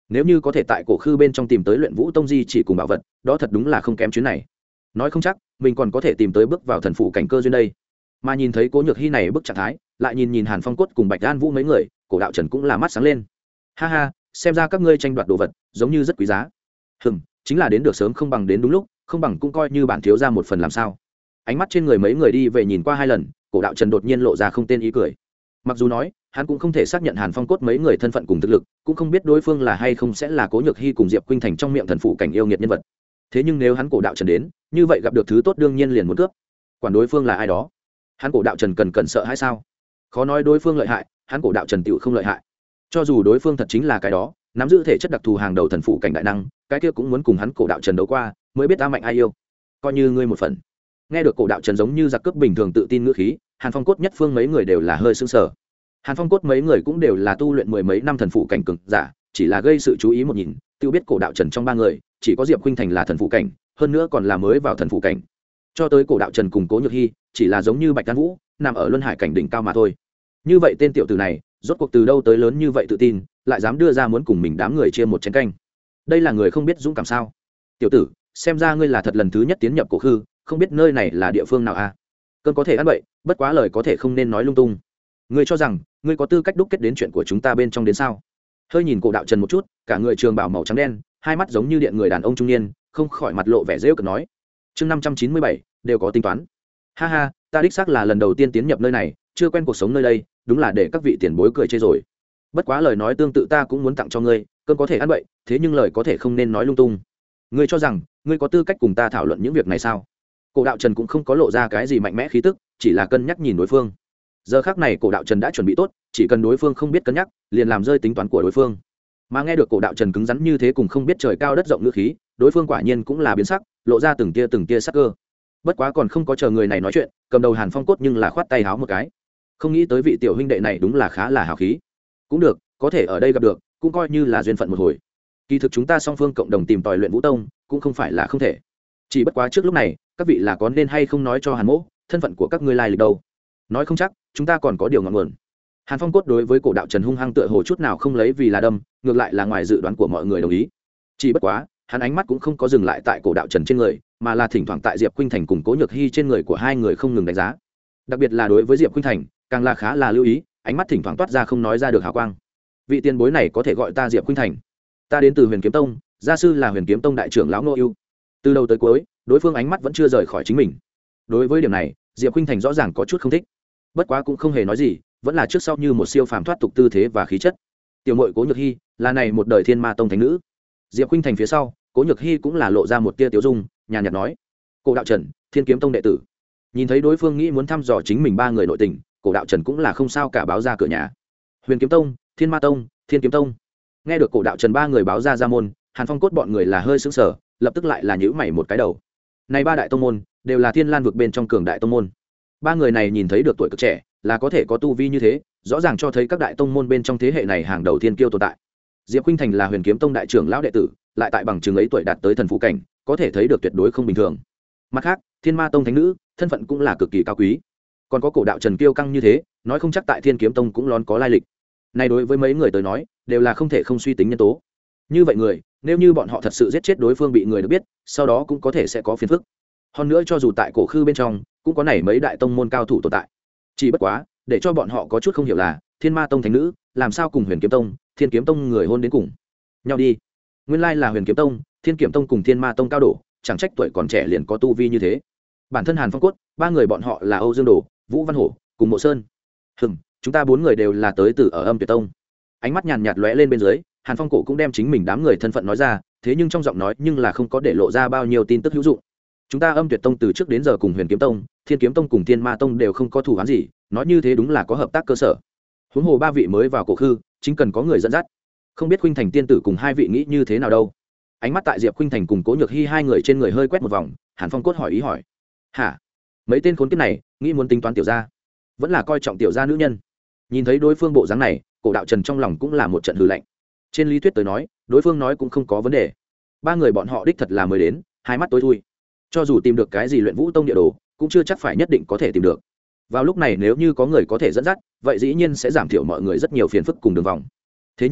nếu như có thể tại cổ khư bên trong tìm tới luyện vũ tông di chỉ cùng bảo vật, đó thật đúng là không kém chuyến này. Nói không chắc mình còn có thể tìm tới bước vào thần phụ cảnh cơ duyên đây. Mà nhìn thấy Cố Nhược Hi này bức trạng thái, lại nhìn Hàn Phong Cốt cùng Bạch An Vũ mấy người, Cổ Đạo Trần cũng là mắt sáng lên. Ha ha, xem ra các ngươi tranh đoạt đồ vật giống như rất quý giá. Chính là đến được sớm không bằng đến đúng lúc, không bằng cũng coi như bản thiếu ra một phần làm sao. Ánh mắt trên người mấy người đi về nhìn qua hai lần, Cổ Đạo Trần đột nhiên lộ ra không tên ý cười. Mặc dù nói hắn cũng không thể xác nhận Hàn Phong Cốt mấy người thân phận cùng thực lực, cũng không biết đối phương là hay không sẽ là Cố Nhược Hi cùng Diệp Khuynh Thành trong miệng thần phụ cảnh yêu nghiệt nhân vật. Thế nhưng nếu hắn Cổ Đạo Trần đến, như vậy gặp được thứ tốt đương nhiên liền muốn cướp. Quản đối phương là ai đó, hắn Cổ Đạo Trần cần sợ hay sao? Khó nói đối phương lợi hại, hắn Cổ Đạo Trần tựu không lợi hại. Cho dù đối phương thật chính là cái đó, nắm giữ thể chất đặc thù hàng đầu thần phụ cảnh đại năng, cái kia cũng muốn cùng hắn Cổ Đạo Trần đấu qua, mới biết ta mạnh ai yêu. Coi như ngươi một phần. Nghe được Cổ Đạo Trần giống như giặc cướp bình thường tự tin ngữ khí, Hàn Phong Cốt nhất phương mấy người đều là hơi sững sờ. Hàn Phong Cốt mấy người cũng đều là tu luyện mười mấy năm thần phụ cảnh cường giả, chỉ là gây sự chú ý một nhìn, tự biết Cổ Đạo Trần trong ba người, chỉ có Diệp Khuynh Thành là thần phụ cảnh, hơn nữa còn là mới vào thần phụ cảnh. Cho tới Cổ Đạo Trần cùng Cố Nhược Hi, chỉ là giống như Bạch Đan Vũ, nằm ở luân hải cảnh đỉnh cao mà thôi. Như vậy tên tiểu tử này, rốt cuộc từ đâu tới lớn như vậy tự tin, lại dám đưa ra muốn cùng mình đám người chia một chén canh. Đây là người không biết dũng cảm sao? Tiểu tử, xem ra ngươi là thật lần thứ nhất tiến nhập cổ khư, không biết nơi này là địa phương nào à? Cơn có thể ăn bậy, bất quá lời có thể không nên nói lung tung. Ngươi cho rằng ngươi có tư cách đúc kết đến chuyện của chúng ta bên trong đến sao? Hơi nhìn Cổ Đạo Trần một chút, cả người trường bào màu trắng đen, hai mắt giống như điện người đàn ông trung niên, không khỏi mặt lộ vẻ rêu cợt nói. Chương 597, đều có tính toán. Ha ha, ta đích xác là lần đầu tiên tiến nhập nơi này, chưa quen cuộc sống nơi đây, đúng là để các vị tiền bối cười chê rồi. Bất quá lời nói tương tự ta cũng muốn tặng cho ngươi, cơn có thể ăn bậy, thế nhưng lời có thể không nên nói lung tung. Ngươi cho rằng ngươi có tư cách cùng ta thảo luận những việc này sao? Cổ Đạo Trần cũng không có lộ ra cái gì mạnh mẽ khí tức, chỉ là cân nhắc nhìn đối phương. Giờ khắc này Cổ Đạo Trần đã chuẩn bị tốt, chỉ cần đối phương không biết cân nhắc, liền làm rơi tính toán của đối phương. Mà nghe được Cổ Đạo Trần cứng rắn như thế cùng không biết trời cao đất rộng ngữ khí, đối phương quả nhiên cũng là biến sắc, lộ ra từng tia sắc cơ. Bất quá còn không có chờ người này nói chuyện, cầm đầu Hàn Phong Cốt nhưng là khoát tay háo một cái. Không nghĩ tới vị tiểu huynh đệ này đúng là khá là hào khí. Cũng được, có thể ở đây gặp được, cũng coi như là duyên phận một hồi. Kỳ thực chúng ta song phương cộng đồng tìm tòi luyện vũ tông, cũng không phải là không thể. Chỉ bất quá trước lúc này, các vị là có nên hay không nói cho Hàn Mỗ, thân phận của các ngươi lai lịch đâu? Nói không chắc, chúng ta còn có điều ngọn nguồn. Hàn Phong Cốt đối với Cổ Đạo Trần hung hăng tựa hồ chút nào không lấy vì là đâm, ngược lại là ngoài dự đoán của mọi người đồng ý. Chỉ bất quá, hắn ánh mắt cũng không có dừng lại tại Cổ Đạo Trần trên người, mà là thỉnh thoảng tại Diệp Khuynh Thành cùng Cố Nhược Hi trên người của hai người không ngừng đánh giá. Đặc biệt là đối với Diệp Khuynh Thành, càng là khá là lưu ý, ánh mắt thỉnh thoảng toát ra không nói ra được hào quang. Vị tiền bối này có thể gọi ta Diệp Khuynh Thành. Ta đến từ Huyền Kiếm Tông, gia sư là Huyền Kiếm Tông đại trưởng lão Ngô Ưu. Từ đầu tới cuối, đối phương ánh mắt vẫn chưa rời khỏi chính mình. Đối với điểm này, Diệp Khuynh Thành rõ ràng có chút không thích. Bất quá cũng không hề nói gì, vẫn là trước sau như một siêu phàm thoát tục tư thế và khí chất. Tiểu muội Cố Nhược Hi, là này một đời Thiên Ma Tông thánh nữ. Diệp Khuynh Thành phía sau, Cố Nhược Hi cũng là lộ ra một tia tiêu dung, nhàn nhạt nói: Cổ Đạo Trần, Thiên Kiếm Tông đệ tử. Nhìn thấy đối phương nghĩ muốn thăm dò chính mình ba người nội tình, Cổ Đạo Trần cũng là không sao cả báo ra cửa nhà. Huyền Kiếm Tông, Thiên Ma Tông, Thiên Kiếm Tông. Nghe được Cổ Đạo Trần ba người báo ra môn, Hàn Phong Cốt bọn người là hơi sững sờ, lập tức lại là nhíu mày một cái đầu. Này ba đại tông môn đều là Thiên Lan vực bên trong cường đại tông môn. Ba người này nhìn thấy được tuổi cực trẻ, là có thể có tu vi như thế, rõ ràng cho thấy các đại tông môn bên trong thế hệ này hàng đầu thiên kiêu tồn tại. Diệp Khuynh Thành là Huyền Kiếm Tông đại trưởng lão đệ tử, lại tại bằng chứng ấy tuổi đạt tới thần phụ cảnh, có thể thấy được tuyệt đối không bình thường. Mặt khác, Thiên Ma Tông thánh nữ, thân phận cũng là cực kỳ cao quý. Còn có Cổ Đạo Trần kiêu căng như thế, nói không chắc tại Thiên Kiếm Tông cũng lón có lai lịch. Này đối với mấy người tới nói, đều là không thể không suy tính nhân tố. Như vậy người, nếu như bọn họ thật sự giết chết đối phương bị người được biết, sau đó cũng có thể sẽ có phiền phức. Hơn nữa cho dù tại cổ khư bên trong, cũng có này mấy đại tông môn cao thủ tồn tại. Chỉ bất quá, để cho bọn họ có chút không hiểu là, Thiên Ma Tông thánh nữ, làm sao cùng Huyền Kiếm Tông, Thiên Kiếm Tông người hôn đến cùng nhau đi. Nguyên lai là Huyền Kiếm Tông, Thiên Kiếm Tông cùng Thiên Ma Tông cao độ, chẳng trách tuổi còn trẻ liền có tu vi như thế. Bản thân Hàn Phong Cốt, ba người bọn họ là Âu Dương Đồ, Vũ Văn Hổ, cùng Mộ Sơn. Chúng ta bốn người đều là tới từ ở Âm Tuyệt Tông. Ánh mắt nhàn nhạt lóe lên bên dưới, Hàn Phong Cổ cũng đem chính mình đám người thân phận nói ra, thế nhưng trong giọng nói nhưng là không có để lộ ra bao nhiêu tin tức hữu dụng. Chúng ta Âm Tuyệt Tông từ trước đến giờ cùng Huyền Kiếm Tông, Thiên Kiếm Tông cùng Thiên Ma Tông đều không có thù oán gì, nói như thế đúng là có hợp tác cơ sở. Huống hồ ba vị mới vào cổ khư, chính cần có người dẫn dắt. Không biết Khuynh Thành tiên tử cùng hai vị nghĩ như thế nào đâu. Ánh mắt tại Diệp Khuynh Thành cùng Cố Nhược Hi hai người trên người hơi quét một vòng, Hàn Phong Cốt hỏi ý hỏi: "Hả? Mấy tên khốn kiếp này, nghĩ muốn tính toán tiểu gia, vẫn là coi trọng tiểu gia nữ nhân?" Nhìn thấy đối phương bộ dáng này, Cổ Đạo Trần trong lòng cũng là một trận hừ lạnh. Trên lý thuyết tới nói, đối phương nói cũng không có vấn đề. Ba người bọn họ đích thật là mới đến, hai mắt tối thui. Cho dù tìm được cái gì Luyện Vũ Tông địa đồ, cũng chưa chắc phải nhất định có thể tìm được. Vào lúc này nếu như có người có thể dẫn dắt, vậy dĩ nhiên sẽ giảm thiểu mọi người rất nhiều phiền phức cùng đường vòng. Thế nhưng,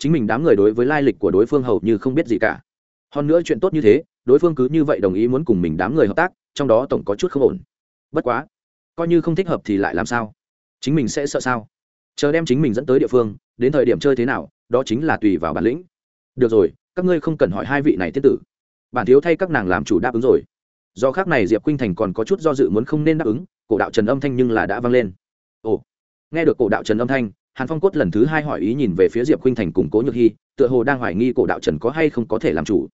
chính mình đám người đối với lai lịch của đối phương hầu như không biết gì cả. Hơn nữa chuyện tốt như thế, đối phương cứ như vậy đồng ý muốn cùng mình đám người hợp tác, trong đó tổng có chút không ổn. Bất quá, coi như không thích hợp thì lại làm sao? Chính mình sẽ sợ sao? Chờ đem chính mình dẫn tới địa phương, đến thời điểm chơi thế nào, đó chính là tùy vào bản lĩnh. Được rồi, các ngươi không cần hỏi hai vị này tiên tử, bản thiếu thay các nàng làm chủ đáp ứng rồi. Do khác này Diệp Khuynh Thành còn có chút do dự muốn không nên đáp ứng, cổ đạo Trần âm thanh nhưng là đã vang lên. Ồ, nghe được cổ đạo Trần âm thanh, Hàn Phong Cốt lần thứ hai hỏi ý nhìn về phía Diệp Khuynh Thành cùng Cố Nhược Hi, tựa hồ đang hoài nghi cổ đạo Trần có hay không có thể làm chủ.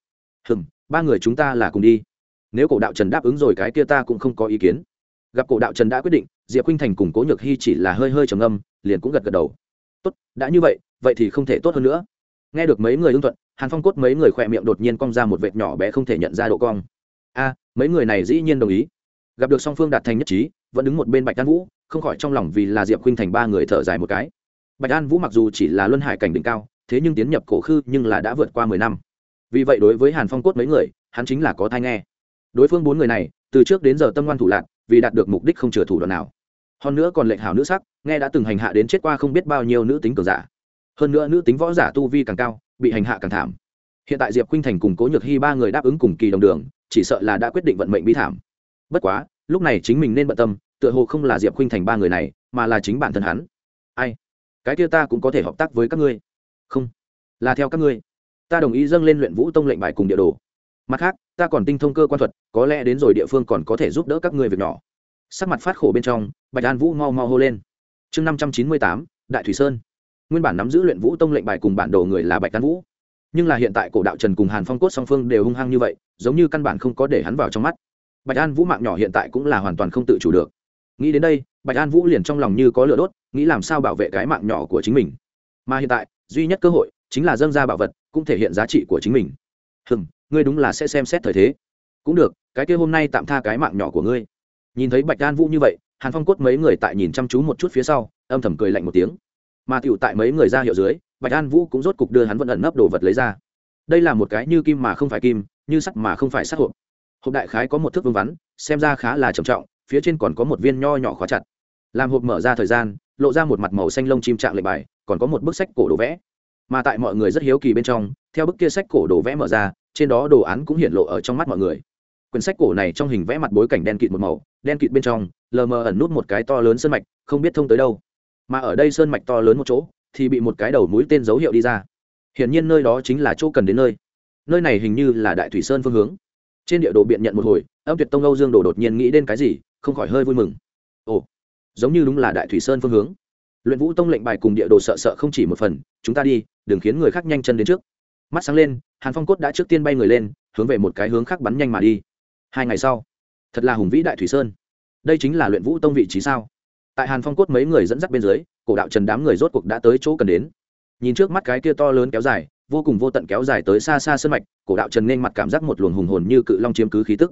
Ba người chúng ta là cùng đi. Nếu cổ đạo Trần đáp ứng rồi cái kia ta cũng không có ý kiến. Gặp cổ đạo Trần đã quyết định, Diệp Khuynh Thành cùng Cố Nhược Hi chỉ là hơi hơi trầm ngâm, liền cũng gật gật đầu. Tốt, đã như vậy, vậy thì không thể tốt hơn nữa. Nghe được mấy người ưng thuận, Hàn Phong Cốt mấy người khỏe miệng đột nhiên cong ra một vệt nhỏ bé không thể nhận ra độ cong. Mấy người này dĩ nhiên đồng ý. Gặp được song phương đạt thành nhất trí, vẫn đứng một bên Bạch An Vũ, không khỏi trong lòng vì là Diệp Khuynh Thành ba người thở dài một cái. Bạch An Vũ mặc dù chỉ là luân hải cảnh đỉnh cao, thế nhưng tiến nhập cổ khư nhưng là đã vượt qua 10 năm. Vì vậy đối với Hàn Phong Cốt mấy người, hắn chính là có thai nghe. Đối phương bốn người này, từ trước đến giờ tâm ngoan thủ lạn, vì đạt được mục đích không chừa thủ đoạn nào. Hơn nữa còn lệnh hảo nữ sắc, nghe đã từng hành hạ đến chết qua không biết bao nhiêu nữ tính cường giả. Hơn nữa nữ tính võ giả tu vi càng cao, bị hành hạ càng thảm. Hiện tại Diệp Khuynh Thành cùng Cố Nhược Hi ba người đáp ứng cùng kỳ đồng đường, chỉ sợ là đã quyết định vận mệnh bi thảm. Bất quá, lúc này chính mình nên bận tâm, tựa hồ không là Diệp Khuynh Thành ba người này, mà là chính bản thân hắn. Ai? Cái kia ta cũng có thể hợp tác với các ngươi. Không, là theo các ngươi. Ta đồng ý dâng lên Luyện Vũ Tông lệnh bài cùng địa đồ. Mặt khác, ta còn tinh thông cơ quan thuật, có lẽ đến rồi địa phương còn có thể giúp đỡ các ngươi việc nhỏ. Sắc mặt phát khổ bên trong, Bạch An Vũ mau mau hô lên. Chương 598, Đại Thủy Sơn. Nguyên bản nắm giữ Luyện Vũ Tông lệnh bài cùng bản đồ người là Bạch An Vũ, nhưng là hiện tại cổ đạo Trần cùng Hàn Phong Cốt song phương đều hung hăng như vậy, giống như căn bản không có để hắn vào trong mắt. Bạch An Vũ mạng nhỏ hiện tại cũng là hoàn toàn không tự chủ được. Nghĩ đến đây, Bạch An Vũ liền trong lòng như có lửa đốt, nghĩ làm sao bảo vệ cái mạng nhỏ của chính mình. Mà hiện tại, duy nhất cơ hội chính là dâng ra bảo vật, cũng thể hiện giá trị của chính mình. Ngươi đúng là sẽ xem xét thời thế. Cũng được, cái kia hôm nay tạm tha cái mạng nhỏ của ngươi. Nhìn thấy Bạch An Vũ như vậy, Hàn Phong Cốt mấy người tại nhìn chăm chú một chút phía sau, âm thầm cười lạnh một tiếng. Mà tiểu tại mấy người ra hiệu dưới, Bạch An Vũ cũng rốt cục đưa hắn vẫn ẩn nấp đồ vật lấy ra. Đây là một cái như kim mà không phải kim, như sắt mà không phải sắt hộp. Hộp đại khái có một thước vuông vắn, xem ra khá là trầm trọng, phía trên còn có một viên nho nhỏ khóa chặt. Làm hộp mở ra thời gian, lộ ra một mặt màu xanh lông chim trạng lệnh bài, còn có một bức sách cổ đồ vẽ. Mà tại mọi người rất hiếu kỳ bên trong, theo bức kia sách cổ đồ vẽ mở ra, trên đó đồ án cũng hiện lộ ở trong mắt mọi người. Quyển sách cổ này trong hình vẽ mặt bối cảnh đen kịt một màu, đen kịt bên trong lờ mờ ẩn nút một cái to lớn sơn mạch, không biết thông tới đâu. Mà ở đây sơn mạch to lớn một chỗ, thì bị một cái đầu mũi tên dấu hiệu đi ra. Hiển nhiên nơi đó chính là chỗ cần đến nơi. Nơi này hình như là Đại Thủy Sơn phương hướng. Trên địa đồ biện nhận một hồi, Âm Tuyệt Tông Âu Dương Đồ đột nhiên nghĩ đến cái gì, không khỏi hơi vui mừng. Ồ, giống như đúng là Đại Thủy Sơn phương hướng. Luyện Vũ Tông lệnh bài cùng địa đồ sợ sợ không chỉ một phần, chúng ta đi, đừng khiến người khác nhanh chân đến trước. Mắt sáng lên, Hàn Phong Cốt đã trước tiên bay người lên, hướng về một cái hướng khác bắn nhanh mà đi. 2 ngày sau, thật là hùng vĩ Đại Thủy Sơn. Đây chính là Luyện Vũ Tông vị trí sao? Tại Hàn Phong Cốt mấy người dẫn dắt bên dưới, cổ đạo Trần đám người rốt cuộc đã tới chỗ cần đến. Nhìn trước mắt cái kia to lớn kéo dài, vô cùng vô tận kéo dài tới xa xa sơn mạch, cổ đạo Trần nên mặt cảm giác một luồng hùng hồn như cự long chiếm cứ khí tức.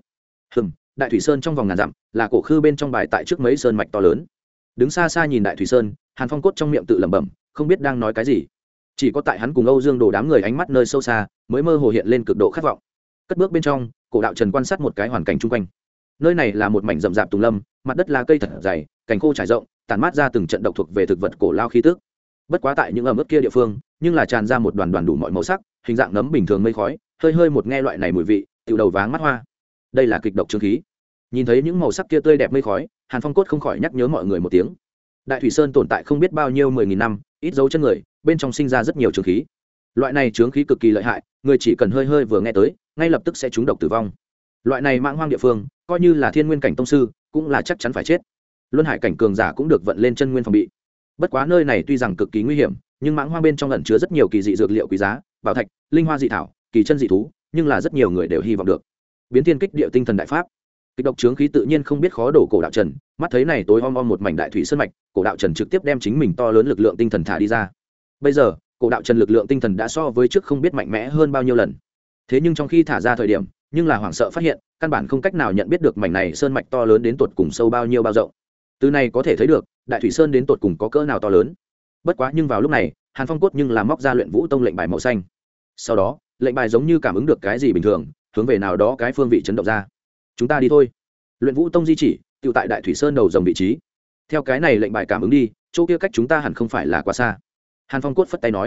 Đại Thủy Sơn trong vòng ngàn dặm, là cổ khư bên trong bài tại trước mấy sơn mạch to lớn. Đứng xa xa nhìn Đại Thủy Sơn, Hàn Phong Cốt trong miệng tự lẩm bẩm, không biết đang nói cái gì. Chỉ có tại hắn cùng Âu Dương Đồ đám người ánh mắt nơi sâu xa, mới mơ hồ hiện lên cực độ khát vọng. Cất bước bên trong, cổ đạo Trần quan sát một cái hoàn cảnh chung quanh. Nơi này là một mảnh rậm rạp tùng lâm, mặt đất là cây thật dày, cành khô trải rộng, tản mát ra từng trận độc thuộc về thực vật cổ lao khí tức. Bất quá tại những ẩm ướt kia địa phương, nhưng là tràn ra một đoàn đoàn đủ mọi màu sắc, hình dạng nấm bình thường mây khói, hơi hơi một nghe loại này mùi vị, tiểu đầu váng mắt hoa. Đây là kịch độc chứng khí. Nhìn thấy những màu sắc kia tươi đẹp mây khói, Hàn Phong Cốt không khỏi nhắc nhớ mọi người một tiếng. Đại Thủy Sơn tồn tại không biết bao nhiêu 10.000 năm, ít dấu chân người, bên trong sinh ra rất nhiều chứng khí. Loại này chứng khí cực kỳ lợi hại, người chỉ cần hơi hơi vừa nghe tới, ngay lập tức sẽ trúng độc tử vong. Loại này mãng hoang địa phương, coi như là thiên nguyên cảnh tông sư, cũng là chắc chắn phải chết. Luân hải cảnh cường giả cũng được vận lên chân nguyên phòng bị. Bất quá nơi này tuy rằng cực kỳ nguy hiểm, nhưng mãng hoang bên trong ẩn chứa rất nhiều kỳ dị dược liệu quý giá, bảo thạch, linh hoa dị thảo, kỳ chân dị thú, nhưng là rất nhiều người đều hy vọng được. Biến thiên kích địa tinh thần đại pháp. Kịch độc chướng khí tự nhiên không biết khó đổ cổ đạo Trần, mắt thấy này tối om om một mảnh đại thủy sơn mạch, cổ đạo Trần trực tiếp đem chính mình to lớn lực lượng tinh thần thả đi ra. Bây giờ, cổ đạo Trần lực lượng tinh thần đã so với trước không biết mạnh mẽ hơn bao nhiêu lần. Thế nhưng trong khi thả ra thời điểm, nhưng là hoảng sợ phát hiện, căn bản không cách nào nhận biết được mảnh này sơn mạch to lớn đến tột cùng sâu bao nhiêu bao rộng. Từ này có thể thấy được, Đại Thủy Sơn đến tột cùng có cỡ nào to lớn. Bất quá nhưng vào lúc này, Hàn Phong Cốt nhưng là móc ra Luyện Vũ Tông lệnh bài màu xanh. Sau đó, lệnh bài giống như cảm ứng được cái gì bình thường, hướng về nào đó cái phương vị chấn động ra. Chúng ta đi thôi. Luyện Vũ Tông di chỉ, tự tại Đại Thủy Sơn đầu dòng vị trí. Theo cái này lệnh bài cảm ứng đi, chỗ kia cách chúng ta hẳn không phải là quá xa. Hàn Phong Cốt phất tay nói.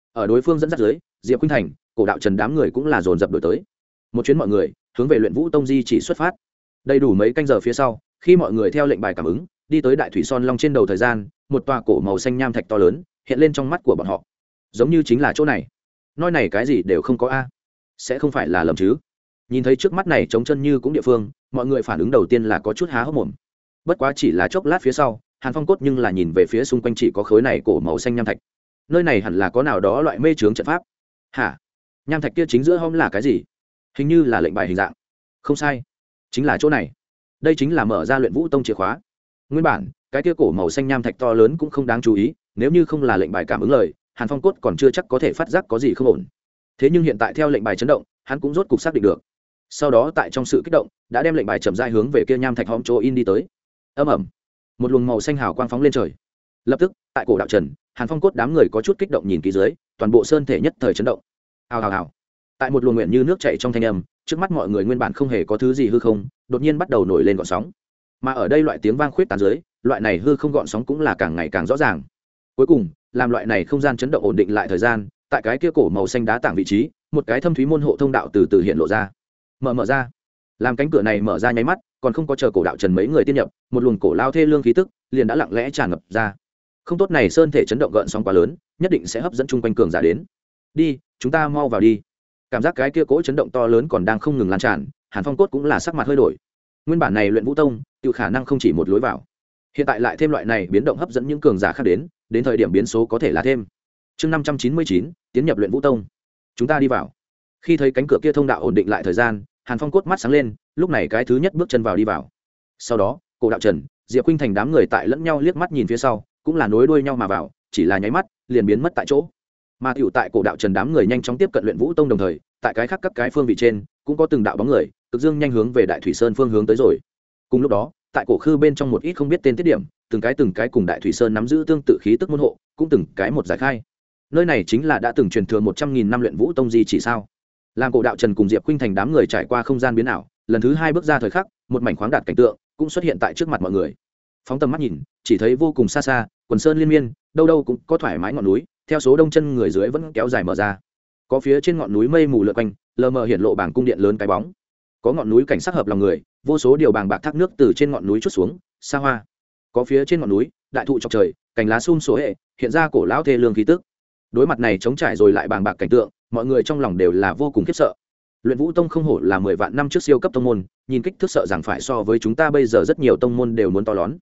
ở đối phương dẫn dắt dưới, Diệp Khuynh Thành, Cổ Đạo Trần đám người cũng là dồn dập đổi tới. Một chuyến mọi người hướng về Luyện Vũ Tông di chỉ xuất phát. Đầy đủ mấy canh giờ phía sau, khi mọi người theo lệnh bài cảm ứng đi tới Đại Thủy Son Long trên đầu thời gian, một tòa cổ màu xanh nham thạch to lớn hiện lên trong mắt của bọn họ, giống như chính là chỗ này. Nói này cái gì đều không có a, sẽ không phải là lầm chứ? Nhìn thấy trước mắt này trống chân như cũng địa phương, mọi người phản ứng đầu tiên là có chút há hốc mồm. Bất quá chỉ là chốc lát phía sau, Hàn Phong Cốt nhưng là nhìn về phía xung quanh chỉ có khối này cổ màu xanh nham thạch. Nơi này hẳn là có nào đó loại mê chướng trận pháp. Hả? Nham thạch kia chính giữa hông là cái gì? Hình như là lệnh bài hình dạng. Không sai, chính là chỗ này. Đây chính là mở ra Luyện Vũ Tông chìa khóa. Nguyên bản, cái kia cổ màu xanh nham thạch to lớn cũng không đáng chú ý, nếu như không là lệnh bài cảm ứng lời, Hàn Phong Cốt còn chưa chắc có thể phát giác có gì không ổn. Thế nhưng hiện tại theo lệnh bài chấn động, hắn cũng rốt cục xác định được. Sau đó tại trong sự kích động, đã đem lệnh bài chậm rãi hướng về kia nham thạch hõm chỗ in đi tới. Ầm ầm, một luồng màu xanh hào quang phóng lên trời. Lập tức, tại cổ đạo trần, Hàn Phong Cốt đám người có chút kích động nhìn kỹ dưới, toàn bộ sơn thể nhất thời chấn động. Hào hào hào. Tại một luồng nguyện như nước chảy trong thanh âm, trước mắt mọi người nguyên bản không hề có thứ gì hư không, đột nhiên bắt đầu nổi lên gợn sóng. Mà ở đây loại tiếng vang khuyết tán dưới, loại này hư không gợn sóng cũng là càng ngày càng rõ ràng. Cuối cùng, làm loại này không gian chấn động ổn định lại thời gian, tại cái kia cổ màu xanh đá tảng vị trí, một cái thâm thúy môn hộ thông đạo từ từ hiện lộ ra. Mở ra. Làm cánh cửa này mở ra nháy mắt, còn không có chờ cổ đạo trần mấy người tiên nhập, một luồng cổ lao thê lương khí tức liền đã lặng lẽ tràn ngập ra. Không tốt này sơn thể chấn động gợn sóng quá lớn, nhất định sẽ hấp dẫn chung quanh cường giả đến. Đi, chúng ta mau vào đi. Cảm giác cái kia cỗ chấn động to lớn còn đang không ngừng lan tràn, Hàn Phong Cốt cũng là sắc mặt hơi đổi. Nguyên bản này Luyện Vũ Tông, tự khả năng không chỉ một lối vào. Hiện tại lại thêm loại này biến động hấp dẫn những cường giả khác đến thời điểm biến số có thể là thêm. Chương 599, tiến nhập Luyện Vũ Tông. Chúng ta đi vào. Khi thấy cánh cửa kia thông đạo ổn định lại thời gian, Hàn Phong Cốt mắt sáng lên, lúc này cái thứ nhất bước chân vào đi vào. Sau đó, Cổ Đạo Trần, Diệp Khuynh Thành đám người tại lẫn nhau liếc mắt nhìn phía sau, cũng là nối đuôi nhau mà vào, chỉ là nháy mắt, liền biến mất tại chỗ. Mà tiểu tại Cổ Đạo Trần đám người nhanh chóng tiếp cận Luyện Vũ Tông đồng thời, tại cái khác các cái phương vị trên, cũng có từng đạo bóng người, cực dương nhanh hướng về Đại Thủy Sơn phương hướng tới rồi. Cùng lúc đó, tại cổ khư bên trong một ít không biết tên tiết điểm, từng cái cùng Đại Thủy Sơn nắm giữ tương tự khí tức môn hộ, cũng từng cái một giải khai. Nơi này chính là đã từng truyền thừa 100.000 năm Luyện Vũ Tông di chỉ sao? Làm Cổ Đạo Trần cùng Diệp Khuynh Thành đám người trải qua không gian biến ảo, lần thứ hai bước ra thời khắc, một mảnh khoáng đạt cảnh tượng cũng xuất hiện tại trước mặt mọi người. Phóng tầm mắt nhìn, chỉ thấy vô cùng xa xa, quần sơn liên miên, đâu đâu cũng có thoải mái ngọn núi, theo số đông chân người dưới vẫn kéo dài mở ra. Có phía trên ngọn núi mây mù lượn quanh, lờ mờ hiện lộ bảng cung điện lớn cái bóng. Có ngọn núi cảnh sắc hợp lòng người, vô số điều bàng bạc thác nước từ trên ngọn núi trút xuống, xa hoa. Có phía trên ngọn núi, đại thụ chọc trời, cành lá sum số hệ, hiện ra cổ lão thê lương khí tức. Đối mặt này chống trải rồi lại bàng bạc cảnh tượng, mọi người trong lòng đều là vô cùng khiếp sợ. Luyện Vũ Tông không hổ là 10 vạn năm trước siêu cấp tông môn, nhìn kích thước sợ rằng phải so với chúng ta bây giờ rất nhiều tông môn đều muốn to lớn.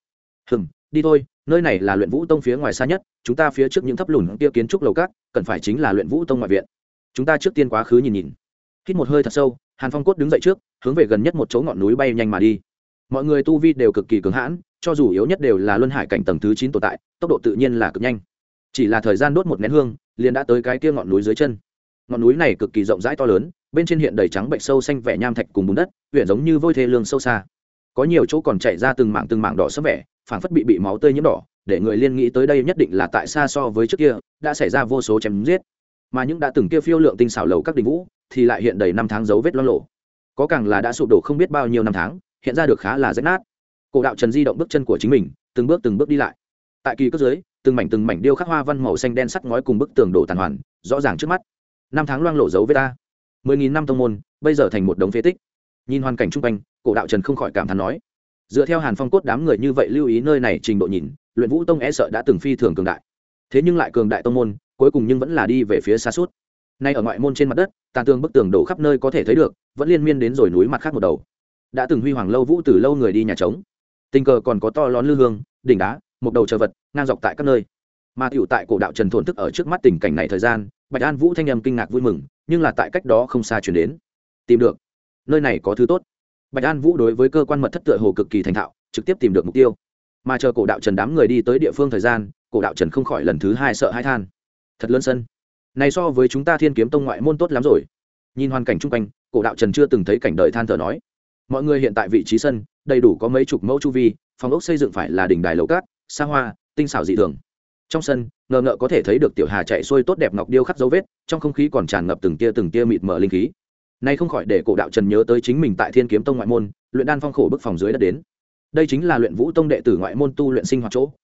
Đi thôi, nơi này là Luyện Vũ Tông phía ngoài xa nhất, chúng ta phía trước những thấp lùn kia kiến trúc lầu các, cần phải chính là Luyện Vũ Tông ngoại viện. Chúng ta trước tiên quá khứ nhìn. Hít một hơi thật sâu, Hàn Phong Cốt đứng dậy trước, hướng về gần nhất một chỗ ngọn núi bay nhanh mà đi. Mọi người tu vi đều cực kỳ cứng hãn, cho dù yếu nhất đều là luân hải cảnh tầng thứ 9 tồn tại, tốc độ tự nhiên là cực nhanh. Chỉ là thời gian đốt một nén hương, liền đã tới cái kia ngọn núi dưới chân. Ngọn núi này cực kỳ rộng rãi to lớn, bên trên hiện đầy trắng bệnh sâu xanh vẻ nham thạch cùng bùn đất, huyền giống như vôi thê lương sâu xa. Có nhiều chỗ còn chảy ra từng mảng đỏ sẫm vẻ, phảng phất bị máu tươi nhiễm đỏ, để người liên nghĩ tới đây nhất định là tại xa so với trước kia đã xảy ra vô số chém giết. Mà những đã từng kia phiêu lượng tinh xảo lầu các đình vũ thì lại hiện đầy năm tháng dấu vết loang lổ, có càng là đã sụp đổ không biết bao nhiêu năm tháng, hiện ra được khá là rách nát. Cổ Đạo Trần di động bước chân của chính mình, từng bước đi lại. Tại kỳ cước dưới, từng mảnh điêu khắc hoa văn màu xanh đen sắt ngói cùng bức tường đổ tàn hoàn, rõ ràng trước mắt. Năm tháng loang lổ dấu vết ta. 10.000 năm tông môn, bây giờ thành một đống phế tích. Nhìn hoàn cảnh chung quanh, Cổ Đạo Trần không khỏi cảm thán nói: dựa theo Hàn Phong Cốt đám người như vậy lưu ý nơi này trình độ nhìn, Luyện Vũ Tông e sợ đã từng phi thường cường đại. Thế nhưng lại cường đại tông môn, cuối cùng nhưng vẫn là đi về phía xa suốt. Nay ở ngoại môn trên mặt đất, tàn tường bức tường đổ khắp nơi có thể thấy được, vẫn liên miên đến rồi núi mặt khác một đầu. Đã từng huy hoàng lâu vũ từ lâu người đi nhà trống. Tình cờ còn có to lớn lư hương, đỉnh đá, một đầu chờ vật, ngang dọc tại các nơi. Mà tiểu tại Cổ Đạo Trần thổn thức ở trước mắt tình cảnh này thời gian, Bạch An Vũ thanh âm kinh ngạc vui mừng, nhưng là tại cách đó không xa truyền đến. Tìm được, nơi này có thứ tốt. Bạch An Vũ đối với cơ quan mật thất tựa hồ cực kỳ thành thạo, trực tiếp tìm được mục tiêu. Mà chờ Cổ Đạo Trần đám người đi tới địa phương thời gian, Cổ Đạo Trần không khỏi lần thứ hai sợ hãi than. Thật lớn sân. Này so với chúng ta Thiên Kiếm Tông ngoại môn tốt lắm rồi. Nhìn hoàn cảnh chung quanh, Cổ Đạo Trần chưa từng thấy cảnh đời than thở nói. Mọi người hiện tại vị trí sân, đầy đủ có mấy chục mẫu chu vi, phòng ốc xây dựng phải là đỉnh đài lầu cát, xa hoa, tinh xảo dị thường. Trong sân, ngờ ngợ có thể thấy được tiểu hà chạy xuôi tốt đẹp ngọc điêu khắc dấu vết, trong không khí còn tràn ngập từng tia mịt mờ linh khí. Nay không khỏi để Cổ Đạo Trần nhớ tới chính mình tại Thiên Kiếm Tông ngoại môn, luyện đan phong khổ bức phòng dưới đất đến. Đây chính là Luyện Vũ Tông đệ tử ngoại môn tu luyện sinh hoạt chỗ,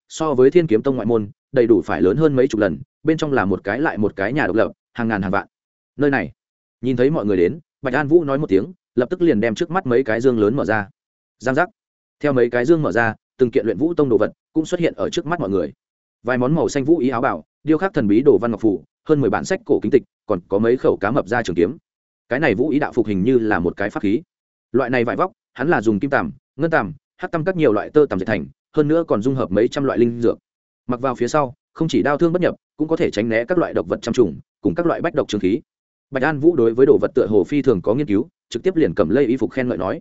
so với Thiên Kiếm Tông ngoại môn đầy đủ phải lớn hơn mấy chục lần, bên trong là một cái lại một cái nhà độc lập, hàng ngàn hàng vạn. Nơi này, nhìn thấy mọi người đến, Bạch An Vũ nói một tiếng, lập tức liền đem trước mắt mấy cái dương lớn mở ra. Giang giác. Theo mấy cái dương mở ra, từng kiện luyện vũ tông đồ vật cũng xuất hiện ở trước mắt mọi người. Vài món màu xanh vũ ý áo bảo, điêu khắc thần bí đồ văn ngọc phù, hơn 10 bản sách cổ kính tịch, còn có mấy khẩu cá mập ra trường kiếm. Cái này vũ ý đạo phục hình như là một cái pháp khí. Loại này vải vóc, hắn là dùng kim tằm, ngân tằm, hắc tăm các nhiều loại tơ tằm dệt thành, hơn nữa còn dung hợp mấy trăm loại linh dược. Mặc vào phía sau, không chỉ đao thương bất nhập, cũng có thể tránh né các loại độc vật trăm trùng, cùng các loại bách độc trường khí. Bạch An Vũ đối với đồ vật tựa hồ phi thường có nghiên cứu, trực tiếp liền cầm lây y phục khen ngợi nói: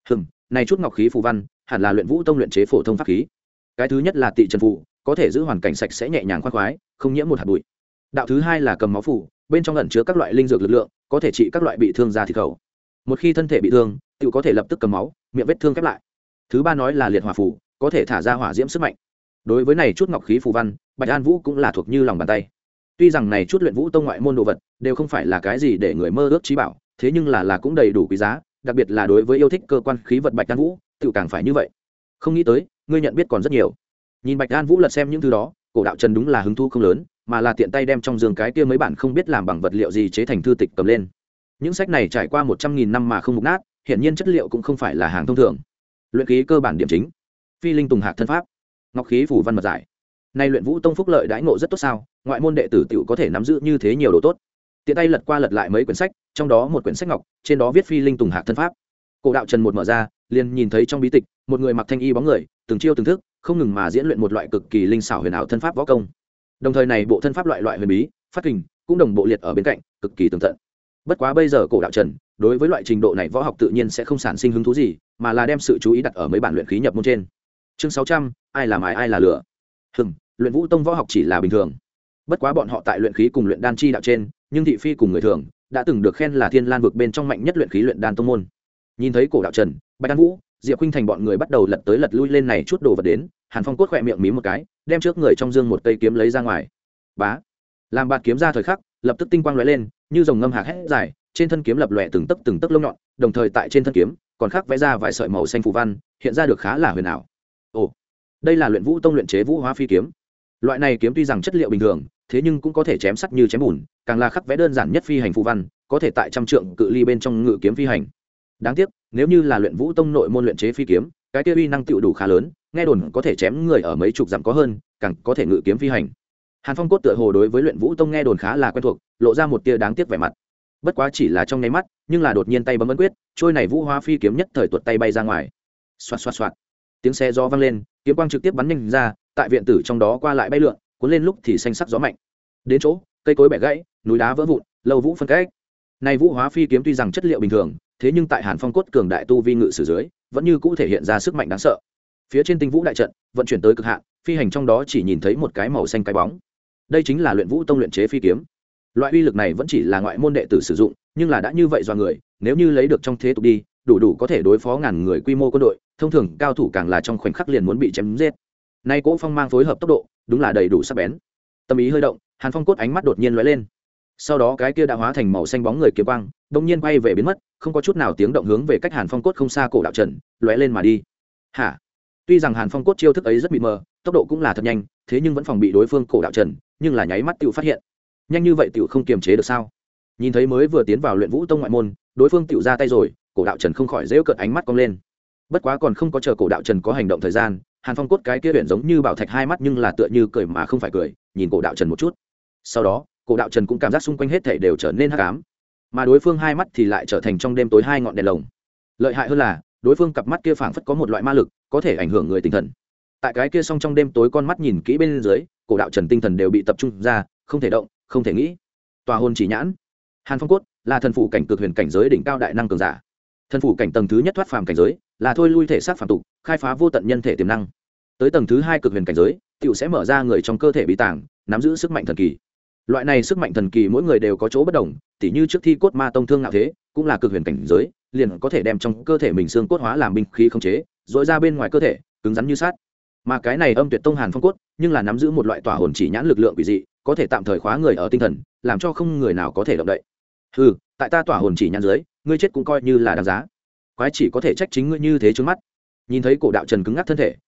này chút ngọc khí phù văn, hẳn là luyện vũ tông luyện chế phổ thông pháp khí. Cái thứ nhất là tị trần phù, có thể giữ hoàn cảnh sạch sẽ nhẹ nhàng khoan khoái, không nhiễm một hạt bụi. Đạo thứ hai là cầm máu phù, bên trong ẩn chứa các loại linh dược lực lượng, có thể trị các loại bị thương da thịt khẩu. Một khi thân thể bị thương, tự có thể lập tức cầm máu, miệng vết thương khép lại. Thứ ba nói là liệt hỏa phù, có thể thả ra hỏa diễm sức mạnh. Đối với này chút ngọc khí phù văn, Bạch An Vũ cũng là thuộc như lòng bàn tay. Tuy rằng này chút luyện vũ tông ngoại môn đồ vật đều không phải là cái gì để người mơ ước chí bảo, thế nhưng là cũng đầy đủ quý giá, đặc biệt là đối với yêu thích cơ quan khí vật Bạch An Vũ, tự càng phải như vậy. Không nghĩ tới, ngươi nhận biết còn rất nhiều. Nhìn Bạch An Vũ lật xem những thứ đó, Cổ Đạo Trần đúng là hứng thú không lớn, mà là tiện tay đem trong giường cái kia mấy bản không biết làm bằng vật liệu gì chế thành thư tịch cầm lên. Những sách này trải qua 100.000 năm mà không mục nát, hiển nhiên chất liệu cũng không phải là hàng thông thường. Luyện khí cơ bản điểm chính, Phi linh tùng hạc thân pháp, ngọc khí phủ văn mật giải. Nay luyện vũ tông phúc lợi đãi ngộ rất tốt sao? Ngoại môn đệ tử tiểu có thể nắm giữ như thế nhiều đồ tốt. Tiện tay lật qua lật lại mấy quyển sách, trong đó một quyển sách ngọc, trên đó viết Phi linh tùng hạc thân pháp. Cổ Đạo Trần một mở ra, liền nhìn thấy trong bí tịch, một người mặc thanh y bóng người, từng chiêu từng thức, không ngừng mà diễn luyện một loại cực kỳ linh xảo huyền ảo thân pháp võ công. Đồng thời này bộ thân pháp loại huyền bí, phát kình, cũng đồng bộ liệt ở bên cạnh, cực kỳ tường tận. Bất quá bây giờ Cổ Đạo Trần, đối với loại trình độ này võ học tự nhiên sẽ không sản sinh hứng thú gì, mà là đem sự chú ý đặt ở mấy bản luyện khí nhập môn trên. Chương 600, ai làm ai là lửa. Luyện vũ tông võ học chỉ là bình thường. Bất quá bọn họ tại luyện khí cùng luyện đan chi đạo trên, nhưng thị phi cùng người thường, đã từng được khen là Thiên Lan vực bên trong mạnh nhất luyện khí luyện đan tông môn. Nhìn thấy Cổ Đạo Trần, Bạch An Vũ, Diệp Khuynh Thành bọn người bắt đầu lật tới lật lui lên này chút đồ vật đến, Hàn Phong cốt khẽ miệng mím một cái, đem trước người trong dương một cây kiếm lấy ra ngoài. Bá, làm bạt kiếm ra thời khắc, lập tức tinh quang lóe lên, như rồng ngâm hạc hét dài, trên thân kiếm lập lòe từng tấc lông nhọn, đồng thời tại trên thân kiếm còn khắc vẽ ra vài sợi màu xanh phù văn, hiện ra được khá là huyền ảo. Ồ, đây là luyện vũ tông luyện chế vũ hóa phi kiếm. Loại này kiếm tuy rằng chất liệu bình thường, thế nhưng cũng có thể chém sắt như chém bùn, càng là khắc vẽ đơn giản nhất phi hành phù văn, có thể tại trăm trượng cự ly bên trong ngự kiếm phi hành. Đáng tiếc, nếu như là luyện vũ tông nội môn luyện chế phi kiếm, cái kia uy năng tựu đủ khá lớn, nghe đồn có thể chém người ở mấy chục dặm có hơn, càng có thể ngự kiếm phi hành. Hàn Phong cốt tựa hồ đối với luyện vũ tông nghe đồn khá là quen thuộc, lộ ra một tia đáng tiếc vẻ mặt. Bất quá chỉ là trong nháy mắt, nhưng là đột nhiên tay bấm ấn quyết, trôi này vũ hóa phi kiếm nhất thời tuột tay bay ra ngoài. Xoạt xoạt xoạt, tiếng xe gió vang lên, kiếm quang trực tiếp bắn nhanh ra, tại viện tử trong đó qua lại bay lượn, cuốn lên lúc thì xanh sắc gió mạnh. Đến chỗ, cây cối bẻ gãy, núi đá vỡ vụn, lâu vũ phân cách. Này vũ hóa phi kiếm tuy rằng chất liệu bình thường, thế nhưng tại Hàn Phong cốt cường đại tu vi ngự sử dưới, vẫn như cũ thể hiện ra sức mạnh đáng sợ. Phía trên tinh vũ đại trận, vận chuyển tới cực hạn, phi hành trong đó chỉ nhìn thấy một cái màu xanh cái bóng. Đây chính là luyện vũ tông luyện chế phi kiếm. Loại uy lực này vẫn chỉ là ngoại môn đệ tử sử dụng, nhưng là đã như vậy do người, nếu như lấy được trong thế tục đi, đủ có thể đối phó ngàn người quy mô quân đội, thông thường cao thủ càng là trong khoảnh khắc liền muốn bị chém giết. Nay cỗ phong mang phối hợp tốc độ, đúng là đầy đủ sắc bén. Tâm ý hơi động, Hàn Phong cốt ánh mắt đột nhiên lóe lên. Sau đó cái kia đã hóa thành màu xanh bóng người kiếm quang, đột nhiên quay về biến mất, không có chút nào tiếng động hướng về cách Hàn Phong cốt không xa Cổ Đạo Trần, lóe lên mà đi. Hả? Tuy rằng Hàn Phong cốt chiêu thức ấy rất mịt mờ, tốc độ cũng là thật nhanh, thế nhưng vẫn phòng bị đối phương Cổ Đạo Trần, nhưng là nháy mắt tiểu phát hiện. Nhanh như vậy tiểu không kiềm chế được sao? Nhìn thấy mới vừa tiến vào luyện vũ tông ngoại môn, đối phương tiểu ra tay rồi, Cổ Đạo Trần không khỏi giễu cợt ánh mắt cong lên. Bất quá còn không có chờ Cổ Đạo Trần có hành động thời gian, Hàn Phong cốt cái kia huyền giống như bảo thạch hai mắt nhưng là tựa như cười mà không phải cười, nhìn Cổ Đạo Trần một chút. Sau đó, Cổ Đạo Trần cũng cảm giác xung quanh hết thảy đều trở nên hắc ám, mà đối phương hai mắt thì lại trở thành trong đêm tối hai ngọn đèn lồng. Lợi hại hơn là, đối phương cặp mắt kia phảng phất có một loại ma lực, có thể ảnh hưởng người tinh thần. Tại cái kia song trong đêm tối con mắt nhìn kỹ bên dưới, Cổ Đạo Trần tinh thần đều bị tập trung ra, không thể động, không thể nghĩ. Tòa hồn chỉ nhãn. Hàn Phong cốt là thần phủ cảnh cực huyền cảnh giới đỉnh cao đại năng cường giả. Thần phủ cảnh tầng thứ nhất thoát phàm cảnh giới, là thôi lui thể xác phàm tục, khai phá vô tận nhân thể tiềm năng. Tới tầng thứ hai cực huyền cảnh giới, tiểu sẽ mở ra người trong cơ thể bí tàng, nắm giữ sức mạnh thần kỳ. Loại này sức mạnh thần kỳ mỗi người đều có chỗ bất đồng, tỉ như trước thi cốt ma tông thương ngạo thế, cũng là cực huyền cảnh giới, liền có thể đem trong cơ thể mình xương cốt hóa làm binh khí khống chế, dội ra bên ngoài cơ thể, cứng rắn như sắt. Mà cái này Âm Tuyệt Tông Hàn Phong cốt, nhưng là nắm giữ một loại tỏa hồn chỉ nhãn lực lượng quỷ dị, có thể tạm thời khóa người ở tinh thần, làm cho không người nào có thể động đậy. Hừ, tại ta tỏa hồn chỉ nhãn dưới, ngươi chết cũng coi như là đáng giá. Quái chỉ có thể trách chính ngươi như thế trước mắt. Nhìn thấy Cổ Đạo Trần cứng ngắc thân thể,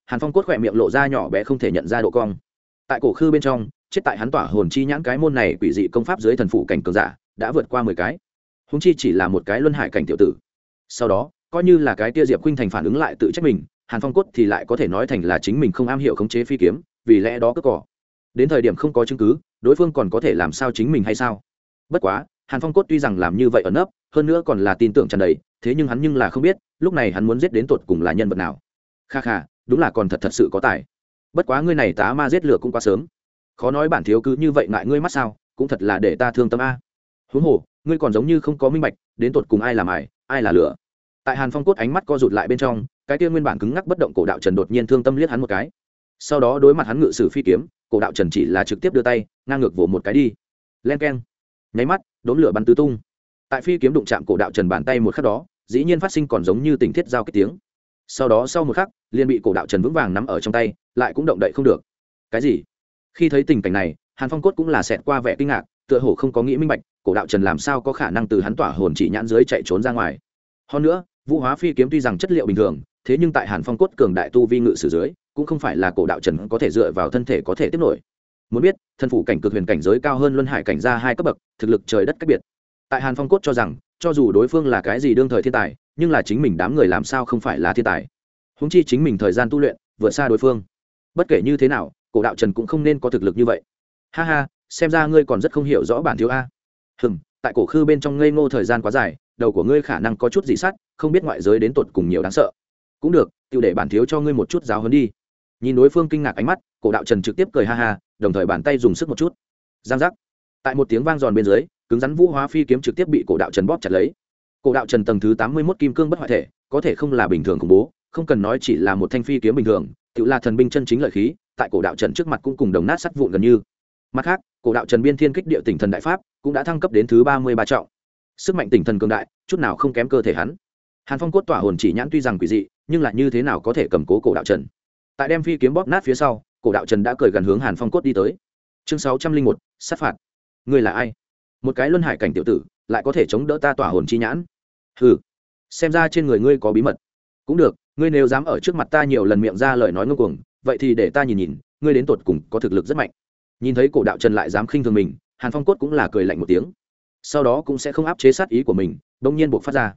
Hàn Phong cốt khỏe miệng lộ ra nhỏ bé không thể nhận ra độ cong. Tại cổ khư bên trong, chết tại hắn tỏa hồn chi nhãn cái môn này quỷ dị công pháp dưới thần phủ cảnh cường giả đã vượt qua 10 cái. Huống chi chỉ là một cái luân hải cảnh tiểu tử. Sau đó, coi như là cái tia Diệp Khuynh Thành phản ứng lại tự trách mình, Hàn Phong cốt thì lại có thể nói thành là chính mình không am hiểu khống chế phi kiếm, vì lẽ đó cứ cỏ. Đến thời điểm không có chứng cứ, đối phương còn có thể làm sao chính mình hay sao? Bất quá, Hàn Phong cốt tuy rằng làm như vậy ẩn nấp, hơn nữa còn là tin tưởng tràn đầy, thế nhưng hắn nhưng là không biết, lúc này hắn muốn giết đến tột cùng là nhân vật nào. Kha kha, đúng là còn thật sự có tài. Bất quá ngươi này tá ma giết lửa cũng quá sớm. Khó nói bản thiếu cứ như vậy ngại ngươi mắt sao, cũng thật là để ta thương tâm a. Huống hồ, ngươi còn giống như không có minh bạch, đến tột cùng ai là mài, ai là lửa. Tại Hàn Phong cốt ánh mắt co rụt lại bên trong, cái kia nguyên bản cứng ngắc bất động cổ đạo Trần đột nhiên thương tâm liếc hắn một cái. Sau đó đối mặt hắn ngự sử phi kiếm, cổ đạo Trần chỉ là trực tiếp đưa tay, ngang ngược vỗ một cái đi. Len keng. Nháy mắt, đốm lửa bắn tứ tung. Tại phi kiếm đụng chạm cổ đạo Trần bàn tay một khắc đó, dĩ nhiên phát sinh còn giống như tình thiết giao cái tiếng. Sau đó sau một khắc, liền bị cổ đạo Trần vững vàng nắm ở trong tay, lại cũng động đậy không được. Cái gì? Khi thấy tình cảnh này, Hàn Phong cốt cũng là xẹt qua vẻ kinh ngạc, tựa hồ không có nghĩ minh bạch, cổ đạo Trần làm sao có khả năng từ hắn tỏa hồn chỉ nhãn dưới chạy trốn ra ngoài. Hơn nữa, vũ hóa phi kiếm tuy rằng chất liệu bình thường, thế nhưng tại Hàn Phong cốt cường đại tu vi ngự sử dưới, cũng không phải là cổ đạo Trần có thể dựa vào thân thể có thể tiếp nổi. Muốn biết, thân phủ cảnh cực huyền cảnh giới cao hơn luân hải cảnh ra 2 cấp bậc, thực lực trời đất cách biệt. Tại Hàn Phong cốt cho rằng, cho dù đối phương là cái gì đương thời thiên tài, nhưng là chính mình đám người làm sao không phải là thiên tài. Huống chi chính mình thời gian tu luyện vượt xa đối phương. Bất kể như thế nào, cổ đạo Trần cũng không nên có thực lực như vậy. Ha ha, xem ra ngươi còn rất không hiểu rõ bản thiếu a. Tại cổ khư bên trong ngây ngô thời gian quá dài, đầu của ngươi khả năng có chút dị sắt, không biết ngoại giới đến tột cùng nhiều đáng sợ. Cũng được, tiêu để bản thiếu cho ngươi một chút giáo huấn đi. Nhìn đối phương kinh ngạc ánh mắt, cổ đạo Trần trực tiếp cười ha ha, đồng thời bàn tay dùng sức một chút. Giang giác. Tại một tiếng vang giòn bên dưới, cứng rắn vũ hóa phi kiếm trực tiếp bị cổ đạo Trần bóp chặt lấy. Cổ đạo Trần tầng thứ 81 kim cương bất hoại thể, có thể không là bình thường khủng bố, không cần nói chỉ là một thanh phi kiếm bình thường, tự là thần binh chân chính lợi khí, tại cổ đạo Trần trước mặt cũng cùng đồng nát sắt vụn gần như. Mặt khác, cổ đạo Trần biên thiên kích địa tỉnh thần đại pháp cũng đã thăng cấp đến thứ 33 trọng. Sức mạnh tỉnh thần cường đại, chút nào không kém cơ thể hắn. Hàn Phong cốt tỏa hồn chỉ nhãn tuy rằng quỷ dị, nhưng lại như thế nào có thể cầm cố cổ đạo Trần. Tại đem phi kiếm bóp nát phía sau, cổ đạo Trần đã cười gần hướng Hàn Phong cốt đi tới. Chương 601, sát phạt. Ngươi là ai? Một cái luân hải cảnh tiểu tử, lại có thể chống đỡ ta tỏa hồn chi nhãn? Hừ, xem ra trên người ngươi có bí mật. Cũng được, ngươi nếu dám ở trước mặt ta nhiều lần miệng ra lời nói ngông cuồng, vậy thì để ta nhìn nhìn, ngươi đến tột cùng có thực lực rất mạnh. Nhìn thấy cổ đạo Trần lại dám khinh thường mình, Hàn Phong cốt cũng là cười lạnh một tiếng. Sau đó cũng sẽ không áp chế sát ý của mình, bỗng nhiên buộc phát ra.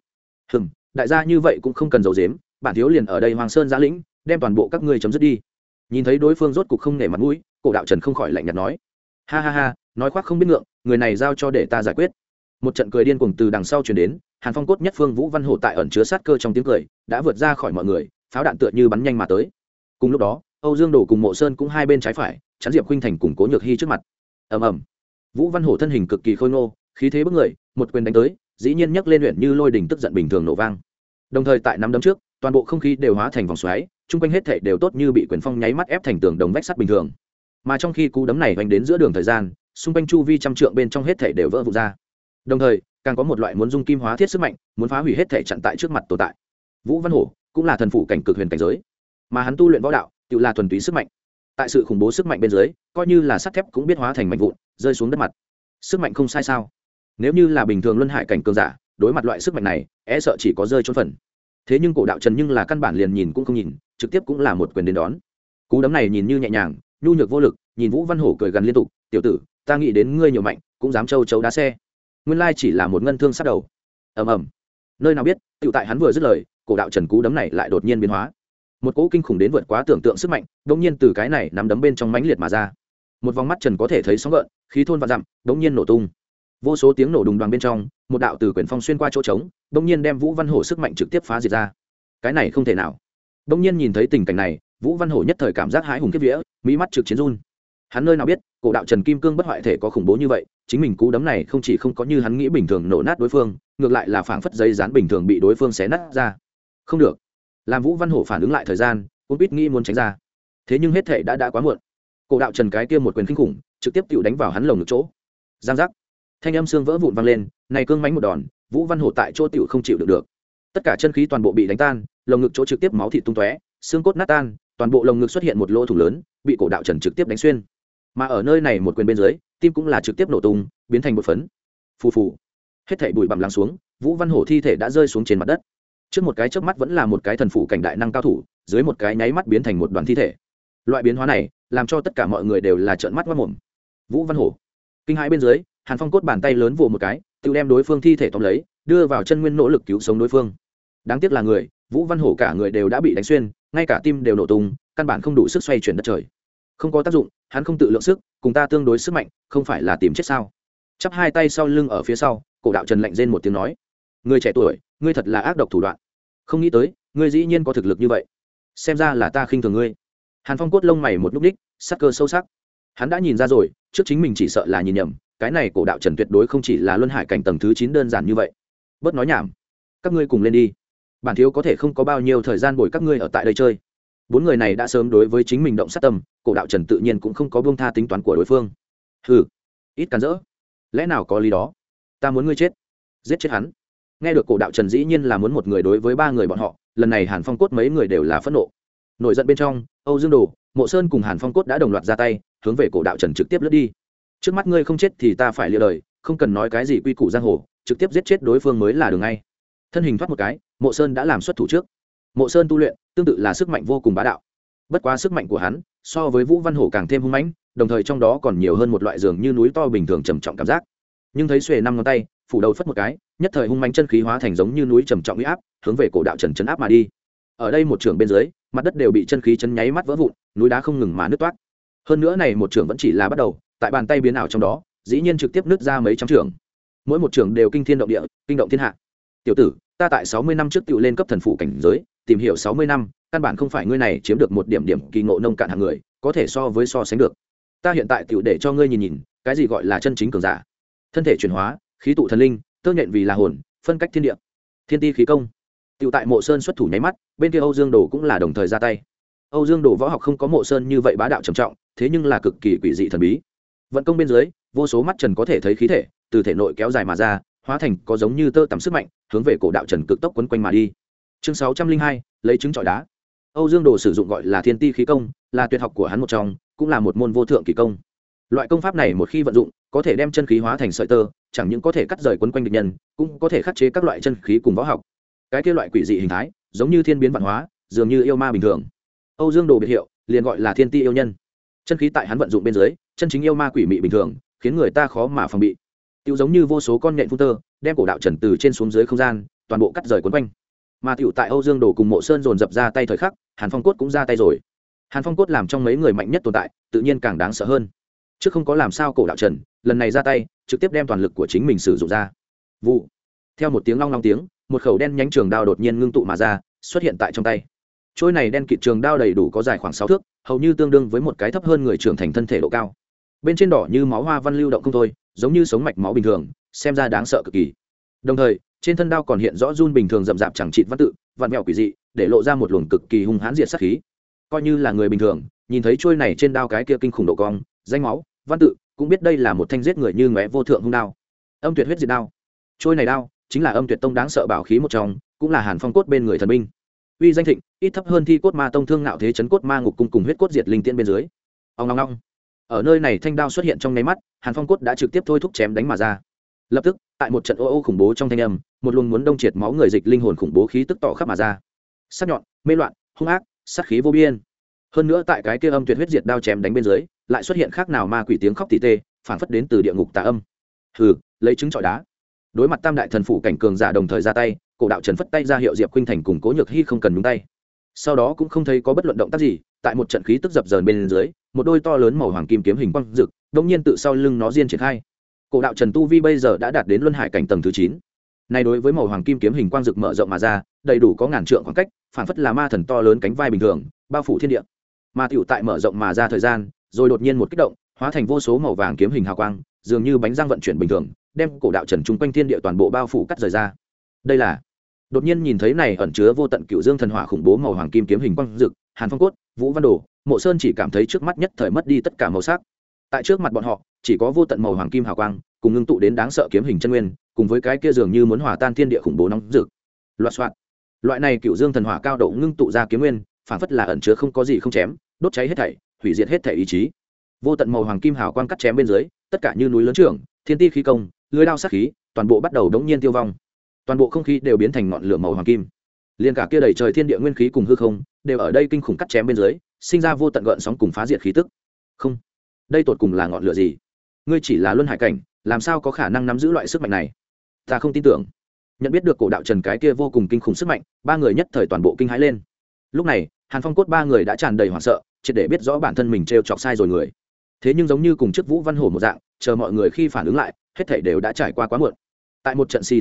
Đại gia như vậy cũng không cần giấu giếm, bản thiếu liền ở đây Hoàng Sơn Giã Lĩnh, đem toàn bộ các ngươi chấm dứt đi. Nhìn thấy đối phương rốt cục không nể mặt mũi, cổ đạo Trần không khỏi lạnh nhạt nói. Ha ha ha, nói khoác không biết ngượng, người này giao cho để ta giải quyết. Một trận cười điên cuồng từ đằng sau truyền đến, Hàn Phong cốt nhất phương Vũ Văn Hổ tại ẩn chứa sát cơ trong tiếng cười, đã vượt ra khỏi mọi người, pháo đạn tựa như bắn nhanh mà tới. Cùng lúc đó, Âu Dương Đồ cùng Mộ Sơn cũng hai bên trái phải, chắn Diệp Khuynh Thành cùng Cố Nhược Hi trước mặt. Ầm ầm. Vũ Văn Hổ thân hình cực kỳ khôi ngô, khí thế bức người, một quyền đánh tới, dĩ nhiên nhấc lên luyện như lôi đỉnh tức giận bình thường nổ vang. Đồng thời tại nắm đấm trước, toàn bộ không khí đều hóa thành vòng xoáy, chung quanh hết thảy đều tốt như bị quyền phong nháy mắt ép thành tường đồng vách sắt bình thường. Mà trong khi cú đấm này vành đến giữa đường thời gian, xung quanh chu vi trăm trượng bên trong hết thảy đều vỡ vụn ra. Đồng thời, càng có một loại muốn dung kim hóa thiết sức mạnh, muốn phá hủy hết thảy chặn tại trước mặt tồn tại. Vũ Văn Hổ cũng là thần phụ cảnh cực huyền cảnh giới, mà hắn tu luyện võ đạo, tự là thuần túy sức mạnh. Tại sự khủng bố sức mạnh bên dưới, coi như là sắt thép cũng biết hóa thành mảnh vụn, rơi xuống đất mặt. Sức mạnh không sai sao? Nếu như là bình thường luân hải cảnh cường giả, đối mặt loại sức mạnh này, e sợ chỉ có rơi trốn phần. Thế nhưng cổ đạo Trần nhưng là căn bản liền nhìn cũng không nhìn, trực tiếp cũng là một quyền đến đón. Cú đấm này nhìn như nhẹ nhàng, nhu nhược vô lực, nhìn Vũ Văn Hổ cười gần liên tục, "Tiểu tử, ta nghĩ đến ngươi nhiều mạnh, cũng dám châu chấu đá xe." Nguyên lai chỉ là một ngân thương sát đầu. Ầm ầm. Nơi nào biết, tựu tại hắn vừa dứt lời, cổ đạo Trần cú đấm này lại đột nhiên biến hóa. Một cỗ kinh khủng đến vượt quá tưởng tượng sức mạnh, đột nhiên từ cái này nắm đấm bên trong mãnh liệt mà ra. Một vòng mắt Trần có thể thấy sóng gợn, khí thôn vạn dặm, đột nhiên nổ tung. Vô số tiếng nổ đùng đoàng bên trong, một đạo từ quyển phong xuyên qua chỗ trống, đột nhiên đem Vũ Văn Hổ sức mạnh trực tiếp phá diệt ra. Cái này không thể nào. Đột nhiên nhìn thấy tình cảnh này, Vũ Văn Hổ nhất thời cảm giác hãi hùng kiếp vía, mỹ mắt trực chiến run. Hắn nơi nào biết, cổ đạo Trần kim cương bất hoại thể có khủng bố như vậy, chính mình cú đấm này không chỉ không có như hắn nghĩ bình thường nổ nát đối phương, ngược lại là phảng phất giấy dán bình thường bị đối phương xé nát ra. Không được. Làm Vũ Văn Hổ phản ứng lại thời gian, cũng biết nghĩ muốn tránh ra. Thế nhưng hết thể đã quá muộn. Cổ đạo Trần cái kia một quyền kinh khủng, trực tiếp tiểu đánh vào hắn lồng ngực chỗ. Giang giác. Thanh âm xương vỡ vụn vang lên, này cương mãnh một đòn, Vũ Văn Hổ tại chỗ tiểu không chịu được. Tất cả chân khí toàn bộ bị đánh tan, lồng ngực chỗ trực tiếp máu thịt tung tóe, xương cốt nát tan, toàn bộ lồng ngực xuất hiện một lỗ thủng lớn, bị cổ đạo Trần trực tiếp đánh xuyên. Mà ở nơi này một quyền bên dưới, tim cũng là trực tiếp nổ tung, biến thành một phấn. Phù phù. Hết thảy bụi bặm lắng xuống, Vũ Văn Hổ thi thể đã rơi xuống trên mặt đất. Trước một cái chớp mắt vẫn là một cái thần phụ cảnh đại năng cao thủ, dưới một cái nháy mắt biến thành một đoàn thi thể. Loại biến hóa này làm cho tất cả mọi người đều là trợn mắt ngoác mồm. Vũ Văn Hổ kinh hãi bên dưới, Hàn Phong Cốt bàn tay lớn vồ một cái, tự đem đối phương thi thể tóm lấy, đưa vào chân nguyên nỗ lực cứu sống đối phương. Đáng tiếc là người, Vũ Văn Hổ cả người đều đã bị đánh xuyên, ngay cả tim đều nổ tung, căn bản không đủ sức xoay chuyển đất trời. Không có tác dụng, hắn không tự lượng sức, cùng ta tương đối sức mạnh, không phải là tìm chết sao? Chắp hai tay sau lưng ở phía sau, Cổ Đạo Trần lạnh rên một tiếng nói: "Người trẻ tuổi, ngươi thật là ác độc thủ đoạn. Không nghĩ tới, ngươi dĩ nhiên có thực lực như vậy. Xem ra là ta khinh thường ngươi." Hàn Phong Cốt lông mày một lúc đích, sắc cơ sâu sắc. Hắn đã nhìn ra rồi, trước chính mình chỉ sợ là nhìn nhầm, cái này Cổ Đạo Trần tuyệt đối không chỉ là luân hải cảnh tầng thứ 9 đơn giản như vậy. Bớt nói nhảm, các ngươi cùng lên đi. Bản thiếu có thể không có bao nhiêu thời gian bồi các ngươi ở tại đây chơi. Bốn người này đã sớm đối với chính mình động sát tâm, Cổ Đạo Trần tự nhiên cũng không có buông tha tính toán của đối phương. Hừ, ít cản rỡ. Lẽ nào có lý đó? Ta muốn ngươi chết. Giết chết hắn. Nghe được Cổ Đạo Trần dĩ nhiên là muốn một người đối với ba người bọn họ, lần này Hàn Phong Cốt mấy người đều là phẫn nộ. Nổi giận bên trong, Âu Dương Đồ, Mộ Sơn cùng Hàn Phong Cốt đã đồng loạt ra tay, hướng về Cổ Đạo Trần trực tiếp lướt đi. Trước mắt ngươi không chết thì ta phải lìa đời, không cần nói cái gì quy củ giang hồ, trực tiếp giết chết đối phương mới là đường ngay. Thân hình thoát một cái, Mộ Sơn đã làm xuất thủ trước. Mộ Sơn tu luyện tương tự là sức mạnh vô cùng bá đạo, bất quá sức mạnh của hắn so với Vũ Văn Hổ càng thêm hung mãnh, đồng thời trong đó còn nhiều hơn một loại dường như núi to bình thường trầm trọng cảm giác. Nhưng thấy xuề năm ngón tay, phủ đầu phất một cái, nhất thời hung mãnh chân khí hóa thành giống như núi trầm trọng uy áp, hướng về Cổ Đạo Trần chấn áp mà đi. Ở đây một trường bên dưới, mặt đất đều bị chân khí chấn nháy mắt vỡ vụn, núi đá không ngừng mà nứt toát. Hơn nữa này một trường vẫn chỉ là bắt đầu, tại bàn tay biến ảo trong đó, dĩ nhiên trực tiếp nứt ra mấy trăm trường. Mỗi một trường đều kinh thiên động địa, kinh động thiên hạ. Tiểu tử, ta tại 60 năm trước tựu lên cấp thần phụ cảnh giới, tìm hiểu 60 năm, căn bản không phải ngươi này chiếm được một điểm điểm kỳ ngộ nông cạn hạng người có thể so sánh được. Ta hiện tại tựu để cho ngươi nhìn nhìn, cái gì gọi là chân chính cường giả. Thân thể chuyển hóa, khí tụ thần linh, tơ nhện vì là hồn, phân cách thiên địa. Thiên ti khí công. Tựu tại Mộ Sơn xuất thủ nháy mắt, bên kia Âu Dương Đồ cũng là đồng thời ra tay. Âu Dương Đồ võ học không có Mộ Sơn như vậy bá đạo trầm trọng, thế nhưng là cực kỳ quỷ dị thần bí. Vận công bên dưới, vô số mắt trần có thể thấy khí thể từ thể nội kéo dài mà ra, hóa thành có giống như tơ tằm sức mạnh, hướng về Cổ Đạo Trần cực tốc quấn quanh mà đi. Chương 602, lấy trứng trọi đá. Âu Dương Đồ sử dụng gọi là Thiên Ti khí công, là tuyệt học của hắn một trong, cũng là một môn vô thượng kỳ công. Loại công pháp này một khi vận dụng, có thể đem chân khí hóa thành sợi tơ, chẳng những có thể cắt rời quấn quanh địch nhân, cũng có thể khắc chế các loại chân khí cùng võ học. Cái kia loại quỷ dị hình thái, giống như thiên biến vạn hóa, dường như yêu ma bình thường. Âu Dương Đồ biệt hiệu, liền gọi là Thiên Ti yêu nhân. Chân khí tại hắn vận dụng bên dưới, chân chính yêu ma quỷ mị bình thường, khiến người ta khó mà phòng bị. Tiêu giống như vô số con nhện phun tơ, đem Cổ Đạo Trần từ trên xuống dưới không gian, toàn bộ cắt rời quấn quanh. Mà tiểu tại Âu Dương Đồ cùng Mộ Sơn dồn dập ra tay thời khắc, Hàn Phong Cốt cũng ra tay rồi. Hàn Phong Cốt làm trong mấy người mạnh nhất tồn tại, tự nhiên càng đáng sợ hơn. Trước không có làm sao Cổ Đạo Trần, lần này ra tay, trực tiếp đem toàn lực của chính mình sử dụng ra. Vụ. Theo một tiếng long long tiếng, một khẩu đen nhánh trường đao đột nhiên ngưng tụ mà ra, xuất hiện tại trong tay. Trôi này đen kịt trường đao đầy đủ có dài khoảng 6 thước, hầu như tương đương với một cái thấp hơn người trưởng thành thân thể độ cao. Bên trên đỏ như máu hoa văn lưu động không thôi, giống như sống mạch máu bình thường, xem ra đáng sợ cực kỳ. Đồng thời, trên thân đao còn hiện rõ run bình thường rậm rạp chẳng chịt văn tự, vạn mèo quỷ dị, để lộ ra một luồng cực kỳ hung hãn diệt sát khí. Coi như là người bình thường, nhìn thấy trôi này trên đao cái kia kinh khủng độ cong, danh máu, văn tự, cũng biết đây là một thanh giết người như ngóe vô thượng hung đao. Âm Tuyệt huyết diệt đao. Trôi này đao chính là Âm Tuyệt tông đáng sợ bảo khí một trong, cũng là Hàn Phong Cốt bên người thần binh. Uy danh thịnh, ít thấp hơn Thi Cốt Ma tông Thương Ngạo Thế Chấn Cốt Ma Ngục cung cùng huyết cốt diệt linh tiễn bên dưới. Ong ong ong. Ở nơi này thanh đao xuất hiện trong nháy mắt, Hàn Phong Cốt đã trực tiếp thôi thúc chém đánh mà ra. Lập tức, tại một trận ô ô khủng bố trong thanh âm, một luồng muốn đông triệt máu người dịch linh hồn khủng bố khí tức tỏ khắp mà ra. Sắc nhọn, mê loạn, hung ác, sát khí vô biên. Hơn nữa tại cái kia Âm Tuyệt huyết diệt đao chém đánh bên dưới, lại xuất hiện khác nào ma quỷ tiếng khóc tỉ tê, phản phất đến từ địa ngục tà âm. Hừ, lấy trứng trọi đá. Đối mặt tam đại thần phủ cảnh cường giả đồng thời ra tay, Cổ Đạo Trần phất tay ra hiệu Diệp Khuynh Thành cùng Cố Nhược Hi không cần nhúng tay. Sau đó cũng không thấy có bất luận động tác gì, tại một trận khí tức dập dờn bên dưới, một đôi to lớn màu hoàng kim kiếm hình quang rực, đột nhiên tự sau lưng nó diên triển khai. Cổ Đạo Trần tu vi bây giờ đã đạt đến luân hải cảnh tầng thứ 9. Này đối với màu hoàng kim kiếm hình quang rực mở rộng mà ra, đầy đủ có ngàn trượng khoảng cách, phản phất là ma thần to lớn cánh vai bình thường, bao phủ thiên địa. Mà tiểu tại mở rộng mà ra thời gian, rồi đột nhiên một kích động, hóa thành vô số màu vàng kiếm hình hào quang, dường như bánh răng vận chuyển bình thường, đem Cổ Đạo Trần trung quanh thiên địa toàn bộ bao phủ cắt rời ra. Đây là đột nhiên nhìn thấy này ẩn chứa vô tận cựu dương thần hỏa khủng bố màu hoàng kim kiếm hình quang rực, Hàn Phong Cốt, Vũ Văn Đồ, Mộ Sơn chỉ cảm thấy trước mắt nhất thời mất đi tất cả màu sắc. Tại trước mặt bọn họ, chỉ có vô tận màu hoàng kim hào quang, cùng ngưng tụ đến đáng sợ kiếm hình chân nguyên, cùng với cái kia dường như muốn hòa tan thiên địa khủng bố nóng rực. Loạt soạt. Loại này cựu dương thần hỏa cao độ ngưng tụ ra kiếm nguyên, phản phất là ẩn chứa không có gì không chém, đốt cháy hết thảy, hủy diệt hết thảy ý chí. Vô tận màu hoàng kim hào quang cắt chém bên dưới, tất cả như núi lớn trưởng, thiên ti khí công, lưỡi đao sát khí, toàn bộ bắt đầu đống nhiên tiêu vong. Toàn bộ không khí đều biến thành ngọn lửa màu hoàng kim. Liên cả kia đầy trời thiên địa nguyên khí cùng hư không, đều ở đây kinh khủng cắt chém bên dưới sinh ra vô tận gợn sóng cùng phá diệt khí tức. Không, đây tột cùng là ngọn lửa gì? Ngươi chỉ là luân hải cảnh, làm sao có khả năng nắm giữ loại sức mạnh này? Ta không tin tưởng. Nhận biết được cổ đạo trần cái kia vô cùng kinh khủng sức mạnh, ba người nhất thời toàn bộ kinh hãi lên. Lúc này Hàn Phong Cốt ba người đã tràn đầy hoảng sợ, triệt để biết rõ bản thân mình trêu chọc sai rồi người. Thế nhưng giống như cùng trước Vũ Văn Hổ một dạng, chờ mọi người khi phản ứng lại, hết thảy đều đã trải qua quá muộn. Tại một trận xì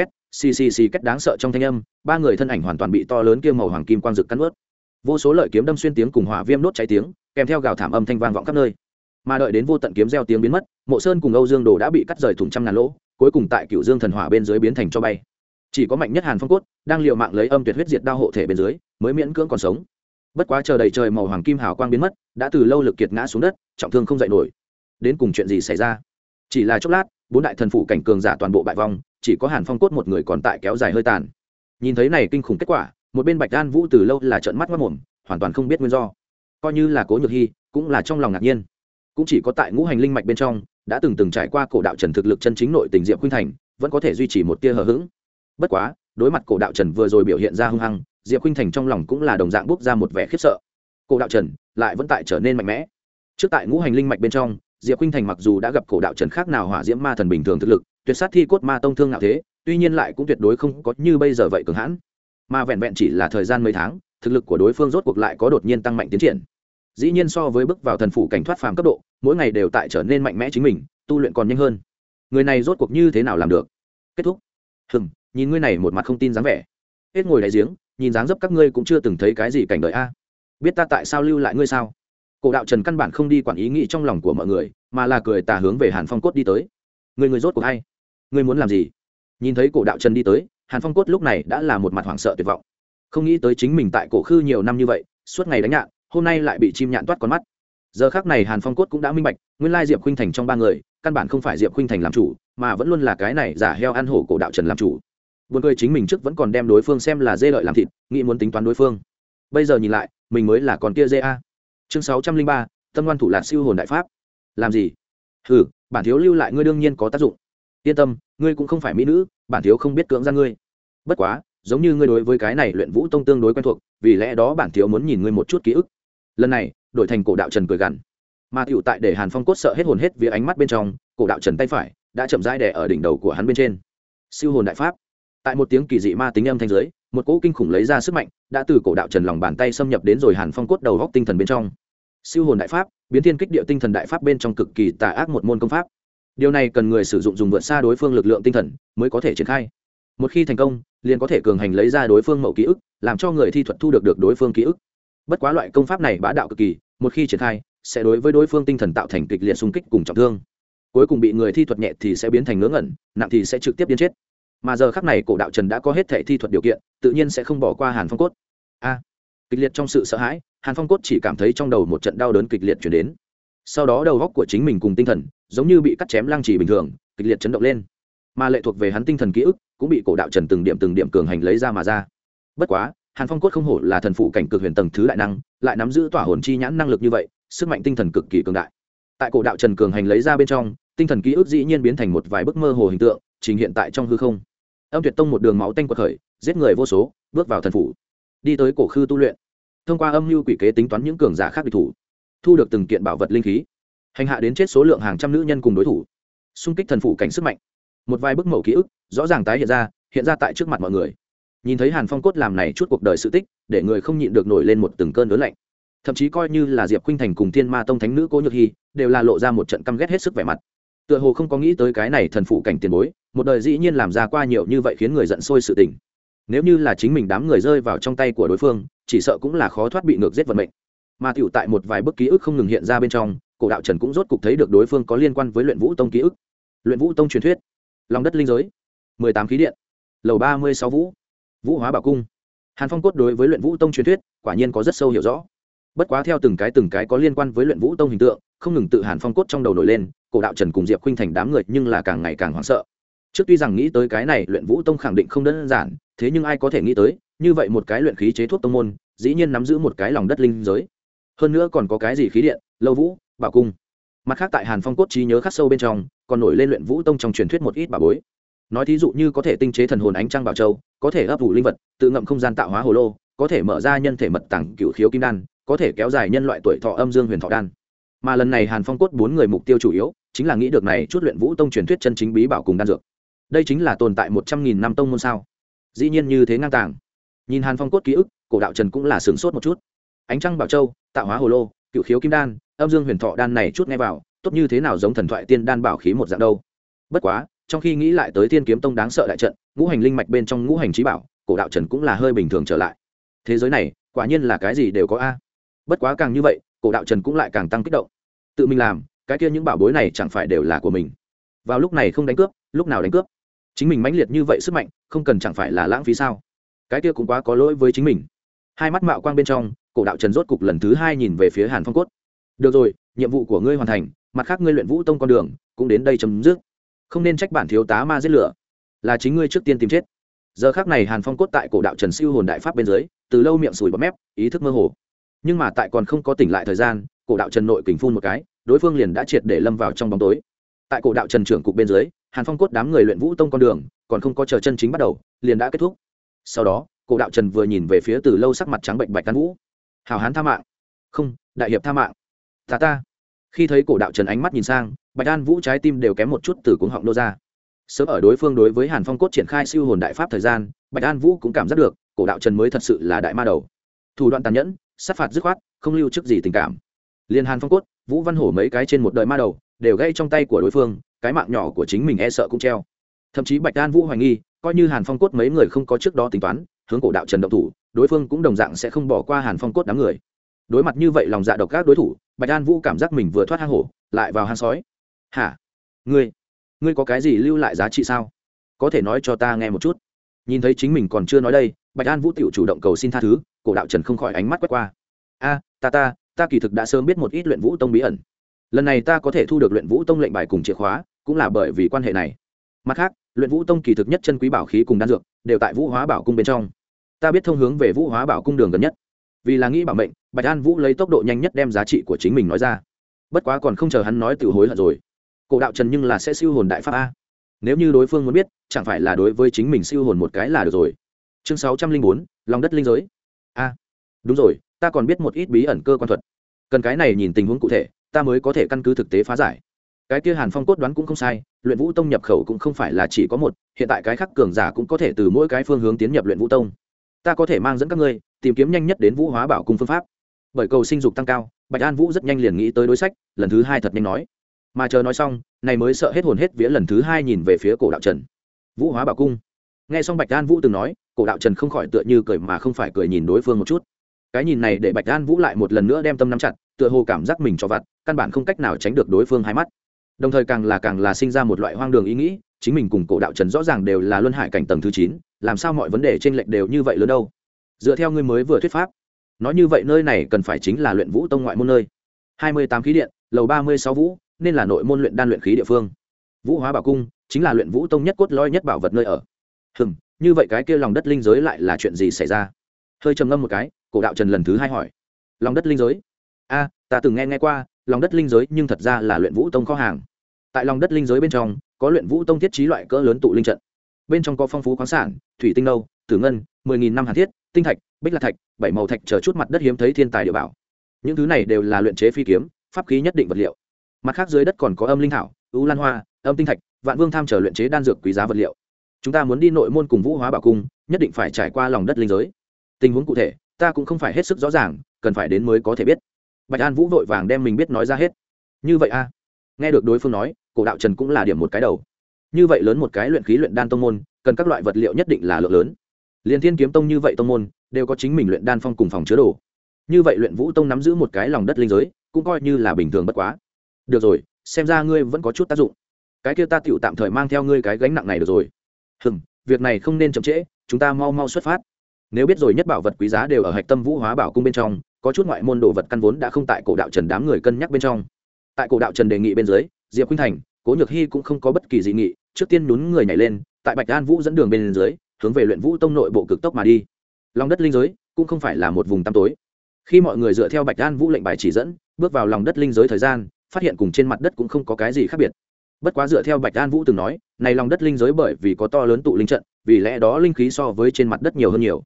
xì két đáng sợ trong thanh âm, ba người thân ảnh hoàn toàn bị to lớn kia màu hoàng kim quang rực cắn nuốt. Vô số lợi kiếm đâm xuyên tiếng cùng hỏa viêm đốt cháy tiếng, kèm theo gào thảm âm thanh vang vọng khắp nơi. Mà đợi đến vô tận kiếm reo tiếng biến mất, Mộ Sơn cùng Âu Dương Đồ đã bị cắt rời thủng trăm ngàn lỗ, cuối cùng tại Cửu Dương thần hỏa bên dưới biến thành tro bay. Chỉ có mạnh nhất Hàn Phong Cốt đang liều mạng lấy âm tuyệt huyết diệt đao hộ thể bên dưới, mới miễn cưỡng còn sống. Bất quá chờ đầy trời màu hoàng kim hào quang biến mất, đã từ lâu lực kiệt ngã xuống đất, trọng thương không dậy nổi. Đến cùng chuyện gì xảy ra? Chỉ là chốc lát, bốn đại thần phụ cảnh cường giả toàn bộ bại vong, chỉ có Hàn Phong Cốt một người còn tại kéo dài hơi tàn. Nhìn thấy này kinh khủng kết quả, một bên Bạch An Vũ từ lâu là trợn mắt ngoác mồm, hoàn toàn không biết nguyên do. Coi như là Cố Nhược Hi, cũng là trong lòng ngạc nhiên. Cũng chỉ có tại ngũ hành linh mạch bên trong, đã từng trải qua cổ đạo trần thực lực chân chính nội tình Diệp Khuynh Thành, vẫn có thể duy trì một tia hờ hững. Bất quá, đối mặt cổ đạo trần vừa rồi biểu hiện ra hung hăng, Diệp Khuynh Thành trong lòng cũng là đồng dạng bốc ra một vẻ khiếp sợ. Cổ đạo trần lại vẫn tại trở nên mạnh mẽ. Trước tại ngũ hành linh mạch bên trong, Diệp Khuynh Thành mặc dù đã gặp cổ đạo trần khác nào hỏa diễm ma thần bình thường thực lực, tuyệt sát thi cốt ma tông thương ngạo thế, tuy nhiên lại cũng tuyệt đối không có như bây giờ vậy cường hãn. Mà vẹn vẹn chỉ là thời gian mấy tháng, thực lực của đối phương rốt cuộc lại có đột nhiên tăng mạnh tiến triển. Dĩ nhiên so với bước vào thần phủ cảnh thoát phàm cấp độ, mỗi ngày đều tại trở nên mạnh mẽ chính mình, tu luyện còn nhanh hơn. Người này rốt cuộc như thế nào làm được? Kết thúc. Nhìn ngươi này một mặt không tin dáng vẻ. Hết ngồi đáy giếng, nhìn dáng dấp các ngươi cũng chưa từng thấy cái gì cảnh đời a. Biết ta tại sao lưu lại ngươi sao? Cổ đạo trần căn bản không đi quản ý nghĩ trong lòng của mọi người, mà là cười tà hướng về Hàn Phong Cốt đi tới. Người rốt cuộc hay? Ngươi muốn làm gì? Nhìn thấy cổ đạo trần đi tới, Hàn Phong Cốt lúc này đã là một mặt hoảng sợ tuyệt vọng. Không nghĩ tới chính mình tại cổ khư nhiều năm như vậy, suốt ngày đánh nhạn, hôm nay lại bị chim nhạn toát con mắt. Giờ khắc này Hàn Phong Cốt cũng đã minh bạch, nguyên lai Diệp Khuynh Thành trong ba người, căn bản không phải Diệp Khuynh Thành làm chủ, mà vẫn luôn là cái này giả heo ăn hổ cổ đạo trần làm chủ. Buồn cười chính mình trước vẫn còn đem đối phương xem là dê lợi làm thịt, nghĩ muốn tính toán đối phương. Bây giờ nhìn lại, mình mới là con kia dê a. Chương 603, Tâm Ngoan Thủ Lạt siêu hồn đại pháp. Làm gì? Hừ, bản thiếu lưu lại ngươi đương nhiên có tác dụng. Yên tâm, ngươi cũng không phải mỹ nữ, bản thiếu không biết cưỡng gian ngươi. Bất quá, giống như ngươi đối với cái này luyện vũ tông tương đối quen thuộc, vì lẽ đó bản thiếu muốn nhìn ngươi một chút ký ức. Lần này, đổi thành cổ đạo trần cười gằn. Mà tiểu tại để Hàn Phong Cốt sợ hết hồn hết vía ánh mắt bên trong, cổ đạo trần tay phải đã chậm rãi đè ở đỉnh đầu của hắn bên trên. Siêu hồn đại pháp. Tại một tiếng kỳ dị ma tính âm thanh dưới, một cỗ kinh khủng lấy ra sức mạnh, đã từ cổ đạo trần lòng bàn tay xâm nhập đến rồi Hàn Phong Cốt đầu góc tinh thần bên trong. Siêu hồn đại pháp, biến thiên kích địa tinh thần đại pháp bên trong cực kỳ tà ác một môn công pháp. Điều này cần người sử dụng dùng vượt xa đối phương lực lượng tinh thần mới có thể triển khai. Một khi thành công, liền có thể cường hành lấy ra đối phương mẫu ký ức, làm cho người thi thuật thu được đối phương ký ức. Bất quá loại công pháp này bá đạo cực kỳ, một khi triển khai, sẽ đối với đối phương tinh thần tạo thành kịch liệt xung kích cùng trọng thương. Cuối cùng bị người thi thuật nhẹ thì sẽ biến thành ngớ ngẩn, nặng thì sẽ trực tiếp điên chết. Mà giờ khắc này cổ đạo trần đã có hết thể thi thuật điều kiện, tự nhiên sẽ không bỏ qua Hàn Phong Cốt. Kịch liệt trong sự sợ hãi, Hàn Phong Cốt chỉ cảm thấy trong đầu một trận đau đớn kịch liệt chuyển đến. Sau đó đầu óc của chính mình cùng tinh thần giống như bị cắt chém lăng trì bình thường, kịch liệt chấn động lên. Mà lệ thuộc về hắn tinh thần ký ức cũng bị cổ đạo trần từng điểm cường hành lấy ra mà ra. Bất quá, Hàn Phong Cốt không hổ là thần phụ cảnh cực huyền tầng thứ đại năng, lại nắm giữ tỏa hồn chi nhãn năng lực như vậy, sức mạnh tinh thần cực kỳ cường đại. Tại cổ đạo trần cường hành lấy ra bên trong, tinh thần ký ức dĩ nhiên biến thành một vài bức mơ hồ hình tượng, trình hiện tại trong hư không. Âm Tuyệt Tông một đường máu tanh quật khởi, giết người vô số, bước vào thần phủ, đi tới cổ khư tu luyện. Thông qua âm mưu quỷ kế tính toán những cường giả khác địch thủ, thu được từng kiện bảo vật linh khí, hành hạ đến chết số lượng hàng trăm nữ nhân cùng đối thủ, xung kích thần phụ cảnh sức mạnh. Một vài bức mẫu ký ức rõ ràng tái hiện ra tại trước mặt mọi người. Nhìn thấy Hàn Phong Cốt làm này chút cuộc đời sự tích, để người không nhịn được nổi lên một từng cơn đớn lạnh. Thậm chí coi như là Diệp Khuynh Thành cùng Thiên Ma Tông thánh nữ Cố Nhược Hi, đều là lộ ra một trận căm ghét hết sức vẻ mặt. Tựa hồ không có nghĩ tới cái này thần phụ cảnh tiền bối, một đời dĩ nhiên làm ra qua nhiều như vậy khiến người giận sôi sự tình. Nếu như là chính mình đám người rơi vào trong tay của đối phương, chỉ sợ cũng là khó thoát bị ngược giết vận mệnh. Mà tiểu tại một vài bức ký ức không ngừng hiện ra bên trong, cổ đạo trần cũng rốt cục thấy được đối phương có liên quan với Luyện Vũ Tông ký ức. Luyện Vũ Tông truyền thuyết, lòng đất linh giới, 18 khí điện, lầu 36 vũ, Vũ Hóa Bảo Cung. Hàn Phong Cốt đối với Luyện Vũ Tông truyền thuyết quả nhiên có rất sâu hiểu rõ. Bất quá theo từng cái có liên quan với Luyện Vũ Tông hình tượng, không ngừng tự Hàn Phong Cốt trong đầu nổi lên, cổ đạo trần cùng Diệp Khuynh Thành đám người nhưng là càng ngày càng hoảng sợ. Trước tuy rằng nghĩ tới cái này Luyện Vũ Tông khẳng định không đơn giản, thế nhưng ai có thể nghĩ tới, như vậy một cái luyện khí chế thuốc tông môn, dĩ nhiên nắm giữ một cái lòng đất linh giới. Hơn nữa còn có cái gì khí điện, lâu vũ, bảo cung. Mặt khác tại Hàn Phong Cốt trí nhớ khắc sâu bên trong, còn nổi lên Luyện Vũ Tông trong truyền thuyết một ít bảo bối. Nói thí dụ như có thể tinh chế thần hồn ánh trăng bảo châu, có thể ấp ủ linh vật, tự ngậm không gian tạo hóa hồ lô, có thể mở ra nhân thể mật tàng cựu khiếu kim đan, có thể kéo dài nhân loại tuổi thọ âm dương huyền thọ đan. Mà lần này Hàn Phong cốt 4 người mục tiêu chủ yếu chính là nghĩ được này chút luyện vũ tông truyền thuyết chân chính bí bảo cùng đan dược. Đây chính là tồn tại 100.000 năm tông môn sao? Dĩ nhiên như thế ngang tàng. Nhìn Hàn Phong cốt ký ức, Cổ Đạo Trần cũng là sửng sốt một chút. Ánh trăng bảo châu, tạo hóa hồ lô, cựu khiếu kim đan, âm dương huyền thọ đan này chút nghe vào, tốt như thế nào giống thần thoại tiên đan bảo khí một dạng đâu. Bất quá, trong khi nghĩ lại tới Thiên Kiếm Tông đáng sợ đại trận, ngũ hành linh mạch bên trong ngũ hành chí bảo, Cổ Đạo Trần cũng là hơi bình thường trở lại. Thế giới này, quả nhiên là cái gì đều có a. Bất quá càng như vậy, Cổ Đạo Trần cũng lại càng tăng kích động. Tự mình làm, cái kia những bảo bối này chẳng phải đều là của mình. Vào lúc này không đánh cướp, lúc nào đánh cướp. Chính mình mãnh liệt như vậy sức mạnh, không cần chẳng phải là lãng phí sao? Cái kia cũng quá có lỗi với chính mình. Hai mắt mạo quang bên trong, Cổ Đạo Trần rốt cục lần thứ 2 nhìn về phía Hàn Phong cốt. Được rồi, nhiệm vụ của ngươi hoàn thành, mặt khác ngươi luyện vũ tông con đường cũng đến đây chấm dứt. Không nên trách bản thiếu tá ma giết lửa, là chính ngươi trước tiên tìm chết. Giờ khắc này Hàn Phong cốt tại Cổ Đạo Trần siêu hồn đại pháp bên dưới, từ lâu miệng sùi bọt mép, ý thức mơ hồ. Nhưng mà tại còn không có tỉnh lại thời gian, Cổ Đạo Trần nội kình phun một cái, đối phương liền đã triệt để lâm vào trong bóng tối. Tại Cổ Đạo Trần trưởng cục bên dưới, Hàn Phong cốt đám người luyện vũ tông con đường còn không có chờ chân chính bắt đầu, liền đã kết thúc. Sau đó, Cổ Đạo Trần vừa nhìn về phía từ lâu sắc mặt trắng bệnh Bạch Đan Vũ. Hào hán tha mạng. Không, đại hiệp tha mạng. Ta. Khi thấy Cổ Đạo Trần ánh mắt nhìn sang, Bạch Đan Vũ trái tim đều kém một chút từ cuống họng nô ra. Sớm ở đối phương đối với Hàn Phong cốt triển khai siêu hồn đại pháp thời gian, Bạch Đan Vũ cũng cảm giác được, Cổ Đạo Trần mới thật sự là đại ma đầu. Thủ đoạn tàn nhẫn, sát phạt dứt khoát, không lưu chức gì tình cảm. Liên Hàn Phong cốt, Vũ Văn Hổ mấy cái trên một đời ma đầu, đều gây trong tay của đối phương, cái mạng nhỏ của chính mình e sợ cũng treo. Thậm chí Bạch Đan Vũ hoài nghi, coi như Hàn Phong cốt mấy người không có trước đó tính toán, hướng Cổ Đạo Trần động thủ, đối phương cũng đồng dạng sẽ không bỏ qua Hàn Phong cốt đám người. Đối mặt như vậy lòng dạ độc các đối thủ, Bạch Đan Vũ cảm giác mình vừa thoát hang hổ, lại vào hang sói. Hả? Ngươi có cái gì lưu lại giá trị sao? Có thể nói cho ta nghe một chút. Nhìn thấy chính mình còn chưa nói đây, Bạch Đan Vũ tiểu chủ động cầu xin tha thứ, Cổ Đạo Trần không khỏi ánh mắt quét qua. Ta kỳ thực đã sớm biết một ít luyện vũ tông bí ẩn. Lần này ta có thể thu được luyện vũ tông lệnh bài cùng chìa khóa, cũng là bởi vì quan hệ này. Mặt khác, luyện vũ tông kỳ thực nhất chân quý bảo khí cùng đan dược đều tại Vũ Hóa Bảo cung bên trong. Ta biết thông hướng về Vũ Hóa Bảo cung đường gần nhất. Vì là nghĩ bảo mệnh, Bạch An Vũ lấy tốc độ nhanh nhất đem giá trị của chính mình nói ra. Bất quá còn không chờ hắn nói tự hối hận rồi. Cổ Đạo Trần nhưng là sẽ siêu hồn đại pháp a. Nếu như đối phương muốn biết, chẳng phải là đối với chính mình siêu hồn một cái là được rồi. Chương 604, lòng đất linh giới. Đúng rồi, ta còn biết một ít bí ẩn cơ quan thuật. Cần cái này nhìn tình huống cụ thể, ta mới có thể căn cứ thực tế phá giải. Cái kia Hàn Phong cốt đoán cũng không sai, luyện vũ tông nhập khẩu cũng không phải là chỉ có một, hiện tại cái khác cường giả cũng có thể từ mỗi cái phương hướng tiến nhập luyện vũ tông. Ta có thể mang dẫn các ngươi tìm kiếm nhanh nhất đến Vũ Hóa Bảo cung phương pháp. Bởi cầu sinh dục tăng cao, Bạch An Vũ rất nhanh liền nghĩ tới đối sách, lần thứ 2 thật nhanh nói. Mà chờ nói xong, này mới sợ hết hồn hết vía lần thứ 2 nhìn về phía Cổ Đạo Trần. Vũ Hóa Bảo cung. Nghe xong Bạch An Vũ từng nói, Cổ Đạo Trần không khỏi tựa như cười mà không phải cười nhìn đối phương một chút. Cái nhìn này để Bạch An Vũ lại một lần nữa đem tâm nắm chặt, tựa hồ cảm giác mình cho vặt, căn bản không cách nào tránh được đối phương hai mắt. Đồng thời càng là sinh ra một loại hoang đường ý nghĩ, chính mình cùng Cổ Đạo Trần rõ ràng đều là luân hải cảnh tầng thứ 9, làm sao mọi vấn đề trên lệch đều như vậy lớn đâu? Dựa theo ngươi mới vừa thuyết pháp, nói như vậy nơi này cần phải chính là luyện vũ tông ngoại môn nơi. 28 khí điện, lầu 36 vũ, nên là nội môn luyện đan luyện khí địa phương. Vũ Hóa Bảo cung chính là luyện vũ tông nhất cốt lõi nhất bảo vật nơi ở. Như vậy cái kia lòng đất linh giới lại là chuyện gì xảy ra? Hơi trầm ngâm một cái, Cổ Đạo Trần lần thứ 2 hỏi. Lòng đất linh giới? Ta từng nghe qua, lòng đất linh giới nhưng thật ra là luyện vũ tông kho hàng. Tại lòng đất linh giới bên trong, có luyện vũ tông thiết trí loại cỡ lớn tụ linh trận. Bên trong có phong phú khoáng sản, thủy tinh nâu, tử ngân, 10.000 năm hàn thiết, tinh thạch, bích lạc thạch, 7 màu thạch chờ chút mặt đất hiếm thấy thiên tài địa bảo. Những thứ này đều là luyện chế phi kiếm, pháp khí nhất định vật liệu. Mặt khác dưới đất còn có âm linh thảo, u lan hoa, âm tinh thạch, vạn vương tham chờ luyện chế đan dược quý giá vật liệu. Chúng ta muốn đi nội môn cùng Vũ Hóa Bảo cung, nhất định phải trải qua lòng đất linh giới. Tình huống cụ thể, ta cũng không phải hết sức rõ ràng, cần phải đến mới có thể biết. Bạch An Vũ vội vàng đem mình biết nói ra hết. Như vậy nghe được đối phương nói, Cổ Đạo Trần cũng là điểm một cái đầu. Như vậy lớn một cái luyện khí luyện đan tông môn, cần các loại vật liệu nhất định là lượng lớn. Liên Thiên Kiếm Tông như vậy tông môn, đều có chính mình luyện đan phong cùng phòng chứa đồ. Như vậy luyện vũ tông nắm giữ một cái lòng đất linh giới, cũng coi như là bình thường bất quá. Được rồi, xem ra ngươi vẫn có chút tác dụng. Cái kia ta tựu tạm thời mang theo ngươi cái gánh nặng này được rồi. Việc này không nên chậm trễ, chúng ta mau xuất phát. Nếu biết rồi nhất bảo vật quý giá đều ở hạch tâm Vũ Hóa Bảo cung bên trong, có chút ngoại môn đồ vật căn vốn đã không tại Cổ Đạo Trần đám người cân nhắc bên trong. Tại Cổ Đạo Trần đề nghị bên dưới, Diệp Khuynh Thành, Cố Nhược Hi cũng không có bất kỳ dị nghị, trước tiên nhún người nhảy lên, tại Bạch An Vũ dẫn đường bên dưới, hướng về luyện vũ tông nội bộ cực tốc mà đi. Lòng đất linh giới cũng không phải là một vùng tăm tối. Khi mọi người dựa theo Bạch An Vũ lệnh bài chỉ dẫn, bước vào lòng đất linh giới thời gian, phát hiện cùng trên mặt đất cũng không có cái gì khác biệt. Bất quá dựa theo Bạch An Vũ từng nói, này lòng đất linh giới bởi vì có to lớn tụ linh trận, vì lẽ đó linh khí so với trên mặt đất nhiều hơn nhiều.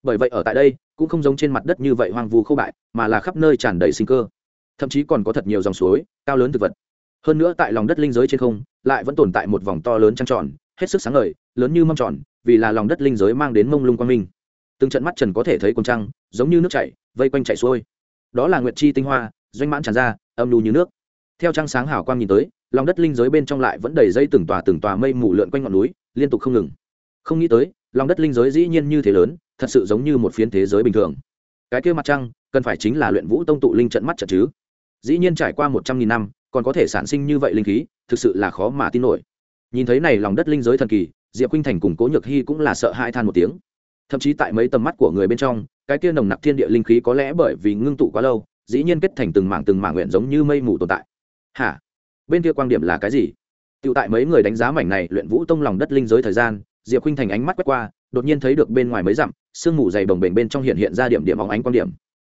bởi vậy ở tại đây cũng không giống trên mặt đất như vậy hoang vu khô bại, mà là khắp nơi tràn đầy sinh cơ, thậm chí còn có thật nhiều dòng suối cao lớn thực vật. Hơn nữa tại lòng đất linh giới trên không lại vẫn tồn tại một vòng to lớn trăng tròn, hết sức sáng ngời, lớn như mâm tròn, vì là lòng đất linh giới mang đến mông lung quang minh. Từng trận mắt trần có thể thấy con trăng giống như nước chảy vây quanh chảy xuôi, đó là nguyệt chi tinh hoa doanh mãn tràn ra, âm nhu như nước. Theo trăng sáng hào quang nhìn tới, lòng đất linh giới bên trong lại vẫn đầy dây từng tòa mây mù lượn quanh ngọn núi, liên tục không ngừng. Không nghĩ tới lòng đất linh giới dĩ nhiên như thế lớn, thật sự giống như một phiến thế giới bình thường. Cái kia mặt trăng cần phải chính là luyện vũ tông tụ linh trận mắt trận chứ? Dĩ nhiên trải qua 100.000 năm còn có thể sản sinh như vậy linh khí, thực sự là khó mà tin nổi. Nhìn thấy này lòng đất linh giới thần kỳ, Diệp Khuynh Thành cùng Cố Nhược Hi cũng là sợ hãi than một tiếng. Thậm chí tại mấy tầm mắt của người bên trong, cái kia nồng nặc thiên địa linh khí có lẽ bởi vì ngưng tụ quá lâu, dĩ nhiên kết thành từng mảng nguyện giống như mây mù tồn tại. Hả? Bên kia quan điểm là cái gì? Tiểu tại mấy người đánh giá mảnh này luyện vũ tông lòng đất linh giới thời gian, Diệp Khuynh Thành ánh mắt quét qua, đột nhiên thấy được bên ngoài mấy dặm, sương mù dày bồng bềnh bên trong hiện ra điểm óng ánh quang điểm.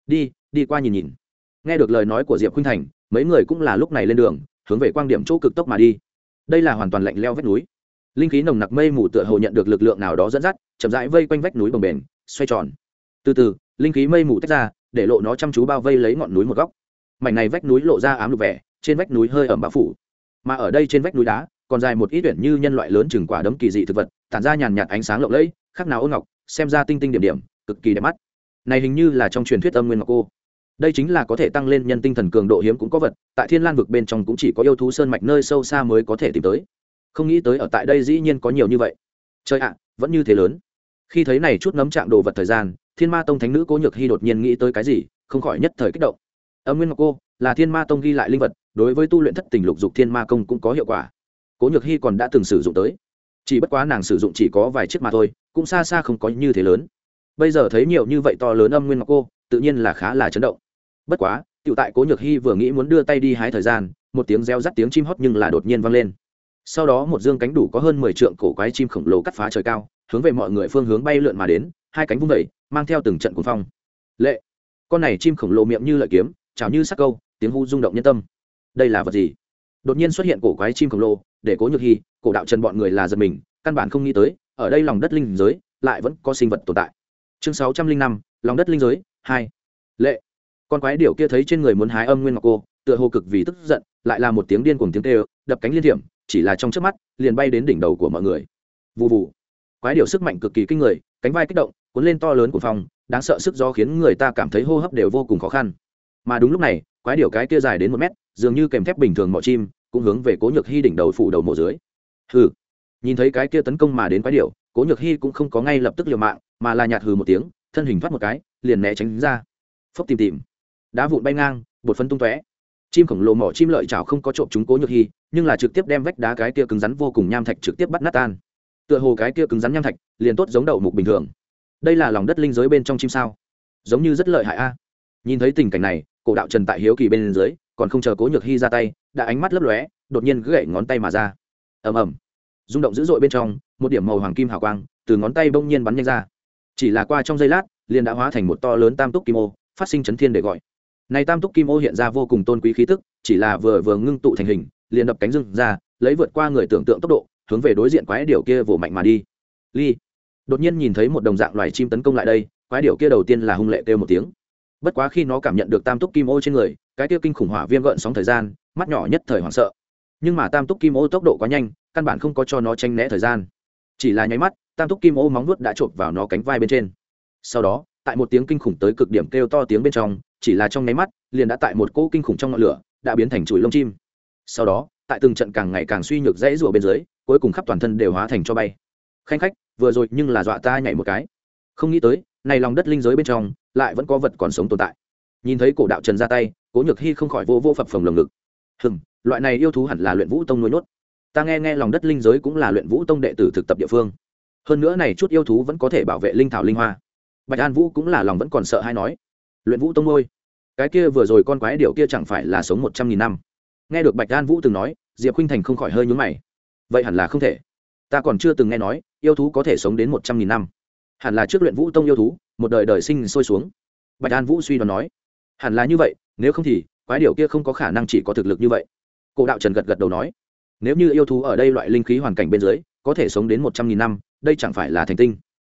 Đi qua nhìn. Nghe được lời nói của Diệp Khuynh Thành, mấy người cũng là lúc này lên đường, hướng về quang điểm chỗ cực tốc mà đi. Đây là hoàn toàn lạnh lẽo vách núi, linh khí nồng nặc mây mù tựa hồ nhận được lực lượng nào đó dẫn dắt, chậm rãi vây quanh vách núi bồng bềnh, xoay tròn. Từ từ, linh khí mây mù tách ra, để lộ nó chăm chú bao vây lấy ngọn núi một góc. Mảnh này vách núi lộ ra ám lục vẻ, trên vách núi hơi ẩm bao phủ, mà ở đây trên vách núi đá còn dài một ít tuyển như nhân loại lớn chừng quả đấm kỳ dị thực vật, tản ra nhàn nhạt ánh sáng lộng lẫy, khác nào ôn ngọc, xem ra tinh tinh điểm điểm, cực kỳ đẹp mắt. Này hình như là trong truyền thuyết âm nguyên ngọc cô. Đây chính là có thể tăng lên nhân tinh thần cường độ hiếm cũng có vật, tại Thiên Lan vực bên trong cũng chỉ có yêu thú sơn mạch nơi sâu xa mới có thể tìm tới. Không nghĩ tới ở tại đây dĩ nhiên có nhiều như vậy. Trời ạ, vẫn như thế lớn. Khi thấy này chút ngấm trạng đồ vật thời gian, Thiên Ma Tông thánh nữ Cố Nhược Hi đột nhiên nghĩ tới cái gì, không khỏi nhất thời kích động. Âm nguyên ngọc cô là Thiên Ma Tông ghi lại linh vật, đối với tu luyện thất tình lục dục Thiên Ma công cũng có hiệu quả. Cố Nhược Hi còn đã từng sử dụng tới, chỉ bất quá nàng sử dụng chỉ có vài chiếc mà thôi, cũng xa xa không có như thế lớn. Bây giờ thấy nhiều như vậy to lớn âm nguyên ngọc cô, tự nhiên là khá là chấn động. Bất quá, tiểu tại Cố Nhược Hi vừa nghĩ muốn đưa tay đi hái thời gian, một tiếng reo rắt tiếng chim hót nhưng là đột nhiên vang lên. Sau đó một dương cánh đủ có hơn 10 trượng cổ quái chim khổng lồ cắt phá trời cao, hướng về mọi người phương hướng bay lượn mà đến, hai cánh vung vẩy, mang theo từng trận cuồng phong. Lệ, con này chim khổng lồ miệng như lợi kiếm, chảo như sắc câu, tiếng hu rung động nhân tâm. Đây là vật gì? Đột nhiên xuất hiện cổ quái chim khổng lồ, để Cố Nhược Hi, Cổ Đạo Trần bọn người là giật mình, căn bản không nghĩ tới, ở đây lòng đất linh giới lại vẫn có sinh vật tồn tại. Chương 605, lòng đất linh giới 2. Lệ, con quái điểu kia thấy trên người muốn hái âm nguyên ngọc cô, tựa hồ cực vì tức giận, lại là một tiếng điên cuồng tiếng kêu, đập cánh liên thiểm, chỉ là trong chớp mắt, liền bay đến đỉnh đầu của mọi người. Vù vù. Quái điểu sức mạnh cực kỳ kinh người, cánh vai kích động, cuốn lên to lớn của phong, đáng sợ sức gió khiến người ta cảm thấy hô hấp đều vô cùng khó khăn. Mà đúng lúc này, quái điểu cái kia dài đến 1 mét, dường như kèm thép bình thường mọ chim, cũng hướng về Cố Nhược Hi đỉnh đầu phủ đầu mổ dưới. Hừ. Nhìn thấy cái kia tấn công mà đến quái điểu, Cố Nhược Hi cũng không có ngay lập tức liều mạng, mà là nhạt hừ một tiếng, thân hình thoát một cái, liền né tránh ra. Phốc tìm. Đá vụn bay ngang, bột phấn tung tóe. Chim khổng lồ mỏ chim lợi chảo không có trộm chúng Cố Nhược Hi, nhưng là trực tiếp đem vách đá cái kia cứng rắn vô cùng nham thạch trực tiếp bắt nát tan. Tựa hồ cái kia cứng rắn nham thạch, liền tốt giống đậu mục bình thường. Đây là lòng đất linh giới bên trong chim sao? Giống như rất lợi hại a. Nhìn thấy tình cảnh này, Cổ Đạo Trần tại hiếu kỳ bên dưới, còn không chờ Cố Nhược Hi ra tay, đã ánh mắt lấp lóe, đột nhiên gãy ngón tay mà ra. Ầm ầm. Rung động dữ dội bên trong, một điểm màu hoàng kim hào quang từ ngón tay bỗng nhiên bắn nhanh ra. Chỉ là qua trong giây lát, liền đã hóa thành một to lớn tam túc kim ô, phát sinh chấn thiên để gọi. Này tam túc kim ô hiện ra vô cùng tôn quý khí tức, chỉ là vừa ngưng tụ thành hình, liền đập cánh dưng ra, lấy vượt qua người tưởng tượng tốc độ, hướng về đối diện quái điểu kia vồ mạnh mà đi. Ly. Đột nhiên nhìn thấy một đồng dạng loài chim tấn công lại đây, quái điểu kia đầu tiên là hung lệ kêu một tiếng. Bất quá khi nó cảm nhận được tam túc kim ô trên người, cái kia kinh khủng hỏa viêm gợn sóng thời gian, mắt nhỏ nhất thời hoảng sợ. Nhưng mà tam túc kim ô tốc độ quá nhanh, căn bản không có cho nó tranh né thời gian. Chỉ là nháy mắt, tam túc kim ô móng vuốt đã chộp vào nó cánh vai bên trên. Sau đó, tại một tiếng kinh khủng tới cực điểm kêu to tiếng bên trong, chỉ là trong nháy mắt, liền đã tại một cỗ kinh khủng trong ngọn lửa, đã biến thành chùi lông chim. Sau đó, tại từng trận càng ngày càng suy nhược dãy rủa bên dưới, cuối cùng khắp toàn thân đều hóa thành cho bay. Khanh khách, vừa rồi nhưng là dọa ta nhảy một cái. Không nghĩ tới, này lòng đất linh giới bên trong, lại vẫn có vật còn sống tồn tại. Nhìn thấy Cổ Đạo Trần ra tay, Cố Nhược Hi không khỏi vô phập phồng lồng ngực. Loại này yêu thú hẳn là luyện vũ tông nuôi nhốt. Ta nghe lòng đất linh giới cũng là luyện vũ tông đệ tử thực tập địa phương. Hơn nữa này chút yêu thú vẫn có thể bảo vệ linh thảo linh hoa. Bạch An Vũ cũng là lòng vẫn còn sợ hay nói, luyện vũ tông nuôi, cái kia vừa rồi con quái điểu kia chẳng phải là sống 100.000 năm. Nghe được Bạch An Vũ từng nói, Diệp Khuynh Thành không khỏi hơi nhướng mày. Vậy hẳn là không thể. Ta còn chưa từng nghe nói yêu thú có thể sống đến 100.000 năm. Hẳn là trước luyện vũ tông yêu thú, một đời đời sinh sôi xuống. Bạch An Vũ suy đoán nói, hẳn là như vậy, nếu không thì quái điểu kia không có khả năng chỉ có thực lực như vậy. Cổ Đạo Trần gật đầu nói, nếu như yêu thú ở đây loại linh khí hoàn cảnh bên dưới có thể sống đến 100.000 năm, đây chẳng phải là thành tinh.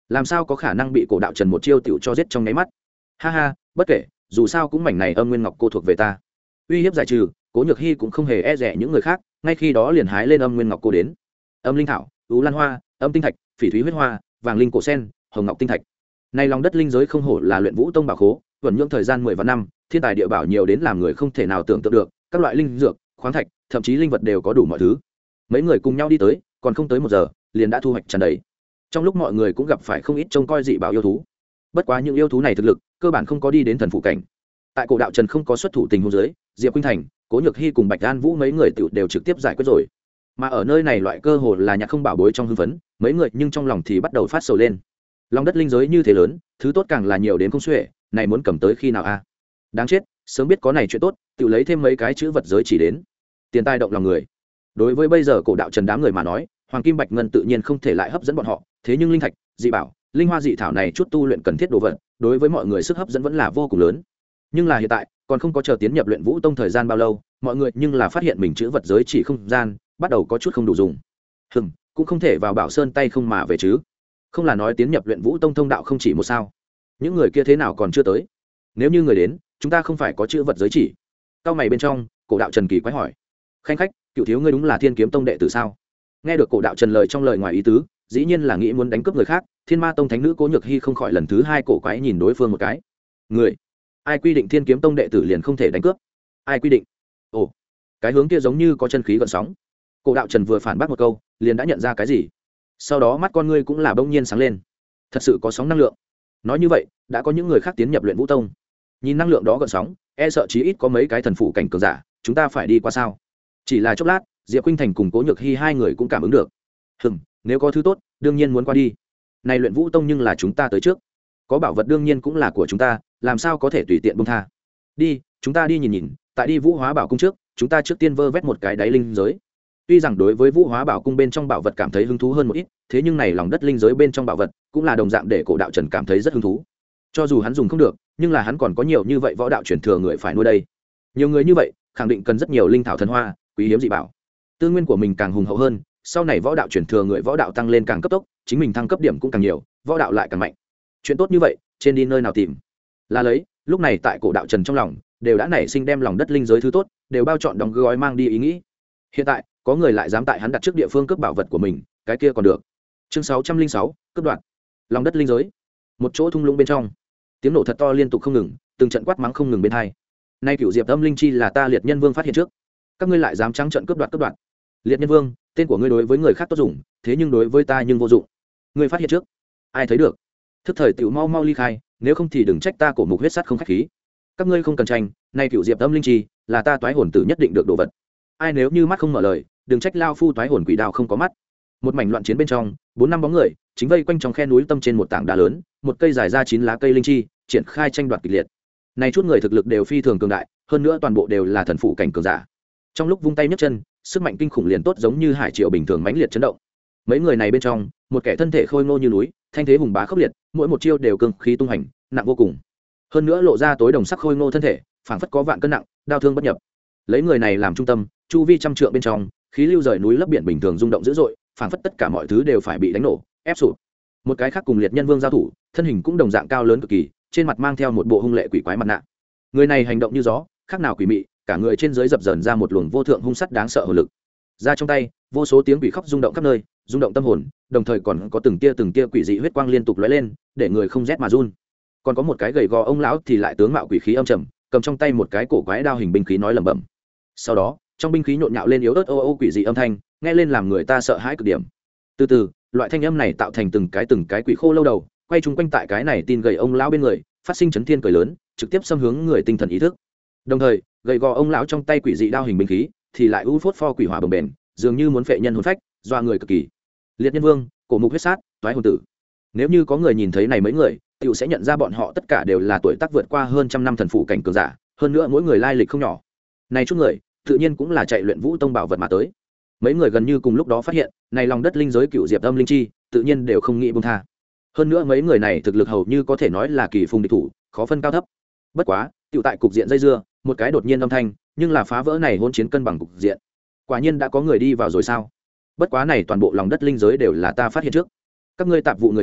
làm sao có khả năng bị cổ đạo trần một chiêu tiểu cho giết trong nháy mắt. Ha ha, bất kể, dù sao cũng mảnh này âm nguyên ngọc cô thuộc về ta. Uy hiếp giải trừ, Cố Nhược Hi cũng không hề e dè những người khác, ngay khi đó liền hái lên âm nguyên ngọc cô đến. Âm linh thảo, ưu lan hoa, âm tinh thạch, phỉ thúy huyết hoa, vàng linh cổ sen, hồng ngọc tinh thạch. Này lòng đất linh giới không hổ là luyện vũ tông bảo khố, vận nhưỡng thời gian 10 vạn năm, thiên tài địa bảo nhiều đến làm người không thể nào tưởng tượng được, các loại linh dược, khoáng thạch, thậm chí linh vật đều có đủ mọi thứ. Mấy người cùng nhau đi tới, còn không tới 1 giờ, liền đã thu hoạch tràn đầy. Trong lúc mọi người cũng gặp phải không ít trông coi dị bảo yêu thú. Bất quá những yêu thú này thực lực cơ bản không có đi đến thần phụ cảnh. Tại cổ đạo trần không có xuất thủ tình huống dưới, Diệp Khuynh Thành, Cố Nhược Hi cùng Bạch An Vũ mấy người đều trực tiếp giải quyết rồi. Mà ở nơi này loại cơ hồ là nhạc không bảo bối trong hưng phấn, mấy người nhưng trong lòng thì bắt đầu phát sầu lên. Lòng đất linh giới như thế lớn, thứ tốt càng là nhiều đến không xuể, này muốn cầm tới khi nào a? Đáng chết, sớm biết có này chuyện tốt, tự lấy thêm mấy cái chữ vật giới chỉ đến. Tiền tài động lòng người. Đối với bây giờ cổ đạo trần đám người mà nói, hoàng kim bạch ngân tự nhiên không thể lại hấp dẫn bọn họ, thế nhưng linh thạch, dị bảo, linh hoa dị thảo này chút tu luyện cần thiết đồ vật, đối với mọi người sức hấp dẫn vẫn là vô cùng lớn. Nhưng là hiện tại, còn không có chờ tiến nhập luyện vũ tông thời gian bao lâu, mọi người nhưng là phát hiện mình chữ vật giới chỉ không gian bắt đầu có chút không đủ dùng. Cũng không thể vào Bảo Sơn tay không mà về chứ. Không là nói tiến nhập luyện vũ tông thông đạo không chỉ một sao? Những người kia thế nào còn chưa tới? Nếu như người đến, chúng ta không phải có chữ vật giới chỉ? Cao mày bên trong, cổ đạo Trần kỳ quái hỏi: "Khanh khách, Cựu thiếu ngươi đúng là Thiên Kiếm Tông đệ tử sao?" Nghe được cổ đạo Trần lời trong lời ngoài ý tứ, dĩ nhiên là nghĩ muốn đánh cướp người khác, Thiên Ma Tông thánh nữ Cố Nhược Hi không khỏi lần thứ hai cổ quái nhìn đối phương một cái. Người? Ai quy định Thiên Kiếm Tông đệ tử liền không thể đánh cướp? Ai quy định? Ồ, cái hướng kia giống như có chân khí gợn sóng. Cổ đạo Trần vừa phản bác một câu, liền đã nhận ra cái gì. Sau đó mắt con ngươi cũng là bỗng nhiên sáng lên. Thật sự có sóng năng lượng. Nói như vậy, đã có những người khác tiến nhập luyện vũ tông. Nhìn năng lượng đó gợn sóng, e sợ chí ít có mấy cái thần phủ cảnh cường giả, chúng ta phải đi qua sao? Chỉ là chốc lát, Diệp Khuynh Thành cùng Cố Nhược Hi hai người cũng cảm ứng được. Nếu có thứ tốt, đương nhiên muốn qua đi. Này luyện vũ tông nhưng là chúng ta tới trước, có bảo vật đương nhiên cũng là của chúng ta, làm sao có thể tùy tiện buông tha. Đi, chúng ta đi nhìn nhìn, tại đi Vũ Hóa Bảo cung trước, chúng ta trước tiên vơ vét một cái đáy linh giới. Tuy rằng đối với Vũ Hóa Bảo cung bên trong bảo vật cảm thấy hứng thú hơn một ít, thế nhưng này lòng đất linh giới bên trong bảo vật cũng là đồng dạng để cổ đạo Trần cảm thấy rất hứng thú. Cho dù hắn dùng không được, nhưng là hắn còn có nhiều như vậy võ đạo truyền thừa người phải nuôi đây. Nhiều người như vậy, khẳng định cần rất nhiều linh thảo thần hoa, quý hiếm dị bảo. Tư nguyên của mình càng hùng hậu hơn, sau này võ đạo truyền thừa người võ đạo tăng lên càng cấp tốc, chính mình thăng cấp điểm cũng càng nhiều, võ đạo lại càng mạnh. Chuyện tốt như vậy, trên đi nơi nào tìm? Là lấy, lúc này tại cổ đạo Trần trong lòng đều đã nảy sinh đem lòng đất linh giới thứ tốt đều bao chọn đóng gói mang đi ý nghĩ. Hiện tại có người lại dám tại hắn đặt trước địa phương cướp bảo vật của mình, cái kia còn được. Chương 606, cướp đoạt lòng đất linh giới. Một chỗ thung lũng bên trong, tiếng nổ thật to liên tục không ngừng, từng trận quát mắng không ngừng bên tai. Nay Cửu Diệp Âm Linh Chi là ta Liệt Nhân Vương phát hiện trước, các ngươi lại dám trắng trợn cướp đoạt. Liệt Nhân Vương, tên của ngươi đối với người khác tốt dùng, thế nhưng đối với ta nhưng vô dụng. Ngươi phát hiện trước, ai thấy được? Thức thời tiểu mau mau ly khai, nếu không thì đừng trách ta cổ mục huyết sắt không khách khí. Các ngươi không cần tranh, nay Cửu Diệp Âm Linh Chi là ta toái hồn tử nhất định được đồ vật. Ai nếu như mắt không mở lời, đừng trách lao phu toái hồn quỷ đao không có mắt. Một mảnh loạn chiến bên trong, 4-5 bóng người chính vây quanh trong khe núi tâm trên một tảng đá lớn, một cây dài ra 9 lá cây linh chi, triển khai tranh đoạt kịch liệt. Này chút người thực lực đều phi thường cường đại, hơn nữa toàn bộ đều là thần phụ cảnh cường giả. Trong lúc vung tay nhấc chân, sức mạnh kinh khủng liền tốt giống như hải triều bình thường mãnh liệt chấn động. Mấy người này bên trong, một kẻ thân thể khôi ngô như núi, thanh thế hùng bá khốc liệt, mỗi một chiêu đều cường khí tung hành, nặng vô cùng. Hơn nữa lộ ra tối đồng sắc khôi ngô thân thể, phảng phất có vạn cân nặng, đao thương bất nhập. Lấy người này làm trung tâm, chu vi trăm trượng bên trong, khí lưu rời núi lấp biển bình thường rung động dữ dội, phảng phất tất cả mọi thứ đều phải bị đánh nổ, ép sụp. Một cái khác cùng Liệt Nhân Vương giao thủ, thân hình cũng đồng dạng cao lớn cực kỳ, trên mặt mang theo một bộ hung lệ quỷ quái mặt nạ. Người này hành động như gió, khác nào quỷ mị, cả người trên dưới dập dờn ra một luồng vô thượng hung sát đáng sợ hồn lực. Ra trong tay, vô số tiếng quỷ khóc rung động khắp nơi, rung động tâm hồn, đồng thời còn có từng tia quỷ dị huyết quang liên tục lóe lên, để người không rét mà run. Còn có một cái gầy gò ông lão thì lại tướng mạo quỷ khí âm trầm, cầm trong tay một cái cổ quái đao hình binh khí nói lẩm bẩm. Sau đó, trong binh khí nhộn nhạo lên yếu ớt ô ô quỷ dị âm thanh, nghe lên làm người ta sợ hãi cực điểm. Từ từ, loại thanh âm này tạo thành từng cái quỷ khô lâu đầu, quay chung quanh tại cái này tin gầy ông lão bên người, phát sinh chấn thiên cười lớn, trực tiếp xâm hướng người tinh thần ý thức. Đồng thời, gầy gò ông lão trong tay quỷ dị đao hình binh khí thì lại u phốt pho quỷ hỏa bồng bềnh, dường như muốn phệ nhân hồn phách, doa người cực kỳ. Liệt Nhân Vương, cổ mục huyết sát, toái hồn tử. Nếu như có người nhìn thấy này mấy người, tiểu sẽ nhận ra bọn họ tất cả đều là tuổi tác vượt qua hơn trăm năm thần phụ cảnh cường giả, hơn nữa mỗi người lai lịch không nhỏ. Này chút người, tự nhiên cũng là chạy luyện vũ tông bảo vật mà tới. Mấy người gần như cùng lúc đó phát hiện, này lòng đất linh giới Cửu Diệp Âm Linh Chi, tự nhiên đều không nghĩ buông tha. Hơn nữa mấy người này thực lực hầu như có thể nói là kỳ phùng địch thủ, khó phân cao thấp. Bất quá, tiểu tại cục diện dây dưa, một cái đột nhiên âm thanh, nhưng là phá vỡ này hỗn chiến cân bằng cục diện. Quả nhiên đã có người đi vào rồi sao? Bất quá này toàn bộ lòng đất linh giới đều là ta phát hiện trước. Các ngươi tạp vụ người chờ,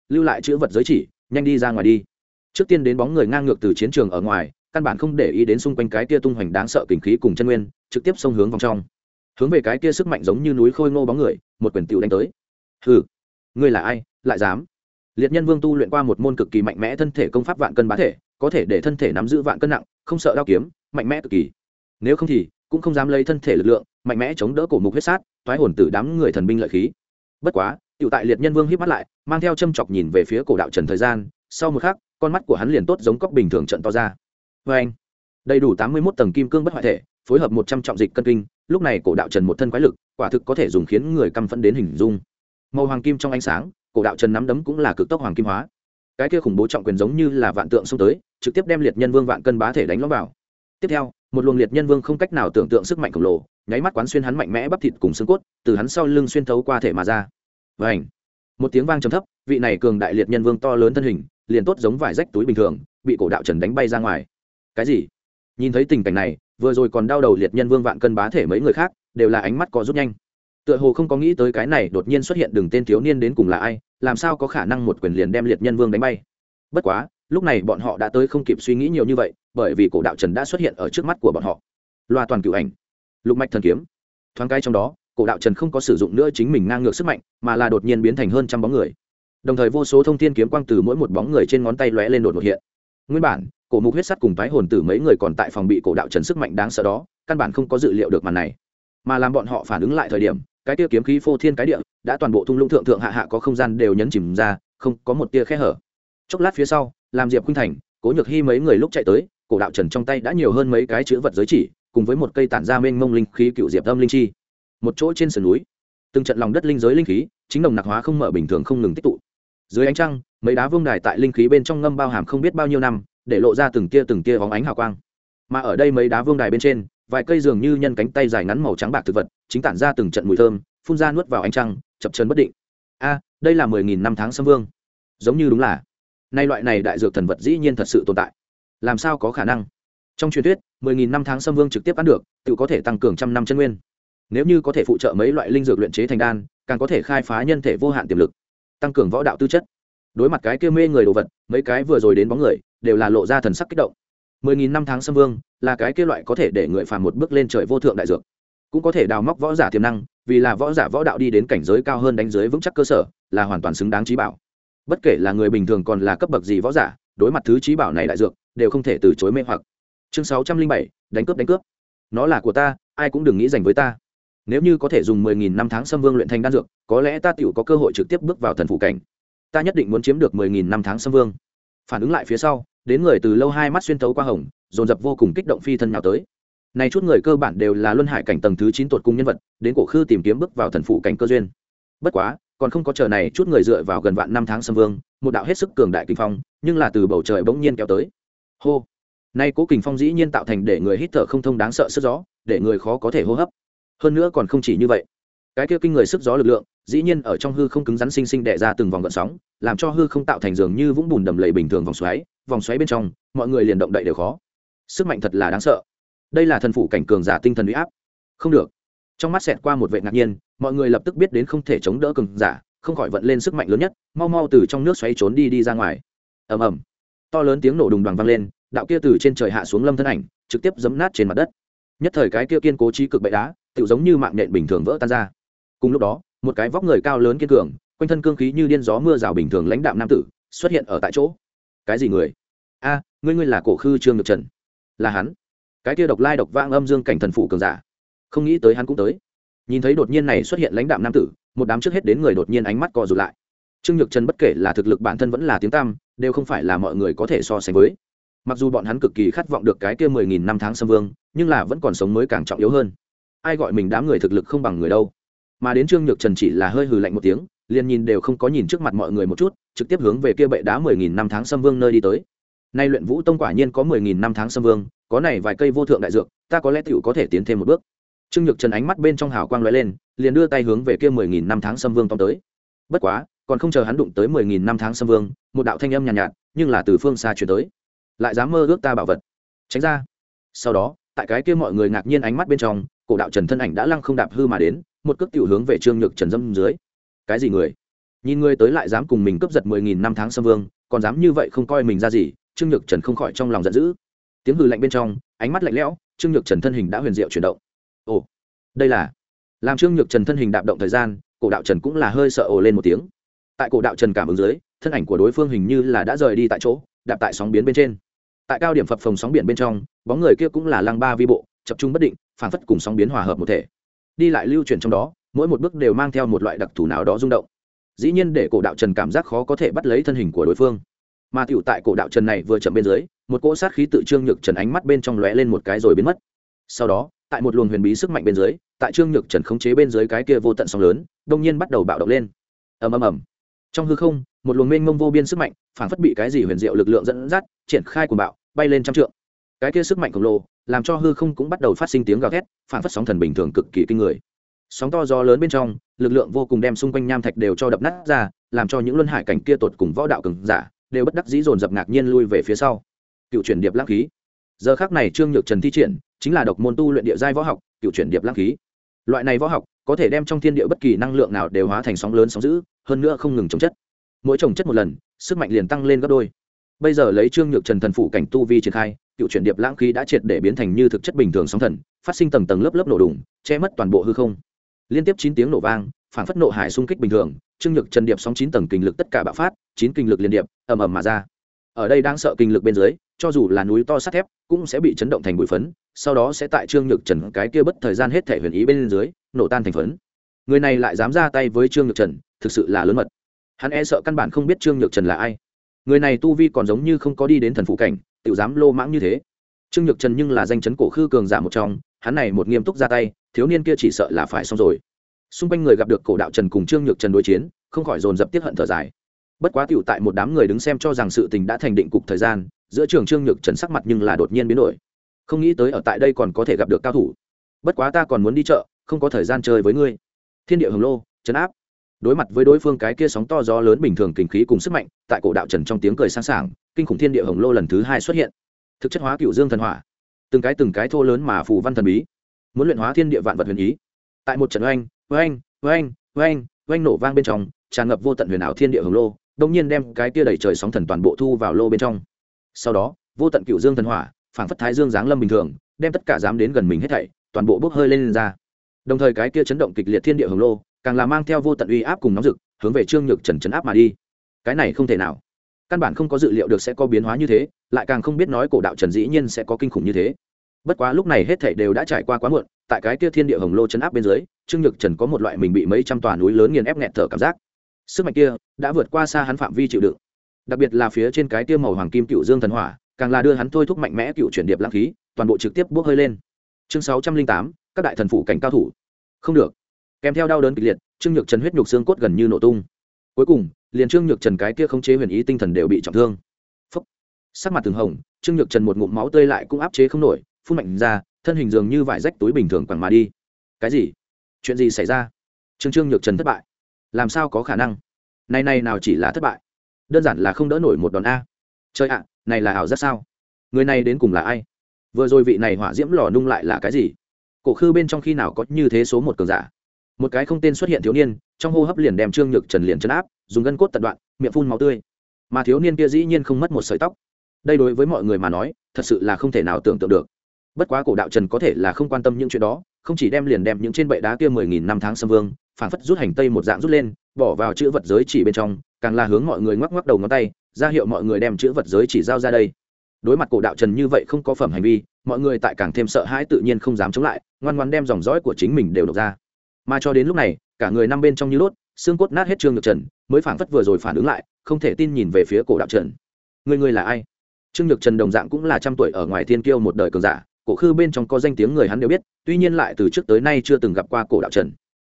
lưu lại chữ vật giới chỉ, nhanh đi ra ngoài đi. Trước tiên đến bóng người ngang ngược từ chiến trường ở ngoài, căn bản không để ý đến xung quanh cái kia tung hoành đáng sợ kình khí cùng chân nguyên, trực tiếp xông hướng vòng trong, hướng về cái kia sức mạnh giống như núi khôi ngô bóng người, một quyền tiểu đánh tới. Hừ, ngươi là ai, lại dám? Liệt Nhân Vương tu luyện qua một môn cực kỳ mạnh mẽ thân thể công pháp vạn cân bá thể, có thể để thân thể nắm giữ vạn cân nặng, không sợ đao kiếm, mạnh mẽ cực kỳ. Nếu không thì cũng không dám lấy thân thể lực lượng mạnh mẽ chống đỡ cổ mục huyết sát, toái hồn tử đám người thần binh lợi khí. Bất quá, tiểu tại Liệt Nhân Vương híp mắt lại, mang theo châm chọc nhìn về phía cổ đạo Trần thời gian, sau một khắc, con mắt của hắn liền tốt giống cóc bình thường trợn to ra. Oeng! Đầy đủ 81 tầng kim cương bất hoại thể, phối hợp 100 trọng dịch cân kinh, lúc này cổ đạo Trần một thân quái lực, quả thực có thể dùng khiến người căm phẫn đến hình dung. Màu hoàng kim trong ánh sáng, cổ đạo Trần nắm đấm cũng là cực tốc hoàng kim hóa. Cái kia khủng bố trọng quyền giống như là vạn tượng xông tới, trực tiếp đem Liệt Nhân Vương vạn cân bá thể đánh lõm vào. Tiếp theo, một luồng Liệt Nhân Vương không cách nào tưởng tượng sức mạnh khổng lồ, nháy mắt quán xuyên hắn mạnh mẽ bắp thịt cùng xương cốt, từ hắn sau lưng xuyên thấu qua thể mà ra. Vành! Một tiếng vang trầm thấp, vị này cường đại Liệt Nhân Vương to lớn thân hình, liền tốt giống vải rách túi bình thường, bị cổ đạo Trần đánh bay ra ngoài. Cái gì? Nhìn thấy tình cảnh này, vừa rồi còn đau đầu Liệt Nhân Vương vạn cân bá thể mấy người khác, đều là ánh mắt co rút nhanh. Tựa hồ không có nghĩ tới cái này đột nhiên xuất hiện đường tên thiếu niên đến cùng là ai, làm sao có khả năng một quyền liền đem Liệt Nhân Vương đánh bay. Bất quá, lúc này bọn họ đã tới không kịp suy nghĩ nhiều như vậy, bởi vì cổ đạo Trần đã xuất hiện ở trước mắt của bọn họ. Loa toàn cửu ảnh, lục mạch thần kiếm. Thoáng cái trong đó, cổ đạo Trần không có sử dụng nữa chính mình ngang ngược sức mạnh, mà là đột nhiên biến thành hơn trăm bóng người. Đồng thời vô số thông thiên kiếm quang từ mỗi một bóng người trên ngón tay lóe lên đột ngột hiện. Nguyên bản, cổ mục huyết sắt cùng tái hồn tử mấy người còn tại phòng bị cổ đạo Trần sức mạnh đáng sợ đó, căn bản không có dự liệu được màn này. Mà làm bọn họ phản ứng lại thời điểm, cái tia kiếm khí phô thiên cái địa đã toàn bộ thung lũng thượng thượng hạ hạ có không gian đều nhấn chìm ra, không có một tia khe hở. Chốc lát phía sau, làm Diệp Khuynh Thành, Cố Nhược Hi mấy người lúc chạy tới, cổ đạo Trần trong tay đã nhiều hơn mấy cái chữ vật giới chỉ, cùng với một cây tản ra mênh mông linh khí cựu diệp âm linh chi. Một chỗ trên sườn núi, từng trận lòng đất linh giới linh khí chính đồng nặc hóa không mở bình thường không ngừng tích tụ. Dưới ánh trăng, mấy đá vương đài tại linh khí bên trong ngâm bao hàm không biết bao nhiêu năm, để lộ ra từng tia bóng ánh hào quang. Mà ở đây mấy đá vương đài bên trên, vài cây dường như nhân cánh tay dài ngắn màu trắng bạc thực vật, chính tản ra từng trận mùi thơm, phun ra nuốt vào ánh trăng, chập chờn bất định. A, đây là 10.000 năm tháng sâm vương. Giống như đúng là. Nay loại này đại dược thần vật dĩ nhiên thật sự tồn tại. Làm sao có khả năng? Trong truyền thuyết, 10.000 năm tháng sâm vương trực tiếp ăn được, tự có thể tăng cường trăm năm chân nguyên. Nếu như có thể phụ trợ mấy loại linh dược luyện chế thành đan, càng có thể khai phá nhân thể vô hạn tiềm lực, tăng cường võ đạo tư chất. Đối mặt cái kia mê người đồ vật, mấy cái vừa rồi đến bóng người, đều là lộ ra thần sắc kích động. 10.000 năm tháng sâm vương là cái kia loại có thể để người phàm một bước lên trời vô thượng đại dược, cũng có thể đào móc võ giả tiềm năng, vì là võ giả võ đạo đi đến cảnh giới cao hơn đánh giới vững chắc cơ sở, là hoàn toàn xứng đáng trí bảo. Bất kể là người bình thường còn là cấp bậc gì võ giả, đối mặt thứ trí bảo này đại dược, đều không thể từ chối mê hoặc. Chương 607, đánh cướp. Nó là của ta, ai cũng đừng nghĩ giành với ta. Nếu như có thể dùng 10.000 năm tháng sâm vương luyện thành đan dược, có lẽ ta tiểu có cơ hội trực tiếp bước vào thần phủ cảnh. Ta nhất định muốn chiếm được 10.000 năm tháng sâm vương. Phản ứng lại phía sau, đến người từ lâu hai mắt xuyên thấu qua hồng, dồn dập vô cùng kích động phi thân nhào tới. Này chút người cơ bản đều là luân hải cảnh tầng thứ 9 tuột cung nhân vật, đến cổ khư tìm kiếm bước vào thần phủ cảnh cơ duyên. Bất quá, còn không có chờ này chút người dựa vào gần vạn năm tháng sâm vương, một đạo hết sức cường đại kinh phong, nhưng là từ bầu trời bỗng nhiên kéo tới. Hô! Nay cố kình phong dĩ nhiên tạo thành để người hít thở không thông đáng sợ sức gió, để người khó có thể hô hấp. Hơn nữa còn không chỉ như vậy, cái kia kinh người sức gió lực lượng, dĩ nhiên ở trong hư không cứng rắn sinh sinh đè ra từng vòng gợn sóng, làm cho hư không tạo thành dường như vũng bùn đầm lầy bình thường vòng xoáy bên trong, mọi người liền động đậy đều khó. Sức mạnh thật là đáng sợ. Đây là thần phủ cảnh cường giả tinh thần uy áp. Không được. Trong mắt xẹt qua một vẻ ngạc nhiên, mọi người lập tức biết đến không thể chống đỡ cường giả, không khỏi vận lên sức mạnh lớn nhất, mau từ trong nước xoáy trốn đi ra ngoài. Ầm ầm. To lớn tiếng nổ đùng đoàng vang lên, đạo kia từ trên trời hạ xuống lâm thân ảnh, trực tiếp giẫm nát trên mặt đất. Nhất thời cái kia kiên cố chí cực bệ đá, tựu giống như mạng nhện bình thường vỡ tan ra. Cùng lúc đó, một cái vóc người cao lớn kiên cường, quanh thân cương khí như điên gió mưa rào bình thường lãnh đạm nam tử xuất hiện ở tại chỗ. Cái gì người? A, ngươi là cổ khư Trương Nhược Trần. Là hắn. Cái kia độc lai độc vãng âm dương cảnh thần phủ cường giả. Không nghĩ tới hắn cũng tới. Nhìn thấy đột nhiên này xuất hiện lãnh đạm nam tử, một đám trước hết đến người đột nhiên ánh mắt co rụt lại. Trương Nhược Trần bất kể là thực lực bản thân vẫn là tiếng tăm, đều không phải là mọi người có thể so sánh với. Mặc dù bọn hắn cực kỳ khát vọng được cái kia 10.000 năm tháng sâm vương, nhưng là vẫn còn sống mới càng trọng yếu hơn. Ai gọi mình đám người thực lực không bằng người đâu. Mà đến Trương Nhược Trần chỉ là hơi hừ lạnh một tiếng, liền nhìn đều không có nhìn trước mặt mọi người một chút, trực tiếp hướng về kia bệ đá 10.000 năm tháng sâm vương nơi đi tới. Nay Luyện Vũ Tông quả nhiên có 10.000 năm tháng sâm vương, có này vài cây vô thượng đại dược, ta có lẽ tiểu có thể tiến thêm một bước. Trương Nhược Trần ánh mắt bên trong hào quang lóe lên, liền đưa tay hướng về kia 10.000 năm tháng sâm vương tóm tới. Bất quá, còn không chờ hắn đụng tới 10.000 năm tháng sâm vương, một đạo thanh âm nhàn nhạt, nhưng là từ phương xa truyền tới. Lại dám mơ ước ta bảo vật, tránh ra. Sau đó, tại cái kia mọi người ngạc nhiên ánh mắt bên trong, cổ đạo Trần thân ảnh đã lăng không đạp hư mà đến, một cước tiểu hướng về Trương Nhược Trần dâm dưới. Cái gì người? Nhìn người tới lại dám cùng mình cướp giật 10.000 năm tháng xâm vương, còn dám như vậy không coi mình ra gì, Trương Nhược Trần không khỏi trong lòng giận dữ. Tiếng hừ lạnh bên trong, ánh mắt lạnh lẽo, Trương Nhược Trần thân hình đã huyền diệu chuyển động. Ồ, đây là làm Trương Nhược Trần thân hình đạp động thời gian, Cổ Đạo Trần cũng là hơi sợ ồ lên một tiếng. Tại Cổ Đạo Trần cảm ứng dưới, thân ảnh của đối phương hình như là đã rời đi tại chỗ, đạp tại sóng biến bên trên. Tại cao điểm phập phồng sóng biển bên trong, bóng người kia cũng là lăng ba vi bộ, tập trung bất định, phảng phất cùng sóng biến hòa hợp một thể. Đi lại lưu chuyển trong đó, mỗi một bước đều mang theo một loại đặc thù nào đó rung động. Dĩ nhiên để Cổ Đạo Trần cảm giác khó có thể bắt lấy thân hình của đối phương. Mà tiểu tại Cổ Đạo Trần này vừa chậm bên dưới, một cỗ sát khí tự Trương Nhược Trần ánh mắt bên trong lóe lên một cái rồi biến mất. Sau đó, tại một luồng huyền bí sức mạnh bên dưới, tại Trương Nhược Trần khống chế bên dưới cái kia vô tận sóng lớn, đột nhiên bắt đầu bạo động lên. Ầm ầm ầm. Trong hư không, một luồng mênh mông vô biên sức mạnh, phảng phất bị cái gì huyền diệu lực lượng dẫn dắt, triển khai cuồng bạo, bay lên trăm trượng. Cái kia sức mạnh khổng lồ, làm cho hư không cũng bắt đầu phát sinh tiếng gào thét, phảng phất sóng thần bình thường cực kỳ kinh người. Sóng to gió lớn bên trong, lực lượng vô cùng đem xung quanh nham thạch đều cho đập nát ra, làm cho những luân hải cảnh kia tột cùng võ đạo cường giả đều bất đắc dĩ dồn dập ngạc nhiên lui về phía sau. Cựu chuyển điệp lãng khí. Giờ khắc này Trương Nhược Trần thi triển chính là độc môn tu luyện địa giai võ học, cựu chuyển điệp lãng khí. Loại này võ học có thể đem trong thiên địa bất kỳ năng lượng nào đều hóa thành sóng lớn sóng dữ, hơn nữa không ngừng chồng chất. Mỗi chồng chất một lần, sức mạnh liền tăng lên gấp đôi. Bây giờ lấy Trương Nhược Trần thần phụ cảnh tu vi triển khai, cựu chuyển điệp lãng khí đã triệt để biến thành như thực chất bình thường sóng thần, phát sinh tầng tầng lớp lớp nổ đùng, che mất toàn bộ hư không. Liên tiếp 9 tiếng nổ vang, phảng phất nộ hải xung kích bình thường, Trương Nhược Trần điệp sóng 9 tầng kình lực tất cả bạo phát, 9 kình lực liên điệp, ầm ầm mà ra. Ở đây đang sợ kình lực bên dưới, cho dù là núi to sắt thép, cũng sẽ bị chấn động thành bụi phấn, sau đó sẽ tại Trương Nhược Trần cái kia bất thời gian hết thể huyền ý bên dưới, nổ tan thành phấn. Người này lại dám ra tay với Trương Nhược Trần, thực sự là lớn mật. Hắn e sợ căn bản không biết Trương Nhược Trần là ai. Người này tu vi còn giống như không có đi đến thần phụ cảnh, tiểu dám lô mãng như thế. Trương Nhược Trần nhưng là danh chấn cổ khư cường giả một trong, hắn này một nghiêm túc ra tay, thiếu niên kia chỉ sợ là phải xong rồi. Xung quanh người gặp được Cổ Đạo Trần cùng Trương Nhược Trần đối chiến, không khỏi dồn dập tiết hận thở dài. Bất quá tiểu tại một đám người đứng xem cho rằng sự tình đã thành định cục thời gian, giữa trường Trương Nhược Trần sắc mặt nhưng là đột nhiên biến đổi. Không nghĩ tới ở tại đây còn có thể gặp được cao thủ. Bất quá ta còn muốn đi chợ, không có thời gian chơi với ngươi. Thiên địa hồng lô, trấn áp. Đối mặt với đối phương cái kia sóng to gió lớn bình thường kình khí cùng sức mạnh, tại Cổ Đạo Trần trong tiếng cười sang sảng, kinh khủng thiên địa hồng lô lần thứ 2 xuất hiện. Thực chất hóa cựu dương thần hỏa, từng cái thô lớn mà phù văn thần bí, muốn luyện hóa thiên địa vạn vật huyền ý. Tại một trận oanh nổ vang bên trong, tràn ngập vô tận huyền ảo thiên địa hồng lô, đột nhiên đem cái kia đầy trời sóng thần toàn bộ thu vào lô bên trong. Sau đó, vô tận cựu dương thần hỏa, phảng phất thái dương giáng lâm bình thường, đem tất cả dám đến gần mình hết thảy, toàn bộ bốc hơi lên ra. Đồng thời cái kia chấn động kịch liệt thiên địa hồng lô, càng là mang theo vô tận uy áp cùng nóng rực, hướng về Trương Nhược Trần chấn áp mà đi. Cái này không thể nào, căn bản không có dự liệu được sẽ có biến hóa như thế, lại càng không biết nói Cổ Đạo Trần dĩ nhiên sẽ có kinh khủng như thế. Bất quá lúc này hết thảy đều đã trải qua quá muộn, tại cái kia thiên địa hồng lô chấn áp bên dưới, Trương Nhược Trần có một loại mình bị mấy trăm tòa núi lớn nghiền ép nghẹt thở cảm giác. Sức mạnh kia đã vượt qua xa hắn phạm vi chịu đựng. Đặc biệt là phía trên cái kia màu hoàng kim cựu dương thần hỏa, càng là đưa hắn thôi thúc mạnh mẽ cựu chuyển điệp lãng khí, toàn bộ trực tiếp bốc hơi lên. Chương 608, các đại thần phụ cảnh cao thủ. Không được. Kèm theo đau đớn kịch liệt, Trương Nhược Trần huyết nhục xương cốt gần như nổ tung. Cuối cùng, liền Trương Nhược Trần cái kia khống chế huyền ý tinh thần đều bị trọng thương. Phốc. Sắc mặt từng hồng, Trương Nhược Trần một ngụm máu tươi lại cũng áp chế không nổi, phun mạnh ra, thân hình dường như vải rách túi bình thường quẳng mà đi. Cái gì? Chuyện gì xảy ra? Trương Nhược Trần thất bại. Làm sao có khả năng? Này nào chỉ là thất bại, đơn giản là không đỡ nổi một đòn a. Trời ạ, này là ảo giác sao? Người này đến cùng là ai? Vừa rồi vị này hỏa diễm lò nung lại là cái gì? Cổ khư bên trong khi nào có như thế số một cường giả? Một cái không tên xuất hiện thiếu niên, trong hô hấp liền đem Trương Nhược Trần liền chấn áp, dùng gân cốt tận đoạn, miệng phun máu tươi. Mà thiếu niên kia dĩ nhiên không mất một sợi tóc. Đây đối với mọi người mà nói, thật sự là không thể nào tưởng tượng được. Bất quá Cổ Đạo Trần có thể là không quan tâm những chuyện đó, không chỉ đem liền đem những trên bệ đá kia 10.000 năm tháng xâm vương, phảng phất rút hành tây một dạng rút lên, bỏ vào chữ vật giới chỉ bên trong, càng là hướng mọi người ngoắc ngoắc đầu ngón tay, ra hiệu mọi người đem chữ vật giới chỉ giao ra đây. Đối mặt Cổ Đạo Trần như vậy không có phẩm hành vi, mọi người tại càng thêm sợ hãi tự nhiên không dám chống lại, ngoan ngoãn đem dòng dõi của chính mình đều đọc ra. Mà cho đến lúc này, cả người năm bên trong như đốt, xương cốt nát hết Trương Nhược Trần, mới phảng phất vừa rồi phản ứng lại, không thể tin nhìn về phía Cổ Đạo Trần. Ngươi là ai? Trương Nhược Trần đồng dạng cũng là trăm tuổi ở ngoài thiên kiêu một đời cường giả, cổ khư bên trong có danh tiếng người hắn đều biết, tuy nhiên lại từ trước tới nay chưa từng gặp qua Cổ Đạo Trần.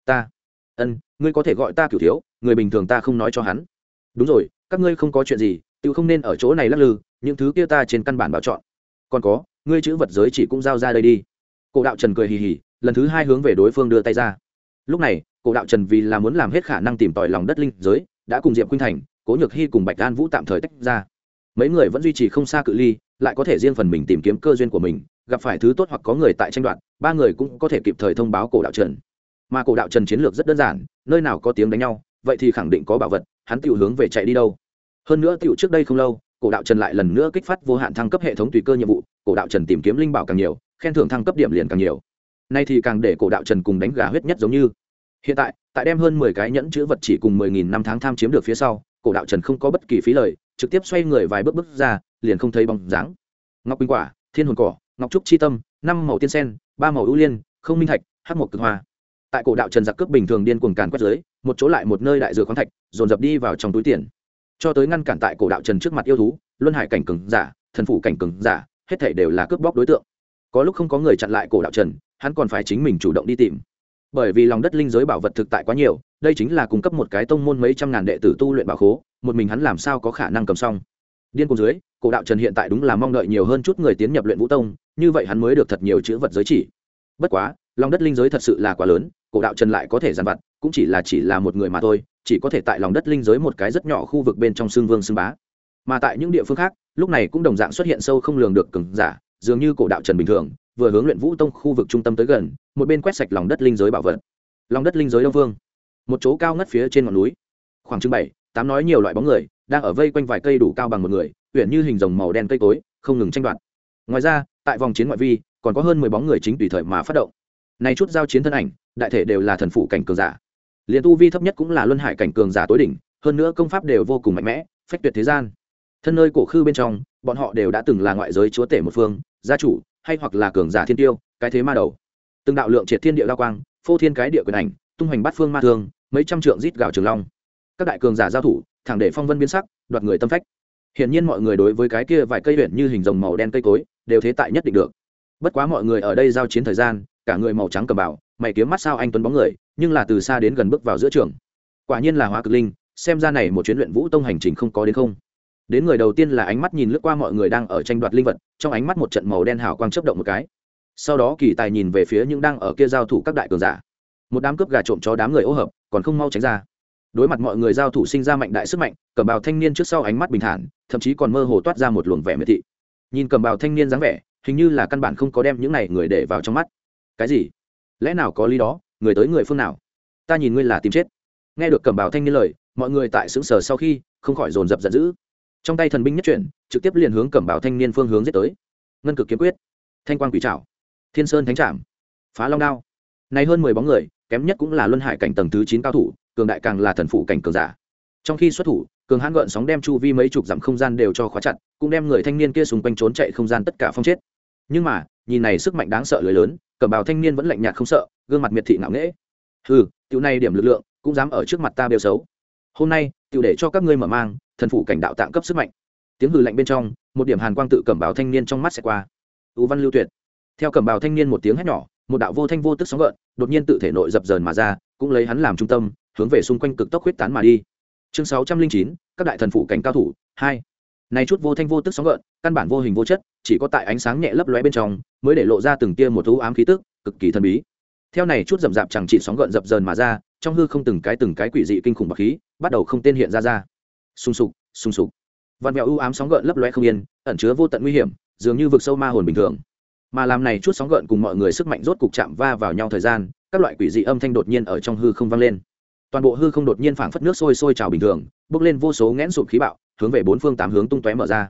Ngươi có thể gọi ta Cửu thiếu, người bình thường ta không nói cho hắn. Đúng rồi, các ngươi không có chuyện gì, tự không nên ở chỗ này lắc lư, những thứ kia ta trên căn bản bảo chọn. Còn có, ngươi chữ vật giới chỉ cũng giao ra đây đi. Cổ Đạo Trần cười hì hì, lần thứ 2 hướng về đối phương đưa tay ra. Lúc này, Cổ Đạo Trần vì là muốn làm hết khả năng tìm tòi lòng đất linh giới, đã cùng Diệp Khuynh Thành, Cố Nhược Hi cùng Bạch An Vũ tạm thời tách ra. Mấy người vẫn duy trì không xa cự ly, lại có thể riêng phần mình tìm kiếm cơ duyên của mình, gặp phải thứ tốt hoặc có người tại tranh đoạt, ba người cũng có thể kịp thời thông báo Cổ Đạo Trần. Mà Cổ Đạo Trần chiến lược rất đơn giản, nơi nào có tiếng đánh nhau, vậy thì khẳng định có bảo vật, hắn tiểu hướng về chạy đi đâu. Hơn nữa tiểu trước đây không lâu, cổ đạo Trần lại lần nữa kích phát vô hạn thăng cấp hệ thống tùy cơ nhiệm vụ, cổ đạo Trần tìm kiếm linh bảo càng nhiều, khen thưởng thăng cấp điểm liền càng nhiều. Nay thì càng để cổ đạo Trần cùng đánh gà huyết nhất giống như. Hiện tại đem hơn 10 cái nhẫn chữ vật chỉ cùng 10.000 năm tháng tham chiếm được phía sau, cổ đạo Trần không có bất kỳ phí lời, trực tiếp xoay người vài bước ra, liền không thấy bóng dáng. Ngọc Quỳnh quả, Thiên hồn cỏ, Ngọc trúc chi tâm, 5 màu tiên sen, 3 màu ưu liên, không minh thạch, hắc mộc cực hoa. Tại cổ đạo Trần giặc cướp bình thường điên cuồng càn quét dưới, một chỗ lại một nơi đại dược khoáng thạch, dồn dập đi vào trong túi tiền. Cho tới ngăn cản tại cổ đạo Trần trước mặt yêu thú, luân hải cảnh cường giả, thần phủ cảnh cường giả, hết thảy đều là cướp bóc đối tượng. Có lúc không có người chặn lại cổ đạo Trần, hắn còn phải chính mình chủ động đi tìm. Bởi vì lòng đất linh giới bảo vật thực tại quá nhiều, đây chính là cung cấp một cái tông môn mấy trăm ngàn đệ tử tu luyện bảo khố, một mình hắn làm sao có khả năng cầm xong. Điên cuồng dưới, cổ đạo Trần hiện tại đúng là mong đợi nhiều hơn chút người tiến nhập luyện vũ tông, như vậy hắn mới được thật nhiều chữ vật giới chỉ. Bất quá, lòng đất linh giới thật sự là quá lớn, cổ đạo Trần lại có thể giàn vặt, cũng chỉ là một người mà thôi, chỉ có thể tại lòng đất linh giới một cái rất nhỏ khu vực bên trong xương vương xương bá. Mà tại những địa phương khác, lúc này cũng đồng dạng xuất hiện sâu không lường được cường giả, dường như cổ đạo Trần bình thường, vừa hướng luyện vũ tông khu vực trung tâm tới gần, một bên quét sạch lòng đất linh giới bảo vật. Lòng đất linh giới đông phương, một chỗ cao ngất phía trên ngọn núi, khoảng chừng 7-8 nói nhiều loại bóng người đang ở vây quanh vài cây đủ cao bằng một người, uyển như hình rồng màu đen cây cối, không ngừng tranh đoạt. Ngoài ra, tại vòng chiến ngoại vi, còn có hơn 10 bóng người chính tùy thời mà phát động. Này chút giao chiến thân ảnh, đại thể đều là thần phụ cảnh cường giả. Liên tu vi thấp nhất cũng là luân hải cảnh cường giả tối đỉnh, hơn nữa công pháp đều vô cùng mạnh mẽ, phách tuyệt thế gian. Thân nơi cổ khư bên trong, bọn họ đều đã từng là ngoại giới chúa tể một phương, gia chủ, hay hoặc là cường giả thiên tiêu, cái thế ma đầu. Từng đạo lượng triệt thiên địa lao quang, phô thiên cái địa quyền ảnh, tung hoành bát phương ma thương, mấy trăm trượng rít gào trường long. Các đại cường giả giao thủ, thẳng để phong vân biến sắc, đoạt người tâm phách. Hiển nhiên mọi người đối với cái kia vài cây huyền như hình rồng màu đen cây cối, đều thế tại nhất định được. Bất quá mọi người ở đây giao chiến thời gian, cả người màu trắng cầm bảo, mày kiếm mắt sao anh tuấn bóng người, nhưng là từ xa đến gần bước vào giữa trường. Quả nhiên là hóa cực linh, xem ra này một chuyến luyện vũ tông hành trình không có đến không. Đến người đầu tiên là ánh mắt nhìn lướt qua mọi người đang ở tranh đoạt linh vật, trong ánh mắt một trận màu đen hào quang chớp động một cái. Sau đó kỳ tài nhìn về phía những đang ở kia giao thủ các đại cường giả. Một đám cướp gà trộm chó đám người ô hợp, còn không mau tránh ra. Đối mặt mọi người giao thủ sinh ra mạnh đại sức mạnh, cẩm bào thanh niên trước sau ánh mắt bình thản, thậm chí còn mơ hồ toát ra một luồng vẻ miệt thị. Nhìn cẩm bào thanh niên dáng vẻ, hình như là căn bản không có đem những này người để vào trong mắt. Cái gì? Lẽ nào có lý đó? Người tới người phương nào? Ta nhìn ngươi là tìm chết. Nghe được cẩm bào thanh niên lời, mọi người tại sững sờ sau khi không khỏi dồn dập giận dữ. Trong tay thần binh nhất chuyển, trực tiếp liền hướng cẩm bào thanh niên phương hướng giết tới. Ngân cực kiếm quyết, thanh quang quỷ trảo, thiên sơn thánh trảm, phá long đao. Này hơn 10 bóng người, kém nhất cũng là luân hải cảnh tầng thứ 9 cao thủ, cường đại càng là thần phụ cảnh cường giả. Trong khi xuất thủ, cường hãn gợn sóng đem chu vi mấy chục dặm không gian đều cho khóa chặt, cũng đem người thanh niên kia xung quanh trốn chạy không gian tất cả phong chết. Nhưng mà, nhìn này sức mạnh đáng sợ lưới lớn, cẩm bào thanh niên vẫn lạnh nhạt không sợ, gương mặt miệt thị ngạo nghễ. Hừ, tiểu này điểm lực lượng, cũng dám ở trước mặt ta bêu xấu. Hôm nay, tiểu để cho các ngươi mở mang, thần phụ cảnh đạo tạng cấp sức mạnh. Tiếng hừ lạnh bên trong, một điểm hàn quang tự cẩm bào thanh niên trong mắt sẽ qua. U văn lưu tuyệt. Theo cẩm bào thanh niên một tiếng hét nhỏ, một đạo vô thanh vô tức sóng gợn, đột nhiên tự thể nội dập dờn mà ra, cũng lấy hắn làm trung tâm, hướng về xung quanh cực tốc huyết tán mà đi. Chương 609, các đại thần phụ cảnh cao thủ 2. Này chút vô thanh vô tức sóng gợn, căn bản vô hình vô chất, chỉ có tại ánh sáng nhẹ lấp lóe bên trong, mới để lộ ra từng tia một u ám khí tức, cực kỳ thần bí. Theo này chút rậm rạp chẳng chỉ sóng gợn dập dờn mà ra, trong hư không từng cái quỷ dị kinh khủng bạc khí, bắt đầu không tên hiện ra. Xung sục. Vạn vẹo u ám sóng gợn lấp lóe không yên, ẩn chứa vô tận nguy hiểm, dường như vực sâu ma hồn bình thường. Mà làm này chút sóng gợn cùng mọi người sức mạnh rốt cục chạm va vào nhau thời gian, các loại quỷ dị âm thanh đột nhiên ở trong hư không vang lên. Toàn bộ hư không đột nhiên phảng phất nước sôi trào bình thường, bốc lên vô số nghẽn sụp khí bạo, hướng về bốn phương tám hướng tung tóe mở ra.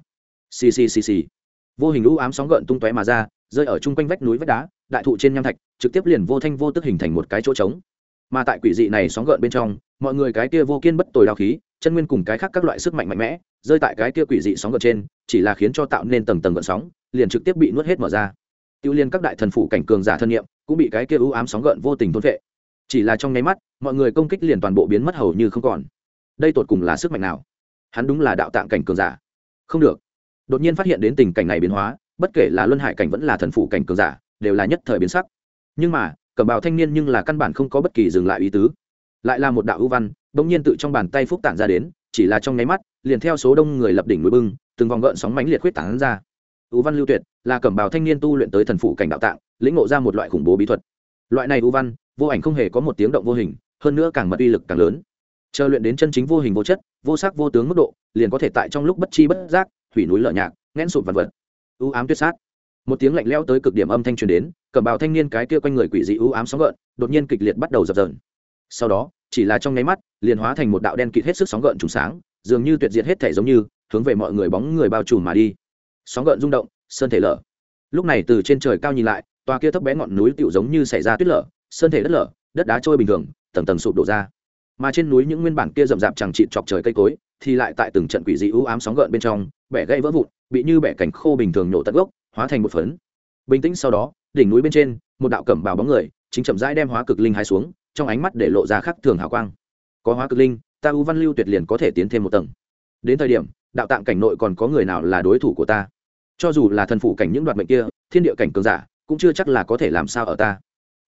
Xì. Vô hình u ám sóng gợn tung tóe mà ra, rơi ở chung quanh vách núi vách đá, đại thụ trên nham thạch, trực tiếp liền vô thanh vô tức hình thành một cái chỗ trống. Mà tại quỷ dị này sóng gợn bên trong, mọi người cái kia vô kiên bất tồi đao khí, chân nguyên cùng cái khác các loại sức mạnh mạnh mẽ, rơi tại cái kia quỷ dị sóng gợn trên, chỉ là khiến cho tạo nên tầng tầng gợn sóng, liền trực tiếp bị nuốt hết mở ra. Tiêu liên các đại thần phụ cảnh cường giả thân nghiệm, cũng bị cái kia u ám sóng gợn vô tình thôn phệ. Chỉ là trong nháy mắt, mọi người công kích liền toàn bộ biến mất hầu như không còn. Đây tột cùng là sức mạnh nào? Hắn đúng là đạo tạng cảnh cường giả. Không được. Đột nhiên phát hiện đến tình cảnh này biến hóa, bất kể là luân hải cảnh vẫn là thần phụ cảnh cường giả, đều là nhất thời biến sắc. Nhưng mà, cẩm bào thanh niên nhưng là căn bản không có bất kỳ dừng lại ý tứ. Lại là một đạo ưu văn, bỗng nhiên tự trong bàn tay phúc tản ra đến, chỉ là trong nháy mắt, liền theo số đông người lập đỉnh núi bưng, từng vòng gợn sóng mãnh liệt khuyết tán ra. Ưu văn lưu tuyệt, là cẩm bào thanh niên tu luyện tới thần phụ cảnh đạo tạng, lĩnh ngộ ra một loại khủng bố bí thuật. Loại này ưu văn, vô ảnh không hề có một tiếng động vô hình, hơn nữa càng mật uy lực càng lớn. Chờ luyện đến chân chính vô hình vô chất, vô sắc vô tướng mức độ, liền có thể tại trong lúc bất chi bất giác, hủy núi lở nhạc, nghẽn sụp vạn vật. U ám tuyệt sát. Một tiếng lạnh lẽo tới cực điểm âm thanh truyền đến, cẩm bào thanh niên cái kia quanh người quỷ dị u ám sóng gợn, đột nhiên kịch liệt bắt đầu dập dờn. Sau đó, chỉ là trong nháy mắt liền hóa thành một đạo đen kịt hết sức sóng gợn trùng sáng, dường như tuyệt diệt hết thể, giống như hướng về mọi người bóng người bao trùm mà đi. Sóng gợn rung động, sơn thể lở. Lúc này từ trên trời cao nhìn lại, tòa kia thấp bé ngọn núi tựu giống như xảy ra tuyết lở, sơn thể đất lở, đất đá trôi bình thường, tầng tầng sụp đổ ra. Mà trên núi những nguyên bản kia rậm rạp chẳng chịt chọc trời cây cối, thì lại tại từng trận quỷ dị u ám sóng gợn bên trong, bẻ gãy vỡ vụn, bị như bẻ cảnh khô bình thường nổ tận gốc, hóa thành một phấn. Bình tĩnh sau đó, đỉnh núi bên trên, một đạo cẩm bào bóng người, chính chậm rãi đem hóa cực linh hái xuống, trong ánh mắt để lộ ra khắc thường hào quang. Có hóa cực linh, ta U Văn Lưu Tuyệt liền có thể tiến thêm một tầng. Đến thời điểm, đạo tạng cảnh nội còn có người nào là đối thủ của ta? Cho dù là thần phụ cảnh những đoạt mệnh kia, thiên địa cảnh cường giả, cũng chưa chắc là có thể làm sao ở ta.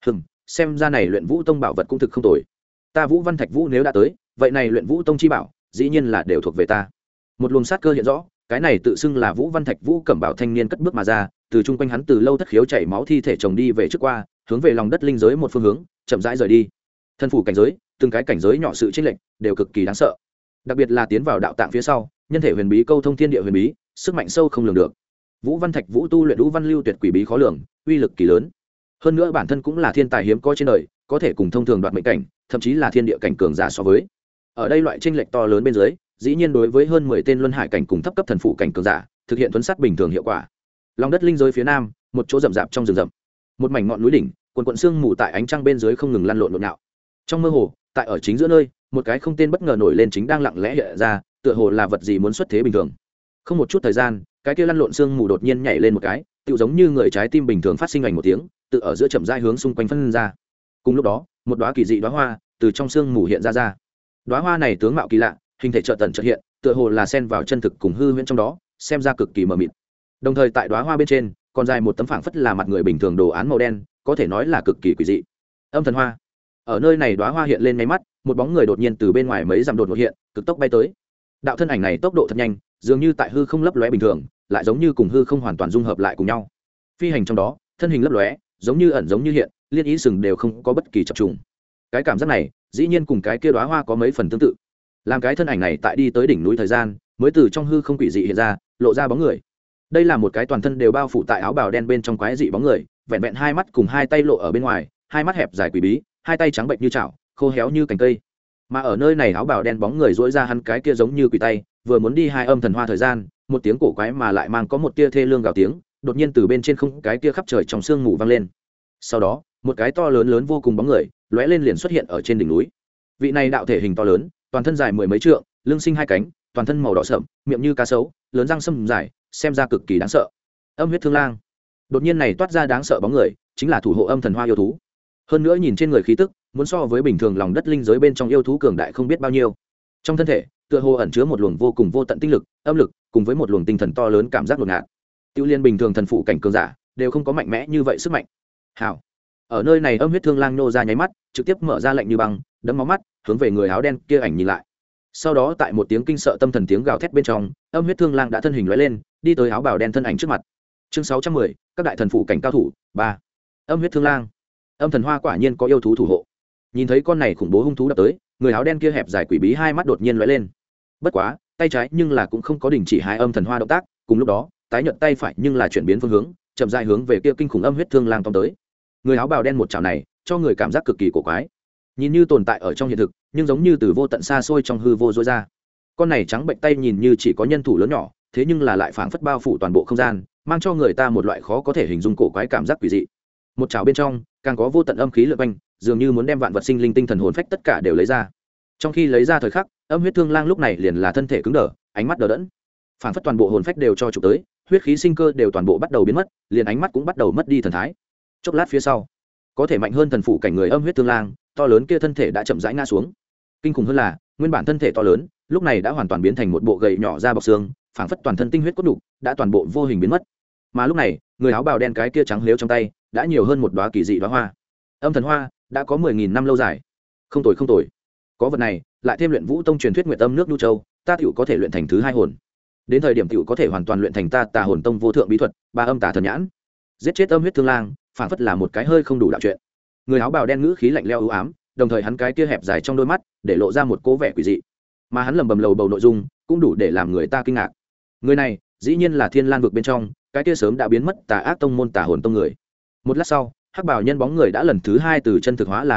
Xem ra này Luyện Vũ Tông bảo vật cũng thực không tồi. Ta Vũ Văn Thạch Vũ nếu đã tới, vậy này Luyện Vũ Tông chi bảo, dĩ nhiên là đều thuộc về ta. Một luồng sát cơ hiện rõ, cái này tự xưng là Vũ Văn Thạch Vũ cẩm bảo thanh niên cất bước mà ra, từ chung quanh hắn từ lâu thất khiếu chảy máu thi thể chồng đi về trước qua, hướng về lòng đất linh giới một phương hướng, chậm rãi rời đi. Thân phủ cảnh giới, từng cái cảnh giới nhỏ sự chênh lệch, đều cực kỳ đáng sợ. Đặc biệt là tiến vào đạo tạng phía sau, nhân thể huyền bí câu thông thiên địa huyền bí, sức mạnh sâu không lường được. Vũ Văn Thạch Vũ tu luyện Vũ Văn Lưu Tuyệt quỷ bí khó lường, uy lực kỳ lớn. Hơn nữa bản thân cũng là thiên tài hiếm có trên đời, có thể cùng thông thường đoạt mệnh cảnh, thậm chí là thiên địa cảnh cường giả so với. Ở đây loại chênh lệch to lớn bên dưới, dĩ nhiên đối với hơn 10 tên luân hải cảnh cùng thấp cấp thần phụ cảnh cường giả, thực hiện tuấn sát bình thường hiệu quả. Lòng đất linh giới phía nam, một chỗ rậm rạp trong rừng rậm, một mảnh ngọn núi đỉnh, quần quần sương mù tại ánh trăng bên dưới không ngừng lăn lộn nhộn nhạo. Trong mơ hồ, tại ở chính giữa nơi, một cái không tên bất ngờ nổi lên chính đang lặng lẽ hiện ra, tựa hồ là vật gì muốn xuất thế bình thường. Không một chút thời gian, cái kia lăn lộn sương mù đột nhiên nhảy lên một cái, tựu giống như người trái tim bình thường phát sinh ảnh một tiếng, tự ở giữa chậm rãi hướng xung quanh phân ra. Cùng lúc đó, một đóa kỳ dị đóa hoa từ trong sương mù hiện ra. Đóa hoa này tướng mạo kỳ lạ, hình thể chợt tần chợt hiện, tựa hồ là xen vào chân thực cùng hư huyễn trong đó, xem ra cực kỳ mờ mịt. Đồng thời tại đóa hoa bên trên, còn dài một tấm phảng phất là mặt người bình thường đồ án màu đen, có thể nói là cực kỳ quỷ dị. Âm thần hoa. Ở nơi này đóa hoa hiện lên ngay mắt, một bóng người đột nhiên từ bên ngoài mấy dặm đột ngột hiện, cực tốc bay tới. Đạo thân ảnh này tốc độ thật nhanh, dường như tại hư không lấp lóe bình thường, lại giống như cùng hư không hoàn toàn dung hợp lại cùng nhau. Phi hành trong đó, thân hình lấp lóe, giống như ẩn giống như hiện, liên ý sừng đều không có bất kỳ chập trùng. Cái cảm giác này, dĩ nhiên cùng cái kia đóa hoa có mấy phần tương tự. Làm cái thân ảnh này tại đi tới đỉnh núi thời gian, mới từ trong hư không quỷ dị hiện ra, lộ ra bóng người. Đây là một cái toàn thân đều bao phủ tại áo bào đen bên trong quái dị bóng người, vẹn vẹn hai mắt cùng hai tay lộ ở bên ngoài, hai mắt hẹp dài quỷ bí, hai tay trắng bệnh như chảo, khô héo như cành cây. Mà ở nơi này áo bào đen bóng người duỗi ra hắn cái kia giống như quỷ tay, vừa muốn đi hai âm thần hoa thời gian, một tiếng cổ quái mà lại mang có một tia thê lương gào tiếng, đột nhiên từ bên trên không cái kia khắp trời trong sương mù vang lên. Sau đó, một cái to lớn lớn vô cùng bóng người, lóe lên liền xuất hiện ở trên đỉnh núi. Vị này đạo thể hình to lớn, toàn thân dài mười mấy trượng, lưng sinh hai cánh, toàn thân màu đỏ sẫm, miệng như cá sấu, lớn răng sâm dài, xem ra cực kỳ đáng sợ. Âm huyết thương lang. Đột nhiên này toát ra đáng sợ bóng người, chính là thủ hộ âm thần hoa yêu thú. Hơn nữa nhìn trên người khí tức, muốn so với bình thường lòng đất linh giới bên trong yêu thú cường đại không biết bao nhiêu. Trong thân thể, tựa hồ ẩn chứa một luồng vô cùng vô tận tinh lực, âm lực, cùng với một luồng tinh thần to lớn cảm giác đột ngạt. Tiêu liên bình thường thần phụ cảnh cường giả, đều không có mạnh mẽ như vậy sức mạnh. Hảo. Ở nơi này âm huyết thương lang nô ra nháy mắt, trực tiếp mở ra lạnh như băng, đấm máu mắt, hướng về người áo đen kia ảnh nhìn lại. Sau đó tại một tiếng kinh sợ tâm thần tiếng gào thét bên trong, âm huyết thương lang đã thân hình lóe lên, đi tới áo bào đen thân ảnh trước mặt. Chương 610, các đại thần phụ cảnh cao thủ 3. Âm huyết thương lang. Âm thần hoa quả nhiên có yêu thú thủ hộ. Nhìn thấy con này khủng bố hung thú đập tới, người áo đen kia hẹp dài quỷ bí hai mắt đột nhiên lóe lên. Bất quá, tay trái nhưng là cũng không có đình chỉ hai âm thần hoa động tác, cùng lúc đó, tái nhợt tay phải nhưng là chuyển biến phương hướng, chậm rãi hướng về kia kinh khủng âm huyết thương lang tóm tới. Người áo bào đen một chảo này, cho người cảm giác cực kỳ cổ quái. Nhìn như tồn tại ở trong hiện thực, nhưng giống như từ vô tận xa xôi trong hư vô rối ra. Con này trắng bệnh tay nhìn như chỉ có nhân thủ lớn nhỏ, thế nhưng là lại phảng phất bao phủ toàn bộ không gian, mang cho người ta một loại khó có thể hình dung cổ quái cảm giác quỷ dị. Một chảo bên trong, càng có vô tận âm khí lượn quanh, dường như muốn đem vạn vật sinh linh tinh thần hồn phách tất cả đều lấy ra. Trong khi lấy ra thời khắc, âm huyết thương lang lúc này liền là thân thể cứng đờ, ánh mắt đờ đẫn, phảng phất toàn bộ hồn phách đều cho chụp tới, huyết khí sinh cơ đều toàn bộ bắt đầu biến mất, liền ánh mắt cũng bắt đầu mất đi thần thái. Chốc lát phía sau, có thể mạnh hơn thần phụ cảnh người âm huyết thương lang, to lớn kia thân thể đã chậm rãi ngã xuống. Kinh khủng hơn là, nguyên bản thân thể to lớn, lúc này đã hoàn toàn biến thành một bộ gầy nhỏ da bọc xương, phảng phất toàn thân tinh huyết cốt đủ, đã toàn bộ vô hình biến mất. Mà lúc này, người áo bào đen cái kia trắng liếu trong tay, đã nhiều hơn một đóa kỳ dị đóa hoa. Âm thần hoa, đã có 10.000 năm lâu dài. Không tồi không tồi. Có vật này, lại thêm luyện vũ tông truyền thuyết nguyệt âm nước nhu châu, ta tiểu có thể luyện thành thứ hai hồn. Đến thời điểm tiểu có thể hoàn toàn luyện thành ta tà hồn tông vô thượng bí thuật, ba âm tà thần nhãn. Giết chết âm huyết thương lang, phảng phất là một cái hơi không đủ đạo chuyện. Người áo bào đen ngữ khí lạnh lẽo u ám, đồng thời hắn cái kia hẹp dài trong đôi mắt, để lộ ra một cố vẻ quỷ dị. Mà hắn lẩm bẩm lầu bầu nội dung, cũng đủ để làm người ta kinh ngạc. Người này, dĩ nhiên là Thiên Lan vực bên trong, cái kia sớm đã biến mất tà ác tông môn tà hồn tông người. Một lát sau, hắc bào nhân bóng người đã lần thứ hai từ chân thực hóa là hư ảo,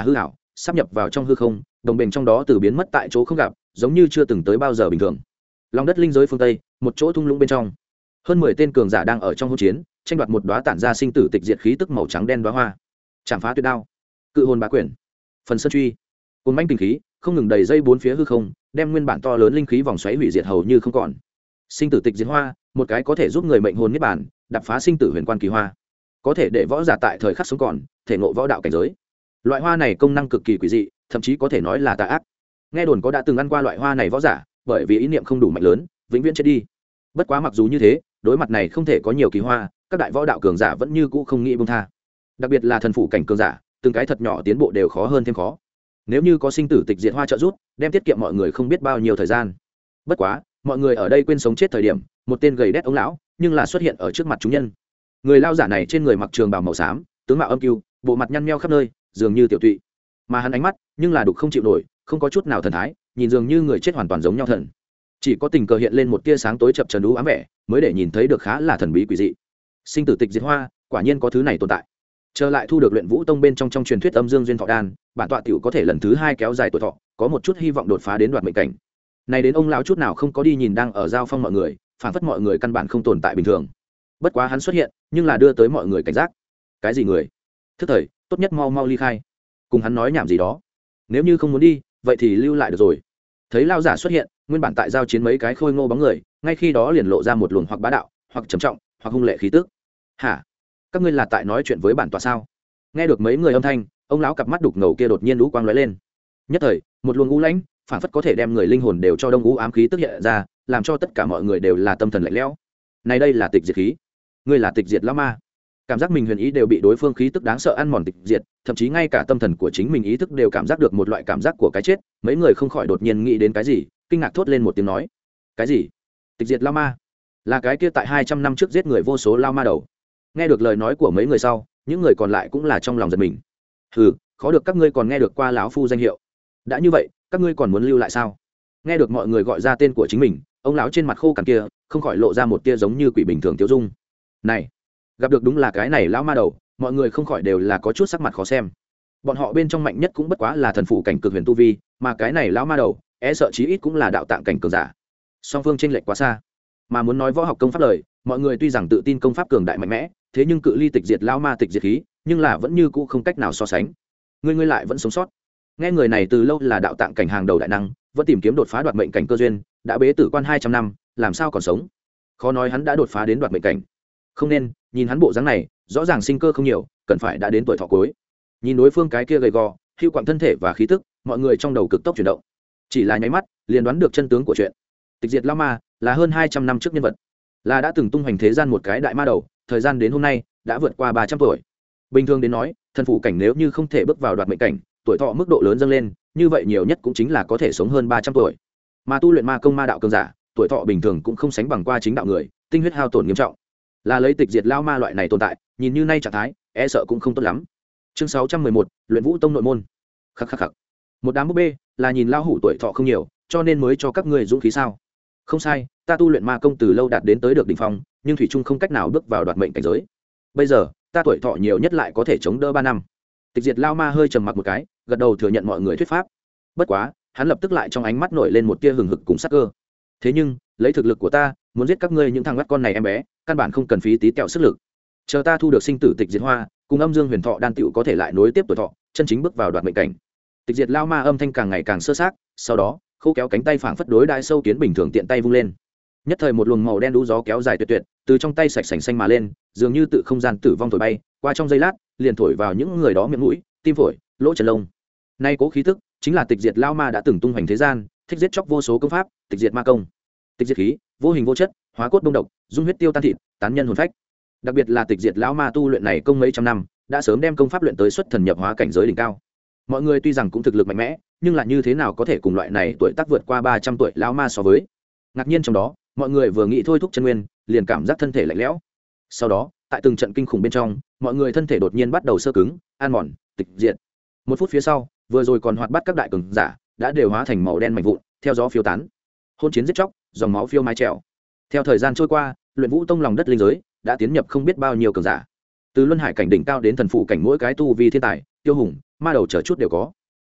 sắp nhập vào trong hư không, đồng bền trong đó từ biến mất tại chỗ không gặp, giống như chưa từng tới bao giờ bình thường. Lòng đất linh giới phương tây, một chỗ thung lũng bên trong, hơn 10 tên cường giả đang ở trong hỗn chiến, tranh đoạt một đóa tản ra sinh tử tịch diệt khí tức màu trắng đen đóa hoa. Chạm phá tuyệt đao, cự hồn bá quyền, phần sơn truy, cùng manh kinh khí, không ngừng đầy dây bốn phía hư không, đem nguyên bản to lớn linh khí vòng xoáy hủy diệt hầu như không còn. Sinh tử tịch diệt hoa, một cái có thể giúp người mệnh hồn niết bàn, đập phá sinh tử huyền quan kỳ hoa, có thể để võ giả tại thời khắc sống còn thể ngộ võ đạo cảnh giới. Loại hoa này công năng cực kỳ quỷ dị, thậm chí có thể nói là tà ác. Nghe đồn có đã từng ăn qua loại hoa này võ giả, bởi vì ý niệm không đủ mạnh lớn, vĩnh viễn chết đi. Bất quá mặc dù như thế, đối mặt này không thể có nhiều kỳ hoa, các đại võ đạo cường giả vẫn như cũ không nghĩ buông tha. Đặc biệt là thần phủ cảnh cường giả, từng cái thật nhỏ tiến bộ đều khó hơn thêm khó. Nếu như có sinh tử tịch diệt hoa trợ giúp, đem tiết kiệm mọi người không biết bao nhiêu thời gian. Bất quá, mọi người ở đây quên sống chết thời điểm, một tên gầy đét ông lão, nhưng là xuất hiện ở trước mặt chúng nhân. Người lao giả này trên người mặc trường bào màu xám, tướng mạo âm cưu, bộ mặt nhăn nheo khắp nơi, dường như tiểu tụy. Mà hắn ánh mắt, nhưng là đục không chịu nổi, không có chút nào thần thái, nhìn dường như người chết hoàn toàn giống nhau thần. Chỉ có tình cờ hiện lên một tia sáng tối chập chờn u ám vẻ, mới để nhìn thấy được khá là thần bí quỷ dị. Sinh tử tịch diệt hoa, quả nhiên có thứ này tồn tại. Trở lại thu được luyện vũ tông bên trong truyền thuyết âm dương duyên thọ đan, bản tọa tiểu có thể lần thứ 2 kéo dài tuổi thọ, có một chút hy vọng đột phá đến đoạt mệnh cảnh. Này đến ông lão chút nào không có đi nhìn đang ở giao phong mọi người, phản phất mọi người căn bản không tồn tại bình thường. Bất quá hắn xuất hiện, nhưng là đưa tới mọi người cảnh giác. Cái gì người? Thức thời, tốt nhất mau mau ly khai. Cùng hắn nói nhảm gì đó. Nếu như không muốn đi, vậy thì lưu lại được rồi. Thấy lao giả xuất hiện, nguyên bản tại giao chiến mấy cái khôi ngô bóng người, ngay khi đó liền lộ ra một luồng hoặc bá đạo, hoặc trầm trọng, hoặc hung lệ khí tức. Hả? Các ngươi là tại nói chuyện với bản tọa sao? Nghe được mấy người âm thanh, ông lão cặp mắt đục ngầu kia đột nhiên lũ quang lóe lên. Nhất thời, một luồng u lãnh, phản phất có thể đem người linh hồn đều cho đông u ám khí tức hiện ra, làm cho tất cả mọi người đều là tâm thần lạnh lẽo. Này đây là tịch diệt khí. Ngươi là tịch diệt lão ma. Cảm giác mình huyền ý đều bị đối phương khí tức đáng sợ ăn mòn tịch diệt, thậm chí ngay cả tâm thần của chính mình ý thức đều cảm giác được một loại cảm giác của cái chết. Mấy người không khỏi đột nhiên nghĩ đến cái gì, kinh ngạc thốt lên một tiếng nói: cái gì? Tịch diệt lão ma? Là cái kia tại 200 năm trước giết người vô số lão ma đầu? Nghe được lời nói của mấy người sau, những người còn lại cũng là trong lòng giật mình. Hừ, khó được các ngươi còn nghe được qua lão phu danh hiệu. Đã như vậy, các ngươi còn muốn lưu lại sao? Nghe được mọi người gọi ra tên của chính mình, ông lão trên mặt khô cằn kia không khỏi lộ ra một tia giống như quỷ bình thường tiêu dung. Này, gặp được đúng là cái này lão ma đầu, mọi người không khỏi đều là có chút sắc mặt khó xem. Bọn họ bên trong mạnh nhất cũng bất quá là thần phủ cảnh cực huyền tu vi, mà cái này lão ma đầu, e sợ chí ít cũng là đạo tạng cảnh cường giả. Song phương chênh lệch quá xa. Mà muốn nói võ học công pháp lời, mọi người tuy rằng tự tin công pháp cường đại mạnh mẽ, thế nhưng cự ly tịch diệt lão ma tịch diệt khí, nhưng là vẫn như cũ không cách nào so sánh. Ngươi lại vẫn sống sót. Nghe người này từ lâu là đạo tạng cảnh hàng đầu đại năng, vẫn tìm kiếm đột phá đoạt mệnh cảnh cơ duyên, đã bế tử quan 200 năm, làm sao còn sống? Khó nói hắn đã đột phá đến đoạt mệnh cảnh. Không nên, nhìn hắn bộ dáng này, rõ ràng sinh cơ không nhiều, cần phải đã đến tuổi thọ cuối. Nhìn đối phương cái kia gầy gò, hưu quặng thân thể và khí tức, mọi người trong đầu cực tốc chuyển động. Chỉ là nháy mắt, liền đoán được chân tướng của chuyện. Tịch diệt lão ma là hơn 200 năm trước nhân vật, là đã từng tung hoành thế gian một cái đại ma đầu, thời gian đến hôm nay đã vượt qua 300 tuổi. Bình thường đến nói, thần phụ cảnh nếu như không thể bước vào đoạt mệnh cảnh, tuổi thọ mức độ lớn dâng lên, như vậy nhiều nhất cũng chính là có thể sống hơn 300 tuổi. Mà tu luyện ma công ma đạo cường giả, tuổi thọ bình thường cũng không sánh bằng qua chính đạo người, tinh huyết hao tổn nghiêm trọng. Là lấy tịch diệt lao ma loại này tồn tại, nhìn như nay trạng thái, e sợ cũng không tốt lắm. Chương 611, luyện vũ tông nội môn. Khắc khắc khắc. Một đám búp bê, là nhìn lao hủ tuổi thọ không nhiều, cho nên mới cho các ngươi dũng khí sao? Không sai, ta tu luyện ma công từ lâu đạt đến tới được đỉnh phong, nhưng thủy chung không cách nào bước vào đoạt mệnh cảnh giới. Bây giờ, ta tuổi thọ nhiều nhất lại có thể chống đỡ 3 năm. Tịch diệt lao ma hơi trầm mặc một cái, gật đầu thừa nhận mọi người thuyết pháp. Bất quá, hắn lập tức lại trong ánh mắt nổi lên một tia hừng hực cùng sắc cơ. Thế nhưng, lấy thực lực của ta, muốn giết các ngươi những thằng ngắt con này em bé, căn bản không cần phí tí tẹo sức lực. Chờ ta thu được sinh tử tịch diệt hoa, cùng âm dương huyền thọ đan tựu có thể lại nối tiếp tuổi thọ, chân chính bước vào đoạt mệnh cảnh. Tịch diệt lao ma âm thanh càng ngày càng sơ sát, sau đó, khô kéo cánh tay phảng phất đối đại sâu kiến bình thường tiện tay vung lên. Nhất thời một luồng màu đen đú gió kéo dài tuyệt tuyệt, từ trong tay sạch sành xanh mà lên, dường như tự không gian tử vong thổi bay, qua trong giây lát, liền thổi vào những người đó miệng mũi, tim phổi, lỗ chân lông. Nay cố khí tức, chính là tịch diệt lao ma đã từng tung hoành thế gian, thích giết chóc vô số công pháp, tịch diệt ma công. Tịch diệt khí, vô hình vô chất, hóa cốt đông độc, dung huyết tiêu tan thịt, tán nhân hồn phách. Đặc biệt là tịch diệt lão ma tu luyện này công mấy trăm năm, đã sớm đem công pháp luyện tới xuất thần nhập hóa cảnh giới đỉnh cao. Mọi người tuy rằng cũng thực lực mạnh mẽ, nhưng là như thế nào có thể cùng loại này tuổi tác vượt qua 300 tuổi lão ma so với. Ngạc nhiên trong đó, mọi người vừa nghĩ thôi thúc chân nguyên, liền cảm giác thân thể lạnh lẽo. Sau đó, tại từng trận kinh khủng bên trong, mọi người thân thể đột nhiên bắt đầu sơ cứng, an mòn, tịch diệt. Một phút phía sau, vừa rồi còn hoạt bát các đại cường giả, đã đều hóa thành màu đen mảnh vụn, theo gió phiêu tán. Hôn chiến giết chóc, dòng máu phiêu mái trèo. Theo thời gian trôi qua, luyện vũ tông lòng đất linh giới đã tiến nhập không biết bao nhiêu cường giả. Từ luân hải cảnh đỉnh cao đến thần phụ cảnh mỗi cái tu vi thiên tài, tiêu hùng, ma đầu chờ chút đều có.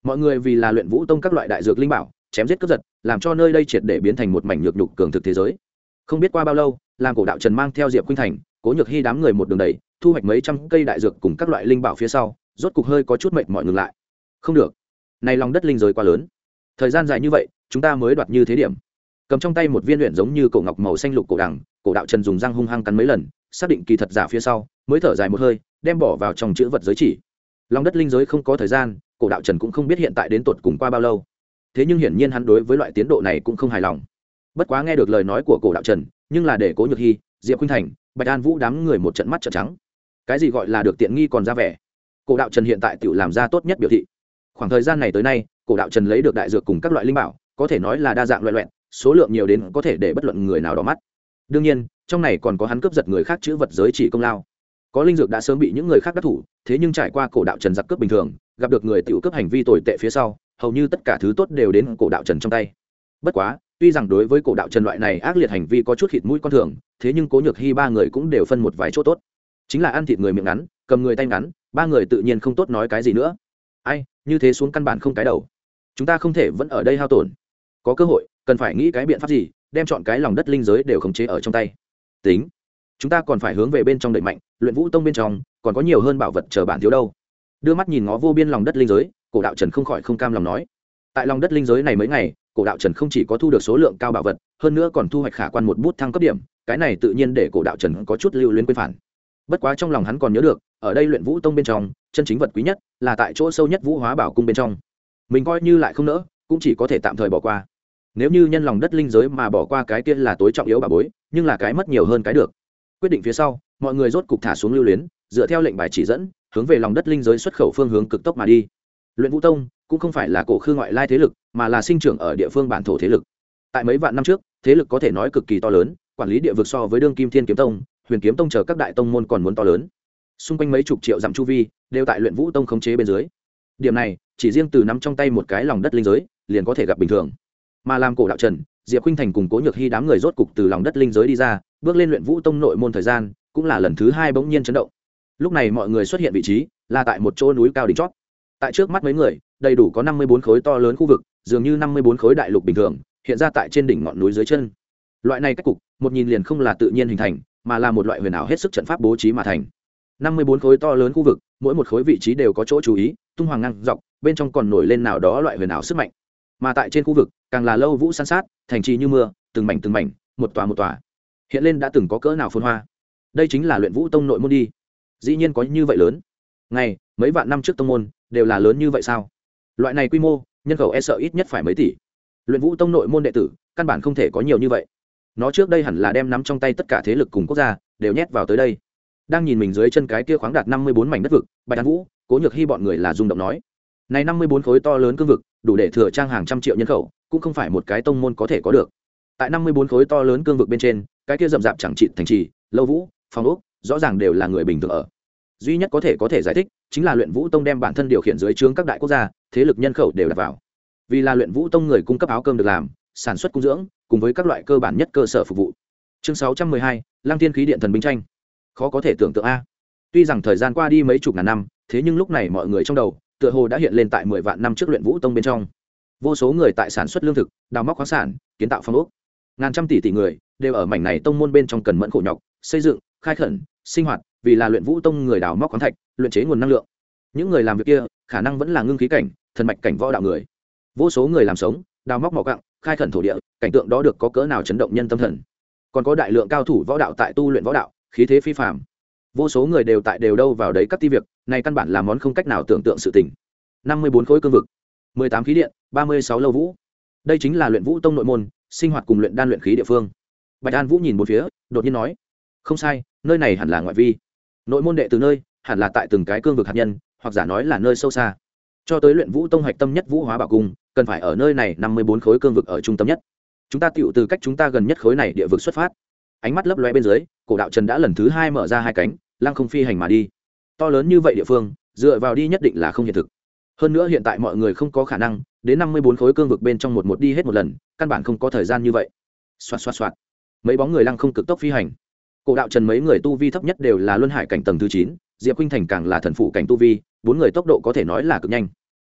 mọi người vì là luyện vũ tông các loại đại dược linh bảo chém giết cướp giật, làm cho nơi đây triệt để biến thành một mảnh nhược nhục cường thực thế giới. Không biết qua bao lâu, làm cổ đạo trần mang theo Diệp Khuynh Thành, Cố Nhược Hy đám người một đường đẩy, thu hoạch mấy trăm cây đại dược cùng các loại linh bảo phía sau, rốt cục hơi có chút mệt mỏi ngừng lại. Không được, này lòng đất linh giới quá lớn, thời gian dài như vậy chúng ta mới đoạt như thế điểm. Cầm trong tay một viên luyện giống như cổ ngọc màu xanh lục cổ đằng, cổ đạo trần dùng răng hung hăng cắn mấy lần, xác định kỳ thật giả phía sau, mới thở dài một hơi, đem bỏ vào trong chữ vật giới chỉ. Lòng đất linh giới không có thời gian, cổ đạo trần cũng không biết hiện tại đến tột cùng qua bao lâu. Thế nhưng hiển nhiên hắn đối với loại tiến độ này cũng không hài lòng. Bất quá nghe được lời nói của cổ đạo trần, nhưng là để Cố Nhược Hy, Diệp Khuynh Thành, Bạch An Vũ đám người một trận mắt trợn trắng. Cái gì gọi là được tiện nghi còn ra vẻ? Cổ đạo trần hiện tại tự làm ra tốt nhất biểu thị. Khoảng thời gian này tới nay, cổ đạo trần lấy được đại dược cùng các loại linh bảo, có thể nói là đa dạng loẹt loẹt, số lượng nhiều đến có thể để bất luận người nào đỏ mắt. Đương nhiên, trong này còn có hắn cướp giật người khác chữ vật giới chỉ công lao. Có linh dược đã sớm bị những người khác đắc thủ, thế nhưng trải qua cổ đạo trần giặc cướp bình thường, gặp được người tiểu cướp hành vi tồi tệ phía sau, hầu như tất cả thứ tốt đều đến cổ đạo trần trong tay. Bất quá, tuy rằng đối với cổ đạo trần loại này ác liệt hành vi có chút khịt mũi con thường, thế nhưng Cố Nhược Hy ba người cũng đều phân một vài chỗ tốt. Chính là ăn thịt người miệng ngắn, cầm người tay ngắn, ba người tự nhiên không tốt nói cái gì nữa. Ai, như thế xuống căn bản không cái đầu. Chúng ta không thể vẫn ở đây hao tổn. Có cơ hội, cần phải nghĩ cái biện pháp gì, đem chọn cái lòng đất linh giới đều khống chế ở trong tay. Tính, chúng ta còn phải hướng về bên trong đẩy mạnh, luyện vũ tông bên trong còn có nhiều hơn bảo vật chờ bản thiếu đâu. Đưa mắt nhìn ngó vô biên lòng đất linh giới, cổ đạo trần không khỏi không cam lòng nói. Tại lòng đất linh giới này mấy ngày, cổ đạo trần không chỉ có thu được số lượng cao bảo vật, hơn nữa còn thu hoạch khả quan một bút thăng cấp điểm, cái này tự nhiên để cổ đạo trần có chút lưu luyến quên phản. Bất quá trong lòng hắn còn nhớ được, ở đây luyện vũ tông bên trong, chân chính vật quý nhất là tại chỗ sâu nhất vũ hóa bảo cung bên trong. Mình coi như lại không nỡ, cũng chỉ có thể tạm thời bỏ qua. Nếu như nhân lòng đất linh giới mà bỏ qua cái kia là tối trọng yếu bà bối, nhưng là cái mất nhiều hơn cái được. Quyết định phía sau, mọi người rốt cục thả xuống lưu luyến, dựa theo lệnh bài chỉ dẫn, hướng về lòng đất linh giới xuất khẩu phương hướng cực tốc mà đi. Luyện vũ tông cũng không phải là cổ khư ngoại lai thế lực, mà là sinh trưởng ở địa phương bản thổ thế lực. Tại mấy vạn năm trước, thế lực có thể nói cực kỳ to lớn, quản lý địa vực so với đương kim thiên kiếm tông, huyền kiếm tông chờ các đại tông môn còn muốn to lớn. Xung quanh mấy chục triệu dặm chu vi đều tại luyện vũ tông khống chế bên dưới. Điểm này chỉ riêng từ nắm trong tay một cái lòng đất linh giới liền có thể gặp bình thường. Mà làm cổ đạo trần, Diệp Khuynh Thành cùng Cố Nhược Hy đám người rốt cục từ lòng đất linh giới đi ra, bước lên luyện vũ tông nội môn thời gian cũng là lần thứ hai bỗng nhiên chấn động. Lúc này mọi người xuất hiện vị trí là tại một chỗ núi cao đỉnh chót. Tại trước mắt mấy người, đầy đủ có 54 khối to lớn khu vực, dường như 54 khối đại lục bình thường, hiện ra tại trên đỉnh ngọn núi dưới chân. Loại này cách cục, một nhìn liền không là tự nhiên hình thành, mà là một loại huyền ảo hết sức trận pháp bố trí mà thành. 54 khối to lớn khu vực, mỗi một khối vị trí đều có chỗ chú ý, tung hoàng ngang dọc, bên trong còn nổi lên nào đó loại huyền ảo sức mạnh. Mà tại trên khu vực, càng là lâu vũ san sát, thành trì như mưa, từng mảnh, một tòa một tòa. Hiện lên đã từng có cỡ nào phồn hoa. Đây chính là luyện vũ tông nội môn đi. Dĩ nhiên có như vậy lớn. Ngày, mấy vạn năm trước tông môn đều là lớn như vậy sao? Loại này quy mô, nhân khẩu e sợ ít nhất phải mấy tỷ. Luyện vũ tông nội môn đệ tử, căn bản không thể có nhiều như vậy. Nó trước đây hẳn là đem nắm trong tay tất cả thế lực cùng quốc gia đều nhét vào tới đây. Đang nhìn mình dưới chân cái kia khoáng đạt 54 mảnh đất vực, Bạch An Vũ, Cố Nhược Hy bọn người là rung động nói: này 54 khối to lớn cương vực, đủ để thừa trang hàng trăm triệu nhân khẩu, cũng không phải một cái tông môn có thể có được. Tại 54 khối to lớn cương vực bên trên, cái kia rậm rạp chẳng trị thành trì, lâu vũ, phong ốc, rõ ràng đều là người bình thường ở. Duy nhất có thể giải thích, chính là luyện vũ tông đem bản thân điều khiển dưới trướng các đại quốc gia, thế lực nhân khẩu đều đặt vào. Vì là luyện vũ tông người cung cấp áo cơm được làm, sản xuất cung dưỡng, cùng với các loại cơ bản nhất cơ sở phục vụ. Chương 612, Lăng Thiên khí điện thần binh tranh. Khó có thể tưởng tượng a. Tuy rằng thời gian qua đi mấy chục ngàn năm, thế nhưng lúc này mọi người trong đầu, tựa hồ đã hiện lên tại 10 vạn năm trước luyện vũ tông bên trong. Vô số người tại sản xuất lương thực, đào móc khoáng sản, kiến tạo phong ốc. Ngàn trăm tỷ người đều ở mảnh này tông môn bên trong cần mẫn khổ nhọc, xây dựng, khai khẩn, sinh hoạt, vì là luyện vũ tông người đào móc khoáng thạch, luyện chế nguồn năng lượng. Những người làm việc kia, khả năng vẫn là ngưng khí cảnh, thần mạch cảnh võ đạo người. Vô số người làm sống, đào móc mỏ quặng, khai khẩn thổ địa, cảnh tượng đó được có cỡ nào chấn động nhân tâm thần. Còn có đại lượng cao thủ võ đạo tại tu luyện võ đạo, khí thế phi phàm. Vô số người đều đâu vào đấy các ti việc, này căn bản là món không cách nào tưởng tượng sự tình. 54 khối cương vực, 18 khí điện, 36 lâu vũ. Đây chính là luyện vũ tông nội môn, sinh hoạt cùng luyện đan luyện khí địa phương. Bạch An Vũ nhìn bốn phía, đột nhiên nói: "Không sai, nơi này hẳn là ngoại vi. Nội môn đệ từ nơi, hẳn là tại từng cái cương vực hạt nhân, hoặc giả nói là nơi sâu xa. Cho tới luyện vũ tông hạch tâm nhất Vũ Hóa Bảo Cung, cần phải ở nơi này 54 khối cương vực ở trung tâm nhất. Chúng ta tựu từ cách chúng ta gần nhất khối này địa vực xuất phát." Ánh mắt lấp lóe bên dưới, cổ đạo Trần đã lần thứ 2 mở ra hai cánh, lăng không phi hành mà đi. To lớn như vậy địa phương, dựa vào đi nhất định là không hiện thực. Hơn nữa hiện tại mọi người không có khả năng đến 54 khối cương vực bên trong một đi hết một lần, căn bản không có thời gian như vậy. Xoạt xoạt xoạt. Mấy bóng người lăng không cực tốc phi hành. Cổ đạo Trần mấy người tu vi thấp nhất đều là luân hải cảnh tầng thứ 9, Diệp Khuynh Thành càng là thần phụ cảnh tu vi, bốn người tốc độ có thể nói là cực nhanh.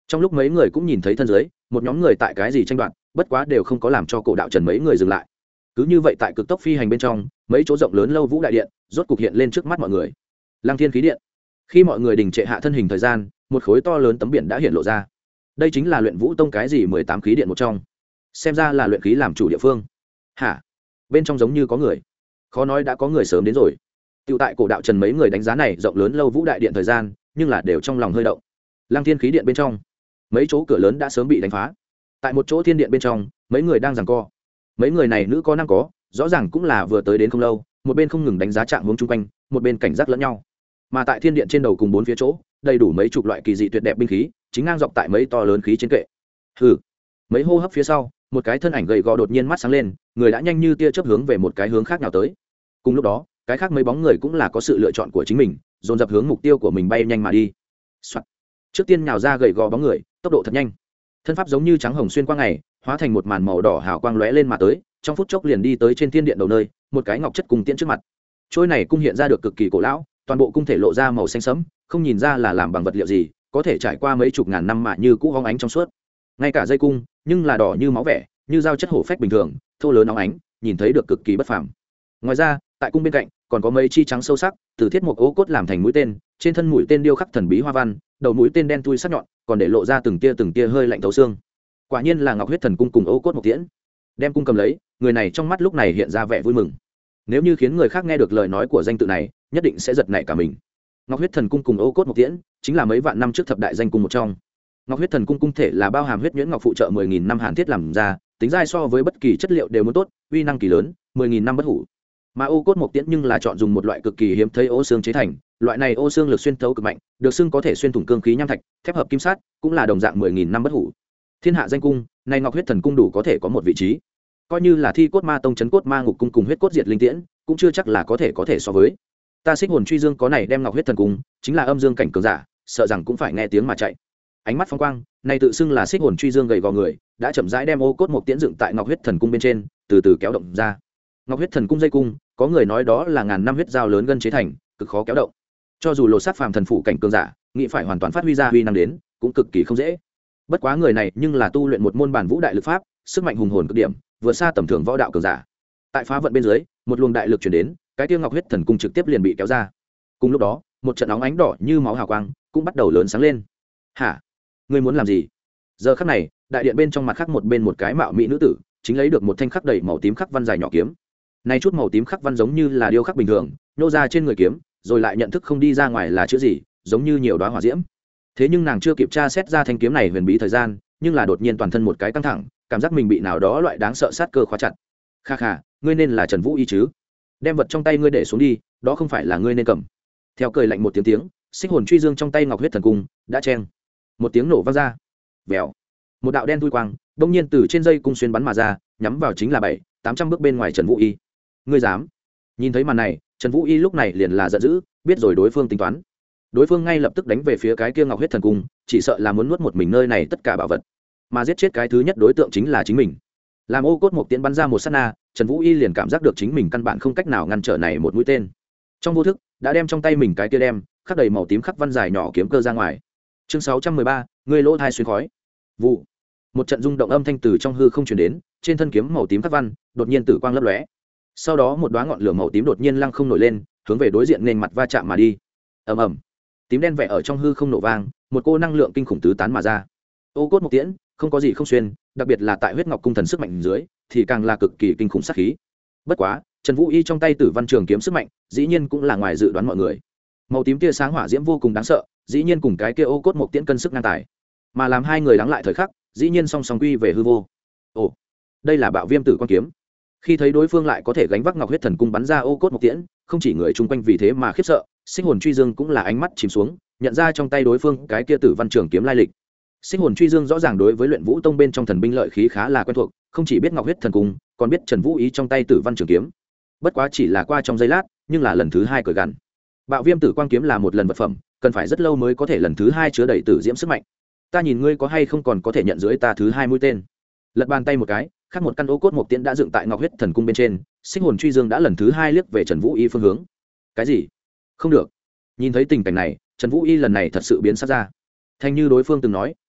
Trong lúc mấy người cũng nhìn thấy thân dưới một nhóm người tại cái gì tranh đoạt, bất quá đều không có làm cho cổ đạo trần mấy người dừng lại. Cứ như vậy tại cực tốc phi hành bên trong, mấy chỗ rộng lớn lâu vũ đại điện rốt cục hiện lên trước mắt mọi người. Lăng Thiên khí điện. Khi mọi người đình trệ hạ thân hình thời gian, một khối to lớn tấm biển đã hiện lộ ra. Đây chính là Luyện Vũ Tông cái gì 18 khí điện một trong, xem ra là luyện khí làm chủ địa phương. Hả? Bên trong giống như có người, khó nói đã có người sớm đến rồi. Tiểu tại cổ đạo trần mấy người đánh giá này rộng lớn lâu vũ đại điện thời gian, nhưng là đều trong lòng hơi động. Lăng Thiên khí điện bên trong, mấy chỗ cửa lớn đã sớm bị đánh phá. Tại một chỗ thiên điện bên trong, mấy người đang giằng co. Mấy người này nữ có nam có, rõ ràng cũng là vừa tới đến không lâu, một bên không ngừng đánh giá trạng hướng chung quanh, một bên cảnh giác lẫn nhau. Mà tại thiên điện trên đầu cùng bốn phía chỗ, đầy đủ mấy chục loại kỳ dị tuyệt đẹp binh khí, chính ngang dọc tại mấy to lớn khí trên kệ. Hừ. Mấy hô hấp phía sau, một cái thân ảnh gầy gò đột nhiên mắt sáng lên, người đã nhanh như tia chớp hướng về một cái hướng khác nào tới. Cùng lúc đó, cái khác mấy bóng người cũng là có sự lựa chọn của chính mình, dồn dập hướng mục tiêu của mình bay nhanh mà đi. Soạt. Trước tiên nhào ra gầy gò bóng người, tốc độ thật nhanh. Thân pháp giống như trắng hồng xuyên qua ngày, hóa thành một màn màu đỏ hào quang lóe lên mà tới, trong phút chốc liền đi tới trên thiên điện đầu nơi, một cái ngọc chất cung tiễn trước mặt. Trôi này cung hiện ra được cực kỳ cổ lão, toàn bộ cung thể lộ ra màu xanh sẫm, không nhìn ra là làm bằng vật liệu gì, có thể trải qua mấy chục ngàn năm mà như cũ hóng ánh trong suốt. Ngay cả dây cung, nhưng là đỏ như máu vẻ, như dao chất hổ phách bình thường, thô lớn óng ánh, nhìn thấy được cực kỳ bất phàm. Ngoài ra, tại cung bên cạnh còn có mấy chi trắng sâu sắc, từ thiết mục ố cốt làm thành mũi tên, trên thân mũi tên điêu khắc thần bí hoa văn, đầu mũi tên đen thui sắc nhọn, còn để lộ ra từng tia hơi lạnh thấu xương. Quả nhiên là Ngọc Huyết Thần Cung cùng ố cốt một tiễn. Đem cung cầm lấy, người này trong mắt lúc này hiện ra vẻ vui mừng. Nếu như khiến người khác nghe được lời nói của danh tự này, nhất định sẽ giật nảy cả mình. Ngọc Huyết Thần Cung cùng ố cốt một tiễn chính là mấy vạn năm trước thập đại danh cung một trong. Ngọc Huyết Thần Cung cung thể là bao hàm huyết nhuyễn ngọc phụ trợ 10.000 năm hàn thiết làm ra, tính dai so với bất kỳ chất liệu đều muốn tốt, uy năng kỳ lớn, 10.000 năm bất hủ. Mà ô cốt một tiễn nhưng là chọn dùng một loại cực kỳ hiếm thấy ô xương chế thành, loại này ô xương lực xuyên thấu cực mạnh, được xưng có thể xuyên thủng cương khí nham thạch, thép hợp kim sát, cũng là đồng dạng 10.000 năm bất hủ. Thiên hạ danh cung, này Ngọc Huyết Thần Cung đủ có thể có một vị trí. Coi như là Thi Cốt Ma Tông trấn cốt ma ngục cung cùng huyết cốt diệt linh tiễn, cũng chưa chắc là có thể so với. Ta Xích Hồn Truy Dương có này đem Ngọc Huyết Thần Cung, chính là âm dương cảnh cường giả, sợ rằng cũng phải nghe tiếng mà chạy. Ánh mắt phong quang, này tự xưng là Xích Hồn Truy Dương gầy gò người, đã chậm rãi đem ô cốt một tiễn dựng tại Ngọc Huyết Thần Cung bên trên, từ từ kéo động ra. Ngọc Huyết Thần Cung dây cung, có người nói đó là ngàn năm huyết dao lớn gân chế thành, cực khó kéo động. Cho dù lột xác phàm thần phụ cảnh cường giả, nghĩ phải hoàn toàn phát huy ra huy năng đến, cũng cực kỳ không dễ. Bất quá người này nhưng là tu luyện một môn bản vũ đại lực pháp, sức mạnh hùng hồn cực điểm, vượt xa tầm thường võ đạo cường giả. Tại phá vận bên dưới, một luồng đại lực truyền đến, cái tiêu Ngọc Huyết Thần Cung trực tiếp liền bị kéo ra. Cùng lúc đó, một trận óng ánh đỏ như máu hào quang cũng bắt đầu lớn sáng lên. Hả? Ngươi muốn làm gì? Giờ khắc này, đại điện bên trong mặt khác một bên một cái mạo mỹ nữ tử, chính lấy được một thanh khắc đầy màu tím khắc văn dài nhỏ kiếm. Này chút màu tím khắc văn giống như là điêu khắc bình thường, nhô ra trên người kiếm, rồi lại nhận thức không đi ra ngoài là chữ gì, giống như nhiều đóa hỏa diễm. Thế nhưng nàng chưa kịp tra xét ra thanh kiếm này huyền bí thời gian, nhưng là đột nhiên toàn thân một cái căng thẳng, cảm giác mình bị nào đó loại đáng sợ sát cơ khóa chặt. Kha kha, ngươi nên là Trần Vũ Y chứ? Đem vật trong tay ngươi để xuống đi, đó không phải là ngươi nên cầm. Theo cười lạnh một tiếng, Xích Hồn Truy Dương trong tay Ngọc Huyết Thần Cung đã chen. Một tiếng nổ vang ra. Vèo. Một đạo đen thui quang, bỗng nhiên từ trên dây cung xuyên bắn mà ra, nhắm vào chính là 700-800 bước bên ngoài Trần Vũ Y. Ngươi dám? Nhìn thấy màn này, Trần Vũ Y lúc này liền là giận dữ, biết rồi đối phương tính toán. Đối phương ngay lập tức đánh về phía cái kia Ngọc Huyết Thần Cung, chỉ sợ là muốn nuốt một mình nơi này tất cả bảo vật, mà giết chết cái thứ nhất đối tượng chính là chính mình. Làm ô cốt một tiễn bắn ra một sát na, Trần Vũ Y liền cảm giác được chính mình căn bản không cách nào ngăn trở này một mũi tên. Trong vô thức, đã đem trong tay mình cái kia đem khắc đầy màu tím khắc văn dài nhỏ kiếm cơ ra ngoài. Chương 613, người lỗ thai xuyên khói. Vụ. Một trận rung động âm thanh từ trong hư không truyền đến, trên thân kiếm màu tím khắc văn đột nhiên tử quang lấp lóe. Sau đó một đóa ngọn lửa màu tím đột nhiên lăng không nổi lên, hướng về đối diện nên mặt va chạm mà đi. Ầm ầm. Tím đen vẽ ở trong hư không nổ vang, một cô năng lượng kinh khủng tứ tán mà ra. Ô cốt một tiễn, không có gì không xuyên, đặc biệt là tại huyết ngọc cung thần sức mạnh dưới, thì càng là cực kỳ kinh khủng sát khí. Bất quá, Trần Vũ Y trong tay Tử Văn Trường kiếm sức mạnh, dĩ nhiên cũng là ngoài dự đoán mọi người. Màu tím tia sáng hỏa diễm vô cùng đáng sợ, dĩ nhiên cùng cái kia ô cốt một tiễn cân sức ngang tài. Mà làm hai người lắng lại thời khắc, dĩ nhiên song song quy về hư vô. Ồ, đây là Bạo Viêm Tử Quan kiếm. Khi thấy đối phương lại có thể gánh vác Ngọc Huyết Thần Cung bắn ra ô cốt một tiễn, không chỉ người chung quanh vì thế mà khiếp sợ, Xích Hồn Truy Dương cũng là ánh mắt chìm xuống, nhận ra trong tay đối phương cái kia Tử Văn Trường kiếm lai lịch. Xích Hồn Truy Dương rõ ràng đối với Luyện Vũ Tông bên trong thần binh lợi khí khá là quen thuộc, không chỉ biết Ngọc Huyết Thần Cung, còn biết Trần Vũ Ý trong tay Tử Văn Trường kiếm. Bất quá chỉ là qua trong giây lát, nhưng là lần thứ hai cởi gằn. Bạo Viêm Tử Quang kiếm là một lần vật phẩm, cần phải rất lâu mới có thể lần thứ hai chứa đầy tử diễm sức mạnh. Ta nhìn ngươi có hay không còn có thể nhận dưới ta thứ hai mũi tên. Lật bàn tay một cái, khác một căn ô cốt một tiễn đã dựng tại Ngọc Huyết Thần Cung bên trên, Xích Hồn Truy Dương đã lần thứ hai liếc về Trần Vũ Y phương hướng. Cái gì? Không được. Nhìn thấy tình cảnh này, Trần Vũ Y lần này thật sự biến sắc ra. Thanh như đối phương từng nói,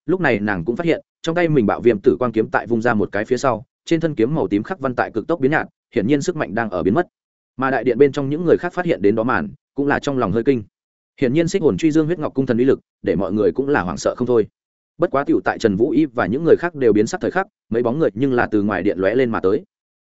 lúc này nàng cũng phát hiện trong tay mình bạo viêm tử quang kiếm tại vung ra một cái phía sau, trên thân kiếm màu tím khắc văn tại cực tốc biến nhạt, hiển nhiên sức mạnh đang ở biến mất. Mà đại điện bên trong những người khác phát hiện đến đó màn, cũng là trong lòng hơi kinh. Hiển nhiên Xích Hồn Truy Dương huyết ngọc cung thần uy lực, để mọi người cũng là hoảng sợ không thôi. Bất quá tiểu tại Trần Vũ Y và những người khác đều biến sắc thời khắc, mấy bóng người nhưng là từ ngoài điện lóe lên mà tới.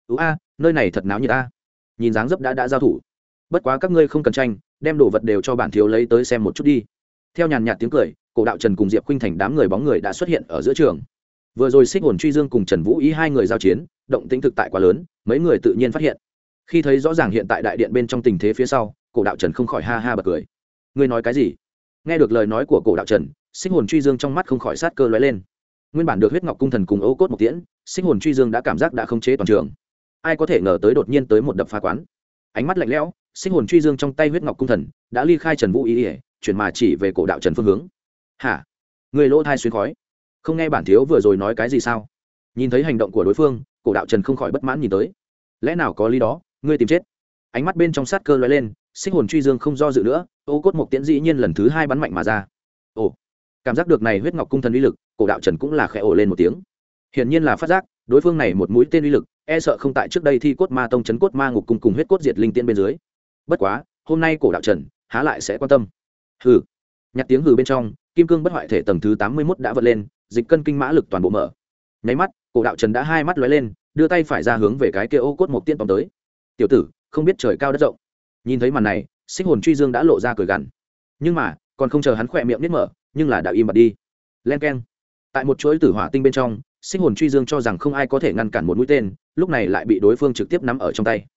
Nơi này thật náo nhiệt a. Nhìn dáng dấp đã giao thủ. Bất quá các ngươi không cần tranh, đem đồ vật đều cho bản thiếu lấy tới xem một chút đi. Theo nhàn nhạt tiếng cười, Cổ Đạo Trần cùng Diệp Khuynh Thành đám người bóng người đã xuất hiện ở giữa trường. Vừa rồi Xích Hồn Truy Dương cùng Trần Vũ Ý hai người giao chiến, động tĩnh thực tại quá lớn, mấy người tự nhiên phát hiện. Khi thấy rõ ràng hiện tại đại điện bên trong tình thế phía sau, Cổ Đạo Trần không khỏi ha ha bật cười. Ngươi nói cái gì? Nghe được lời nói của Cổ Đạo Trần, Xích Hồn Truy Dương trong mắt không khỏi sát cơ lóe lên. Nguyên bản được huyết ngọc cung thần cùng Ô Cốt một tiễn, Xích Hồn Truy Dương đã cảm giác đã khống chế toàn trường. Ai có thể ngờ tới đột nhiên tới một đập phá quán. Ánh mắt lạnh lẽo, Xích Hồn Truy Dương trong tay huyết ngọc cung thần đã ly khai Trần Vũ Ý, chuyển mà chỉ về Cổ Đạo Trần phương hướng. Hả? Người lỗ thai xuyên khói, không nghe bản thiếu vừa rồi nói cái gì sao? Nhìn thấy hành động của đối phương, Cổ Đạo Trần không khỏi bất mãn nhìn tới. Lẽ nào có lý đó, ngươi tìm chết? Ánh mắt bên trong sát cơ lóe lên, Xích Hồn Truy Dương không do dự nữa, Ô Cốt một tiễn dĩ nhiên lần thứ hai bắn mạnh mà ra. Ồ, cảm giác được này huyết ngọc cung thần uy lực, Cổ Đạo Trần cũng là khẽ ồ lên một tiếng. Hiển nhiên là phát giác, đối phương này một mũi tên uy lực, e sợ không tại trước đây thi cốt ma tông chấn cốt ma ngục cung cùng huyết cốt diệt linh tiên bên dưới. Bất quá, hôm nay Cổ Đạo Trần há lại sẽ quan tâm. Hừ. Nhặt tiếng hừ bên trong, kim cương bất hoại thể tầng thứ 81 đã vượt lên, dịch cân kinh mã lực toàn bộ mở. Nháy mắt, Cổ Đạo Trần đã hai mắt lóe lên, đưa tay phải ra hướng về cái kia Ô Cốt một tiên tóm tới. Tiểu tử, không biết trời cao đất rộng. Nhìn thấy màn này, Xích Hồn Truy Dương đã lộ ra cười gằn. Nhưng mà, còn không chờ hắn khỏe miệng nít mở, nhưng là đã im bặt đi. Len keng. Tại một chuỗi tử hỏa tinh bên trong, Xích Hồn Truy Dương cho rằng không ai có thể ngăn cản một mũi tên, lúc này lại bị đối phương trực tiếp nắm ở trong tay.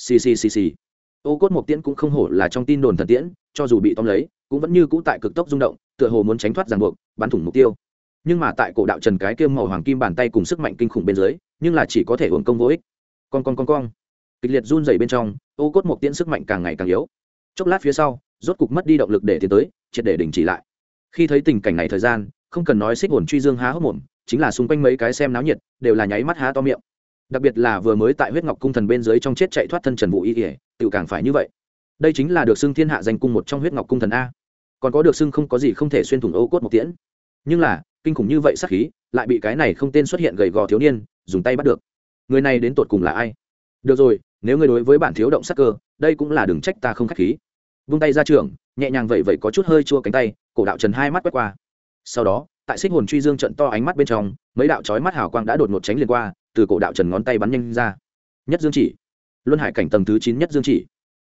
Xì. Ô Cốt một tiễn cũng không hổ là trong tin đồn thần tiễn, cho dù bị tóm lấy, cũng vẫn như cũ tại cực tốc rung động, tựa hồ muốn tránh thoát ràng buộc, bắn thủng mục tiêu. Nhưng mà tại Cổ Đạo Trần cái kia màu hoàng kim bàn tay cùng sức mạnh kinh khủng bên dưới, nhưng là chỉ có thể hưởng công vô ích. Con. Kịch liệt run rẩy bên trong, Ô Cốt một tiễn sức mạnh càng ngày càng yếu. Chốc lát phía sau, rốt cục mất đi động lực để tiến tới, triệt để đình chỉ lại. Khi thấy tình cảnh này thời gian, không cần nói Xích Hồn Truy Dương há hốc mồm, chính là xung quanh mấy cái xem náo nhiệt, đều là nháy mắt há to miệng. Đặc biệt là vừa mới tại huyết ngọc cung thần bên dưới trong chết chạy thoát thân Trần Vũ Y, tự càng phải như vậy. Đây chính là được xưng thiên hạ danh cung một trong huyết ngọc cung thần a. Còn có được xưng không có gì không thể xuyên thủng Ô Cốt một tiễn. Nhưng là, kinh khủng như vậy sát khí, lại bị cái này không tên xuất hiện gầy gò thiếu niên dùng tay bắt được. Người này đến tột cùng là ai? Được rồi, nếu ngươi đối với bản thiếu động sát cơ, đây cũng là đừng trách ta không khách khí. Vung tay ra trường, nhẹ nhàng vậy có chút hơi chua cánh tay, Cổ Đạo Trần hai mắt quét qua. Sau đó, tại Xích Hồn Truy Dương trận to ánh mắt bên trong, mấy đạo chói mắt hào quang đã đột ngột tránh liền qua, từ Cổ Đạo Trần ngón tay bắn nhanh ra. Nhất Dương Chỉ, Luân Hải cảnh tầng thứ 9 Nhất Dương Chỉ.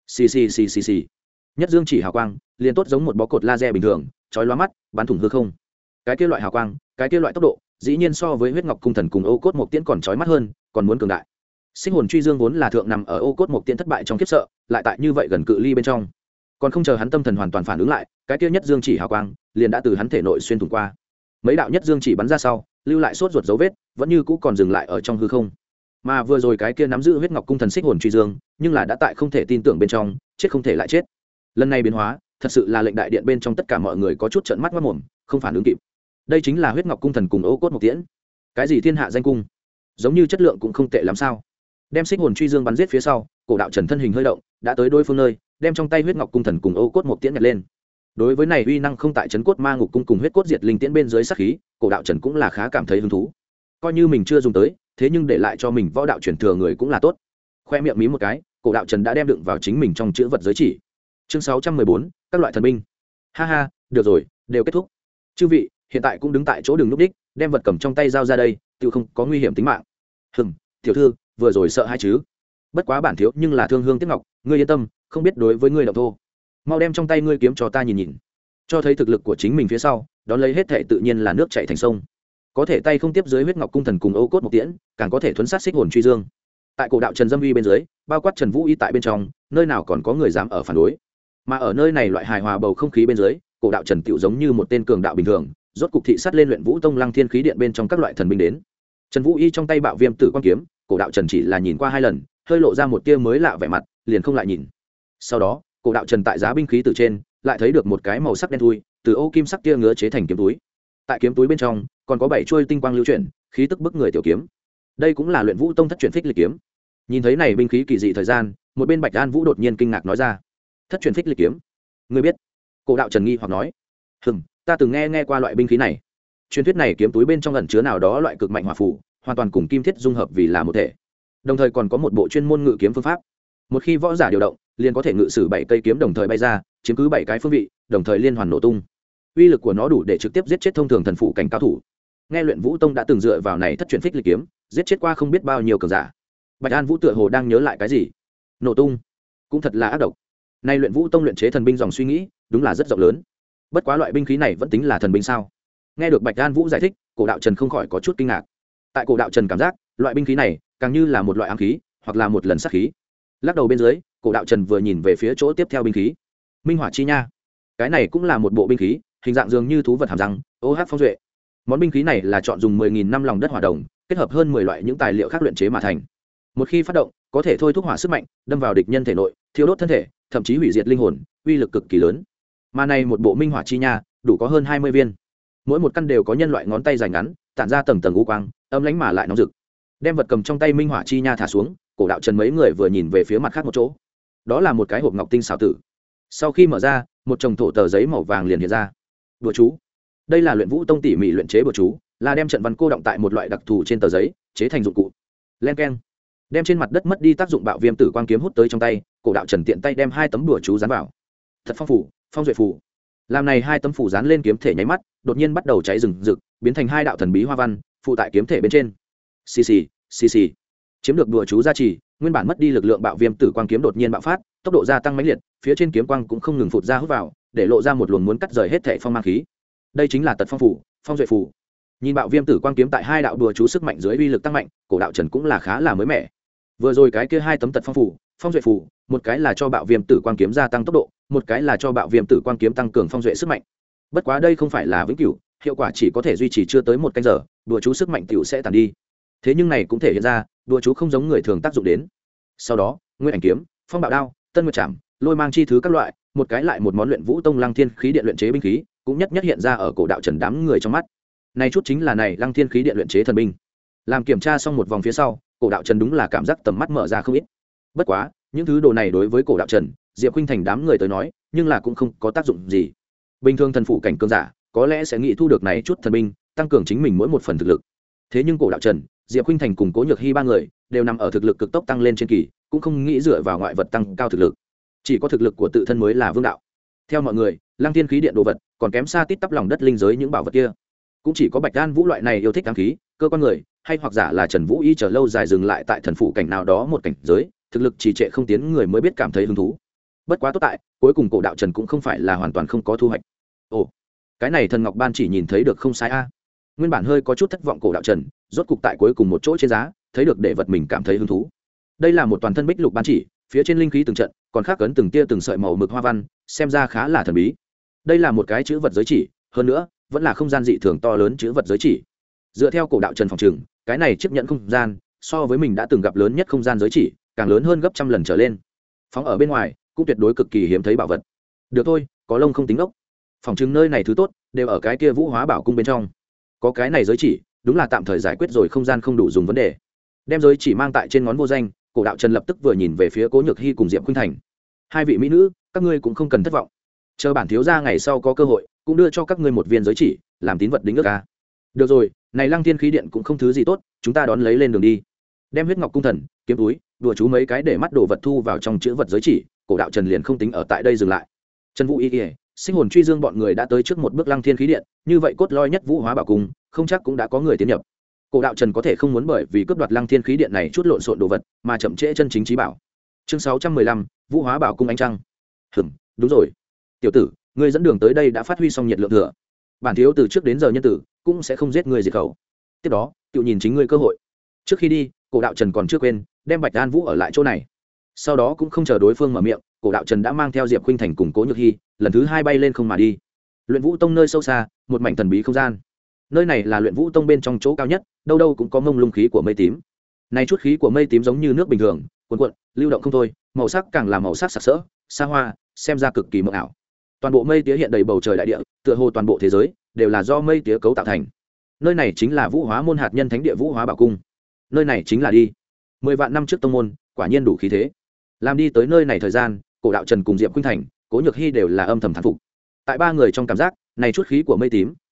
Xì. Nhất Dương Chỉ hào quang, liền tốt giống một bó cột laser bình thường, chói lóa mắt, bắn thủng hư không. Cái kia loại hào quang, cái kia loại tốc độ, dĩ nhiên so với huyết ngọc cung thần cùng Ô Cốt một tiễn còn chói mắt hơn, còn muốn cường đại. Xích Hồn Truy Dương vốn là thượng nằm ở Ô Cốt một tiễn thất bại trong khiếp sợ, lại tại như vậy gần cự ly bên trong, còn không chờ hắn tâm thần hoàn toàn phản ứng lại, cái kia Nhất Dương Chỉ hào quang liền đã từ hắn thể nội xuyên thủng qua. Mấy đạo Nhất Dương Chỉ bắn ra sau, lưu lại sốt ruột dấu vết, vẫn như cũ còn dừng lại ở trong hư không. Mà vừa rồi cái kia nắm giữ huyết ngọc cung thần Xích Hồn Truy Dương, nhưng là đã tại không thể tin tưởng bên trong, chết không thể lại chết. Lần này biến hóa, thật sự là lệnh đại điện bên trong tất cả mọi người có chút trợn mắt ngoác mồm, không phản ứng kịp. Đây chính là huyết ngọc cung thần cùng Ô Cốt một tiễn. Cái gì thiên hạ danh cung, giống như chất lượng cũng không tệ lắm sao? Đem Xích Hồn Truy Dương bắn giết phía sau, Cổ Đạo Trần thân hình hơi động, đã tới đối phương nơi, đem trong tay huyết ngọc cung thần cùng Ô Cốt một tiễn nhặt lên. Đối với này uy năng không tại trấn cốt ma ngục cung cùng huyết cốt diệt linh tiễn bên dưới sát khí, Cổ Đạo Trần cũng là khá cảm thấy hứng thú. Coi như mình chưa dùng tới, thế nhưng để lại cho mình võ đạo truyền thừa người cũng là tốt. Khoe miệng mí một cái, Cổ Đạo Trần đã đem đựng vào chính mình trong chữ vật giới chỉ. Chương 614, các loại thần binh. Ha, được rồi, đều kết thúc. Chư vị, hiện tại cũng đứng tại chỗ đừng núp đích, đem vật cầm trong tay giao ra đây, tự không có nguy hiểm tính mạng. Tiểu thư, vừa rồi sợ hai chứ? Bất quá bản thiếu nhưng là thương hương tiếc ngọc, ngươi yên tâm, không biết đối với ngươi động thô. Mau đem trong tay ngươi kiếm cho ta nhìn. Cho thấy thực lực của chính mình phía sau, đón lấy hết thảy tự nhiên là nước chảy thành sông. Có thể tay không tiếp dưới huyết ngọc cung thần cùng Ô Cốt một tiễn, càng có thể thuấn sát Xích Hồn Truy Dương. Tại Cổ Đạo Trần dâm uy bên dưới, bao quát Trần Vũ Y tại bên trong, nơi nào còn có người dám ở phản đối. Mà ở nơi này loại hài hòa bầu không khí bên dưới, Cổ Đạo Trần tựu giống như một tên cường đạo bình thường, rốt cục thị sát lên luyện Vũ Tông Lăng Thiên khí điện bên trong các loại thần binh đến. Trần Vũ Y trong tay bạo viêm tử quang kiếm, Cổ Đạo Trần chỉ là nhìn qua 2 lần, hơi lộ ra một tia mới lạ vẻ mặt, liền không lại nhìn. Sau đó, Cổ Đạo Trần tại giá binh khí từ trên, lại thấy được một cái màu sắc đen thui, từ ô kim sắc tia ngứa chế thành kiếm túi. Tại kiếm túi bên trong, còn có 7 chuôi tinh quang lưu chuyển, khí tức bức người tiểu kiếm. Đây cũng là luyện Vũ Tông thất truyền phích lịch kiếm. Nhìn thấy này binh khí kỳ dị thời gian, một bên Bạch An Vũ đột nhiên kinh ngạc nói ra: "Thất truyền phích lịch kiếm? Ngươi biết?" Cổ Đạo Trần nghi hoặc nói: "Ta từng nghe qua loại binh khí này." truyền thuyết này kiếm túi bên trong ẩn chứa nào đó loại cực mạnh hỏa phù, hoàn toàn cùng kim thiết dung hợp vì là một thể, đồng thời còn có một bộ chuyên môn ngự kiếm phương pháp. Một khi võ giả điều động, liền có thể ngự sử 7 cây kiếm đồng thời bay ra, chiếm cứ 7 cái phương vị, đồng thời liên hoàn nổ tung. Uy lực của nó đủ để trực tiếp giết chết thông thường thần phụ cảnh cao thủ. Nghe Luyện Vũ Tông đã từng dựa vào này thất truyền phích lịch kiếm, giết chết qua không biết bao nhiêu cường giả. Bạch An Vũ tựa hồ đang nhớ lại cái gì. Nổ tung, cũng thật là ác độc. Nay Luyện Vũ Tông luyện chế thần binh dòng suy nghĩ, đúng là rất rộng lớn. Bất quá loại binh khí này vẫn tính là thần binh sao? Nghe được Bạch An Vũ giải thích, Cổ Đạo Trần không khỏi có chút kinh ngạc. Tại Cổ Đạo Trần cảm giác, loại binh khí này càng như là một loại ám khí, hoặc là một lần sát khí. Lắc đầu bên dưới, Cổ Đạo Trần vừa nhìn về phía chỗ tiếp theo binh khí. Minh Hỏa Chi Nha. Cái này cũng là một bộ binh khí, hình dạng dường như thú vật hàm răng, OH phong duệ. Món binh khí này là chọn dùng 10.000 năm lòng đất hỏa đồng, kết hợp hơn 10 loại những tài liệu khác luyện chế mà thành. Một khi phát động, có thể thôi thúc hỏa sức mạnh, đâm vào địch nhân thể nội, thiêu đốt thân thể, thậm chí hủy diệt linh hồn, uy lực cực kỳ lớn. Mà này một bộ Minh Hỏa Chi Nha, đủ có hơn 20 viên. Mỗi một căn đều có nhân loại ngón tay dài ngắn, tản ra tầng tầng u quang, âm lãnh mà lại nóng rực. Đem vật cầm trong tay Minh Hỏa Chi Nha thả xuống, Cổ Đạo Trần mấy người vừa nhìn về phía mặt khác một chỗ. Đó là một cái hộp ngọc tinh xảo tử. Sau khi mở ra, một chồng thổ tờ giấy màu vàng liền hiện ra. Bùa chú. Đây là Luyện Vũ Tông tỉ mỉ luyện chế bùa chú, là đem trận văn cô động tại một loại đặc thù trên tờ giấy, chế thành dụng cụ. Len keng. Đem trên mặt đất mất đi tác dụng bạo viêm tử quang kiếm hút tới trong tay, Cổ Đạo Trần tiện tay đem 2 tấm bùa chú dán vào. Thật phong phủ, phong duệ phủ. Làm này 2 tấm phủ dán lên kiếm thể nháy mắt, đột nhiên bắt đầu cháy rừng rực, biến thành 2 đạo thần bí hoa văn, phụ tại kiếm thể bên trên. Xì xì, xì xì. Chiếm được bùa chú gia trì, nguyên bản mất đi lực lượng bạo viêm tử quang kiếm đột nhiên bạo phát, tốc độ gia tăng mãnh liệt, phía trên kiếm quang cũng không ngừng phụt ra hút vào, để lộ ra một luồng muốn cắt rời hết thể phong mang khí. Đây chính là Tật Phong phủ, phong duệ phủ. Nhìn bạo viêm tử quang kiếm tại 2 đạo đùa chú sức mạnh dưới uy lực tăng mạnh, Cổ Đạo Trần cũng là khá là mới mẻ. Vừa rồi cái kia 2 tấm Tật Phong phủ, phong duệ phủ, một cái là cho bạo viêm tử quang kiếm gia tăng tốc độ, một cái là cho bạo viêm tử quang kiếm tăng cường phong duệ sức mạnh. Bất quá đây không phải là vĩnh cửu, hiệu quả chỉ có thể duy trì chưa tới 1 canh giờ, đùa chú sức mạnh tiểu sẽ tàn đi. Thế nhưng này cũng thể hiện ra, đùa chú không giống người thường tác dụng đến. Sau đó, Nguyên Ảnh kiếm, Phong Bạo đao, Tân Nguyệt trảm, Lôi Mang chi thứ các loại, một cái lại một món Luyện Vũ Tông Lăng Thiên khí điện luyện chế binh khí, cũng nhất hiện ra ở Cổ Đạo Trần đám người trong mắt. Này chút chính là này Lăng Thiên khí điện luyện chế thần binh. Làm kiểm tra xong một vòng phía sau, Cổ Đạo Trần đúng là cảm giác tầm mắt mở ra không ít. Bất quá, những thứ đồ này đối với Cổ Đạo Trần, Diệp Khuynh Thành đám người tới nói, nhưng là cũng không có tác dụng gì. Bình thường thần phụ cảnh cường giả, có lẽ sẽ nghĩ thu được này chút thần binh, tăng cường chính mình mỗi một phần thực lực. Thế nhưng Cổ Đạo Trần, Diệp Khuynh Thành cùng Cố Nhược Hi ba người đều nằm ở thực lực cực tốc tăng lên trên kỳ, cũng không nghĩ dựa vào ngoại vật tăng cao thực lực. Chỉ có thực lực của tự thân mới là vương đạo. Theo mọi người, Lăng Thiên khí điện đồ vật còn kém xa tít tắp lòng đất linh giới những bảo vật kia. Cũng chỉ có Bạch An Vũ loại này yêu thích ám khí, cơ quan người, hay hoặc giả là Trần Vũ Y chờ lâu dài dừng lại tại thần phụ cảnh nào đó một cảnh giới, thực lực trì trệ không tiến người mới biết cảm thấy hứng thú. Bất quá tốt tại, cuối cùng Cổ Đạo Trần cũng không phải là hoàn toàn không có thu hoạch. Ồ, cái này thần ngọc ban chỉ nhìn thấy được không sai a. Nguyên bản hơi có chút thất vọng Cổ Đạo Trần, rốt cục tại cuối cùng một chỗ trên giá, thấy được để vật mình cảm thấy hứng thú. Đây là một toàn thân bích lục ban chỉ, phía trên linh khí từng trận, còn khắc cấn từng tia từng sợi màu mực hoa văn, xem ra khá là thần bí. Đây là một cái chữ vật giới chỉ, hơn nữa, vẫn là không gian dị thường to lớn chữ vật giới chỉ. Dựa theo Cổ Đạo Trần phòng trừng, cái này chiếc nhẫn không gian, so với mình đã từng gặp lớn nhất không gian giới chỉ, càng lớn hơn gấp trăm lần trở lên. Phóng ở bên ngoài, cũng tuyệt đối cực kỳ hiếm thấy bảo vật. Được thôi, có lông không tính ốc. Phòng trừng nơi này thứ tốt, đều ở cái kia Vũ Hóa Bảo cung bên trong. Có cái này giới chỉ, đúng là tạm thời giải quyết rồi không gian không đủ dùng vấn đề. Đem giới chỉ mang tại trên ngón vô danh, Cổ Đạo Trần lập tức vừa nhìn về phía Cố Nhược Hi cùng Diệp Khuynh Thành. 2 vị mỹ nữ, các ngươi cũng không cần thất vọng. Chờ bản thiếu gia ngày sau có cơ hội, cũng đưa cho các ngươi một viên giới chỉ, làm tín vật đính ước a. Được rồi, này Lăng Thiên khí điện cũng không thứ gì tốt, chúng ta đón lấy lên đường đi. Đem huyết ngọc cung thần, kiếm túi, đùa chú mấy cái để mắt đồ vật thu vào trong chữ vật giới chỉ, Cổ Đạo Trần liền không tính ở tại đây dừng lại. Trần Vũ Y, Sinh Hồn Truy Dương bọn người đã tới trước một bước Lăng Thiên khí điện, như vậy cốt lõi nhất Vũ Hóa Bảo cung, không chắc cũng đã có người tiến nhập. Cổ Đạo Trần có thể không muốn bởi vì cướp đoạt Lăng Thiên khí điện này chút lộn xộn đồ vật, mà chậm trễ chân chính trí bảo. Chương 615, Vũ Hóa Bảo cung ánh trăng. Đúng rồi. Tiểu tử, ngươi dẫn đường tới đây đã phát huy xong nhiệt lượng thừa. Bản thiếu từ trước đến giờ nhân tử, cũng sẽ không giết ngươi diệt khẩu. Tiếp đó, tự nhìn chính ngươi cơ hội. Trước khi đi, Cổ Đạo Trần còn chưa quên đem Bạch An Vũ ở lại chỗ này. Sau đó cũng không chờ đối phương mở miệng, Cổ Đạo Trần đã mang theo Diệp Khuynh Thành cùng Cố Nhược Hi, lần thứ 2 bay lên không mà đi. Luyện Vũ Tông nơi sâu xa, một mảnh thần bí không gian. Nơi này là Luyện Vũ Tông bên trong chỗ cao nhất, đâu đâu cũng có mông lung khí của mây tím. Này chút khí của mây tím giống như nước bình thường, cuồn cuộn, lưu động không thôi, màu sắc càng là màu sắc sặc sỡ, xa hoa, xem ra cực kỳ mộng ảo. Toàn bộ mây tía hiện đầy bầu trời đại địa, tựa hồ toàn bộ thế giới đều là do mây tía cấu tạo thành. Nơi này chính là Vũ Hóa môn hạt nhân thánh địa Vũ Hóa Bảo cung. Nơi này chính là đi 10 vạn năm trước tông môn, quả nhiên đủ khí thế. Làm đi tới nơi này thời gian, Cổ Đạo Trần cùng Diệp Khuynh Thành, Cố Nhược Hi đều là âm thầm thán phục. Tại 3 người trong cảm giác, này chút khí của mây tím,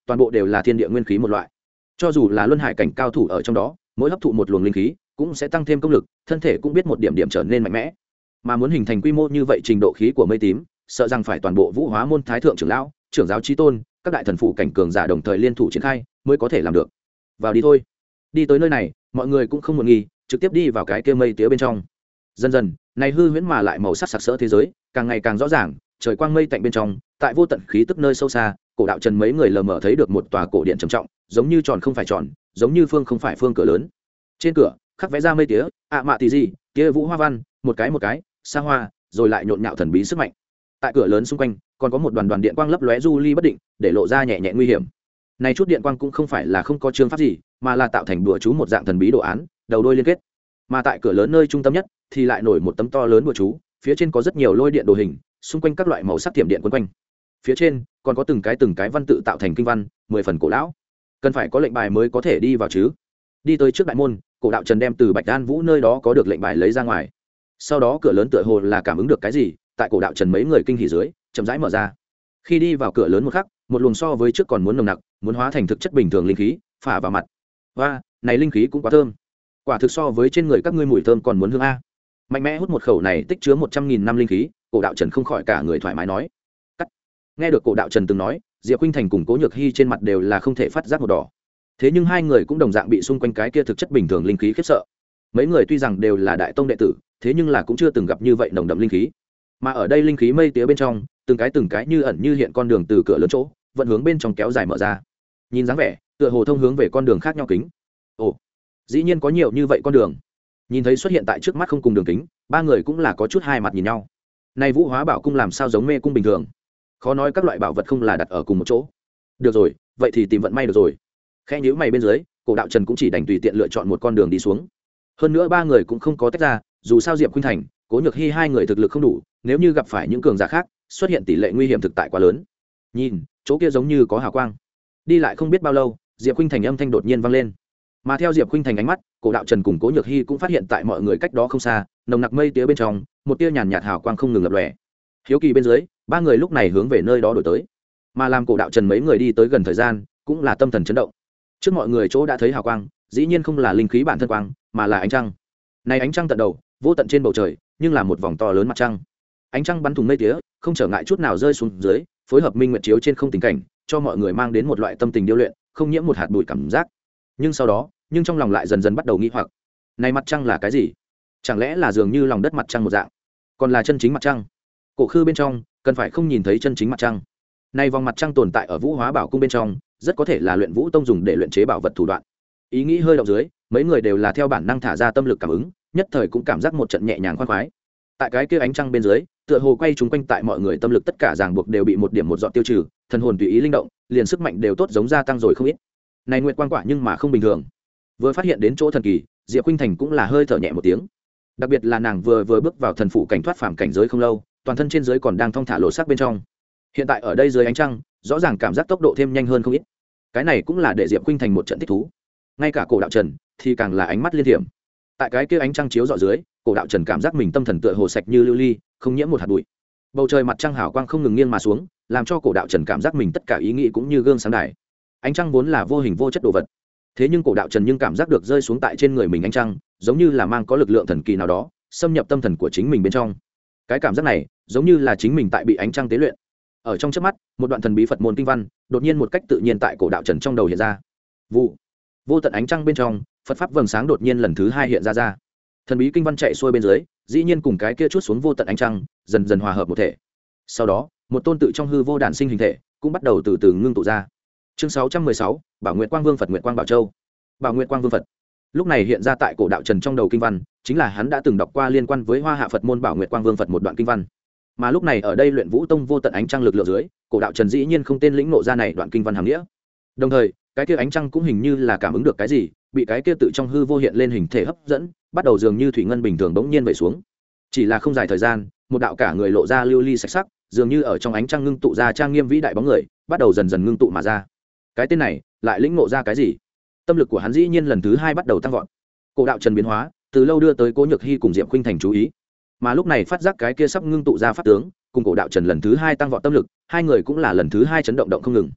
toàn bộ đều là thiên địa nguyên khí một loại. Cho dù là luân hải cảnh cao thủ ở trong đó, mỗi hấp thụ một luồng linh khí cũng sẽ tăng thêm công lực, thân thể cũng biết một điểm điểm trở nên mạnh mẽ. Mà muốn hình thành quy mô như vậy trình độ khí của mây tím, sợ rằng phải toàn bộ Vũ Hóa môn thái thượng trưởng lão, trưởng giáo chí tôn, các đại thần phụ cảnh cường giả đồng thời liên thủ triển khai mới có thể làm được. Vào đi thôi. Đi tới nơi này, mọi người cũng không muốn nghi, trực tiếp đi vào cái kia mây tía bên trong. Dần dần, này hư huyễn mà lại màu sắc sặc sỡ thế giới, càng ngày càng rõ ràng, trời quang mây tạnh bên trong, tại vô tận khí tức nơi sâu xa, cổ đạo trần mấy người lờ mờ thấy được một tòa cổ điện trầm trọng, giống như tròn không phải tròn, giống như phương không phải phương cửa lớn. Trên cửa khắc vẽ ra mây tía, mạ tỷ gì, kia vũ hoa văn, một cái xa hoa, rồi lại nhộn nhạo thần bí sức mạnh. Tại cửa lớn xung quanh, còn có một đoàn đoàn điện quang lấp lóe du ly bất định, để lộ ra nhẹ nhẹ nguy hiểm. Này chút điện quang cũng không phải là không có chương pháp gì, mà là tạo thành đùa chú một dạng thần bí đồ án, đầu đuôi liên kết. Mà tại cửa lớn nơi trung tâm nhất, thì lại nổi một tấm to lớn đùa chú, phía trên có rất nhiều lôi điện đồ hình, xung quanh các loại màu sắc tiệm điện quấn quanh. Phía trên còn có từng cái văn tự tạo thành kinh văn, 10 phần cổ lão. Cần phải có lệnh bài mới có thể đi vào chứ. Đi tới trước đại môn, cổ đạo trần đem từ Bạch Đan Vũ nơi đó có được lệnh bài lấy ra ngoài. Sau đó cửa lớn tựa hồ là cảm ứng được cái gì, tại cổ đạo trần mấy người kinh hỉ dưới, chậm rãi mở ra. Khi đi vào cửa lớn một khắc, một luồng so với trước còn muốn nồng nặc, muốn hóa thành thực chất bình thường linh khí phả vào mặt. Và này linh khí cũng quá thơm, quả thực so với trên người các ngươi mùi thơm còn muốn hương a. Mạnh mẽ hút một khẩu này tích chứa 100.000 năm linh khí, cổ đạo trần không khỏi cả người thoải mái nói. Cắt. Nghe được cổ đạo trần từng nói, Diệp Khuynh Thành cùng Cố Nhược Hi trên mặt đều là không thể phát giác một đỏ. Thế nhưng hai người cũng đồng dạng bị xung quanh cái kia thực chất bình thường linh khí khiếp sợ. Mấy người tuy rằng đều là đại tông đệ tử, thế nhưng là cũng chưa từng gặp như vậy nồng đậm linh khí. Mà ở đây linh khí mây tía bên trong, từng cái như ẩn như hiện con đường từ cửa lớn chỗ vận hướng bên trong kéo dài mở ra. Nhìn dáng vẻ tựa hồ thông hướng về con đường khác nhau kính. Ồ, dĩ nhiên có nhiều như vậy con đường. Nhìn thấy xuất hiện tại trước mắt không cùng đường kính, ba người cũng là có chút hai mặt nhìn nhau. Này Vũ Hóa Bảo cung làm sao giống mê cung bình thường, khó nói các loại bảo vật không là đặt ở cùng một chỗ. Được rồi, vậy thì tìm vận may được rồi. Khẽ nhíu mày bên dưới, cổ đạo trần cũng chỉ đành tùy tiện lựa chọn một con đường đi xuống. Hơn nữa ba người cũng không có tách ra, dù sao Diệp Khuynh Thành, Cố Nhược Hi hai người thực lực không đủ, nếu như gặp phải những cường giả khác, xuất hiện tỷ lệ nguy hiểm thực tại quá lớn. Nhìn chỗ kia giống như có hào quang. Đi lại không biết bao lâu, Diệp Khuynh Thành âm thanh đột nhiên vang lên. Mà theo Diệp Khuynh Thành ánh mắt, cổ đạo trần cùng Cố Nhược Hi cũng phát hiện tại mọi người cách đó không xa, nồng nặc mây tía bên trong, một tia nhàn nhạt hào quang không ngừng lập lòe. Hiếu kỳ bên dưới, ba người lúc này hướng về nơi đó đổi tới. Mà làm cổ đạo trần mấy người đi tới gần thời gian, cũng là tâm thần chấn động. Trước mọi người chỗ đã thấy hào quang, dĩ nhiên không là linh khí bản thân quang, mà là ánh trăng. Này ánh trăng tận đầu, vô tận trên bầu trời, nhưng là một vòng to lớn mặt trăng. Ánh trăng bắn thủng mây tía, không trở ngại chút nào rơi xuống dưới, phối hợp minh nguyệt chiếu trên không tình cảnh, cho mọi người mang đến một loại tâm tình điêu luyện, không nhiễm một hạt bụi cảm giác. Nhưng sau đó, trong lòng lại dần dần bắt đầu nghi hoặc, này mặt trăng là cái gì? Chẳng lẽ là dường như lòng đất mặt trăng một dạng, còn là chân chính mặt trăng? Cổ khư bên trong, cần phải không nhìn thấy chân chính mặt trăng. Này vòng mặt trăng tồn tại ở Vũ Hóa Bảo cung bên trong, rất có thể là luyện vũ tông dùng để luyện chế bảo vật thủ đoạn. Ý nghĩ hơi động dưới, mấy người đều là theo bản năng thả ra tâm lực cảm ứng, nhất thời cũng cảm giác một trận nhẹ nhàng khoan khoái. Tại cái kia ánh trăng bên dưới, tựa hồ quay chúng quanh tại mọi người tâm lực tất cả ràng buộc đều bị một điểm một dọn tiêu trừ, thần hồn tùy ý linh động, liền sức mạnh đều tốt giống gia tăng rồi không ít. Này nguyệt quang quả nhưng mà không bình thường. Vừa phát hiện đến chỗ thần kỳ, Diệp Khuynh Thành cũng là hơi thở nhẹ một tiếng. Đặc biệt là nàng vừa bước vào thần phủ cảnh thoát phàm cảnh giới không lâu, toàn thân trên dưới còn đang thong thả lộ sắc bên trong. Hiện tại ở đây dưới ánh trăng, rõ ràng cảm giác tốc độ thêm nhanh hơn không ít. Cái này cũng là để Diệp Khuynh Thành một trận thích thú. Ngay cả cổ đạo trần thì càng là ánh mắt liên thiểm. Tại cái kia ánh trăng chiếu rọi dưới, cổ đạo trần cảm giác mình tâm thần tựa hồ sạch như lưu ly, không nhiễm một hạt bụi. Bầu trời mặt trăng hào quang không ngừng nghiêng mà xuống, làm cho cổ đạo trần cảm giác mình tất cả ý nghĩ cũng như gương sáng đài. Ánh trăng vốn là vô hình vô chất đồ vật, thế nhưng cổ đạo trần nhưng cảm giác được rơi xuống tại trên người mình ánh trăng, giống như là mang có lực lượng thần kỳ nào đó xâm nhập tâm thần của chính mình bên trong. Cái cảm giác này giống như là chính mình tại bị ánh trăng tế luyện. Ở trong chớp mắt, một đoạn thần bí Phật môn kinh văn đột nhiên một cách tự nhiên tại cổ đạo trần trong đầu hiện ra. Vụ, vô tận ánh trăng bên trong, Phật pháp vầng sáng đột nhiên lần thứ hai hiện ra. Thần bí kinh văn chạy xuôi bên dưới, dĩ nhiên cùng cái kia chút xuống vô tận ánh trăng dần dần hòa hợp một thể. Sau đó, một tôn tự trong hư vô đản sinh hình thể cũng bắt đầu từ từ ngưng tụ ra. Chương 616, Bảo Nguyệt Quang Vương Phật Nguyệt Quang Bảo Châu. Bảo Nguyệt Quang Vương Phật lúc này hiện ra tại cổ đạo trần trong đầu kinh văn, chính là hắn đã từng đọc qua liên quan với Hoa Hạ Phật môn Bảo Nguyệt Quang Vương Phật một đoạn kinh văn. Mà lúc này ở đây luyện vũ tông vô tận ánh trăng lực lượng dưới, cổ đạo trần dĩ nhiên không tên lĩnh ngộ ra này đoạn kinh văn hàm nghĩa. Đồng thời, cái kia ánh trăng cũng hình như là cảm ứng được cái gì, bị cái kia tự trong hư vô hiện lên hình thể hấp dẫn, bắt đầu dường như thủy ngân bình thường bỗng nhiên vẩy xuống. Chỉ là không dài thời gian, một đạo cả người lộ ra lưu ly sạch sắc, dường như ở trong ánh trăng ngưng tụ ra trang nghiêm vĩ đại bóng người, bắt đầu dần dần ngưng tụ mà ra. Cái tên này lại lĩnh ngộ ra cái gì? Tâm lực của hắn dĩ nhiên lần thứ hai bắt đầu tăng vọt. Cổ đạo trần biến hóa, từ lâu đưa tới Cố Nhược Hi cùng Diệp Khuynh Thành chú ý. Mà lúc này phát giác cái kia sắp ngưng tụ ra pháp tướng, cùng cổ đạo trần lần thứ hai tăng vọt tâm lực, hai người cũng là lần thứ hai chấn động không ngừng.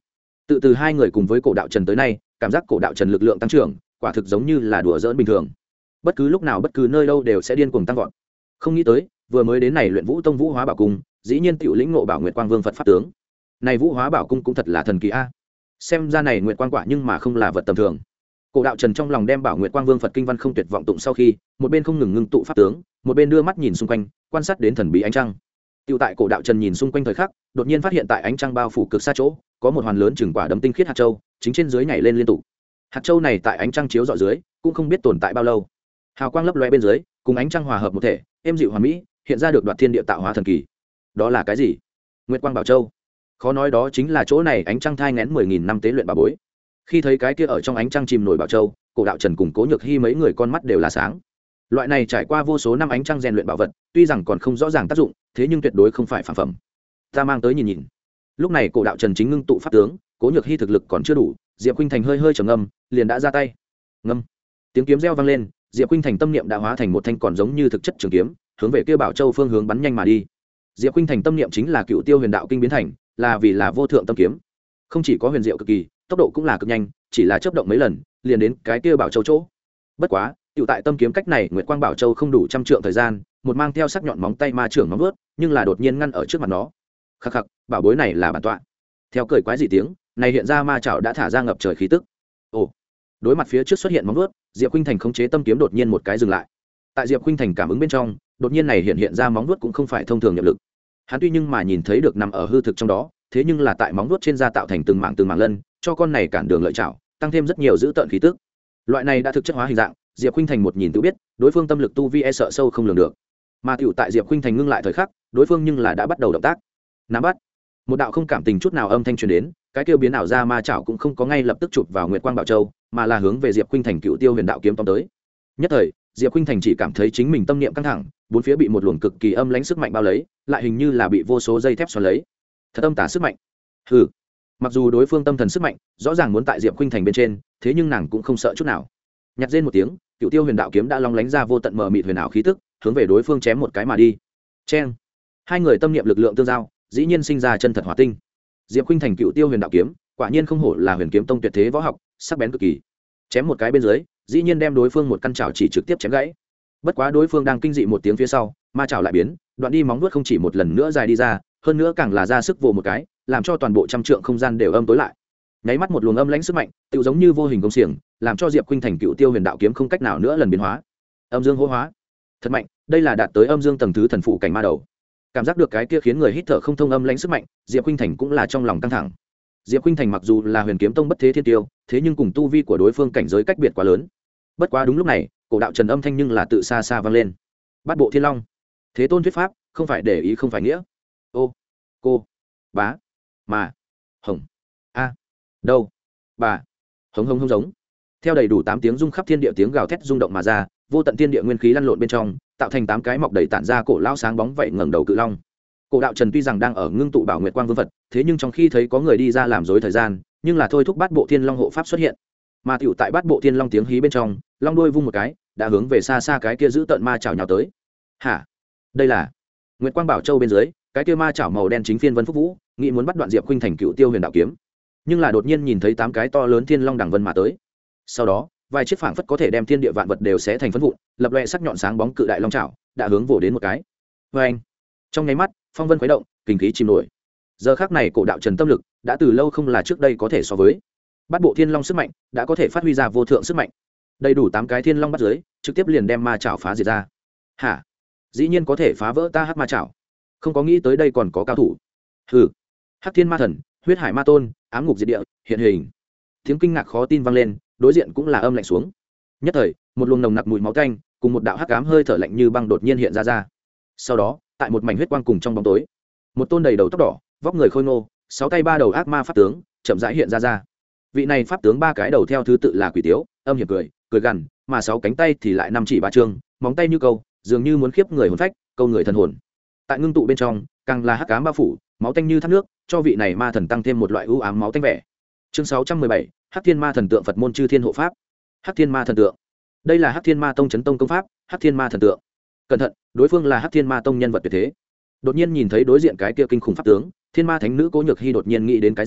từ hai người cùng với cổ đạo trần tới nay, cảm giác cổ đạo trần lực lượng tăng trưởng quả thực giống như là đùa giỡn bình thường, bất cứ lúc nào bất cứ nơi đâu đều sẽ điên cuồng tăng vọt. Không nghĩ tới vừa mới đến này luyện vũ tông vũ hóa bảo cung, dĩ nhiên tiểu lĩnh ngộ bảo nguyệt quang vương phật pháp tướng. Này vũ hóa bảo cung cũng thật là thần kỳ a. Xem ra này nguyệt quang quả nhưng mà không là vật tầm thường. Cổ đạo trần trong lòng đem bảo nguyệt quang vương phật kinh văn không tuyệt vọng tụng sau khi, một bên không ngừng ngưng tụ pháp tướng, một bên đưa mắt nhìn xung quanh, quan sát đến thần bí ánh trăng. Tiêu tại cổ đạo trần nhìn xung quanh thời khắc, đột nhiên phát hiện tại ánh trăng bao phủ cực xa chỗ, có một hoàn lớn chừng quả đấm tinh khiết hạt châu, chính trên dưới nhảy lên liên tục. Hạt châu này tại ánh trăng chiếu rọi dưới, cũng không biết tồn tại bao lâu. Hào quang lấp lóe bên dưới, cùng ánh trăng hòa hợp một thể, êm dịu hoàn mỹ, hiện ra được đoạt thiên địa tạo hóa thần kỳ. Đó là cái gì? Nguyệt quang bảo châu. Khó nói đó chính là chỗ này ánh trăng thai nghén 10.000 năm tế luyện bảo bối. Khi thấy cái kia ở trong ánh trăng chìm nổi bảo châu, cổ đạo trần cùng Cố Nhược Hi mấy người con mắt đều là sáng. Loại này trải qua vô số năm ánh trăng rèn luyện bảo vật, tuy rằng còn không rõ ràng tác dụng, thế nhưng tuyệt đối không phải phản phẩm. Ta mang tới nhìn nhìn. Lúc này cổ đạo trần chính ngưng tụ pháp tướng, Cố Nhược Hi thực lực còn chưa đủ, Diệp Khuynh Thành hơi hơi trầm ngâm, liền đã ra tay. Ngâm. Tiếng kiếm reo vang lên, Diệp Khuynh Thành tâm niệm đã hóa thành một thanh còn giống như thực chất trường kiếm, hướng về kia bảo châu phương hướng bắn nhanh mà đi. Diệp Khuynh Thành tâm niệm chính là Cựu Tiêu Huyền Đạo Kinh biến thành, là vì là vô thượng tâm kiếm. Không chỉ có huyền diệu cực kỳ, tốc độ cũng là cực nhanh, chỉ là chớp động mấy lần, liền đến cái kia bảo châu chỗ. Bất quá, tiểu tại tâm kiếm cách này, Nguyệt Quang Bảo Châu không đủ trăm trượng thời gian, một mang theo sắc nhọn móng tay ma trưởng móng vuốt, nhưng là đột nhiên ngăn ở trước mặt nó. Khắc khắc, bảo bối này là bản tọa. Theo cười quái dị tiếng, này hiện ra ma chảo đã thả ra ngập trời khí tức. Ồ, đối mặt phía trước xuất hiện móng vuốt, Diệp Khuynh Thành khống chế tâm kiếm đột nhiên một cái dừng lại. Tại Diệp Khuynh Thành cảm ứng bên trong, đột nhiên này hiện ra móng vuốt cũng không phải thông thường nhập lực. Hắn tuy nhưng mà nhìn thấy được nằm ở hư thực trong đó, thế nhưng là tại móng vuốt trên da tạo thành từng mảng lân, cho con này cản đường lợi chảo, tăng thêm rất nhiều dữ tợn khí tức. Loại này đã thực chất hóa hình dạng, Diệp Khuynh Thành một nhìn tự biết, đối phương tâm lực tu vi e sợ sâu không lường được. Mà tiểu tại Diệp Khuynh Thành ngưng lại thời khắc, đối phương nhưng là đã bắt đầu động tác. Nắm bắt. Một đạo không cảm tình chút nào âm thanh truyền đến, cái kêu biến ảo ra ma chảo cũng không có ngay lập tức chụp vào Nguyệt Quang Bảo Châu, mà là hướng về Diệp Khuynh Thành Cựu Tiêu Huyền Đạo kiếm tóm tới. Nhất thời, Diệp Khuynh Thành chỉ cảm thấy chính mình tâm niệm căng thẳng, bốn phía bị một luồng cực kỳ âm lãnh sức mạnh bao lấy, lại hình như là bị vô số dây thép xoắn lấy. Thật âm tà sức mạnh. Hừ. Mặc dù đối phương tâm thần sức mạnh rõ ràng muốn tại Diệp Khuynh Thành bên trên, thế nhưng nàng cũng không sợ chút nào. Nhặt rên một tiếng, Cựu Tiêu Huyền Đạo kiếm đã long lánh ra vô tận mờ mịt huyền ảo khí tức, hướng về đối phương chém một cái mà đi. Chen. Hai người tâm niệm lực lượng tương giao, dĩ nhiên sinh ra chân thật hỏa tinh. Diệp Khuynh Thành Cựu Tiêu Huyền Đạo kiếm, quả nhiên không hổ là Huyền Kiếm Tông tuyệt thế võ học, sắc bén cực kỳ. Chém một cái bên dưới, dĩ nhiên đem đối phương một căn chảo chỉ trực tiếp chém gãy. Bất quá đối phương đang kinh dị một tiếng phía sau, ma chảo lại biến, đoạn đi móng vuốt không chỉ một lần nữa dài đi ra, hơn nữa càng là ra sức vồ một cái, làm cho toàn bộ trăm trượng không gian đều âm tối lại. Nháy mắt một luồng âm lãnh sức mạnh, tựu giống như vô hình công xiềng, làm cho Diệp Khuynh Thành Cựu Tiêu Huyền Đạo kiếm không cách nào nữa lần biến hóa. Âm dương hô hóa, thật mạnh, đây là đạt tới âm dương tầng thứ thần phụ cảnh ma đầu. Cảm giác được cái kia khiến người hít thở không thông âm lãnh sức mạnh, Diệp Khuynh Thành cũng là trong lòng căng thẳng. Diệp Khuynh Thành mặc dù là Huyền Kiếm Tông bất thế thiên tiêu, thế nhưng cùng tu vi của đối phương cảnh giới cách biệt quá lớn. Bất quá đúng lúc này, cổ đạo trần âm thanh nhưng là tự xa xa vang lên. Bát Bộ Thiên Long, thế tôn thuyết pháp, không phải để ý không phải nghĩa. Ô, cô, bá, mà, hồng, a, đâu, bà, hống hống hống giống. Theo đầy đủ 8 tiếng rung khắp thiên địa tiếng gào thét rung động mà ra, vô tận thiên địa nguyên khí lăn lộn bên trong, tạo thành 8 cái mọc đầy tản ra cổ lao sáng bóng vậy ngẩng đầu cự long. Cổ đạo trần tuy rằng đang ở ngưng tụ bảo nguyệt quang vương vật, thế nhưng trong khi thấy có người đi ra làm rối thời gian, nhưng là thôi thúc Bát Bộ Thiên Long hộ pháp xuất hiện. Mà tiểu tại Bát Bộ Thiên Long tiếng hí bên trong, long đuôi vung một cái, đã hướng về xa xa cái kia giữ tận ma chảo nhào tới. Hả? Đây là Nguyệt Quang Bảo Châu bên dưới, cái kia ma chảo màu đen chính phiên vân phúc vũ, nghĩ muốn bắt đoạn Diệp Khuynh Thành Cựu Tiêu Huyền Đạo kiếm. Nhưng là đột nhiên nhìn thấy 8 cái to lớn thiên long đằng vân mà tới. Sau đó, vài chiếc phảng phất có thể đem thiên địa vạn vật đều xé thành phấn vụn, lập loè sắc nhọn sáng bóng cự đại long chảo, đã hướng vồ đến một cái. Oeng! Trong nháy mắt, phong vân khuấy động, kinh khí chìm nổi. Giờ khắc này cổ đạo trần tâm lực đã từ lâu không là trước đây có thể so với. Bát Bộ Thiên Long sức mạnh đã có thể phát huy ra vô thượng sức mạnh. Đầy đủ 8 cái thiên long bắt dưới, trực tiếp liền đem ma chảo phá diệt ra. Hả? Dĩ nhiên có thể phá vỡ ta hắc ma chảo. Không có nghĩ tới đây còn có cao thủ. Hừ. Hắc Thiên Ma Thần, Huyết Hải Ma Tôn, Ám Ngục Diệt Địa, hiện hình. Tiếng kinh ngạc khó tin vang lên, đối diện cũng là âm lạnh xuống. Nhất thời, một luồng nồng nặc mùi máu tanh, cùng một đạo hắc ám hơi thở lạnh như băng đột nhiên hiện ra. Sau đó, tại một mảnh huyết quang cùng trong bóng tối, một tôn đầy đầu tóc đỏ, vóc người khôi ngô, 6 tay 3 đầu ác ma pháp tướng, chậm rãi hiện ra. Vị này pháp tướng 3 cái đầu theo thứ tự là quỷ tiếu, âm hiểm cười, cười gằn, mà 6 cánh tay thì lại 5 chỉ 3 chương, móng tay như câu, dường như muốn khiếp người hồn phách, câu người thần hồn. Tại ngưng tụ bên trong, càng là hắc ám bao phủ, máu tanh như thác nước, cho vị này ma thần tăng thêm một loại u ám máu tanh vẻ. Chương 617, Hắc Thiên Ma Thần Tượng Phật môn chư thiên hộ pháp. Hắc Thiên Ma Thần Tượng. Đây là Hắc Thiên Ma Tông chấn tông công pháp, Hắc Thiên Ma Thần Tượng. Cẩn thận, đối phương là Hắc Thiên Ma Tông nhân vật tuyệt thế. Đột nhiên nhìn thấy đối diện cái kia kinh khủng pháp tướng, Thiên Ma Thánh Nữ Cố Nhược Hi đột nhiên nghĩ đến cái gì,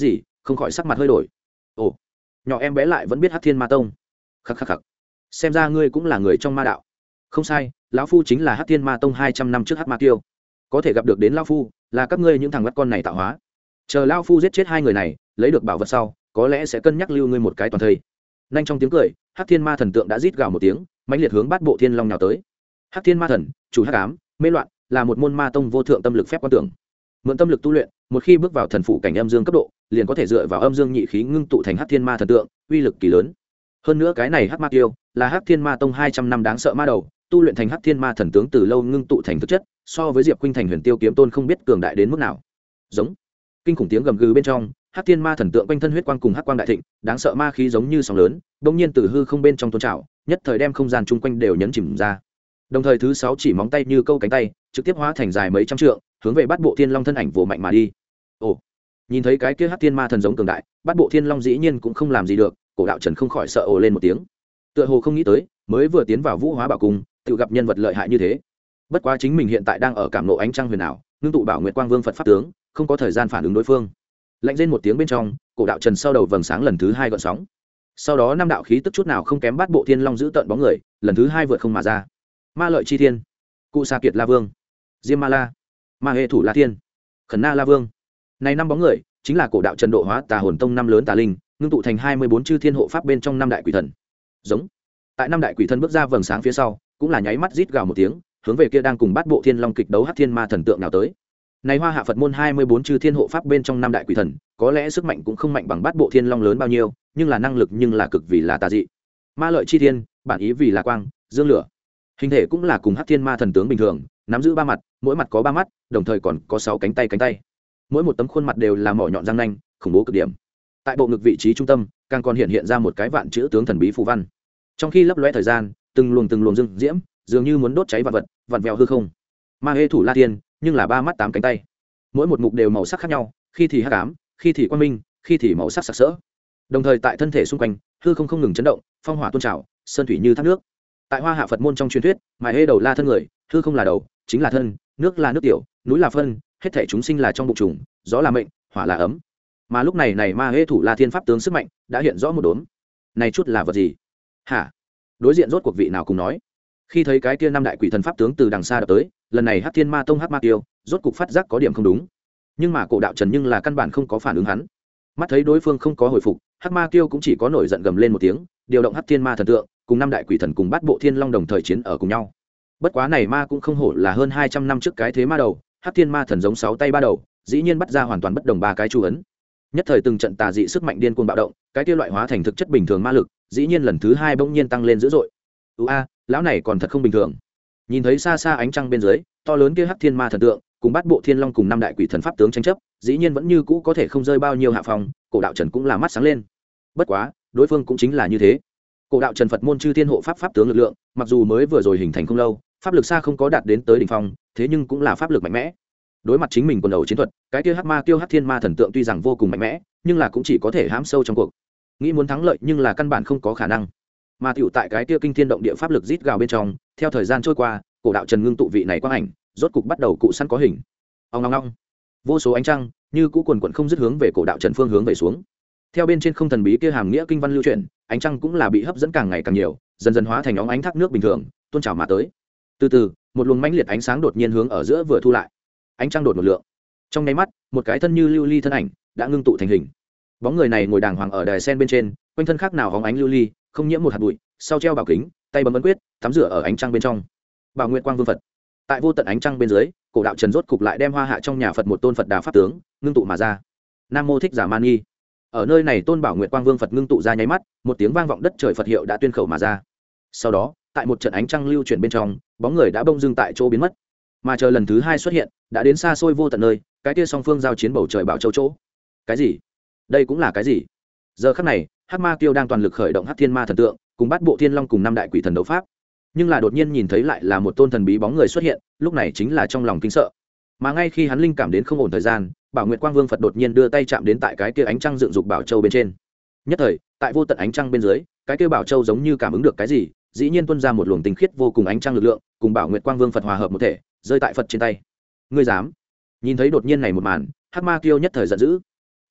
không khỏi sắc mặt hơi đổi. Ồ, nhỏ em bé lại vẫn biết Hắc Thiên Ma Tông. Khắc khắc khắc, xem ra ngươi cũng là người trong ma đạo. Không sai, lão phu chính là Hắc Thiên Ma Tông 200 năm trước Hắc Ma Kiêu. Có thể gặp được đến lão phu là các ngươi những thằng bắt con này tạo hóa. Chờ lão phu giết chết hai người này, lấy được bảo vật sau, có lẽ sẽ cân nhắc lưu ngươi một cái toàn thây. Nhanh trong tiếng cười, Hắc Thiên Ma thần tượng đã rít gào một tiếng, mãnh liệt hướng Bát Bộ Thiên Long nhào tới. Hắc Thiên Ma thần, chủ hắc ám, mê loạn, là một môn ma tông vô thượng tâm lực phép quan tưởng. Mượn tâm lực tu luyện, một khi bước vào thần phụ cảnh âm dương cấp độ, liền có thể dựa vào âm dương nhị khí ngưng tụ thành Hắc Thiên Ma thần tượng, uy lực kỳ lớn. Hơn nữa cái này Hắc Ma Kiêu là Hắc Thiên Ma Tông 200 năm đáng sợ ma đầu, tu luyện thành Hắc Thiên Ma thần tướng từ lâu ngưng tụ thành thực chất, so với Diệp Khuynh thành Huyền Tiêu kiếm tôn không biết cường đại đến mức nào. Giống kinh khủng tiếng gầm gừ bên trong, Hắc Thiên Ma thần tượng quanh thân huyết quang cùng hắc quang đại thịnh, đáng sợ ma khí giống như sóng lớn, bỗng nhiên từ hư không bên trong tôn trào, nhất thời đem không gian chung quanh đều nhấn chìm ra. Đồng thời thứ 6 chỉ móng tay như câu cánh tay, trực tiếp hóa thành dài mấy trăm trượng, hướng về Bát Bộ Thiên Long thân ảnh vồ mạnh mà đi. Ồ, nhìn thấy cái kia Hắc Thiên Ma thần giống cường đại, Bát Bộ Thiên Long dĩ nhiên cũng không làm gì được, Cổ Đạo Trần không khỏi sợ ồ lên một tiếng. Tựa hồ không nghĩ tới, mới vừa tiến vào Vũ Hóa Bảo Cung, tự gặp nhân vật lợi hại như thế. Bất quá chính mình hiện tại đang ở cảm ngộ ánh trăng huyền ảo, ngưng tụ Bảo Nguyệt Quang Vương Phật pháp tướng, không có thời gian phản ứng đối phương. Lạnh rên một tiếng bên trong, Cổ Đạo Trần sau đầu vầng sáng lần thứ 2 gợn sóng. Sau đó năm đạo khí tức chút nào không kém Bát Bộ Thiên Long giữ tận bóng người, lần thứ 2 vượt không mà ra. Ma Lợi Chi Thiên, Cụ Sa Kiệt La Vương, Diêm Ma La, Ma Hê Thủ La Thiên, Khẩn Na La Vương. Này năm bóng người chính là Cổ Đạo Trần độ hóa Tà Hồn Tông năm lớn tà linh, ngưng tụ thành 24 chư thiên hộ pháp bên trong năm đại quỷ thần. Giống. Tại năm đại quỷ thần bước ra vầng sáng phía sau, cũng là nháy mắt rít gào một tiếng, hướng về kia đang cùng Bát Bộ Thiên Long kịch đấu Hắc Thiên Ma thần tượng nào tới. Này Hoa Hạ Phật môn 24 chư thiên hộ pháp bên trong năm đại quỷ thần, có lẽ sức mạnh cũng không mạnh bằng Bát Bộ Thiên Long lớn bao nhiêu, nhưng là năng lực nhưng là cực vì là tà dị. Ma Lợi Chi Thiên, bản ý vì là quang, dương lửa. Hình thể cũng là cùng Hắc Thiên Ma thần tướng bình thường, nắm giữ 3 mặt, mỗi mặt có 3 mắt, đồng thời còn có 6 cánh tay. Mỗi một tấm khuôn mặt đều là mỏ nhọn răng nanh, khủng bố cực điểm. Tại bộ ngực vị trí trung tâm, càng còn hiện ra một cái vạn chữ tướng thần bí phù văn. Trong khi lấp lóe thời gian, từng luồng dương diễm, dường như muốn đốt cháy vạn vật, vặn vẹo hư không. Ma Hê Thủ La Thiên, nhưng là 3 mắt 8 cánh tay. Mỗi một mục đều màu sắc khác nhau, khi thì hắc ám, khi thì quang minh, khi thì màu sắc sặc sỡ. Đồng thời tại thân thể xung quanh, hư không không ngừng chấn động, phong hỏa tuôn trào, sơn thủy như thác nước. Tại Hoa Hạ Phật môn trong truyền thuyết, Ma Hê đầu la thân người, hư không là đầu, chính là thân, nước là nước tiểu, núi là phân, hết thảy chúng sinh là trong bụng trùng, gió là mệnh, hỏa là ấm. Mà lúc này Ma Hê Thủ La Thiên pháp tướng sức mạnh đã hiện rõ một đốm. Này chút là vật gì? Hả? Đối diện rốt cuộc vị nào cùng nói. Khi thấy cái kia năm đại quỷ thần pháp tướng từ đằng xa đập tới, lần này Hắc Thiên Ma Tông Hắc Ma Kiêu rốt cục phát giác có điểm không đúng. Nhưng mà Cổ Đạo Trần nhưng là căn bản không có phản ứng hắn. Mắt thấy đối phương không có hồi phục, Hắc Ma Kiêu cũng chỉ có nổi giận gầm lên một tiếng, điều động Hắc Thiên Ma thần tượng, cùng năm đại quỷ thần cùng Bát Bộ Thiên Long đồng thời chiến ở cùng nhau. Bất quá này ma cũng không hổ là hơn 200 năm trước cái thế ma đầu, Hắc Thiên Ma thần giống 6 tay ba đầu, dĩ nhiên bắt ra hoàn toàn bất đồng 3 cái chu ấn. Nhất thời từng trận tà dị sức mạnh điên cuồng bạo động, cái kia loại hóa thành thực chất bình thường ma lực, dĩ nhiên lần thứ 2 bỗng nhiên tăng lên dữ dội. Lão này còn thật không bình thường. Nhìn thấy xa xa ánh trăng bên dưới, to lớn kia Hắc Thiên Ma thần tượng, cùng Bát Bộ Thiên Long cùng năm đại quỷ thần pháp tướng tranh chấp, dĩ nhiên vẫn như cũ có thể không rơi bao nhiêu hạ phòng, Cổ Đạo Trần cũng là mắt sáng lên. Bất quá, đối phương cũng chính là như thế. Cổ Đạo Trần Phật môn chư thiên hộ pháp pháp tướng lực lượng, mặc dù mới vừa rồi hình thành không lâu, pháp lực xa không có đạt đến tới đỉnh phong, thế nhưng cũng là pháp lực mạnh mẽ. Đối mặt chính mình quần đầu chiến thuật, cái kia Hắc Ma Kiêu Hắc Thiên Ma thần tượng tuy rằng vô cùng mạnh mẽ, nhưng là cũng chỉ có thể hãm sâu trong cuộc. Nghĩ muốn thắng lợi nhưng là căn bản không có khả năng. Mà tiểu tại cái kia kinh thiên động địa pháp lực rít gào bên trong, theo thời gian trôi qua, Cổ Đạo Trần ngưng tụ vị này quang ảnh, rốt cục bắt đầu cụ săn có hình. Ong ong ong. Vô số ánh trăng như cũ quần quần không dứt hướng về Cổ Đạo Trần phương hướng về xuống. Theo bên trên không thần bí kia hàm nghĩa kinh văn lưu truyền, ánh trăng cũng là bị hấp dẫn càng ngày càng nhiều, dần dần hóa thành óng ánh thác nước bình thường, tuôn trào mà tới. Từ từ, một luồng mãnh liệt ánh sáng đột nhiên hướng ở giữa vừa thu lại. Ánh trăng đột một lượng. Trong nháy mắt, một cái thân như lưu ly thân ảnh đã ngưng tụ thành hình. Bóng người này ngồi đàng hoàng ở đài sen bên trên, quanh thân khác nào óng ánh lưu ly, không nhiễm một hạt bụi, sau treo bảo kính, tay bấm ấn quyết, tắm rửa ở ánh trăng bên trong. Bảo Nguyệt Quang Vương Phật. Tại vô tận ánh trăng bên dưới, Cổ Đạo Trần rốt cục lại đem Hoa Hạ trong nhà Phật một tôn Phật Đà pháp tướng ngưng tụ mà ra. Nam mô Thích Giả Man Nghi. Ở nơi này tôn Bảo Nguyệt Quang Vương Phật ngưng tụ ra nháy mắt, một tiếng vang vọng đất trời Phật hiệu đã tuyên khẩu mà ra. Sau đó, tại một trận ánh trăng lưu chuyển bên trong, bóng người đã bông dưng tại chỗ biến mất. Mà chờ lần thứ 2 xuất hiện, đã đến xa xôi vô tận nơi, cái kia song phương giao chiến bầu trời Bảo Châu chỗ. Cái gì? Đây cũng là cái gì? Giờ khắc này, Hắc Ma Kiêu đang toàn lực khởi động Hắc Thiên Ma thần tượng, cùng Bát Bộ Thiên Long cùng năm đại quỷ thần đấu pháp. Nhưng là đột nhiên nhìn thấy lại là một tôn thần bí bóng người xuất hiện, lúc này chính là trong lòng kinh sợ. Mà ngay khi hắn linh cảm đến không ổn thời gian, Bảo Nguyệt Quang Vương Phật đột nhiên đưa tay chạm đến tại cái kia ánh trăng dựng dục Bảo Châu bên trên. Nhất thời, tại vô tận ánh trăng bên dưới, cái kia Bảo Châu giống như cảm ứng được cái gì, dĩ nhiên tuôn ra một luồng tinh khiết vô cùng ánh trăng lực lượng, cùng Bảo Nguyệt Quang Vương Phật hòa hợp một thể, rơi tại Phật trên tay. Ngươi dám? Nhìn thấy đột nhiên này một màn, Hắc Ma Kiêu nhất thời giận dữ.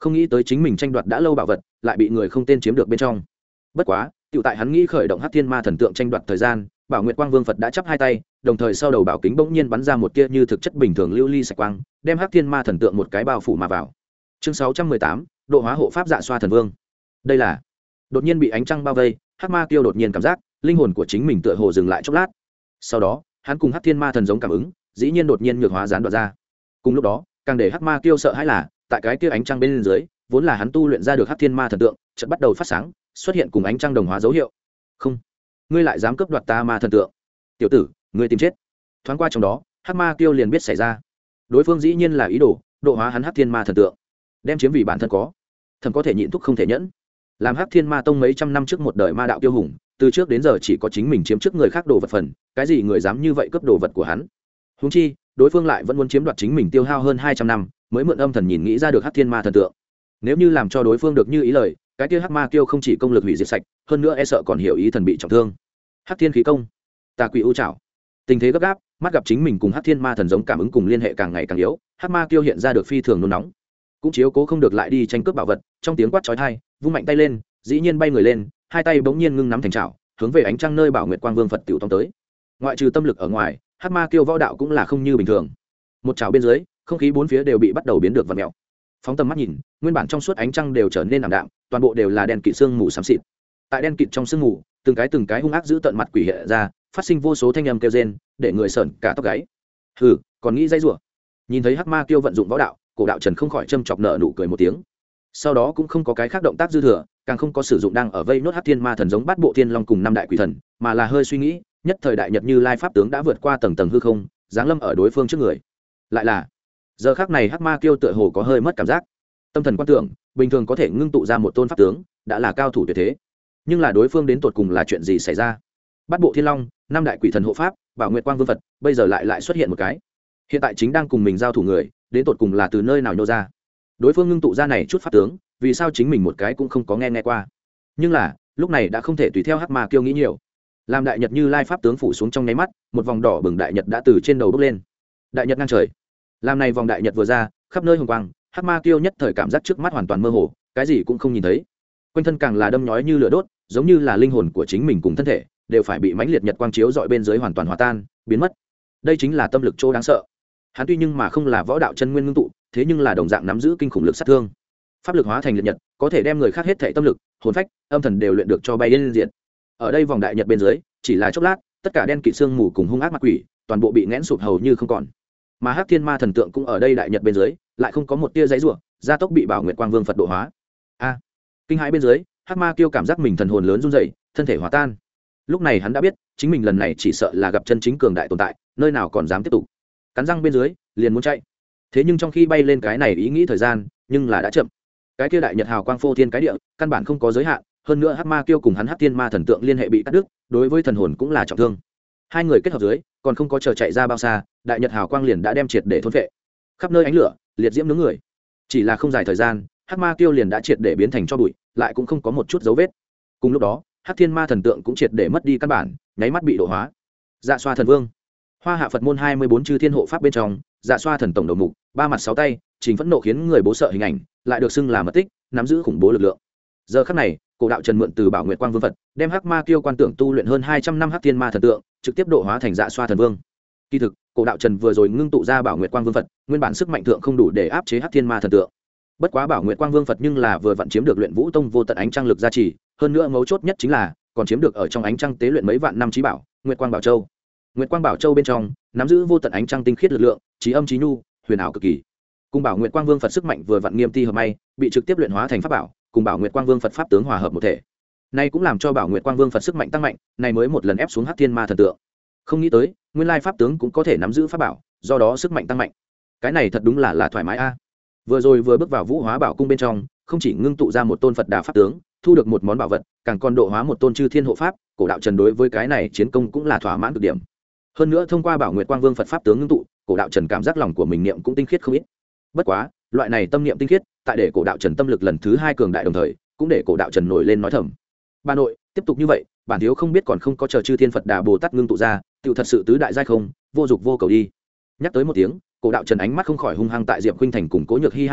không nghĩ tới chính mình tranh đoạt đã lâu bảo vật lại bị người không tên chiếm được bên trong. Bất quá tiểu tại hắn nghĩ khởi động Hắc Thiên Ma thần tượng tranh đoạt thời gian, Bảo Nguyệt Quang Vương Phật đã chắp hai tay, đồng thời sau đầu bảo kính bỗng nhiên bắn ra một tia như thực chất bình thường lưu ly sạch quang, đem Hắc Thiên Ma thần tượng một cái bao phủ mà vào. Chương 618, độ hóa hộ pháp Dạ Xoa thần vương. Đây là đột nhiên bị ánh trăng bao vây, Hắc Ma Kiêu đột nhiên cảm giác linh hồn của chính mình tựa hồ dừng lại chốc lát. Sau đó, hắn cùng Hắc Thiên Ma thần giống cảm ứng, dĩ nhiên đột nhiên nhược hóa gián đoạn ra. Cùng lúc đó, càng để Hắc Ma Kiêu sợ hãi là, tại cái kia ánh trăng bên dưới, vốn là hắn tu luyện ra được Hắc Thiên Ma thần tượng, chợt bắt đầu phát sáng, xuất hiện cùng ánh trăng đồng hóa dấu hiệu. Không, ngươi lại dám cướp đoạt ta ma thần tượng, tiểu tử, ngươi tìm chết. Thoáng qua trong đó, Hắc Ma Kiêu liền biết xảy ra, đối phương dĩ nhiên là ý đồ độ hóa hắn Hắc Thiên Ma thần tượng, đem chiếm vì bản thân có. Thần có thể nhịn thúc không thể nhẫn. Làm Hắc Thiên Ma tông mấy trăm năm trước một đời ma đạo tiêu hùng, từ trước đến giờ chỉ có chính mình chiếm trước người khác đồ vật phần, cái gì người dám như vậy cướp đồ vật của hắn. Huống chi, đối phương lại vẫn muốn chiếm đoạt chính mình tiêu hao hơn 200 năm, mới mượn âm thần nhìn nghĩ ra được Hắc Thiên Ma thần tượng. Nếu như làm cho đối phương được như ý lời, cái kia Hắc Ma Kiêu không chỉ công lực hủy diệt sạch, hơn nữa e sợ còn hiểu ý thần bị trọng thương. Hắc Thiên khí công, Tà Quỷ U Trảo. Tình thế gấp gáp, mắt gặp chính mình cùng Hắc Thiên Ma thần giống cảm ứng cùng liên hệ càng ngày càng yếu, Hắc Ma Kiêu hiện ra được phi thường nôn nóng, cũng chiếu cố không được lại đi tranh cướp bảo vật, trong tiếng quát chói tai, vung mạnh tay lên, dĩ nhiên bay người lên, hai tay bỗng nhiên ngưng nắm thành trảo, hướng về ánh trăng nơi Bảo Nguyệt Quang Vương Phật tiểu tông tới. Ngoại trừ tâm lực ở ngoài, Hắc Ma Kiêu võ đạo cũng là không như bình thường. Một trảo bên dưới, không khí bốn phía đều bị bắt đầu biến được vặn mèo. Phóng tầm mắt nhìn, nguyên bản trong suốt ánh trăng đều trở nên ảm đạm, toàn bộ đều là đen kịt sương mù xám xịt. Tại đen kịt trong sương mù, từng cái hung ác giữ tận mặt quỷ hiện ra, phát sinh vô số thanh âm kêu rên, để người sởn cả tóc gáy. Hừ, còn nghĩ dây rủa. Nhìn thấy Hắc Ma Kiêu vận dụng võ đạo, Cổ Đạo Trần không khỏi châm chọc nở nụ cười một tiếng. Sau đó cũng không có cái khác động tác dư thừa, càng không có sử dụng đang ở vây nốt Hắc Thiên Ma thần giống Bát Bộ Thiên Long cùng năm đại quỷ thần, mà là hơi suy nghĩ, nhất thời đại nhật Như Lai pháp tướng đã vượt qua tầng tầng hư không, giáng lâm ở đối phương trước người. Lại là, giờ khắc này Hắc Ma Kiêu tựa hồ có hơi mất cảm giác. Tâm thần quan tưởng, bình thường có thể ngưng tụ ra một tôn pháp tướng, đã là cao thủ tuyệt thế. Nhưng là đối phương đến tột cùng là chuyện gì xảy ra? Bát Bộ Thiên Long, năm đại quỷ thần hộ pháp, Bảo Nguyệt Quang Vương Phật, bây giờ lại xuất hiện một cái. Hiện tại chính đang cùng mình giao thủ người, đến tột cùng là từ nơi nào nhô ra? Đối phương ngưng tụ ra này chút pháp tướng, vì sao chính mình một cái cũng không có nghe qua? Nhưng là, lúc này đã không thể tùy theo Hắc Ma Kiêu nghĩ nhiều. Làm đại nhật Như Lai pháp tướng phủ xuống trong nháy mắt, một vòng đỏ bừng đại nhật đã từ trên đầu bốc lên. Đại nhật ngang trời. Làm này vòng đại nhật vừa ra, khắp nơi hồng quang, Hắc Ma Kiêu nhất thời cảm giác trước mắt hoàn toàn mơ hồ, cái gì cũng không nhìn thấy. Quanh thân càng là đâm nhói như lửa đốt, giống như là linh hồn của chính mình cùng thân thể đều phải bị mãnh liệt nhật quang chiếu dọi bên dưới hoàn toàn hòa tan, biến mất. Đây chính là tâm lực chỗ đáng sợ. Hắn tuy nhưng mà không là võ đạo chân nguyên ngưng tụ, thế nhưng là đồng dạng nắm giữ kinh khủng lực sát thương. Pháp lực hóa thành liệt nhật, có thể đem người khác hết thảy tâm lực, hồn phách, âm thần đều luyện được cho bay lên diện. Ở đây vòng đại nhật bên dưới, chỉ là chốc lát, tất cả đen kịt xương mù cùng hung ác mặt quỷ, toàn bộ bị nén sụp hầu như không còn. Mà Hắc Thiên Ma thần tượng cũng ở đây đại nhật bên dưới, lại không có một tia giấy rủa, gia tốc bị Bảo Nguyệt Quang Vương Phật độ hóa. A! Kinh hãi bên dưới, Hắc Ma Kiêu cảm giác mình thần hồn lớn run rẩy, thân thể hòa tan. Lúc này hắn đã biết, chính mình lần này chỉ sợ là gặp chân chính cường đại tồn tại, nơi nào còn dám tiếp tục. Cắn răng bên dưới, liền muốn chạy. Thế nhưng trong khi bay lên cái này ý nghĩ thời gian, nhưng là đã chậm. Cái kia đại nhật hào quang phô thiên cái địa, căn bản không có giới hạn, hơn nữa Hắc Ma Kiêu cùng hắn Hắc Thiên Ma thần tượng liên hệ bị cắt đứt, đối với thần hồn cũng là trọng thương. Hai người kết hợp dưới, còn không có chờ chạy ra bao xa, đại nhật hào quang liền đã đem triệt để thôn phệ. Khắp nơi ánh lửa, liệt diễm nướng người. Chỉ là không dài thời gian, Hắc Ma Kiêu liền đã triệt để biến thành tro bụi, lại cũng không có một chút dấu vết. Cùng lúc đó, Hắc Thiên Ma thần tượng cũng triệt để mất đi căn bản, nháy mắt bị độ hóa. Dạ Xoa thần vương, Hoa Hạ Phật môn 24 chư thiên hộ pháp bên trong, Dạ Xoa thần tổng đầu mục, ba mặt sáu tay, trình phẫn nộ khiến người bố sợ hình ảnh, lại được xưng là mật tích, nắm giữ khủng bố lực lượng. Giờ khắc này, Cổ Đạo Trần mượn từ Bảo Nguyệt Quang Vương Phật, đem Hắc Ma Kiêu quan tưởng tu luyện hơn 200 năm Hắc Thiên Ma thần tượng, trực tiếp độ hóa thành Dạ Xoa thần vương. Kỳ thực, Cổ Đạo Trần vừa rồi ngưng tụ ra Bảo Nguyệt Quang Vương Phật, nguyên bản sức mạnh thượng không đủ để áp chế Hắc Thiên Ma thần tượng. Bất quá Bảo Nguyệt Quang Vương Phật nhưng là vừa vặn chiếm được Luyện Vũ Tông vô tận ánh trăng lực gia trì, hơn nữa mấu chốt nhất chính là còn chiếm được ở trong ánh trăng tế luyện mấy vạn năm trí bảo, Nguyệt Quang Bảo Châu. Nguyệt Quang Bảo Châu bên trong nắm giữ vô tận ánh trăng tinh khiết lực lượng, trí âm trí nhu, huyền ảo cực kỳ. Cùng Bảo Nguyệt Quang Vương Phật sức mạnh vừa vặn nghiêm ti hợp may, bị trực tiếp luyện hóa thành pháp bảo, cùng Bảo Nguyệt Quang Vương Phật pháp tướng hòa hợp một thể. Nay cũng làm cho Bảo Nguyệt Quang Vương Phật sức mạnh tăng mạnh, này mới một lần ép xuống Hắc Thiên Ma thần tượng. Không nghĩ tới, nguyên lai pháp tướng cũng có thể nắm giữ pháp bảo, do đó sức mạnh tăng mạnh. Cái này thật đúng là thoải mái a. Vừa rồi vừa bước vào Vũ Hóa Bảo cung bên trong, không chỉ ngưng tụ ra một tôn Phật Đà pháp tướng, thu được một món bảo vật, càng còn độ hóa một tôn chư thiên hộ pháp. Cổ Đạo Trần đối với cái này chiến công cũng là thỏa mãn cực điểm. Hơn nữa thông qua Bảo Nguyệt Quang Vương Phật pháp tướng ngưng tụ, Cổ Đạo Trần cảm giác lòng của mình niệm cũng tinh khiết không ít. Bất quá, loại này tâm niệm tinh khiết, tại để Cổ Đạo Trần tâm lực lần thứ hai cường đại đồng thời, cũng để Cổ Đạo Trần nổi lên nói thầm: "Bà nội, tiếp tục như vậy, bản thiếu không biết còn không có chờ chư thiên Phật Đà Bồ Tát ngưng tụ ra, tiểu thật sự tứ đại giai không, vô dục vô cầu đi." Nhắc tới một tiếng, Cổ Đạo Trần ánh mắt không khỏi hung hăng tại Diệp Khuynh Thành cùng Cố Nhược Hi hai người,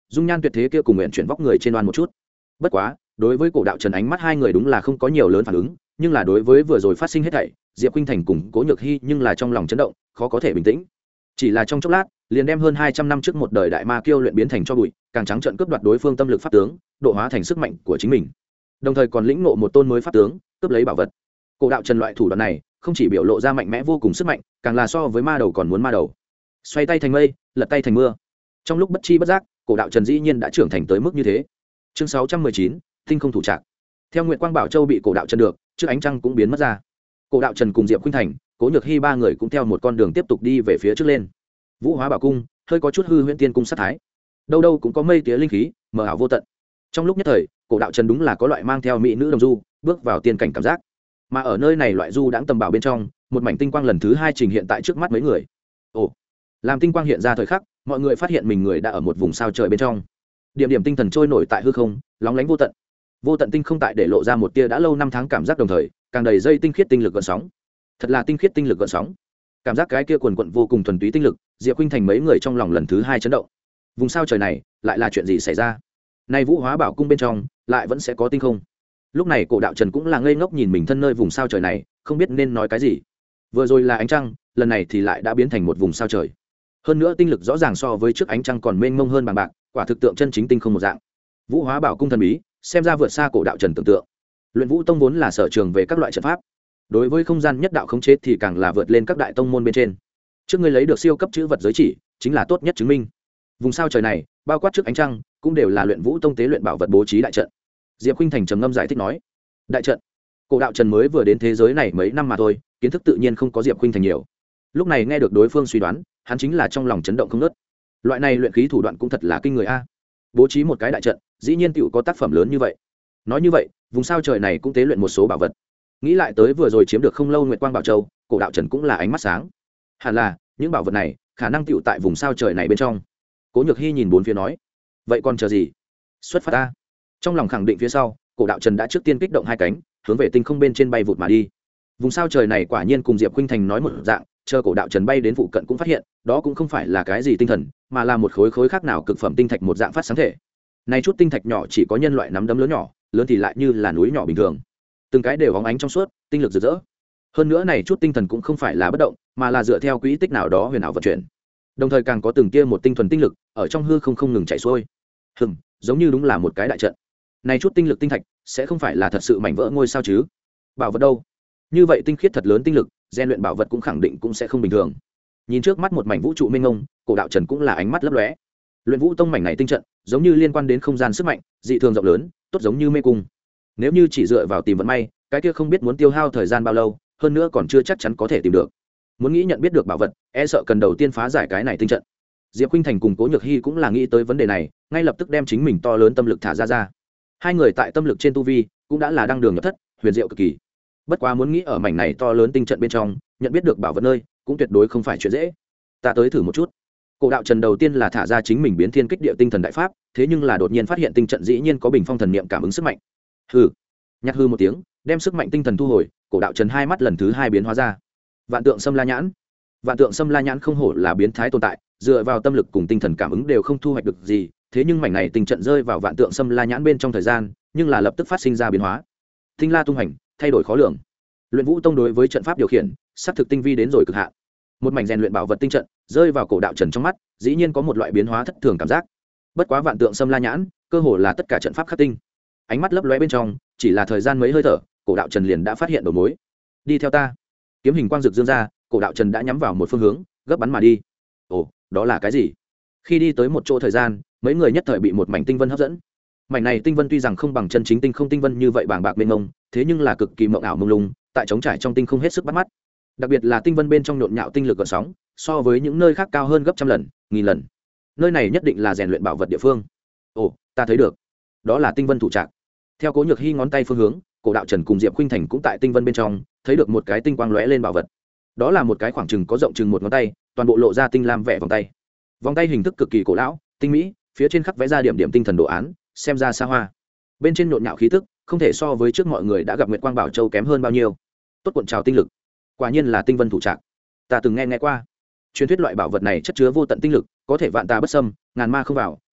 dung nhan tuyệt thế kia cùng nguyện chuyển vóc người trên đoan một chút. Bất quá đối với cổ đạo trần ánh mắt hai người đúng là không có nhiều lớn phản ứng, nhưng là đối với vừa rồi phát sinh hết thảy, Diệp Khuynh Thành cùng Cố Nhược Hi nhưng là trong lòng chấn động, khó có thể bình tĩnh. Chỉ là trong chốc lát, liền đem hơn 200 năm trước một đời đại ma kiêu luyện biến thành cho bụi, càng trắng trợn cướp đoạt đối phương tâm lực pháp tướng, độ hóa thành sức mạnh của chính mình. Đồng thời còn lĩnh ngộ một tôn mới pháp tướng, cướp lấy bảo vật. Cổ đạo trần loại thủ đoạn này, không chỉ biểu lộ ra mạnh mẽ vô cùng sức mạnh, càng là so với ma đầu còn muốn ma đầu. Xoay tay thành mây, lật tay thành mưa. Trong lúc bất chi bất giác, cổ đạo trần dĩ nhiên đã trưởng thành tới mức như thế. Chương 619, tinh không thủ trạc. Theo Nguyệt Quang Bảo Châu bị cổ đạo trần được, trước ánh trăng cũng biến mất ra. Cổ đạo trần cùng Diệp Khuynh Thành, Cố Nhược Hi ba người cũng theo một con đường tiếp tục đi về phía trước lên. Vũ Hóa Bảo Cung hơi có chút hư huyễn tiên cung sát thái, đâu đâu cũng có mây tía linh khí mờ ảo vô tận. Trong lúc nhất thời, cổ đạo trần đúng là có loại mang theo mỹ nữ đồng du bước vào tiên cảnh cảm giác. Mà ở nơi này loại du đãng tầm bảo bên trong, một mảnh tinh quang lần thứ hai trình hiện tại trước mắt mấy người. Ồ, làm tinh quang hiện ra thời khắc, mọi người phát hiện mình người đã ở một vùng sao trời bên trong. Điểm điểm tinh thần trôi nổi tại hư không, lóng lánh vô tận. Vô tận tinh không tại để lộ ra một tia đã lâu năm tháng cảm giác, đồng thời càng đầy dây tinh khiết tinh lực gợn sóng. Thật là tinh khiết tinh lực gợn sóng. Cảm giác cái kia quần quận vô cùng thuần túy tinh lực, Diệp Khuynh Thành mấy người trong lòng lần thứ hai chấn động. Vùng sao trời này lại là chuyện gì xảy ra? Nay Vũ Hóa Bảo Cung bên trong lại vẫn sẽ có tinh không? Lúc này cổ đạo trần cũng là ngây ngốc nhìn mình thân nơi vùng sao trời này, không biết nên nói cái gì. Vừa rồi là ánh trăng, lần này thì lại đã biến thành một vùng sao trời. Hơn nữa tinh lực rõ ràng so với trước ánh trăng còn mênh mông hơn bằng bạc, quả thực tượng chân chính tinh không một dạng. Vũ Hóa Bảo Cung thần bí, xem ra vượt xa cổ đạo trần tưởng tượng. Luyện Vũ Tông vốn là sở trường về các loại trận pháp, đối với không gian nhất đạo khống chế thì càng là vượt lên các đại tông môn bên trên. Trước ngươi lấy được siêu cấp chữ vật giới chỉ, chính là tốt nhất chứng minh. Vùng sao trời này, bao quát trước ánh trăng, cũng đều là Luyện Vũ Tông tế luyện bảo vật bố trí đại trận. Diệp Khuynh Thành trầm ngâm giải thích nói, đại trận. Cổ đạo trần mới vừa đến thế giới này mấy năm mà thôi, kiến thức tự nhiên không có Diệp Khuynh Thành nhiều. Lúc này nghe được đối phương suy đoán, hắn chính là trong lòng chấn động không ngớt. Loại này luyện khí thủ đoạn cũng thật là kinh người a. Bố trí một cái đại trận, dĩ nhiên tựu có tác phẩm lớn như vậy. Nói như vậy, vùng sao trời này cũng tế luyện một số bảo vật. Nghĩ lại tới vừa rồi chiếm được không lâu Nguyệt Quang Bảo Châu, cổ đạo trần cũng là ánh mắt sáng. Hẳn là những bảo vật này khả năng tựu tại vùng sao trời này bên trong. Cố Nhược Hi nhìn bốn phía nói, vậy còn chờ gì, xuất phát ta. Trong lòng khẳng định phía sau, cổ đạo trần đã trước tiên kích động hai cánh, hướng về tinh không bên trên bay vụt mà đi. Vùng sao trời này quả nhiên cùng Diệp Khuynh Thành nói một dạng, chờ cổ đạo trần bay đến phụ cận cũng phát hiện, đó cũng không phải là cái gì tinh thần, mà là một khối khối khác nào cực phẩm tinh thạch một dạng phát sáng thể. Này chút tinh thạch nhỏ chỉ có nhân loại nắm đấm lớn nhỏ, lớn thì lại như là núi nhỏ bình thường. Từng cái đều óng ánh trong suốt, tinh lực rực rỡ. Hơn nữa này chút tinh thần cũng không phải là bất động, mà là dựa theo quỹ tích nào đó huyền ảo vận chuyển. Đồng thời càng có từng kia một tinh thuần tinh lực ở trong hư không ngừng chảy xuôi. Giống như đúng là một cái đại trận. Này chút tinh lực tinh thạch sẽ không phải là thật sự mảnh vỡ ngôi sao chứ? Bảo vật đâu? Như vậy tinh khiết thật lớn tinh lực, rèn luyện bảo vật cũng khẳng định cũng sẽ không bình thường. Nhìn trước mắt một mảnh vũ trụ mênh mông, cổ đạo trần cũng là ánh mắt lấp lóe. Luyện Vũ Tông mảnh này tinh trận, giống như liên quan đến không gian sức mạnh, dị thường rộng lớn, tốt giống như mê cung. Nếu như chỉ dựa vào tìm vận may, cái kia không biết muốn tiêu hao thời gian bao lâu, hơn nữa còn chưa chắc chắn có thể tìm được. Muốn nghĩ nhận biết được bảo vật, e sợ cần đầu tiên phá giải cái này tinh trận. Diệp Khuynh Thành cùng Cố Nhược Hi cũng là nghĩ tới vấn đề này, ngay lập tức đem chính mình to lớn tâm lực thả ra. Hai người tại tâm lực trên tu vi cũng đã là đăng đường nhập thất, huyền diệu cực kỳ. Bất quá muốn nghĩ ở mảnh này to lớn tinh trận bên trong, nhận biết được bảo vật nơi, cũng tuyệt đối không phải chuyện dễ. Ta tới thử một chút. Cổ đạo trần đầu tiên là thả ra chính mình biến thiên kích địa tinh thần đại pháp, thế nhưng là đột nhiên phát hiện tinh trận dĩ nhiên có bình phong thần niệm cảm ứng sức mạnh. Hừ. Nhạt hư một tiếng, đem sức mạnh tinh thần thu hồi, cổ đạo trần hai mắt lần thứ hai biến hóa ra. Vạn tượng xâm la nhãn. Vạn tượng xâm la nhãn không hổ là biến thái tồn tại, dựa vào tâm lực cùng tinh thần cảm ứng đều không thu hoạch được gì, thế nhưng mảnh này tinh trận rơi vào vạn tượng xâm la nhãn bên trong thời gian, nhưng là lập tức phát sinh ra biến hóa. Tinh la tung hành, thay đổi khó lường. Luyện Vũ Tông đối với trận pháp điều khiển, sắc thực tinh vi đến rồi cực hạn. Một mảnh rèn luyện bảo vật tinh trận rơi vào cổ đạo trần trong mắt, dĩ nhiên có một loại biến hóa thất thường cảm giác. Bất quá vạn tượng xâm la nhãn, cơ hồ là tất cả trận pháp khắc tinh. Ánh mắt lấp lóe bên trong, chỉ là thời gian mấy hơi thở, cổ đạo trần liền đã phát hiện đầu mối. Đi theo ta. Kiếm hình quang rực dương ra, cổ đạo trần đã nhắm vào một phương hướng, gấp bắn mà đi. Ồ, đó là cái gì? Khi đi tới một chỗ thời gian, mấy người nhất thời bị một mảnh tinh vân hấp dẫn. Mảnh này tinh vân tuy rằng không bằng chân chính tinh không tinh vân như vậy bàng bạc mênh mông, thế nhưng là cực kỳ mộng ảo mông lung, tại trống trải trong tinh không hết sức bắt mắt. Đặc biệt là tinh vân bên trong nhộn nhạo tinh lực gợn sóng, so với những nơi khác cao hơn gấp trăm lần, nghìn lần. Nơi này nhất định là rèn luyện bảo vật địa phương. Ồ, ta thấy được, đó là tinh vân thủ trạc. Theo Cố Nhược Hi ngón tay phương hướng, cổ đạo trần cùng Diệp Khuynh Thành cũng tại tinh vân bên trong thấy được một cái tinh quang lóe lên bảo vật. Đó là một cái khoảng chừng có rộng chừng một ngón tay, toàn bộ lộ ra tinh lam vẻ vòng tay. Vòng tay hình thức cực kỳ cổ lão, tinh mỹ, phía trên khắc vẽ ra điểm điểm tinh thần đồ án, xem ra xa hoa. Bên trên nhộn nhạo khí tức, không thể so với trước mọi người đã gặp Nguyệt Quang Bảo Châu kém hơn bao nhiêu. Tốt cuộn trào tinh lực, quả nhiên là tinh vân thủ trạc. Ta từng nghe qua truyền thuyết loại bảo vật này chất chứa vô tận tinh lực, có thể vạn tà bất xâm, ngàn ma không vào,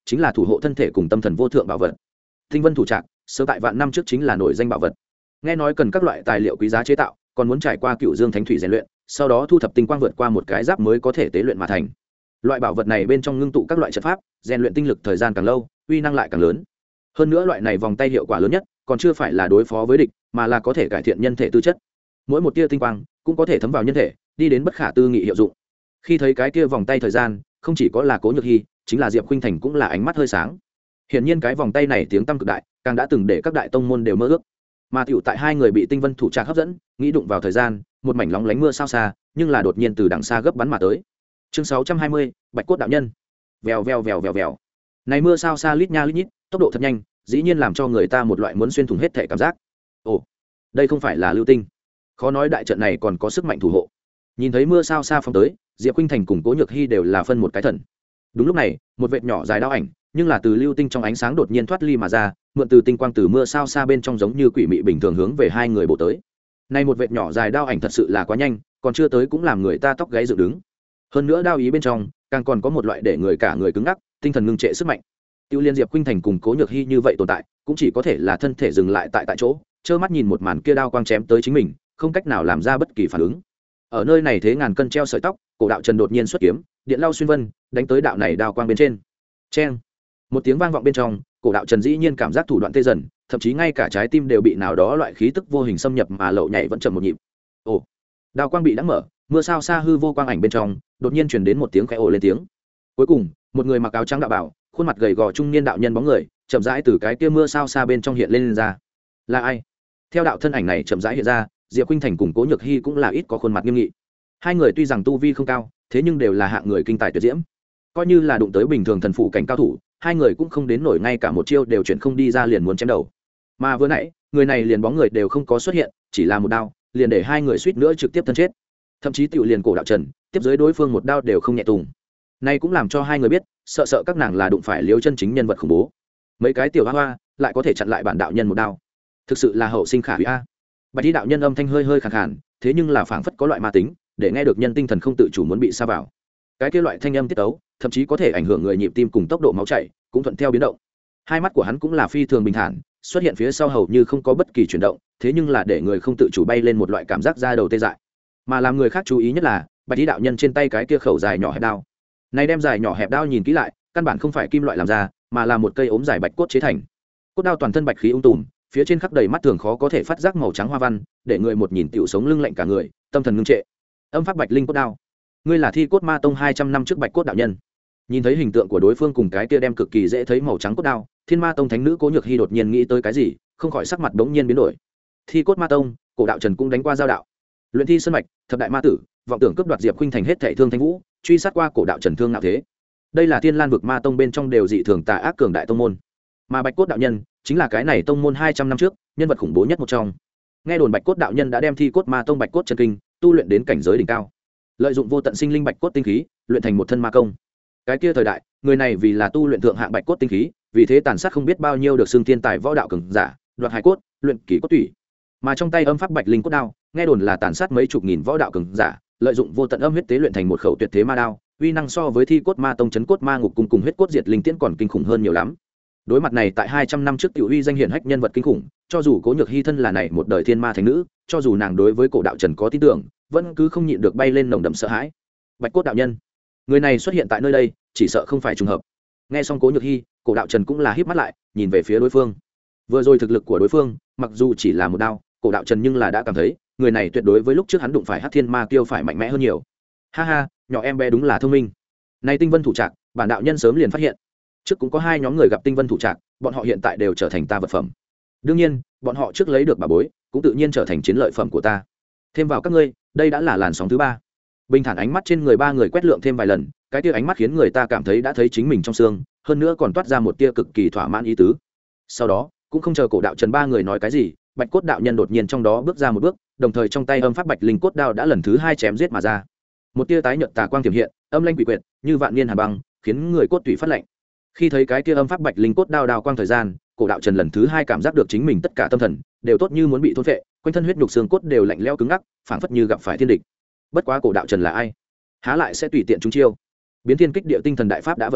chính là thủ hộ thân thể cùng tâm thần vô thượng bảo vật. Tinh vân thủ trạc sớm tại vạn năm trước chính là nổi danh bảo vật, nghe nói cần các loại tài liệu quý giá chế tạo, còn muốn trải qua cựu dương thánh thủy rèn luyện, sau đó thu thập tinh quang vượt qua một cái giáp mới có thể tế luyện mà thành. Loại bảo vật này bên trong ngưng tụ các loại trận pháp, rèn luyện tinh lực thời gian càng lâu, uy năng lại càng lớn. Hơn nữa loại này vòng tay hiệu quả lớn nhất còn chưa phải là đối phó với địch, mà là có thể cải thiện nhân thể tư chất. Mỗi một tia tinh quang cũng có thể thấm vào nhân thể, đi đến bất khả tư nghị hiệu dụng. Khi thấy cái kia vòng tay thời gian, không chỉ có là Cố Nhược Hi, chính là Diệp Khuynh Thành cũng là ánh mắt hơi sáng. Hiển nhiên cái vòng tay này tiếng tăm cực đại, càng đã từng để các đại tông môn đều mơ ước. Mà tiểu tại hai người bị tinh vân thủ trạc hấp dẫn, nghĩ đụng vào thời gian, một mảnh lóng lánh mưa sao xa, nhưng là đột nhiên từ đằng xa gấp bắn mà tới. Chương 620, Bạch cốt đạo nhân. Vèo vèo vèo vèo vèo. Này mưa sao xa lít nha lít nhít, tốc độ thật nhanh, dĩ nhiên làm cho người ta một loại muốn xuyên thủng hết thể cảm giác. Ồ, đây không phải là lưu tinh. Khó nói đại trận này còn có sức mạnh thủ hộ. Nhìn thấy mưa sao xa phóng tới, Diệp Khuynh Thành cùng Cố Nhược Hi đều là phân một cái thần. Đúng lúc này, một vệt nhỏ dài đao ảnh, nhưng là từ lưu tinh trong ánh sáng đột nhiên thoát ly mà ra, mượn từ tinh quang từ mưa sao xa bên trong giống như quỷ mị bình thường hướng về hai người bổ tới. Này một vệt nhỏ dài đao ảnh thật sự là quá nhanh, còn chưa tới cũng làm người ta tóc gáy dựng đứng. Hơn nữa đao ý bên trong, càng còn có một loại để người cả người cứng ngắc, tinh thần ngưng trệ sức mạnh. Tiêu Liên Diệp Khuynh Thành cùng Cố Nhược Hi như vậy tồn tại, cũng chỉ có thể là thân thể dừng lại tại chỗ, trơ mắt nhìn một màn kia đao quang chém tới chính mình, không cách nào làm ra bất kỳ phản ứng. Ở nơi này thế ngàn cân treo sợi tóc, Cổ đạo Trần đột nhiên xuất kiếm, điện lao xuyên vân, đánh tới đạo này đao quang bên trên. Chen! Một tiếng vang vọng bên trong, Cổ đạo Trần dĩ nhiên cảm giác thủ đoạn tê dần, thậm chí ngay cả trái tim đều bị nào đó loại khí tức vô hình xâm nhập mà lậu nhảy vẫn chậm một nhịp. Ồ! Đao quang bị đãng mở, mưa sao xa hư vô quang ảnh bên trong, đột nhiên truyền đến một tiếng khẽ ồ lên tiếng. Cuối cùng, một người mặc áo trắng đạo bảo, khuôn mặt gầy gò trung niên đạo nhân bóng người, chậm rãi từ cái kia mưa sao xa bên trong hiện lên ra. Là ai? Theo đạo thân ảnh này chậm rãi hiện ra, Diệp Khuynh Thành cùng Cố Nhược Hi cũng là ít có khuôn mặt nghiêm nghị. Hai người tuy rằng tu vi không cao, thế nhưng đều là hạng người kinh tài tuyệt diễm. Coi như là đụng tới bình thường thần phụ cảnh cao thủ, hai người cũng không đến nổi ngay cả một chiêu đều chuyển không đi ra liền muốn chém đầu. Mà vừa nãy, người này liền bóng người đều không có xuất hiện, chỉ là một đao, liền để hai người suýt nữa trực tiếp thân chết. Thậm chí tiểu liền Cổ đạo Trần, tiếp dưới đối phương một đao đều không nhẹ tùng. Này cũng làm cho hai người biết, sợ các nàng là đụng phải Liêu chân chính nhân vật khủng bố. Mấy cái tiểu hoa hoa lại có thể chặn lại bản đạo nhân một đao, thực sự là hậu sinh khả hủy a. Bạch y đạo nhân âm thanh hơi hơi khàn khàn, thế nhưng là phảng phất có loại ma tính, để nghe được nhân tinh thần không tự chủ muốn bị sa vào. Cái kia loại thanh âm tiết tấu, thậm chí có thể ảnh hưởng người nhịp tim cùng tốc độ máu chảy, cũng thuận theo biến động. Hai mắt của hắn cũng là phi thường bình thản, xuất hiện phía sau hầu như không có bất kỳ chuyển động, thế nhưng là để người không tự chủ bay lên một loại cảm giác da đầu tê dại. Mà làm người khác chú ý nhất là, bạch y đạo nhân trên tay cái kia khẩu dài nhỏ hẹp đao. Này đem dài nhỏ hẹp đao nhìn kỹ lại, căn bản không phải kim loại làm ra, mà là một cây ốm dài bạch cốt chế thành. Cốt đao toàn thân bạch khí ung tùm, phía trên khắc đầy mắt thường khó có thể phát giác màu trắng hoa văn, để người một nhìn tiểu sống lưng lạnh cả người, tâm thần ngưng trệ. Âm pháp bạch linh cốt đao, ngươi là Thi Cốt Ma Tông 200 năm trước bạch cốt đạo nhân. Nhìn thấy hình tượng của đối phương cùng cái kia đem cực kỳ dễ thấy màu trắng cốt đao, Thiên Ma Tông thánh nữ Cố Nhược Hi đột nhiên nghĩ tới cái gì, không khỏi sắc mặt bỗng nhiên biến đổi. Thi Cốt Ma Tông, Cổ đạo Trần cũng đánh qua giao đạo. Luyện thi sơn mạch, thập đại ma tử, vọng tưởng cướp đoạt Diệp Khuynh Thành hết thảy thương thanh vũ, truy sát qua Cổ đạo Trần thương nạo thế. Đây là Thiên Lan vực Ma Tông bên trong đều dị thường tà ác cường đại tông môn. Mà Bạch Cốt đạo nhân chính là cái này tông môn 200 năm trước, nhân vật khủng bố nhất một trong. Nghe đồn Bạch Cốt đạo nhân đã đem Thi Cốt Ma Tông Bạch Cốt chân kinh tu luyện đến cảnh giới đỉnh cao, lợi dụng vô tận sinh linh bạch cốt tinh khí, luyện thành một thân ma công. Cái kia thời đại, người này vì là tu luyện thượng hạng bạch cốt tinh khí, vì thế tàn sát không biết bao nhiêu được xưng thiên tài võ đạo cường giả, đoạt hải cốt, luyện kỷ cốt tủy. Mà trong tay âm pháp bạch linh cốt đao, nghe đồn là tàn sát mấy chục nghìn võ đạo cường giả, lợi dụng vô tận âm huyết tế luyện thành một khẩu tuyệt thế ma đao, uy năng so với Thi Cốt Ma Tông chấn cốt ma ngục cùng huyết cốt diệt linh tiễn còn kinh khủng hơn nhiều lắm. Đối mặt này tại 200 năm trước tiểu uy danh hiển hách nhân vật kinh khủng, cho dù Cố Nhược Hi thân là này một đời thiên ma thánh nữ, cho dù nàng đối với Cổ đạo Trần có tin tưởng, vẫn cứ không nhịn được bay lên nồng đậm sợ hãi. Bạch Cốt đạo nhân, người này xuất hiện tại nơi đây, chỉ sợ không phải trùng hợp. Nghe xong Cố Nhược Hi, Cổ đạo Trần cũng là híp mắt lại, nhìn về phía đối phương. Vừa rồi thực lực của đối phương, mặc dù chỉ là một đao, Cổ đạo Trần nhưng là đã cảm thấy, người này tuyệt đối với lúc trước hắn đụng phải Hắc Thiên Ma Kiêu phải mạnh mẽ hơn nhiều. Ha ha, nhỏ em bé đúng là thông minh. Này Tinh Vân thủ trạc, bản đạo nhân sớm liền phát hiện. Trước cũng có hai nhóm người gặp Tinh Vân thủ trạc, bọn họ hiện tại đều trở thành ta vật phẩm. Đương nhiên, bọn họ trước lấy được bà bối, cũng tự nhiên trở thành chiến lợi phẩm của ta. Thêm vào các ngươi, đây đã là làn sóng thứ 3. Bình thản ánh mắt trên người ba người quét lượng thêm vài lần, cái tia ánh mắt khiến người ta cảm thấy đã thấy chính mình trong xương, hơn nữa còn toát ra một tia cực kỳ thỏa mãn ý tứ. Sau đó, cũng không chờ Cổ đạo Trần ba người nói cái gì, Bạch Cốt đạo nhân đột nhiên trong đó bước ra một bước, đồng thời trong tay âm pháp bạch linh cốt đao đã lần thứ 2 chém giết mà ra. Một tia tái nhợt tà quang tiềm hiện, âm lanh quỷ quyệt, như vạn niên hàn băng, khiến người cốt tủy phát lạnh. Khi thấy cái tia âm pháp bạch linh cốt đao đao quang thời gian, Cổ đạo Trần lần thứ 2 cảm giác được chính mình tất cả tâm thần đều tốt như muốn bị thôn phệ, quanh thân huyết nhục xương cốt đều lạnh lẽo cứng ngắc, phảng phất như gặp phải thiên địch. Bất quá Cổ đạo Trần là ai, há lại sẽ tùy tiện chúng chiêu. Biến thiên kích địa tinh thần đại pháp đã vượt lên,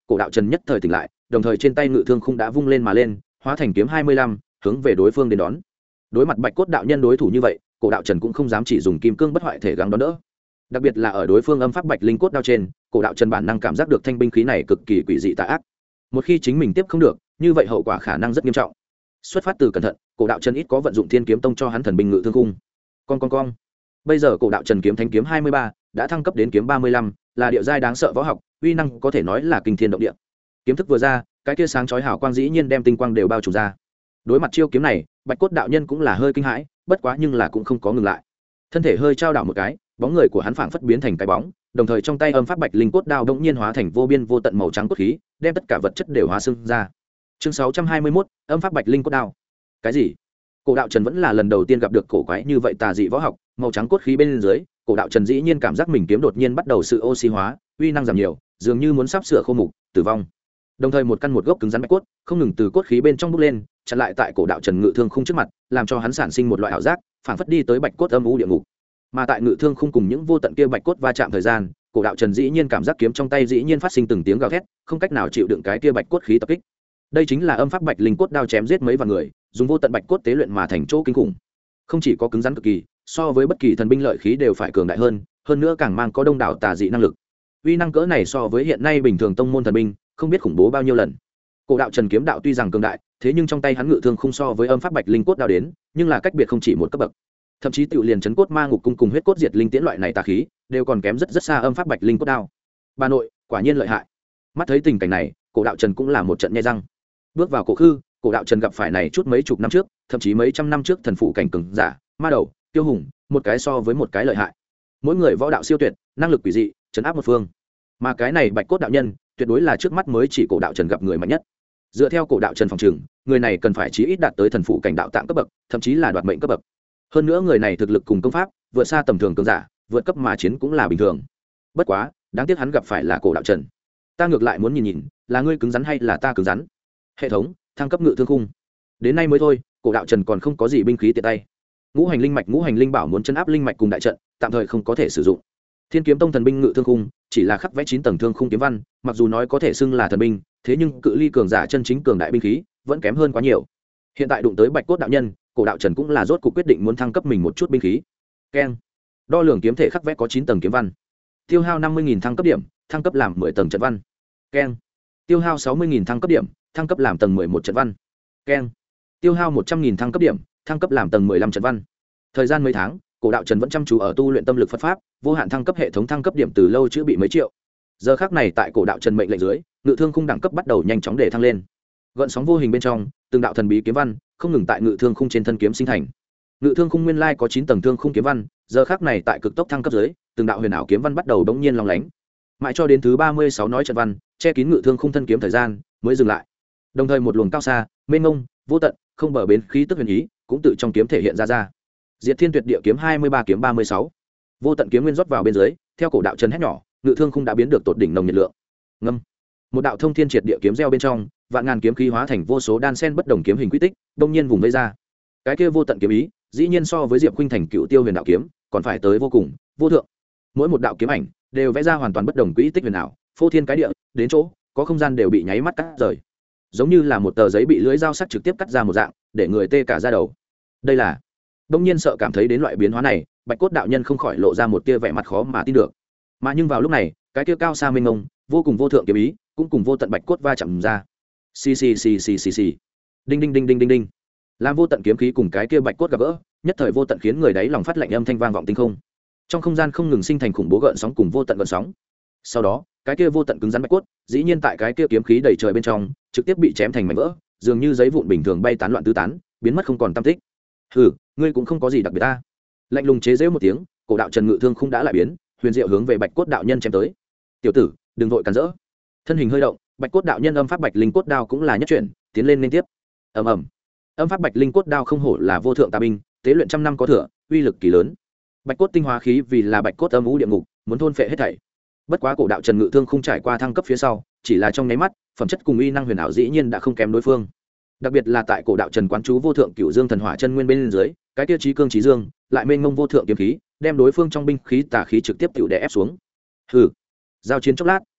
cổ đạo trần nhất thời tỉnh lại, đồng thời trên tay ngự thương khung đã vung lên mà lên, hóa thành kiếm 25, hướng về đối phương đến đón. Đối mặt bạch cốt đạo nhân đối thủ như vậy, cổ đạo trần cũng không dám chỉ dùng kim cương bất hoại thể gắng đón đỡ. Đặc biệt là ở đối phương âm pháp bạch linh cốt đao trên, cổ đạo trần bản năng cảm giác được thanh binh khí này cực kỳ quỷ dị tà ác. Một khi chính mình tiếp không được, như vậy hậu quả khả năng rất nghiêm trọng. Xuất phát từ cẩn thận, cổ đạo trần ít có vận dụng thiên kiếm tông cho hắn thần binh ngự thương khung. Con. Bây giờ cổ đạo trần kiếm thánh kiếm 23 đã thăng cấp đến kiếm 35, là địa giai đáng sợ võ học, uy năng có thể nói là kinh thiên động địa. Kiếm thức vừa ra, cái tia sáng chói hào quang dĩ nhiên đem tinh quang đều bao trùm ra. Đối mặt chiêu kiếm này, bạch cốt đạo nhân cũng là hơi kinh hãi, bất quá nhưng là cũng không có ngừng lại. Thân thể hơi trao đảo một cái, bóng người của hắn phảng phất biến thành cái bóng, đồng thời trong tay âm pháp bạch linh cốt đao đột nhiên hóa thành vô biên vô tận màu trắng cốt khí, đem tất cả vật chất đều hóa xương ra. Chương 621, âm pháp bạch linh cốt đao. Cái gì? Cổ đạo trần vẫn là lần đầu tiên gặp được cổ quái như vậy tà dị võ học, màu trắng cốt khí bên dưới, cổ đạo trần dĩ nhiên cảm giác mình kiếm đột nhiên bắt đầu sự oxy hóa, uy năng giảm nhiều, dường như muốn sắp sửa khô mục, tử vong. Đồng thời một căn một gốc cứng rắn bạch cốt không ngừng từ cốt khí bên trong bốc lên, chặn lại tại cổ đạo trần ngự thương khung trước mặt, làm cho hắn sản sinh một loại ảo giác, phảng phất đi tới bạch cốt âm u địa ngục. Mà tại ngự thương khung cùng những vô tận kia bạch cốt va chạm thời gian, cổ đạo trần dĩ nhiên cảm giác kiếm trong tay dĩ nhiên phát sinh từng tiếng gào thét, không cách nào chịu đựng cái kia bạch cốt khí tập kích. Đây chính là âm pháp bạch linh cốt đao chém giết mấy vạn người, dùng vô tận bạch cốt tế luyện mà thành chỗ kinh khủng. Không chỉ có cứng rắn cực kỳ, so với bất kỳ thần binh lợi khí đều phải cường đại hơn nữa càng mang có đông đảo tà dị năng lực. Uy năng cỡ này so với hiện nay bình thường tông môn thần binh, không biết khủng bố bao nhiêu lần. Cổ đạo trần kiếm đạo tuy rằng cường đại, thế nhưng trong tay hắn ngự thương không so với âm pháp bạch linh cốt đao đến, nhưng là cách biệt không chỉ một cấp bậc. Thậm chí tiểu liền chấn cốt ma ngục cung cùng huyết cốt diệt linh tiễn loại này tà khí, đều còn kém rất xa âm pháp bạch linh cốt đao. Bà nội, quả nhiên lợi hại. Mắt thấy tình cảnh này, cổ đạo trần cũng là một trận nhe răng. Bước vào cổ khư, cổ đạo trần gặp phải này chút mấy chục năm trước, thậm chí mấy trăm năm trước thần phụ cảnh cường giả, ma đầu, tiêu hùng, một cái so với một cái lợi hại. Mỗi người võ đạo siêu tuyệt, năng lực quỷ dị, trấn áp một phương. Mà cái này bạch cốt đạo nhân, tuyệt đối là trước mắt mới chỉ cổ đạo trần gặp người mạnh nhất. Dựa theo cổ đạo trần phòng trường, người này cần phải chí ít đạt tới thần phụ cảnh đạo tạng cấp bậc, thậm chí là đoạt mệnh cấp bậc. Hơn nữa người này thực lực cùng công pháp vượt xa tầm thường cường giả, vượt cấp mà chiến cũng là bình thường. Bất quá, đáng tiếc hắn gặp phải là cổ đạo trần. Ta ngược lại muốn nhìn, là ngươi cứng rắn hay là ta cứng rắn. Hệ thống thăng cấp ngự thương khung. Đến nay mới thôi, cổ đạo trần còn không có gì binh khí tiện tay. Ngũ hành linh mạch, ngũ hành linh bảo muốn chấn áp linh mạch cùng đại trận, tạm thời không có thể sử dụng. Thiên kiếm tông thần binh ngự thương khung chỉ là khắc vẽ 9 tầng thương khung kiếm văn, mặc dù nói có thể xưng là thần binh, thế nhưng cự ly cường giả chân chính cường đại binh khí vẫn kém hơn quá nhiều. Hiện tại đụng tới bạch cốt đạo nhân, cổ đạo trần cũng là rốt cuộc quyết định muốn thăng cấp mình một chút binh khí. Keng. Đo lường kiếm thể khắc vẽ có 9 tầng kiếm văn, tiêu hao 50.000 thăng cấp điểm, thăng cấp làm 10 tầng trận văn. Keng. Tiêu hao 60.000 thăng cấp điểm, thăng cấp làm tầng 11 trận văn. Keng. Tiêu hao 100.000 thăng cấp điểm, thăng cấp làm tầng 15 trận văn. Thời gian mấy tháng, cổ đạo trần vẫn chăm chú ở tu luyện tâm lực Phật pháp, vô hạn thăng cấp hệ thống thăng cấp điểm từ lâu chữa bị mấy triệu. Giờ khắc này tại cổ đạo trần mệnh lệnh dưới, ngự thương khung đẳng cấp bắt đầu nhanh chóng để thăng lên. Gợn sóng vô hình bên trong, từng đạo thần bí kiếm văn không ngừng tại ngự thương khung trên thân kiếm sinh thành. Ngự thương khung nguyên lai có 9 tầng thương khung kiếm văn, giờ khắc này tại cực tốc thăng cấp dưới, từng đạo huyền ảo kiếm văn bắt đầu đống nhiên long lánh. Mãi cho đến thứ 36 nói trận văn, che kín ngự thương khung thân kiếm thời gian mới dừng lại. Đồng thời một luồng cao xa, mênh mông, vô tận, không bờ bến khí tức huyền ý cũng tự trong kiếm thể hiện ra. Diệt Thiên Tuyệt Địa kiếm 23 kiếm 36. Vô tận kiếm nguyên rót vào bên dưới, theo cổ đạo trần hét nhỏ, ngự thương khung đã biến được tột đỉnh nồng nhiệt lượng. Ngâm. Một đạo thông thiên triệt địa kiếm gieo bên trong, vạn ngàn kiếm khí hóa thành vô số đan sen bất đồng kiếm hình quy tích, đông nhiên vùng vây ra. Cái kia vô tận kiếm ý, dĩ nhiên so với Diệp Khuynh Thành cựu tiêu huyền đạo kiếm, còn phải tới vô cùng, vô thượng. Mỗi một đạo kiếm ảnh đều vẽ ra hoàn toàn bất đồng quỹ tích huyền ảo, phô thiên cái địa, đến chỗ có không gian đều bị nháy mắt cắt rời. Giống như là một tờ giấy bị lưỡi dao sắc trực tiếp cắt ra một dạng, để người tê cả da đầu. Đây là đông nhiên sợ cảm thấy đến loại biến hóa này, bạch cốt đạo nhân không khỏi lộ ra một tia vẻ mặt khó mà tin được. Mà nhưng vào lúc này, cái tia cao xa mênh mông, vô cùng vô thượng kiếm ý cũng cùng vô tận bạch cốt va chạm ra. Xì xì xì xì xì xì, đinh đinh đinh đinh đinh đinh, làm vô tận kiếm khí cùng cái kia bạch cốt gặp gỡ, nhất thời vô tận khiến người đấy lòng phát lạnh âm thanh vang vọng tinh không. Trong không gian không ngừng sinh thành khủng bố gợn sóng cùng vô tận gợn sóng. Sau đó, cái kia vô tận cứng rắn bạch cốt, dĩ nhiên tại cái kia kiếm khí đầy trời bên trong, trực tiếp bị chém thành mảnh vỡ, dường như giấy vụn bình thường bay tán loạn tứ tán, biến mất không còn tăm tích. Hừ, ngươi cũng không có gì đặc biệt ta. Lạnh lùng chế giễu một tiếng, cổ đạo trần ngự thương không đã lại biến, huyền diệu hướng về bạch cốt đạo nhân chém tới. Tiểu tử, đừng vội cản rỡ. Thân hình hơi động, bạch cốt đạo nhân âm pháp bạch linh cốt đao cũng là nhất chuyển, tiến lên liên tiếp. ầm ầm, âm pháp bạch linh cốt đao không hổ là vô thượng tà binh, tế luyện trăm năm có thừa, uy lực kỳ lớn. Bạch cốt tinh hóa khí vì là bạch cốt âm u địa ngục, muốn thôn phệ hết thảy. Bất quá cổ đạo trần ngự thương không trải qua thăng cấp phía sau, chỉ là trong nháy mắt, phẩm chất cùng uy năng huyền ảo dĩ nhiên đã không kém đối phương. Đặc biệt là tại cổ đạo trần quán chú vô thượng cửu dương thần hỏa chân nguyên bên dưới, cái tiêu chí cương trí dương lại mênh mông vô thượng kiếm khí, đem đối phương trong binh khí tà khí trực tiếp tiểu đè ép xuống. Hừ, giao chiến chốc lát,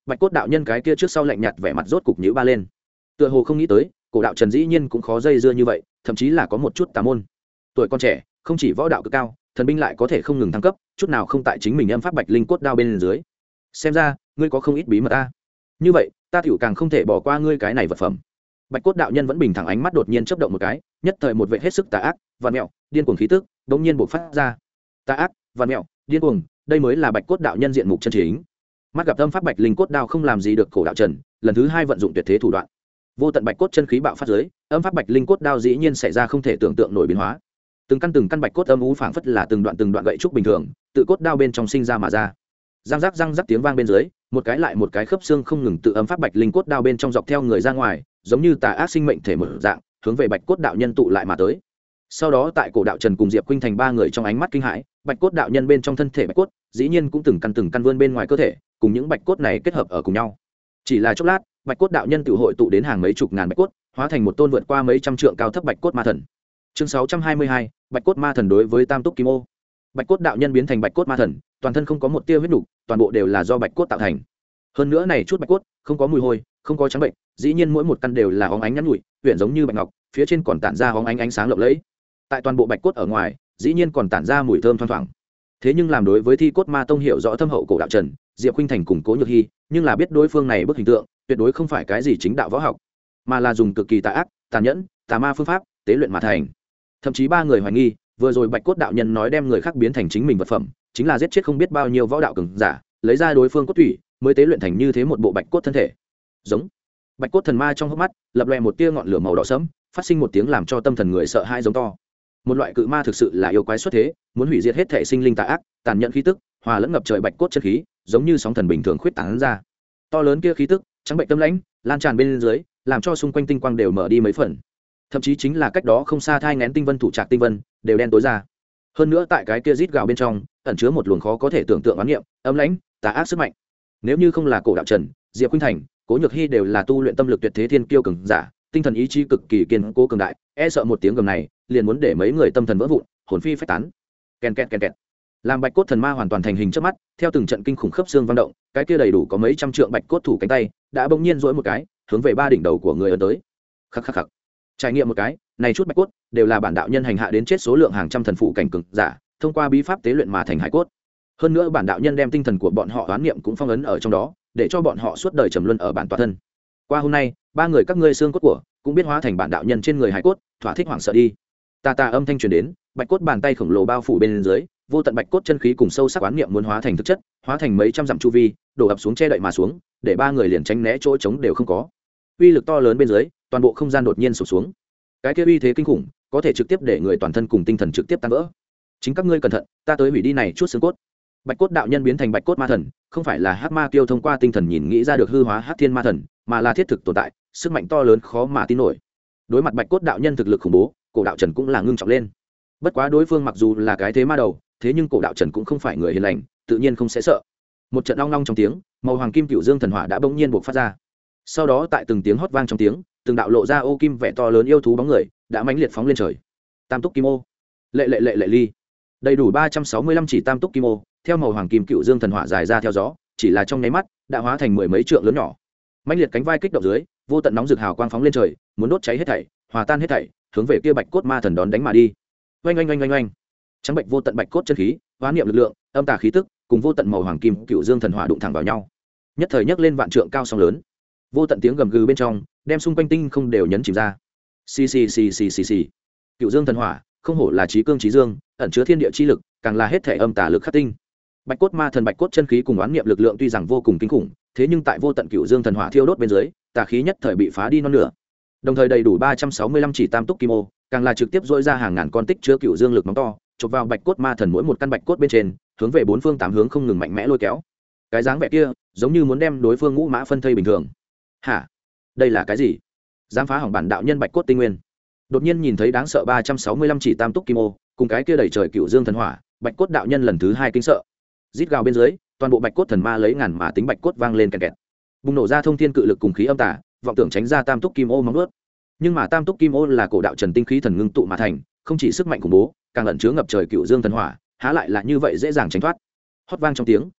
Bạch cốt đạo nhân cái kia trước sau lạnh nhạt vẻ mặt rốt cục nhíu ba lên, tựa hồ không nghĩ tới cổ đạo trần dĩ nhiên cũng khó dây dưa như vậy, thậm chí là có một chút tà môn. Tuổi con trẻ không chỉ võ đạo cực cao, thần binh lại có thể không ngừng thăng cấp, chút nào không tại chính mình âm pháp bạch linh cốt đao bên dưới. Xem ra ngươi có không ít bí mật ta, như vậy ta tiểu càng không thể bỏ qua ngươi cái này vật phẩm. Bạch cốt đạo nhân vẫn bình thẳng, ánh mắt đột nhiên chớp động một cái, nhất thời một vệ hết sức tà ác, vạn mẹo, điên cuồng khí tức đột nhiên bộc phát ra. Tà ác, vạn mẹo, điên cuồng, đây mới là Bạch cốt đạo nhân diện mục chân chính. Mắt gặp âm pháp bạch linh cốt đao không làm gì được cổ đạo trần, lần thứ hai vận dụng tuyệt thế thủ đoạn. Vô tận bạch cốt chân khí bạo phát dưới, âm pháp bạch linh cốt đao dĩ nhiên xảy ra không thể tưởng tượng nổi biến hóa. Từng căn bạch cốt âm u phảng phất là từng đoạn gậy trúc bình thường, tự cốt đao bên trong sinh ra mà ra. Răng rắc tiếng vang bên dưới, một cái lại một cái khớp xương không ngừng tự âm pháp bạch linh cốt đao bên trong dọc theo người ra ngoài, giống như tà ác sinh mệnh thể một dạng, hướng về bạch cốt đạo nhân tụ lại mà tới. Sau đó tại cổ đạo trần cùng Diệp Khuynh Thành ba người trong ánh mắt kinh hãi, bạch cốt đạo nhân bên trong thân thể bạch cốt, dĩ nhiên cũng từng căn vươn bên ngoài cơ thể, cùng những bạch cốt này kết hợp ở cùng nhau. Chỉ là chốc lát, bạch cốt đạo nhân tự hội tụ đến hàng mấy chục ngàn bạch cốt, hóa thành một tôn vượt qua mấy trăm trượng cao thấp bạch cốt ma thần. Chương 622, bạch cốt ma thần đối với tam túc kim ô. Bạch cốt đạo nhân biến thành bạch cốt ma thần, toàn thân không có một tia huyết nục, toàn bộ đều là do bạch cốt tạo thành. Hơn nữa này chút bạch cốt không có mùi hôi, không có trắng bệnh, dĩ nhiên mỗi một căn đều là óng ánh nhẵn nhụi, huyền giống như bạch ngọc, phía trên còn tản ra óng ánh sáng lộng lẫy. Tại toàn bộ bạch cốt ở ngoài, dĩ nhiên còn tản ra mùi thơm thoang thoảng. Thế nhưng làm đối với Thi Cốt Ma Tông hiểu rõ thâm hậu cổ đạo trần, Diệp Khuynh Thành cùng Cố Nhược Hi, nhưng là biết đối phương này bức hình tượng, tuyệt đối không phải cái gì chính đạo võ học, mà là dùng cực kỳ tà ác, tàn nhẫn, tà ma phương pháp tế luyện mà thành. Thậm chí ba người hoài nghi, vừa rồi bạch cốt đạo nhân nói đem người khác biến thành chính mình vật phẩm, chính là giết chết không biết bao nhiêu võ đạo cường giả, lấy ra đối phương cốt thủy, mới tế luyện thành như thế một bộ bạch cốt thân thể. Giống bạch cốt thần ma trong hốc mắt lập lòe một tia ngọn lửa màu đỏ sẫm, phát sinh một tiếng làm cho tâm thần người sợ hãi giống to. Một loại cự ma thực sự là yêu quái xuất thế, muốn hủy diệt hết thể sinh linh tà ác, tàn nhẫn khí tức, hòa lẫn ngập trời bạch cốt chân khí, giống như sóng thần bình thường khuyết tán ra. To lớn kia khí tức, trắng bệnh tâm lãnh, lan tràn bên dưới, làm cho xung quanh tinh quang đều mở đi mấy phần. Thậm chí chính là cách đó không xa thai nghén tinh vân thủ trạc tinh vân, đều đen tối ra. Hơn nữa tại cái kia rít gào bên trong, ẩn chứa một luồng khó có thể tưởng tượng oán niệm, âm lãnh, tà ác sức mạnh. Nếu như không là cổ đạo trần, Diệp Khuynh Thành, Cố Nhược Hi đều là tu luyện tâm lực tuyệt thế thiên kiêu cường giả, tinh thần ý chí cực kỳ kiên cố cường đại, e sợ một tiếng gầm này, liền muốn để mấy người tâm thần vỡ vụn, hồn phi phách tán. Ken ken ken ken. Làm bạch cốt thần ma hoàn toàn thành hình trước mắt, theo từng trận kinh khủng khớp xương vang động, cái kia đầy đủ có mấy trăm trượng bạch cốt thủ cánh tay, đã bỗng nhiên duỗi một cái, hướng về ba đỉnh đầu của người ấn tới. Khắc khắc khắc. Trải nghiệm một cái, này chút bạch cốt đều là bản đạo nhân hành hạ đến chết số lượng hàng trăm thần phụ cảnh cường giả, thông qua bí pháp tế luyện mà thành hải cốt. Hơn nữa bản đạo nhân đem tinh thần của bọn họ oán niệm cũng phong ấn ở trong đó, để cho bọn họ suốt đời trầm luân ở bản tọa thân. Qua hôm nay, ba người các ngươi xương cốt của cũng biết hóa thành bản đạo nhân trên người hải cốt, thỏa thích hoảng sợ đi. Tà tà âm thanh truyền đến, bạch cốt bàn tay khổng lồ bao phủ bên dưới, vô tận bạch cốt chân khí cùng sâu sắc oán niệm muốn hóa thành thực chất, hóa thành mấy trăm dặm chu vi, đổ ập xuống che đậy mà xuống, để ba người liền tránh né chỗ trống đều không có. Uy lực to lớn bên dưới, toàn bộ không gian đột nhiên sụp xuống. Cái kia uy thế kinh khủng, có thể trực tiếp để người toàn thân cùng tinh thần trực tiếp tan vỡ. Chính các ngươi cẩn thận, ta tới hủy đi này chút xương cốt. Bạch cốt đạo nhân biến thành bạch cốt ma thần, không phải là hắc ma kiêu thông qua tinh thần nhìn nghĩ ra được hư hóa hắc thiên ma thần, mà là thiết thực tồn tại, sức mạnh to lớn khó mà tin nổi. Đối mặt bạch cốt đạo nhân thực lực khủng bố, cổ đạo trần cũng là ngưng trọng lên. Bất quá đối phương mặc dù là cái thế ma đầu, thế nhưng cổ đạo trần cũng không phải người hiền lành, tự nhiên không sẽ sợ. Một trận long long trong tiếng, màu hoàng kim cựu dương thần hỏa đã bỗng nhiên bộc phát ra. Sau đó tại từng tiếng hót vang trong tiếng, từng đạo lộ ra ô kim vẻ to lớn yêu thú bóng người đã mãnh liệt phóng lên trời. Tam túc kim ô, lệ lệ lệ lệ ly, đầy đủ 365 chỉ tam túc kim ô, theo màu hoàng kim cựu dương thần hỏa dài ra theo gió, chỉ là trong nháy mắt đã hóa thành mười mấy trượng lớn nhỏ. Mãnh liệt cánh vai kích động dưới, vô tận nóng rực hào quang phóng lên trời, muốn đốt cháy hết thảy, hòa tan hết thảy, hướng về kia bạch cốt ma thần đón đánh mà đi. Oanh oanh oanh oanh oanh. Trắng bệnh vô tận bạch cốt chân khí, hóa niệm lực lượng, âm tà khí tức, cùng vô tận màu hoàng kim cựu dương thần hỏa đụng thẳng vào nhau. Nhất thời nhấc lên vạn trượng cao sóng lớn. Vô tận tiếng gầm gừ bên trong, đem xung quanh tinh không đều nhấn chìm ra. Xì xì xì xì xì xì. Cựu dương thần hỏa, không hổ là chí cương chí dương, ẩn chứa thiên địa chi lực, càng là hết thể âm tà lực khắc tinh. Bạch cốt ma thần bạch cốt chân khí cùng oán niệm lực lượng tuy rằng vô cùng kinh khủng, thế nhưng tại vô tận cựu dương thần hỏa thiêu đốt bên dưới, tà khí nhất thời bị phá đi non nửa. Đồng thời đầy đủ 365 chỉ tam túc kim ô, càng là trực tiếp dội ra hàng ngàn con tích chứa cựu dương lực móng to, chụp vào bạch cốt ma thần mỗi một căn bạch cốt bên trên, hướng về bốn phương tám hướng không ngừng mạnh mẽ lôi kéo. Cái dáng vẻ kia, giống như muốn đem đối phương ngũ mã phân thây bình thường. Hả? Đây là cái gì? Dám phá hỏng bản đạo nhân bạch cốt tinh nguyên. Đột nhiên nhìn thấy đáng sợ 365 chỉ tam túc kim ô, cùng cái kia đầy trời cựu dương thần hỏa, bạch cốt đạo nhân lần thứ hai kinh sợ. Rít gào bên dưới, toàn bộ bạch cốt thần ma lấy ngàn mà tính bạch cốt vang lên kẹt kẹt. Bùng nổ ra thông thiên cự lực cùng khí âm tà, vọng tưởng tránh ra tam túc kim ô móng vuốt. Nhưng mà tam túc kim ô là cổ đạo trần tinh khí thần ngưng tụ mà thành, không chỉ sức mạnh khủng bố, càng ẩn chứa ngập trời cựu dương thần hỏa, há lại là như vậy dễ dàng tránh thoát. Hót vang trong tiếng,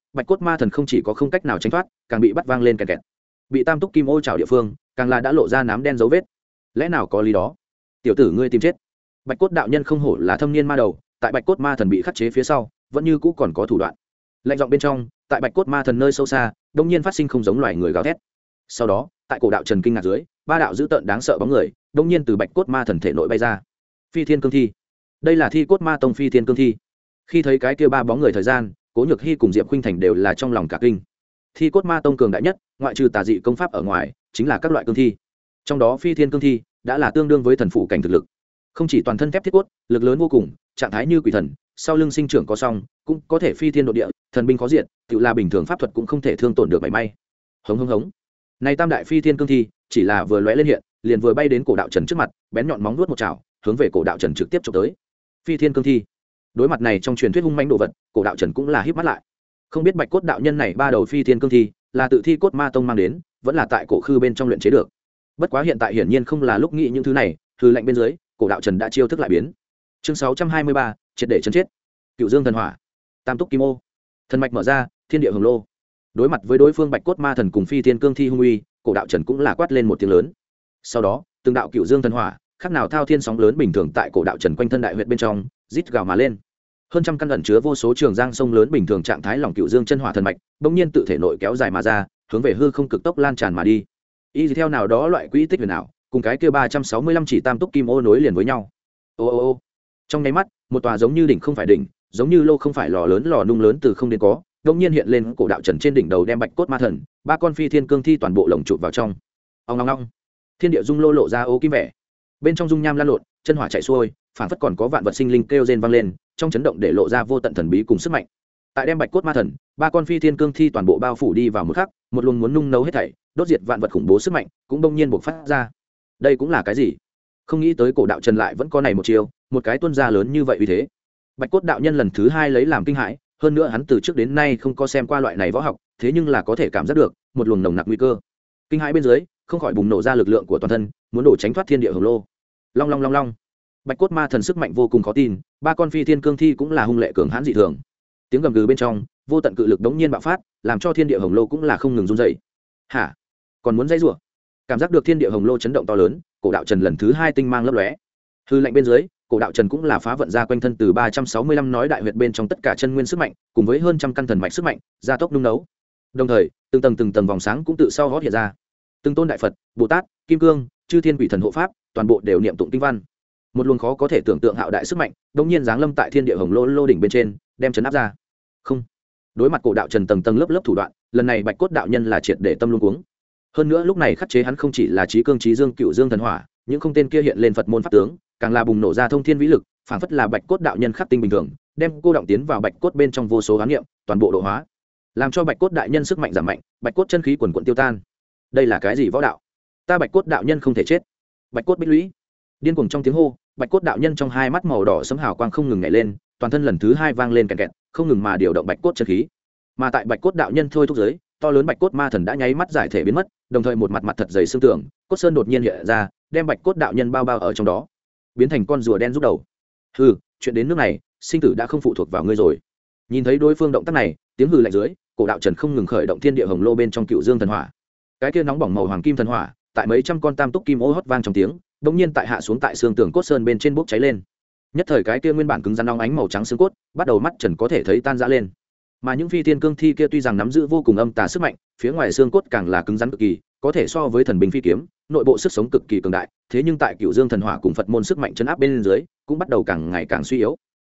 bạch cốt ma thần không chỉ có không cách nào tránh thoát, càng bị bắt vang lên kẹt kẹt. Bị tam túc kim ô chảo địa phương càng là đã lộ ra nám đen dấu vết. Lẽ nào có lý đó? Tiểu tử ngươi tìm chết. Bạch cốt đạo nhân không hổ là thâm niên ma đầu, tại bạch cốt ma thần bị khắc chế phía sau vẫn như cũ còn có thủ đoạn. Lạnh giọng bên trong, tại bạch cốt ma thần nơi sâu xa đông nhiên phát sinh không giống loài người gào thét. Sau đó tại cổ đạo trần kinh ngạc dưới, ba đạo dữ tợn đáng sợ bóng người đông nhiên từ bạch cốt ma thần thể nội bay ra. Phi thiên cương thi. Đây là thi cốt ma tông phi thiên cương thi. Khi thấy cái kia ba bóng người thời gian, Cố Nhược Hi cùng Diệp Khuynh Thành đều là trong lòng cả kinh. Thi cốt ma tông cường đại nhất, ngoại trừ tà dị công pháp ở ngoài, chính là các loại cương thi. Trong đó phi thiên cương thi đã là tương đương với thần phụ cảnh thực lực. Không chỉ toàn thân thép thiết cốt, lực lớn vô cùng, trạng thái như quỷ thần, sau lưng sinh trưởng có song, cũng có thể phi thiên độ địa, thần binh khó diệt, tự là bình thường pháp thuật cũng không thể thương tổn được mảy may. Hống hống hống. Này tam đại phi thiên cương thi, chỉ là vừa lóe lên hiện, liền vừa bay đến cổ đạo trần trước mặt, bén nhọn móng vuốt một chảo, hướng về cổ đạo trần trực tiếp chụp tới. Phi thiên cương thi. Đối mặt này trong truyền thuyết hung mãnh đồ vật, cổ đạo trần cũng là híp mắt lại. Không biết bạch cốt đạo nhân này ba đầu phi thiên cương thi là tự thi cốt ma tông mang đến, vẫn là tại cổ khư bên trong luyện chế được. Bất quá hiện tại hiển nhiên không là lúc nghĩ những thứ này, hư lệnh bên dưới, cổ đạo trần đã chiêu thức lại biến. Chương 623, triệt để chấn chết. Cựu Dương thần hỏa, tam túc kim ô, thần mạch mở ra, thiên địa hồng lô. Đối mặt với đối phương bạch cốt ma thần cùng phi thiên cương thi hung uy, cổ đạo trần cũng là quát lên một tiếng lớn. Sau đó, từng đạo cựu Dương thần hỏa, khác nào thao thiên sóng lớn bình thường tại cổ đạo trần quanh thân đại huyệt bên trong, rít gào mà lên. Hơn trăm căn ẩn chứa vô số trường giang sông lớn bình thường trạng thái lòng cựu dương chân hỏa thần mạch, bỗng nhiên tự thể nội kéo dài mà ra, hướng về hư không cực tốc lan tràn mà đi. Y theo nào đó loại quỹ tích huyền ảo, cùng cái kia 365 chỉ tam túc kim ô nối liền với nhau. Ô ô ô. Trong nháy mắt, một tòa giống như đỉnh không phải đỉnh, giống như lô không phải lò lớn lò nung lớn từ không đến có, bỗng nhiên hiện lên cổ đạo trần trên đỉnh đầu đem bạch cốt ma thần, ba con phi thiên cương thi toàn bộ lồng chụp vào trong. Ong ong ong. Thiên địa dung lô lộ ra ô kim vẻ. Bên trong dung nham lan lộn, chân hỏa chạy xuôi, phản phất còn có vạn vật sinh linh kêu rên vang lên, trong chấn động để lộ ra vô tận thần bí cùng sức mạnh. Tại đem bạch cốt ma thần, ba con phi thiên cương thi toàn bộ bao phủ đi vào một khắc, một luồng muốn nung nấu hết thảy, đốt diệt vạn vật khủng bố sức mạnh, cũng bỗng nhiên bộc phát ra. Đây cũng là cái gì? Không nghĩ tới cổ đạo trần lại vẫn có này một chiêu, một cái tuôn ra lớn như vậy uy thế. Bạch cốt đạo nhân lần thứ hai lấy làm kinh hãi, hơn nữa hắn từ trước đến nay không có xem qua loại này võ học, thế nhưng là có thể cảm giác được một luồng nồng nặc nguy cơ. Kinh hãi bên dưới, không khỏi bùng nổ ra lực lượng của toàn thân, muốn đổ tránh thoát thiên địa hồng lô. Long long long long. Bạch cốt ma thần sức mạnh vô cùng khó tin, ba con phi thiên cương thi cũng là hung lệ cường hãn dị thường. Tiếng gầm gừ bên trong, vô tận cự lực đống nhiên bạo phát, làm cho thiên địa hồng lô cũng là không ngừng run rẩy. Hả? Còn muốn dãy rủa? Cảm giác được thiên địa hồng lô chấn động to lớn, cổ đạo trần lần thứ hai tinh mang lấp lóe. Hư lạnh bên dưới, cổ đạo trần cũng là phá vận ra quanh thân từ 365 nói đại huyệt bên trong tất cả chân nguyên sức mạnh, cùng với hơn trăm căn thần mạch sức mạnh, gia tốc nung nấu. Đồng thời, từng tầng vòng sáng cũng tự sau hót hiện ra. Từng tôn đại Phật, Bồ Tát, Kim Cương, chư thiên quỷ thần hộ pháp, toàn bộ đều niệm tụng kinh văn. Một luồng khó có thể tưởng tượng hạo đại sức mạnh đống nhiên giáng lâm tại thiên địa hồng lô đỉnh bên trên, đem chấn áp ra. Không, đối mặt cổ đạo trần tầng lớp thủ đoạn, lần này bạch cốt đạo nhân là triệt để tâm luống cuống. Hơn nữa lúc này khắc chế hắn không chỉ là trí cương trí dương cựu dương thần hỏa, những không tên kia hiện lên Phật môn pháp tướng, càng là bùng nổ ra thông thiên vĩ lực, phảng phất là bạch cốt đạo nhân khắc tinh bình thường, đem cô động tiến vào bạch cốt bên trong vô số hán niệm, toàn bộ độ hóa, làm cho bạch cốt đại nhân sức mạnh giảm mạnh, bạch cốt chân khí quần quần tiêu tan. Đây là cái gì võ đạo? Ta bạch cốt đạo nhân không thể chết. Bạch cốt bích lũy. Điên cuồng trong tiếng hô, bạch cốt đạo nhân trong hai mắt màu đỏ sấm hào quang không ngừng nhảy lên, toàn thân lần thứ hai vang lên kẹt kẹt, không ngừng mà điều động bạch cốt chân khí. Mà tại bạch cốt đạo nhân thôi thúc giới, to lớn bạch cốt ma thần đã nháy mắt giải thể biến mất, đồng thời một mặt thật dày xương tưởng, cốt sơn đột nhiên hiện ra, đem bạch cốt đạo nhân bao ở trong đó, biến thành con rùa đen rút đầu. Hừ, chuyện đến nước này, sinh tử đã không phụ thuộc vào ngươi rồi. Nhìn thấy đối phương động tác này, tiếng hừ lạnh dưới, cổ đạo trần không ngừng khởi động thiên địa hồng lô bên trong cựu dương thần hỏa. Cái kia nóng bỏng màu hoàng kim thần hỏa, tại mấy trăm con tam túc kim ô hót vang trong tiếng, đột nhiên tại hạ xuống tại xương tường cốt sơn bên trên bốc cháy lên. Nhất thời cái kia nguyên bản cứng rắn nóng ánh màu trắng xương cốt, bắt đầu mắt trần có thể thấy tan rã lên. Mà những phi thiên cương thi kia tuy rằng nắm giữ vô cùng âm tà sức mạnh, phía ngoài xương cốt càng là cứng rắn cực kỳ, có thể so với thần binh phi kiếm, nội bộ sức sống cực kỳ cường đại, thế nhưng tại cựu dương thần hỏa cùng Phật môn sức mạnh chấn áp bên dưới, cũng bắt đầu càng ngày càng suy yếu.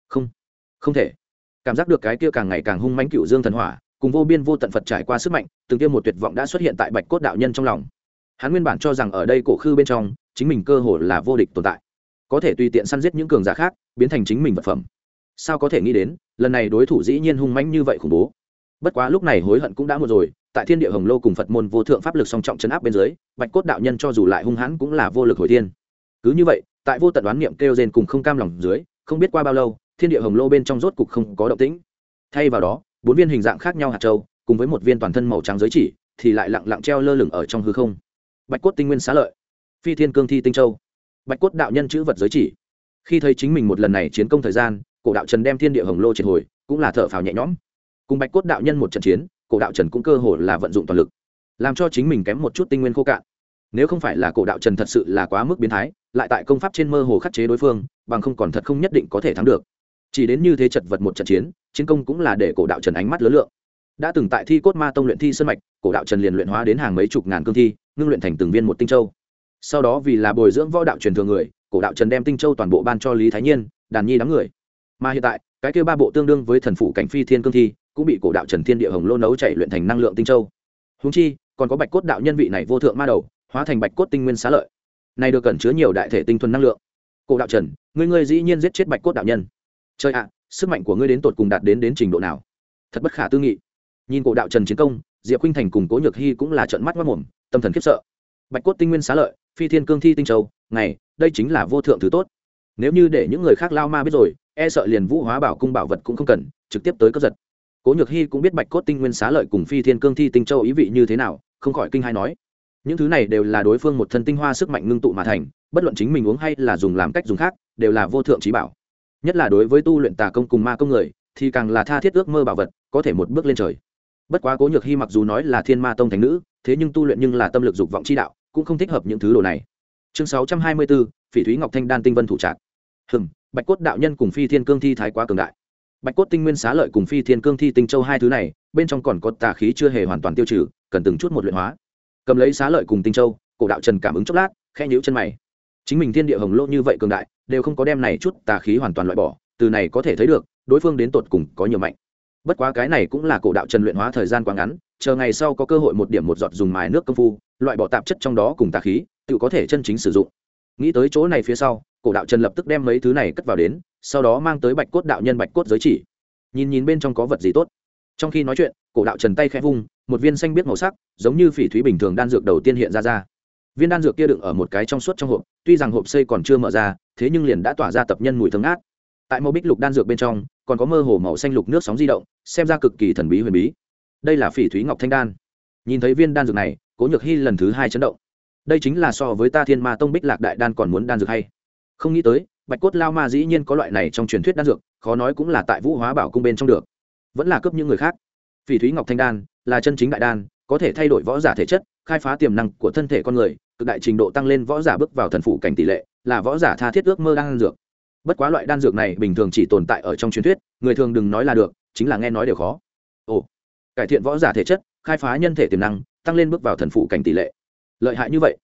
Không thể. Cảm giác được cái kia càng ngày càng hung mãnh cựu dương thần hỏa, cùng vô biên vô tận Phật trải qua sức mạnh, từng kia một tuyệt vọng đã xuất hiện tại bạch cốt đạo nhân trong lòng. Hắn nguyên bản cho rằng ở đây cổ khư bên trong, chính mình cơ hồ là vô địch tồn tại, có thể tùy tiện săn giết những cường giả khác, biến thành chính mình vật phẩm. Sao có thể nghĩ đến, lần này đối thủ dĩ nhiên hung mãnh như vậy khủng bố. Bất quá lúc này hối hận cũng đã muộn rồi, tại thiên địa hồng lô cùng Phật môn vô thượng pháp lực song trọng chấn áp bên dưới, bạch cốt đạo nhân cho dù lại hung hãn cũng là vô lực hồi thiên. Cứ như vậy, tại vô tận đoán niệm kêu rên cùng không cam lòng dưới, không biết qua bao lâu, thiên địa hồng lô bên trong rốt cục không có động tĩnh. Thay vào đó, bốn viên hình dạng khác nhau hạt châu, cùng với một viên toàn thân màu trắng giới chỉ, thì lại lặng lặng treo lơ lửng ở trong hư không. Bạch cốt tinh nguyên xá lợi, phi thiên cương thi tinh châu, bạch cốt đạo nhân chữ vật giới chỉ. Khi thấy chính mình một lần này chiến công thời gian, cổ đạo trần đem thiên địa hồng lô triệt hồi, cũng là thở phào nhẹ nhõm. cùng bạch cốt đạo nhân một trận chiến, cổ đạo trần cũng cơ hồ là vận dụng toàn lực, làm cho chính mình kém một chút tinh nguyên khô cạn. Nếu không phải là cổ đạo trần thật sự là quá mức biến thái, lại tại công pháp trên mơ hồ khắc chế đối phương, bằng không còn thật không nhất định có thể thắng được. Chỉ đến như thế chật vật một trận chiến, chiến công cũng là để cổ đạo trần ánh mắt lớn lượng. Đã từng tại Thi Cốt Ma Tông luyện thi sơn mạch, cổ đạo trần liền luyện hóa đến hàng mấy chục ngàn cương thi, ngưng luyện thành từng viên một tinh châu. Sau đó vì là bồi dưỡng võ đạo truyền thừa người, cổ đạo trần đem tinh châu toàn bộ ban cho Lý Thái Nhiên, Đàn Nhi đám người. Mà hiện tại, cái kia ba bộ tương đương với thần phụ cảnh phi thiên cương thi, cũng bị cổ đạo trần thiên địa hồng lô nấu chảy luyện thành năng lượng tinh châu. Huống chi, còn có bạch cốt đạo nhân vị này vô thượng ma đầu, hóa thành bạch cốt tinh nguyên xá lợi. Này được cẩn chứa nhiều đại thể tinh thuần năng lượng. Cổ đạo trần, ngươi dĩ nhiên giết chết bạch cốt đạo nhân. Trời ạ, sức mạnh của ngươi đến tột cùng đạt đến trình độ nào? Thật bất khả tư nghị. Nhìn cổ đạo trần chiến công, Diệp Khuynh Thành cùng Cố Nhược Hi cũng là trợn mắt ngoác mồm, tâm thần khiếp sợ. Bạch cốt tinh nguyên xá lợi, phi thiên cương thi tinh châu, này, đây chính là vô thượng thứ tốt. Nếu như để những người khác lao ma biết rồi, e sợ liền Vũ Hóa Bảo cung bảo vật cũng không cần, trực tiếp tới cướp giật. Cố Nhược Hi cũng biết bạch cốt tinh nguyên xá lợi cùng phi thiên cương thi tinh châu ý vị như thế nào, không khỏi kinh hai nói: những thứ này đều là đối phương một thân tinh hoa sức mạnh ngưng tụ mà thành, bất luận chính mình uống hay là dùng làm cách dùng khác, đều là vô thượng trí bảo. Nhất là đối với tu luyện tà công cùng ma công người, thì càng là tha thiết ước mơ bảo vật, có thể một bước lên trời. Bất quá Cố Nhược Hi mặc dù nói là Thiên Ma Tông thánh nữ, thế nhưng tu luyện nhưng là tâm lực dục vọng chi đạo, cũng không thích hợp những thứ đồ này. Chương 624, Phỉ Thúy Ngọc Thanh Đan tinh vân thủ trạc. Bạch cốt đạo nhân cùng phi thiên cương thi thái quá cường đại. Bạch cốt tinh nguyên xá lợi cùng phi thiên cương thi tinh châu hai thứ này, bên trong còn có tà khí chưa hề hoàn toàn tiêu trừ, cần từng chút một luyện hóa. Cầm lấy xá lợi cùng tinh châu, cổ đạo trần cảm ứng chốc lát, khẽ nhíu chân mày. Chính mình thiên địa hồng lô như vậy cường đại, đều không có đem này chút tà khí hoàn toàn loại bỏ, từ này có thể thấy được, đối phương đến tột cùng có nhiều mạnh. Bất quá cái này cũng là cổ đạo trần luyện hóa thời gian quá ngắn, chờ ngày sau có cơ hội một điểm một giọt dùng mài nước công phu, loại bỏ tạp chất trong đó cùng tà khí, tự có thể chân chính sử dụng. Nghĩ tới chỗ này phía sau, cổ đạo trần lập tức đem mấy thứ này cất vào đến, sau đó mang tới bạch cốt đạo nhân bạch cốt giới chỉ. Nhìn bên trong có vật gì tốt. Trong khi nói chuyện, cổ đạo trần tay khẽ vung, một viên xanh biếc màu sắc, giống như phỉ thúy bình thường đan dược đầu tiên hiện ra. Viên đan dược kia đựng ở một cái trong suốt trong hộp, tuy rằng hộp xây còn chưa mở ra, thế nhưng liền đã tỏa ra tập nhân mùi thơm ngát. Tại màu bích lục đan dược bên trong, còn có mơ hồ màu xanh lục nước sóng di động, xem ra cực kỳ thần bí huyền bí. Đây là Phỉ Thúy Ngọc Thanh Đan. Nhìn thấy viên đan dược này, Cố Nhược Hi lần thứ hai chấn động. Đây chính là so với ta Thiên Ma Tông Bích Lạc Đại Đan còn muốn đan dược hay. Không nghĩ tới, Bạch Cốt Lao Ma dĩ nhiên có loại này trong truyền thuyết đan dược, khó nói cũng là tại Vũ Hóa Bảo cung bên trong được. Vẫn là cướp những người khác. Phỉ Thúy Ngọc Thanh Đan là chân chính đại đan, có thể thay đổi võ giả thể chất, khai phá tiềm năng của thân thể con người, cực đại trình độ tăng lên võ giả bước vào thần phụ cảnh tỷ lệ, là võ giả tha thiết ước mơ đan dược. Bất quá loại đan dược này bình thường chỉ tồn tại ở trong truyền thuyết, người thường đừng nói là được, chính là nghe nói đều khó. Ồ, cải thiện võ giả thể chất, khai phá nhân thể tiềm năng, tăng lên bước vào thần phụ cảnh tỷ lệ, lợi hại như vậy.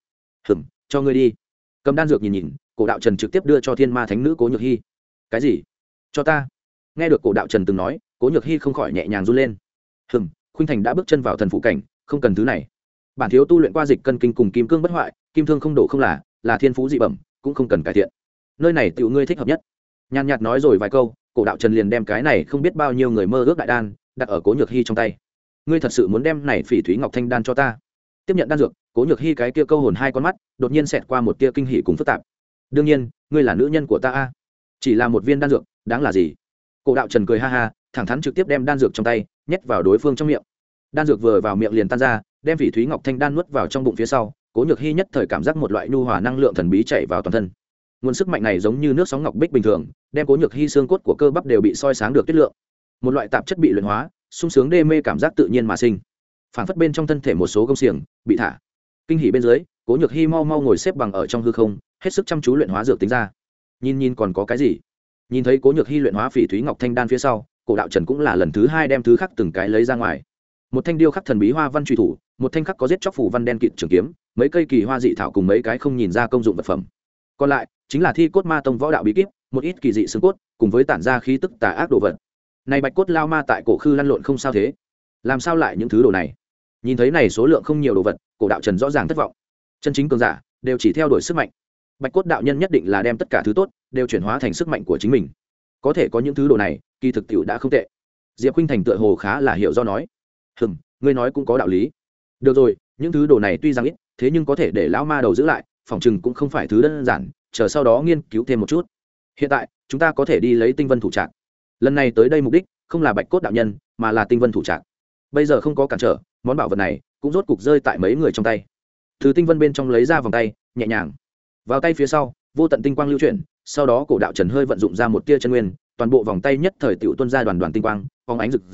Cho ngươi đi. Cầm đan dược nhìn, cổ đạo trần trực tiếp đưa cho Thiên Ma Thánh nữ Cố Nhược Hi. Cái gì? Cho ta? Nghe được cổ đạo trần từng nói, Cố Nhược Hi không khỏi nhẹ nhàng run lên. Khuynh Thành đã bước chân vào thần phụ cảnh, không cần thứ này. Bản thiếu tu luyện qua dịch cân kinh cùng kim cương bất hoại, kim thương không đổ không là thiên phú dị bẩm, cũng không cần cải thiện. Nơi này tiểu ngươi thích hợp nhất. Nhàn nhạt nói rồi vài câu, cổ đạo trần liền đem cái này không biết bao nhiêu người mơ ước đại đan đặt ở Cố Nhược Hi trong tay. Ngươi thật sự muốn đem này Phỉ Thúy Ngọc Thanh Đan cho ta? Tiếp nhận đan dược, Cố Nhược Hi cái kia câu hồn hai con mắt đột nhiên xẹt qua một tia kinh hỉ cùng phức tạp. Đương nhiên, ngươi là nữ nhân của ta a. Chỉ là một viên đan dược, đáng là gì? Cổ đạo trần cười ha ha, thẳng thắn trực tiếp đem đan dược trong tay nhét vào đối phương trong miệng. Đan dược vừa vào miệng liền tan ra, đem Phỉ Thúy Ngọc Thanh Đan nuốt vào trong bụng phía sau, Cố Nhược Hi nhất thời cảm giác một loại nhu hòa năng lượng thần bí chảy vào toàn thân. Nguồn sức mạnh này giống như nước sóng ngọc bích bình thường, đem Cố Nhược Hi xương cốt của cơ bắp đều bị soi sáng được tiết lượng. Một loại tạp chất bị luyện hóa, sung sướng đê mê cảm giác tự nhiên mà sinh. Phản phất bên trong thân thể một số gông xiềng bị thả. Kinh hỉ bên dưới, Cố Nhược Hi mau mau ngồi xếp bằng ở trong hư không, hết sức chăm chú luyện hóa dược tính ra. Nhìn còn có cái gì? Nhìn thấy Cố Nhược Hi luyện hóa Phỉ Thúy Ngọc Thanh Đan phía sau, cổ đạo trần cũng là lần thứ hai đem thứ khác từng cái lấy ra ngoài. Một thanh điêu khắc thần bí hoa văn truy thủ, một thanh khắc có giết chóc phủ văn đen kịt trường kiếm, mấy cây kỳ hoa dị thảo cùng mấy cái không nhìn ra công dụng vật phẩm. Còn lại chính là Thi Cốt Ma Tông võ đạo bí kíp, một ít kỳ dị xương cốt, cùng với tản ra khí tức tà ác đồ vật. Này Bạch Cốt Lao Ma tại cổ khư lăn lộn không sao thế? Làm sao lại những thứ đồ này? Nhìn thấy này số lượng không nhiều đồ vật, cổ đạo trần rõ ràng thất vọng. Chân chính cường giả đều chỉ theo đuổi sức mạnh. Bạch Cốt đạo nhân nhất định là đem tất cả thứ tốt đều chuyển hóa thành sức mạnh của chính mình. Có thể có những thứ đồ này, kỳ thực tiểu đã không tệ. Diệp Khuynh Thành tựa hồ khá là hiểu do nói. Ngươi nói cũng có đạo lý. Được rồi, những thứ đồ này tuy rằng ít, thế nhưng có thể để lão ma đầu giữ lại, phòng chừng cũng không phải thứ đơn giản, chờ sau đó nghiên cứu thêm một chút. Hiện tại, chúng ta có thể đi lấy Tinh Vân thủ trạc. Lần này tới đây mục đích không là Bạch Cốt đạo nhân, mà là Tinh Vân thủ trạc. Bây giờ không có cản trở, món bảo vật này cũng rốt cục rơi tại mấy người trong tay. Từ Tinh Vân bên trong lấy ra vòng tay, nhẹ nhàng vào tay phía sau, vô tận tinh quang lưu chuyển, sau đó cổ đạo trần hơi vận dụng ra một tia chân nguyên, toàn bộ vòng tay nhất thời tiểu tuôn ra đoàn đoàn tinh quang, phóng ánh rực rỡ,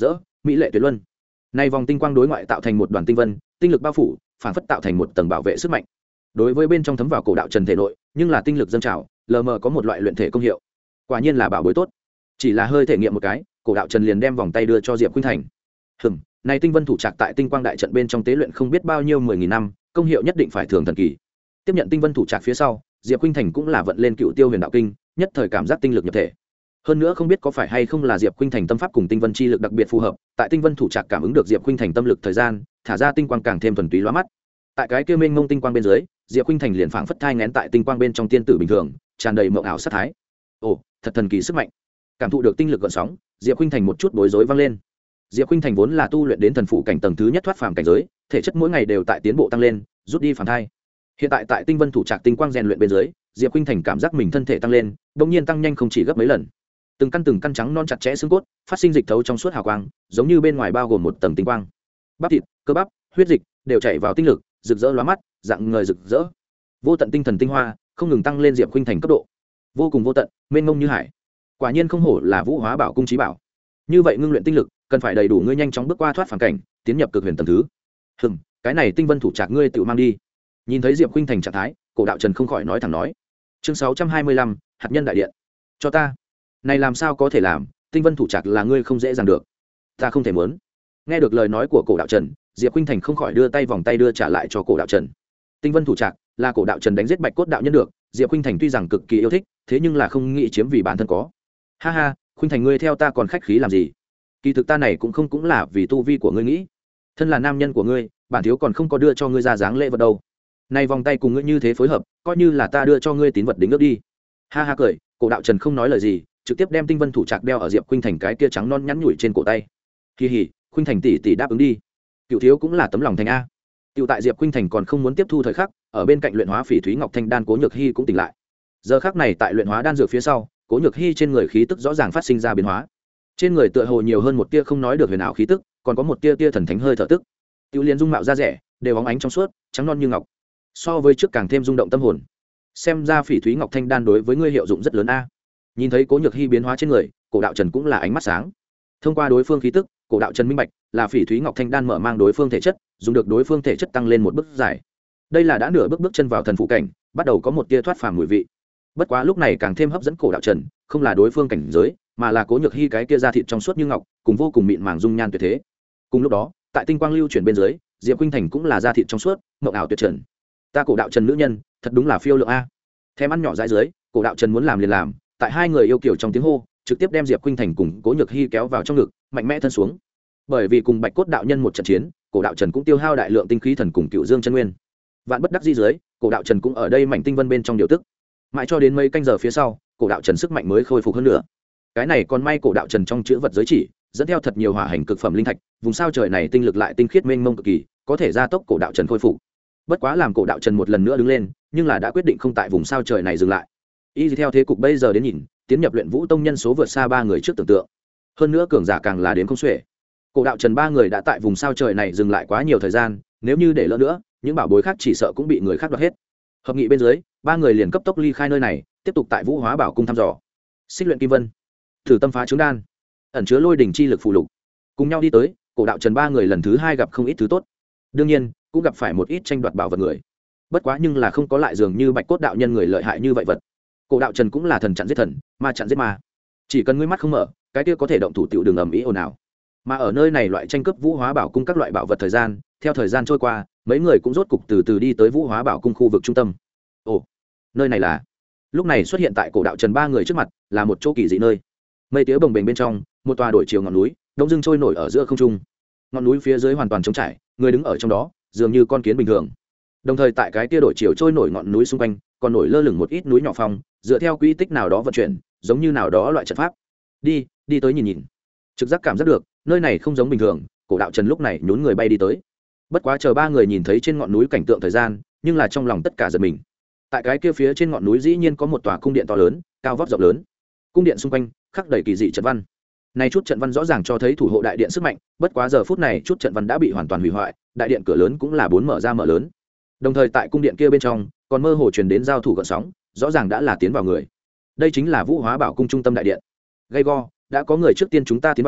mỹ lệ tuyệt luân. Nay vòng tinh quang đối ngoại tạo thành một đoàn tinh vân, tinh lực bao phủ, phản phất tạo thành một tầng bảo vệ sức mạnh. Đối với bên trong thấm vào cổ đạo trần thể nội, nhưng là tinh lực dâng trào, lờ mờ có một loại luyện thể công hiệu. Quả nhiên là bảo bối tốt. Chỉ là hơi thể nghiệm một cái, cổ đạo trần liền đem vòng tay đưa cho Diệp Khuynh Thành. Này tinh vân thủ trạc tại tinh quang đại trận bên trong tế luyện không biết bao nhiêu 10.000 năm, công hiệu nhất định phải thường thần kỳ. Tiếp nhận tinh vân thủ trạc phía sau, Diệp Khuynh Thành cũng là vận lên Cựu Tiêu Huyền Đạo Kinh, nhất thời cảm giác tinh lực nhập thể. Hơn nữa không biết có phải hay không là Diệp Khuynh Thành tâm pháp cùng tinh vân chi lực đặc biệt phù hợp, tại tinh vân thủ trạc cảm ứng được Diệp Khuynh Thành tâm lực thời gian, thả ra tinh quang càng thêm thuần túy lóa mắt. Tại cái kia mênh mông tinh quang bên dưới, Diệp Khuynh Thành liền phảng phất thai nghén tại tinh quang bên trong tiên tử bình thường, tràn đầy mộng ảo sát thái. Ồ, thật thần kỳ sức mạnh. Cảm thụ được tinh lực gợn sóng, Diệp Khuynh Thành một chút bối rối vang lên. Diệp Khuynh Thành vốn là tu luyện đến thần phụ cảnh tầng thứ nhất thoát phàm cảnh giới, thể chất mỗi ngày đều tại tiến bộ tăng lên, rút đi phàm thai. Hiện tại tại tinh vân thủ trạc tinh quang rèn luyện bên dưới, Diệp Khuynh Thành cảm giác mình thân thể tăng lên, đột nhiên tăng nhanh không chỉ gấp mấy lần. Từng căn trắng non chặt chẽ xương cốt, phát sinh dịch thấu trong suốt hào quang, giống như bên ngoài bao gồm một tầng tinh quang. Bắp thịt, cơ bắp, huyết dịch đều chảy vào tinh lực, rực rỡ lóa mắt, dạng người rực rỡ. Vô tận tinh thần tinh hoa, không ngừng tăng lên Diệp Khuynh Thành cấp độ. Vô cùng vô tận, mênh mông như hải. Quả nhiên không hổ là Vũ Hóa Bảo Cung chí bảo. Như vậy ngưng luyện tinh lực, cần phải đầy đủ ngươi nhanh chóng bước qua thoát phàm cảnh, tiến nhập cực huyền tầng thứ. Cái này tinh vân thủ trạc ngươi tự mang đi. Nhìn thấy Diệp Khuynh Thành trạng thái, Cổ Đạo Trần không khỏi nói thẳng nói. Chương 625, hạt nhân đại điện. Cho ta. Này làm sao có thể làm, tinh vân thủ trạc là ngươi không dễ dàng được. Ta không thể muốn. Nghe được lời nói của Cổ Đạo Trần, Diệp Khuynh Thành không khỏi đưa tay vòng tay đưa trả lại cho Cổ Đạo Trần. Tinh vân thủ trạc là Cổ Đạo Trần đánh giết Bạch Cốt đạo nhân được, Diệp Khuynh Thành tuy rằng cực kỳ yêu thích, thế nhưng là không nghĩ chiếm vì bản thân có. Ha ha, Khuynh Thành ngươi theo ta còn khách khí làm gì? Kỳ thực ta này cũng là vì tu vi của ngươi nghĩ. Thân là nam nhân của ngươi, bản thiếu còn không có đưa cho ngươi ra dáng lễ vật đâu. Nay vòng tay cùng ngươi như thế phối hợp, coi như là ta đưa cho ngươi tín vật đính ước đi. Ha ha cười, Cổ Đạo Trần không nói lời gì, trực tiếp đem tinh vân thủ trạc đeo ở Diệp Khuynh Thành cái kia trắng non nhắn nhủi trên cổ tay. Kỳ hỉ, Khuynh Thành tỷ tỷ đáp ứng đi. Cựu thiếu cũng là tấm lòng thành a. Cựu tại Diệp Khuynh Thành còn không muốn tiếp thu thời khắc, ở bên cạnh luyện hóa phỉ thúy ngọc thanh đan Cố Nhược Hi cũng tỉnh lại. Giờ khắc này tại luyện hóa đan dược phía sau, Cố Nhược Hi trên người khí tức rõ ràng phát sinh ra biến hóa. Trên người tựa hồ nhiều hơn một tia không nói được huyền ảo khí tức, còn có một tia tia thần thánh hơi thở tức. Tiêu Liên dung mạo da rẻ, đều óng ánh trong suốt, trắng non như ngọc. So với trước càng thêm rung động tâm hồn. Xem ra phỉ thúy ngọc thanh đan đối với ngươi hiệu dụng rất lớn a. Nhìn thấy Cố Nhược Hi biến hóa trên người, Cổ Đạo Trần cũng là ánh mắt sáng. Thông qua đối phương khí tức, Cổ Đạo Trần minh bạch, là phỉ thúy ngọc thanh đan mở mang đối phương thể chất, dùng được đối phương thể chất tăng lên một bước dài. Đây là đã nửa bước chân vào thần phụ cảnh, bắt đầu có một tia thoát phàm mùi vị. Bất quá lúc này càng thêm hấp dẫn Cổ Đạo Trần, không là đối phương cảnh giới, mà là Cố Nhược Hi cái kia da thịt trong suốt như ngọc, cùng vô cùng mịn màng dung nhan tuyệt thế. Cùng lúc đó, tại tinh quang lưu chuyển bên dưới, Diệp Khuynh Thành cũng là da thịt trong suốt, mộng ảo tuyệt trần. Ta Cổ Đạo Trần nữ nhân, thật đúng là phiêu lượng a. Thèm ăn nhỏ dãi dưới, Cổ Đạo Trần muốn làm liền làm, tại hai người yêu kiều trong tiếng hô, trực tiếp đem Diệp Khuynh Thành cùng Cố Nhược Hi kéo vào trong ngực, mạnh mẽ thân xuống. Bởi vì cùng Bạch Cốt đạo nhân một trận chiến, Cổ Đạo Trần cũng tiêu hao đại lượng tinh khí thần cùng Cựu Dương chân nguyên. Vạn bất đắc dĩ dưới, Cổ Đạo Trần cũng ở đây mảnh tinh vân bên trong điều tức. Mãi cho đến mấy canh giờ phía sau, Cổ Đạo Trần sức mạnh mới khôi phục hơn nữa. Cái này còn may Cổ Đạo Trần trong chữ vật giới chỉ dẫn theo thật nhiều hỏa hành cực phẩm linh thạch, vùng sao trời này tinh lực lại tinh khiết mênh mông cực kỳ, có thể gia tốc Cổ Đạo Trần khôi phục. Bất quá làm Cổ Đạo Trần một lần nữa đứng lên, nhưng là đã quyết định không tại vùng sao trời này dừng lại. Y theo thế cục bây giờ đến nhìn, tiến nhập Luyện Vũ tông nhân số vượt xa 3 người trước tưởng tượng. Hơn nữa cường giả càng là đến không xuể. Cổ Đạo Trần 3 người đã tại vùng sao trời này dừng lại quá nhiều thời gian, nếu như để lỡ nữa, những bảo bối khác chỉ sợ cũng bị người khác đoạt hết. Hợp nghị bên dưới, 3 người liền cấp tốc ly khai nơi này, tiếp tục tại Vũ Hóa Bảo cung thăm dò. Xích luyện kim vân, thử tâm phá trứng đan, ẩn chứa lôi đỉnh chi lực phụ lục. Cùng nhau đi tới, Cổ Đạo Trần 3 người lần thứ 2 gặp không ít thứ tốt. Đương nhiên, cũng gặp phải một ít tranh đoạt bảo vật người. Bất quá nhưng là không có lại dường như Bạch Cốt đạo nhân người lợi hại như vậy vật. Cổ Đạo Trần cũng là thần chặn giết thần, ma chặn giết ma. Chỉ cần ngươi mắt không mở, cái kia có thể động thủ tiểu đường ầm ĩ ồn ào. Mà ở nơi này loại tranh cướp Vũ Hóa Bảo cung các loại bảo vật thời gian, theo thời gian trôi qua, mấy người cũng rốt cục từ từ đi tới Vũ Hóa Bảo cung khu vực trung tâm. Ồ, nơi này là? Lúc này xuất hiện tại Cổ Đạo Trần 3 người trước mặt, là một chỗ kỳ dị nơi. Mây tía bồng bềnh bên trong, một tòa đổi chiều ngọn núi, đông dưng trôi nổi ở giữa không trung. Ngọn núi phía dưới hoàn toàn trống trải, người đứng ở trong đó, dường như con kiến bình thường. Đồng thời tại cái kia đổi chiều trôi nổi ngọn núi xung quanh, còn nổi lơ lửng một ít núi nhỏ phong, dựa theo quỹ tích nào đó vận chuyển, giống như nào đó loại trận pháp. Đi tới nhìn nhìn. Trực giác cảm giác được, nơi này không giống bình thường, Cổ Đạo Trần lúc này nhún người bay đi tới. Bất quá chờ 3 người nhìn thấy trên ngọn núi cảnh tượng thời gian, nhưng là trong lòng tất cả giật mình. Tại cái kia phía trên ngọn núi dĩ nhiên có một tòa cung điện to lớn, cao vóc rộng lớn. Cung điện xung quanh khắc đầy kỳ dị trận văn. Này chút trận văn rõ ràng cho thấy thủ hộ đại điện sức mạnh, bất quá giờ phút này chút trận văn đã bị hoàn toàn hủy hoại, đại điện cửa lớn cũng là 4 mở ra mở lớn. Đồng thời tại cung điện kia bên trong, còn mơ hồ truyền đến giao thủ gợn sóng, rõ ràng đã là tiến vào người. Đây chính là Vũ Hóa Bảo cung trung tâm đại điện. Gay go, đã có người trước tiên chúng ta tiến vào,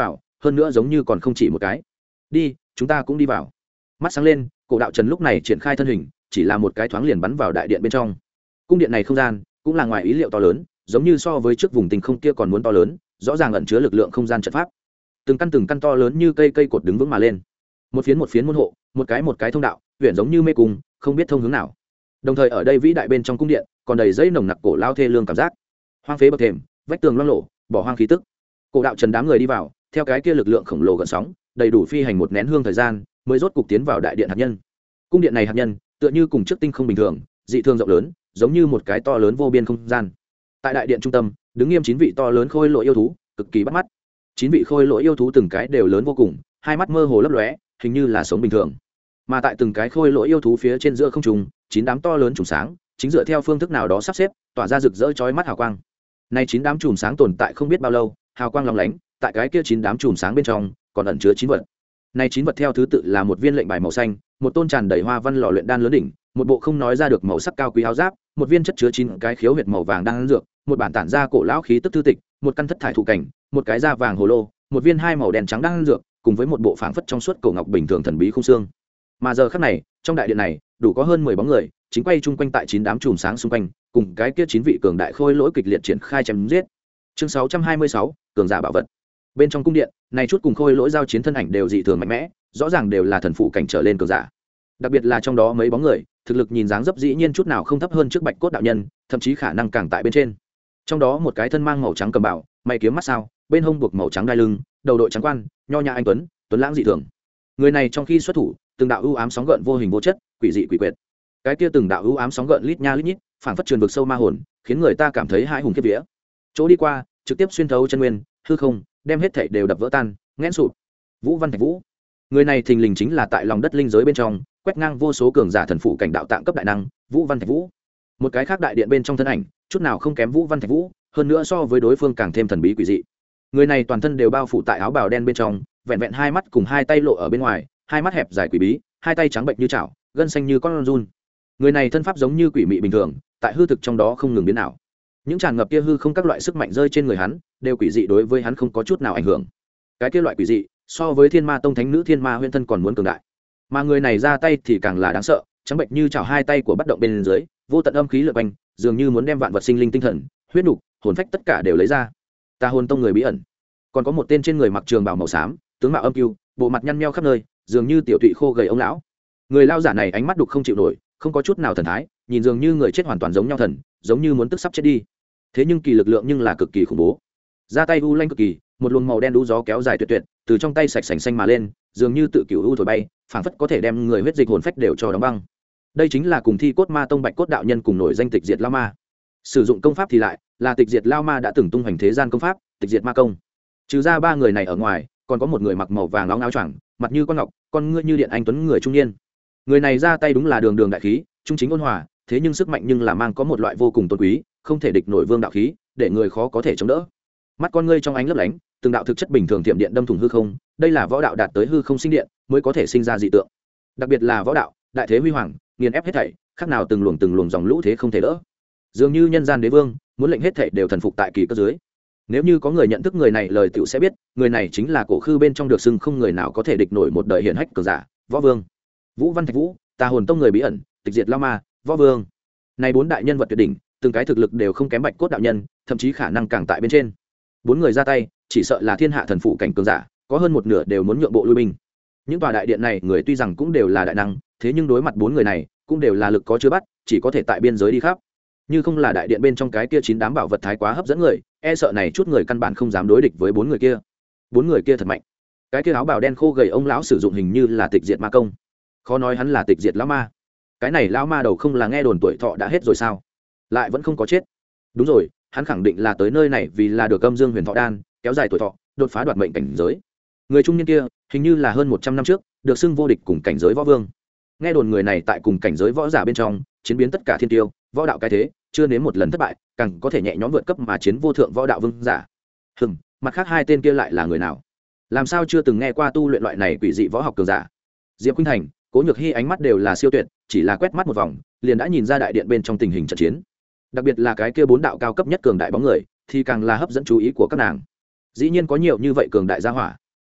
hơn nữa giống như còn không chỉ một cái. Đi, chúng ta cũng đi vào. Mắt sáng lên, Cổ Đạo Trần lúc này triển khai thân hình, chỉ là một cái thoáng liền bắn vào đại điện bên trong. Cung điện này không gian cũng là ngoài ý liệu to lớn, giống như so với trước vùng tinh không kia còn muốn to lớn, rõ ràng ẩn chứa lực lượng không gian trận pháp. Từng căn to lớn như cây cột đứng vững mà lên. Một phiến môn hộ, một cái thông đạo, huyền giống như mê cung, không biết thông hướng nào. Đồng thời ở đây vĩ đại bên trong cung điện, còn đầy dây nồng nặc cổ lao thê lương cảm giác. Hoang phế bậc thềm, vách tường loang lổ, bỏ hoang khí tức. Cổ Đạo Trần đám người đi vào, theo cái kia lực lượng khổng lồ gần sóng, đầy đủ phi hành một nén hương thời gian, mới rốt cục tiến vào đại điện hạt nhân. Cung điện này hạt nhân, tựa như cùng trước tinh không bình thường, dị thường rộng lớn, giống như một cái to lớn vô biên không gian. Tại đại điện trung tâm, đứng nghiêm 9 vị to lớn khôi lỗi yêu thú, cực kỳ bắt mắt. 9 vị khôi lỗi yêu thú từng cái đều lớn vô cùng, hai mắt mơ hồ lấp lóe, hình như là sống bình thường. Mà tại từng cái khôi lỗi yêu thú phía trên giữa không trung, 9 đám to lớn chùm sáng, chính dựa theo phương thức nào đó sắp xếp, tỏa ra rực rỡ chói mắt hào quang. Nay 9 đám chùm sáng tồn tại không biết bao lâu, hào quang lóng lánh, tại cái kia 9 đám chùm sáng bên trong, còn ẩn chứa 9 vật. Nay 9 vật theo thứ tự là một viên lệnh bài màu xanh, một tôn tràn đầy hoa văn lò luyện đan lớn đỉnh, một bộ không nói ra được màu sắc cao quý áo giáp, một viên chất chứa 9 cái khiếu huyệt màu vàng đan dược, một bản tản ra cổ lão khí tức thư tịch, một căn thất thải thụ cảnh, một cái da vàng hồ lô, một viên hai màu đen trắng đan dược, cùng với một bộ phảng phất trong suốt cổ ngọc bình thường thần bí khung xương. Mà giờ khắc này, trong đại điện này, đủ có hơn 10 bóng người, chính quay chung quanh tại 9 đám chùm sáng xung quanh, cùng cái kia 9 vị cường đại khôi lỗi kịch liệt triển khai chém giết. Chương 626, cường giả bảo vật. Bên trong cung điện, này chút cùng khôi lỗi giao chiến thân ảnh đều dị thường mạnh mẽ, rõ ràng đều là thần phụ cảnh trở lên cường giả. Đặc biệt là trong đó mấy bóng người, thực lực nhìn dáng dấp dĩ nhiên chút nào không thấp hơn trước Bạch Cốt đạo nhân, thậm chí khả năng càng tại bên trên. Trong đó một cái thân mang màu trắng cầm bảo, mày kiếm mắt sao, bên hông buộc màu trắng đai lưng, đầu đội trắng quan, nho nhã anh tuấn, tuấn lãng dị thường. Người này trong khi xuất thủ, từng đạo ưu ám sóng gợn vô hình vô chất, quỷ dị quỷ quyệt. Cái kia từng đạo ưu ám sóng gợn lít nha lít nhít, phảng phất truyền vực sâu ma hồn, khiến người ta cảm thấy hãi hùng khiếp vía. Chỗ đi qua, trực tiếp xuyên thấu chân nguyên, hư không, đem hết thảy đều đập vỡ tan, nghẽn sụp. Vũ Văn Thạch Vũ, người này thình lình chính là tại lòng đất linh giới bên trong, quét ngang vô số cường giả thần phụ cảnh đạo tạng cấp đại năng, Vũ Văn Thạch Vũ. Một cái khác đại điện bên trong thân ảnh, chút nào không kém Vũ Văn Thạch Vũ, hơn nữa so với đối phương càng thêm thần bí quỷ dị. Người này toàn thân đều bao phủ tại áo bào đen bên trong, vẹn vẹn hai mắt cùng hai tay lộ ở bên ngoài, hai mắt hẹp dài quỷ bí, hai tay trắng bệnh như chảo, gân xanh như con run. Người này thân pháp giống như quỷ mị bình thường, tại hư thực trong đó không ngừng biến ảo. Những tràn ngập kia hư không các loại sức mạnh rơi trên người hắn, đều quỷ dị đối với hắn không có chút nào ảnh hưởng. Cái kia loại quỷ dị, so với Thiên Ma Tông thánh nữ Thiên Ma Huyễn Thân còn muốn cường đại. Mà người này ra tay thì càng là đáng sợ, trắng bệnh như chảo hai tay của bất động bên dưới, vô tận âm khí lượn quanh, dường như muốn đem vạn vật sinh linh tinh thần, huyết nục, hồn phách tất cả đều lấy ra. Tà Hồn Tông người bí ẩn, còn có một tên trên người mặc trường bào màu xám, tướng mạo âm kiêu, bộ mặt nhăn nheo khắp nơi, dường như tiểu tụy khô gầy ông lão. Người lao giả này ánh mắt đục không chịu nổi, không có chút nào thần thái, nhìn dường như người chết hoàn toàn giống nhau thần, giống như muốn tức sắp chết đi. Thế nhưng kỳ lực lượng nhưng là cực kỳ khủng bố. Ra tay u lanh cực kỳ, một luồng màu đen đú gió kéo dài tuyệt tuyệt, từ trong tay sạch sành xanh mà lên, dường như tự cửu u thổi bay, phảng phất có thể đem người huyết dịch hồn phách đều cho đóng băng. Đây chính là cùng Thi Cốt Ma Tông Bạch Cốt đạo nhân cùng nổi danh Tịch Diệt Lao Ma. Sử dụng công pháp thì lại là Tịch Diệt Lao Ma đã từng tung hoành thế gian công pháp, Tịch Diệt Ma Công. Trừ ra ba người này ở ngoài, còn có một người mặc màu vàng óng áo choàng, mặt như con ngọc, con ngươi như điện anh tuấn người trung niên. Người này ra tay đúng là đường đường đại khí, trung chính ôn hòa, thế nhưng sức mạnh nhưng là mang có một loại vô cùng tôn quý, không thể địch nổi vương đạo khí, để người khó có thể chống đỡ. Mắt con ngươi trong ánh lấp lánh, từng đạo thực chất bình thường tiệm điện đâm thủng hư không, đây là võ đạo đạt tới hư không sinh điện mới có thể sinh ra dị tượng. Đặc biệt là võ đạo, đại thế huy hoàng, nghiền ép hết thảy, khác nào từng luồng dòng lũ thế không thể đỡ. Dường như nhân gian đế vương, muốn lệnh hết thảy đều thần phục tại kỳ cơ dưới. Nếu như có người nhận thức người này lời tiểu sẽ biết, người này chính là cổ khư bên trong được xưng không người nào có thể địch nổi một đời hiển hách cường giả, Võ Vương. Vũ Văn Thạch Vũ, Tà Hồn Tông người bí ẩn, Tịch Diệt Lao Ma, Võ Vương. Này bốn đại nhân vật tuyệt đỉnh, từng cái thực lực đều không kém Bạch Cốt đạo nhân, thậm chí khả năng càng tại bên trên. Bốn người ra tay, chỉ sợ là thiên hạ thần phụ cảnh cường giả, có hơn một nửa đều muốn nhượng bộ lui binh. Những tòa đại điện này người tuy rằng cũng đều là đại năng, thế nhưng đối mặt bốn người này, cũng đều là lực có chưa bắt, chỉ có thể tại biên giới đi khắp. Như không là đại điện bên trong cái kia 9 đám bảo vật thái quá hấp dẫn người, e sợ này chút người căn bản không dám đối địch với bốn người kia. Bốn người kia thật mạnh. Cái kia áo bào đen khô gầy ông lão sử dụng hình như là Tịch Diệt Ma Công. Khó nói hắn là Tịch Diệt lão ma. Cái này lão ma đầu không là nghe đồn tuổi thọ đã hết rồi sao? Lại vẫn không có chết. Đúng rồi, hắn khẳng định là tới nơi này vì là được âm dương huyền thọ đan, kéo dài tuổi thọ, đột phá đoạt mệnh cảnh giới. Người trung niên kia, hình như là hơn 100 năm trước, được xưng vô địch cùng cảnh giới võ vương. Nghe đồn người này tại cùng cảnh giới võ giả bên trong, chiến biến tất cả thiên tiêu, võ đạo cái thế, chưa nếm một lần thất bại, càng có thể nhẹ nhõm vượt cấp mà chiến vô thượng võ đạo vương giả. Mặt khác hai tên kia lại là người nào? Làm sao chưa từng nghe qua tu luyện loại này quỷ dị võ học cường giả? Diệp Khuynh Thành, Cố Nhược Hi ánh mắt đều là siêu tuyệt, chỉ là quét mắt một vòng, liền đã nhìn ra đại điện bên trong tình hình trận chiến. Đặc biệt là cái kia bốn đạo cao cấp nhất cường đại bóng người, thì càng là hấp dẫn chú ý của các nàng. Dĩ nhiên có nhiều như vậy cường đại gia hỏa.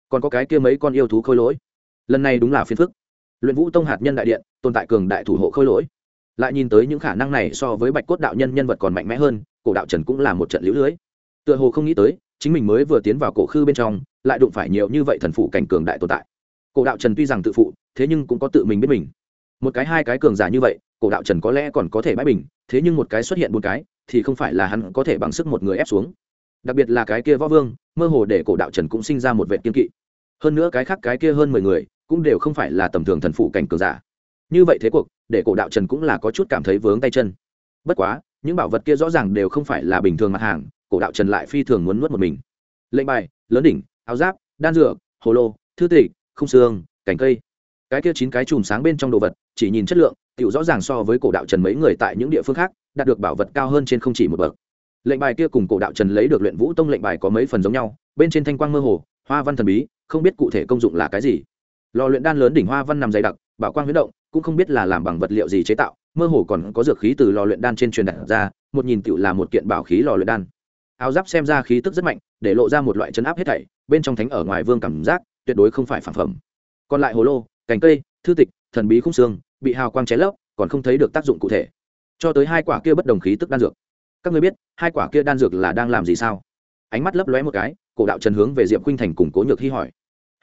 còn có cái kia mấy con yêu thú khôi lỗi. Lần này đúng là phiền phức. Luyện Vũ Tông hạt nhân đại điện tồn tại cường đại thủ hộ khôi lỗi, lại nhìn tới những khả năng này so với Bạch Cốt đạo nhân nhân vật còn mạnh mẽ hơn, Cổ Đạo Trần cũng là một trận liễu lưới. Tựa hồ không nghĩ tới chính mình mới vừa tiến vào cổ khư bên trong lại đụng phải nhiều như vậy thần phụ cảnh cường đại tồn tại. Cổ Đạo Trần tuy rằng tự phụ, thế nhưng cũng có tự mình biết mình. Một cái hai cái cường giả như vậy, Cổ Đạo Trần có lẽ còn có thể bãi bình, thế nhưng một cái xuất hiện bốn cái thì không phải là hắn có thể bằng sức một người ép xuống. Đặc biệt là cái kia võ vương, mơ hồ để Cổ Đạo Trần cũng sinh ra một vệ kiên kỵ. Hơn nữa cái khác cái kia hơn 10 người cũng đều không phải là tầm thường thần phụ cảnh cường giả. Như vậy thế cuộc để Cổ Đạo Trần cũng là có chút cảm thấy vướng tay chân. Bất quá những bảo vật kia rõ ràng đều không phải là bình thường mặt hàng, Cổ Đạo Trần lại phi thường muốn nuốt một mình. Lệnh bài, lớn đỉnh, áo giáp, đan dược, hồ lô, thư tịch, không xương, cành cây, cái kia 9 cái chùm sáng bên trong đồ vật chỉ nhìn chất lượng tiểu rõ ràng so với Cổ Đạo Trần mấy người tại những địa phương khác đạt được bảo vật cao hơn trên không chỉ một bậc. Lệnh bài kia cùng Cổ Đạo Trần lấy được Luyện Vũ Tông lệnh bài có mấy phần giống nhau, bên trên thanh quang mơ hồ, hoa văn thần bí, không biết cụ thể công dụng là cái gì. Lò luyện đan lớn đỉnh hoa văn nằm dày đặc, bảo quang huyễn động, cũng không biết là làm bằng vật liệu gì chế tạo, mơ hồ còn có dược khí từ lò luyện đan trên truyền đạt ra, một nhìn tiểu là một kiện bảo khí lò luyện đan. Áo giáp xem ra khí tức rất mạnh, để lộ ra một loại chấn áp hết thảy, bên trong thánh ở ngoài vương cảm giác tuyệt đối không phải phản phẩm. Còn lại hồ lô, cành cây, thư tịch, thần bí khung xương, bị hào quang cháy lấp, còn không thấy được tác dụng cụ thể. Cho tới hai quả kia bất đồng khí tức đan dược, các ngươi biết hai quả kia đan dược là đang làm gì sao? Ánh mắt lấp lóe một cái, Cổ Đạo Trần hướng về Diệp Khuynh Thành cùng Cố Nhược Hi hỏi.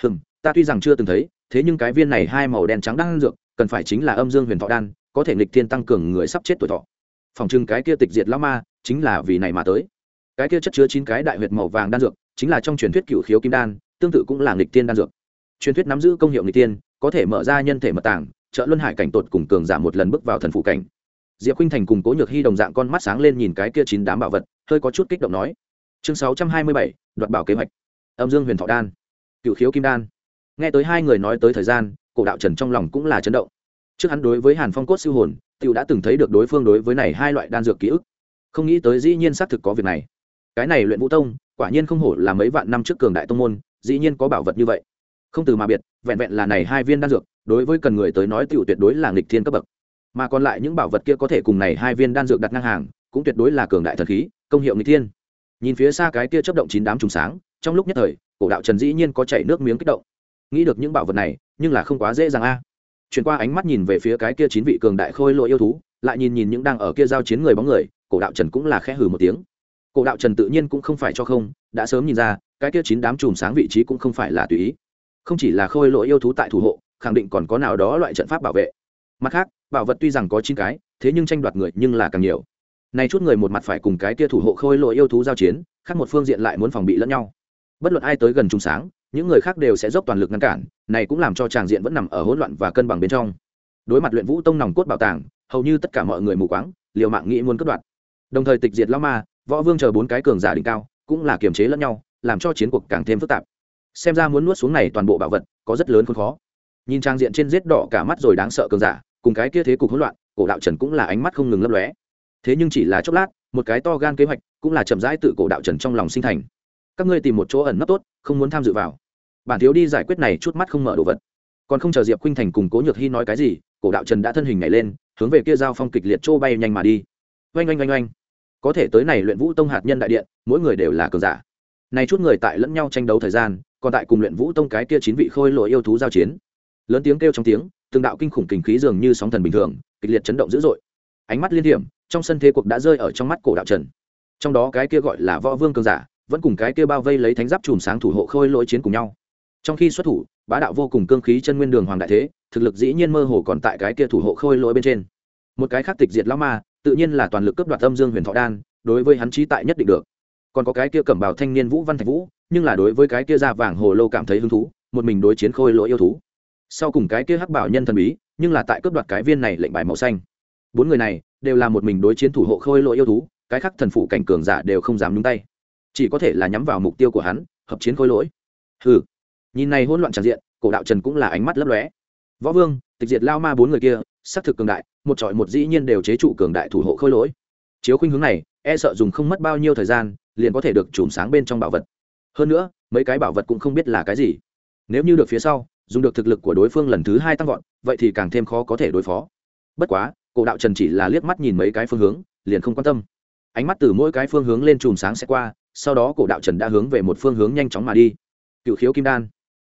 Ta tuy rằng chưa từng thấy, thế nhưng cái viên này hai màu đen trắng đan dược cần phải chính là Âm Dương Huyền Thọ đan, có thể nghịch thiên tăng cường người sắp chết tuổi thọ. Phòng trưng cái kia tịch diệt lão ma chính là vì này mà tới. Cái kia chất chứa 9 cái đại huyệt màu vàng đan dược chính là trong truyền thuyết Cửu Khiếu Kim đan, tương tự cũng là nghịch thiên đan dược. Truyền thuyết nắm giữ công hiệu nghịch thiên, có thể mở ra nhân thể mật tàng, trợ luân hải cảnh tột cùng cường giả một lần bước vào thần phụ cảnh. Diệp Khuynh Thành cùng Cố Nhược Hi đồng dạng con mắt sáng lên nhìn cái kia 9 đám bảo vật, hơi có chút kích động nói. Chương 627, đoạt bảo kế hoạch. Âm Dương Huyền Thọ đan, Cửu Khiếu Kim đan. Nghe tới hai người nói tới thời gian, Cổ Đạo Trần trong lòng cũng là chấn động. Trước hắn đối với Hàn Phong cốt siêu hồn, tiểu đã từng thấy được đối phương đối với này hai loại đan dược ký ức. Không nghĩ tới dĩ nhiên xác thực có việc này. Cái này Luyện Vũ Tông, quả nhiên không hổ là mấy vạn năm trước cường đại tông môn, dĩ nhiên có bảo vật như vậy. Không từ mà biệt, vẹn vẹn là này hai viên đan dược, đối với cần người tới nói tiểu tuyệt đối là nghịch thiên cấp bậc. Mà còn lại những bảo vật kia có thể cùng này hai viên đan dược đặt ngang hàng, cũng tuyệt đối là cường đại thần khí, công hiệu nghịch thiên. Nhìn phía xa cái kia chớp động 9 đám trùng sáng, trong lúc nhất thời, Cổ Đạo Trần dĩ nhiên có chảy nước miếng kích động. Nghĩ được những bảo vật này, nhưng là không quá dễ dàng a. Chuyển qua ánh mắt nhìn về phía cái kia 9 vị cường đại khôi lỗi yêu thú, lại nhìn những đang ở kia giao chiến người bóng người, Cổ Đạo Trần cũng là khẽ hừ một tiếng. Cổ Đạo Trần tự nhiên cũng không phải cho không, đã sớm nhìn ra, cái kia 9 đám chùm sáng vị trí cũng không phải là tùy ý. Không chỉ là khôi lỗi yêu thú tại thủ hộ, khẳng định còn có nào đó loại trận pháp bảo vệ. Mặt khác, bảo vật tuy rằng có 9 cái, thế nhưng tranh đoạt người nhưng là càng nhiều. Này chút người một mặt phải cùng cái kia thủ hộ khôi lỗi yêu thú giao chiến, khác một phương diện lại muốn phòng bị lẫn nhau. Bất luận ai tới gần trùng sáng, những người khác đều sẽ dốc toàn lực ngăn cản, này cũng làm cho tràng diện vẫn nằm ở hỗn loạn và cân bằng bên trong. Đối mặt Luyện Vũ Tông nòng cốt bảo tàng, hầu như tất cả mọi người mù quáng, liều mạng nghĩ muốn cướp đoạt. Đồng thời tịch diệt lão ma, võ vương chờ 4 cái cường giả đỉnh cao, cũng là kiềm chế lẫn nhau, làm cho chiến cuộc càng thêm phức tạp. Xem ra muốn nuốt xuống này toàn bộ bảo vật, có rất lớn khốn khó. Nhìn trang diện trên giết đỏ cả mắt rồi đáng sợ cường giả, cùng cái kia thế cục hỗn loạn, Cổ Đạo Trần cũng là ánh mắt không ngừng lấp lóe. Thế nhưng chỉ là chốc lát, một cái to gan kế hoạch cũng là chậm rãi tự Cổ Đạo Trần trong lòng sinh thành. Các ngươi tìm một chỗ ẩn nấp tốt, không muốn tham dự vào. Bản thiếu đi giải quyết này chút mắt không mở đồ vật. Còn không chờ Diệp Khuynh Thành cùng Cố Nhược Hi nói cái gì, Cổ Đạo Trần đã thân hình nhảy lên, hướng về kia giao phong kịch liệt trô bay nhanh mà đi. Oanh oanh oanh oanh. Có thể tới này Luyện Vũ Tông hạt nhân đại điện, mỗi người đều là cường giả. Này chút người tại lẫn nhau tranh đấu thời gian, còn tại cùng Luyện Vũ Tông cái kia 9 vị khôi lỗi yêu thú giao chiến. Lớn tiếng kêu trong tiếng, từng đạo kinh khủng kình khí dường như sóng thần bình thường, kịch liệt chấn động dữ dội. Ánh mắt liên hiểm, trong sân thế cuộc đã rơi ở trong mắt Cổ Đạo Trần. Trong đó cái kia gọi là võ vương cường giả, vẫn cùng cái kia bao vây lấy thánh giáp chùm sáng thủ hộ khôi lỗi chiến cùng nhau. Trong khi xuất thủ, bá đạo vô cùng cương khí chân nguyên đường hoàng đại thế, thực lực dĩ nhiên mơ hồ còn tại cái kia thủ hộ khôi lỗi bên trên. Một cái khác tịch diệt lão ma, tự nhiên là toàn lực cướp đoạt Âm Dương Huyền Thọ đan, đối với hắn chí tại nhất định được. Còn có cái kia cẩm bào thanh niên Vũ Văn Thạch Vũ, nhưng là đối với cái kia da vàng hồ lô cảm thấy hứng thú, một mình đối chiến khôi lỗi yêu thú. Sau cùng cái kia hắc bảo nhân thần bí, nhưng là tại cướp đoạt cái viên này lệnh bài màu xanh. 4 người này đều là một mình đối chiến thủ hộ khôi lỗi yêu thú, cái khác thần phụ cảnh cường giả đều không dám nhúng tay, chỉ có thể là nhắm vào mục tiêu của hắn, hợp chiến khôi lỗi. Hừ. Nhìn này hỗn loạn tràn diện, Cổ Đạo Trần cũng là ánh mắt lấp lóe. Võ vương, tịch diệt lao ma 4 người kia, sắc thực cường đại, một trọi một dĩ nhiên đều chế trụ cường đại thủ hộ khôi lỗi. Chiếu khuynh hướng này, e sợ dùng không mất bao nhiêu thời gian, liền có thể được chùm sáng bên trong bảo vật. Hơn nữa, mấy cái bảo vật cũng không biết là cái gì. Nếu như được phía sau, dùng được thực lực của đối phương lần thứ 2 tăng vọt, vậy thì càng thêm khó có thể đối phó. Bất quá, Cổ Đạo Trần chỉ là liếc mắt nhìn mấy cái phương hướng, liền không quan tâm. Ánh mắt từ mỗi cái phương hướng lên chùm sáng sẽ qua, sau đó Cổ Đạo Trần đã hướng về một phương hướng nhanh chóng mà đi. Cửu Khiếu Kim đan.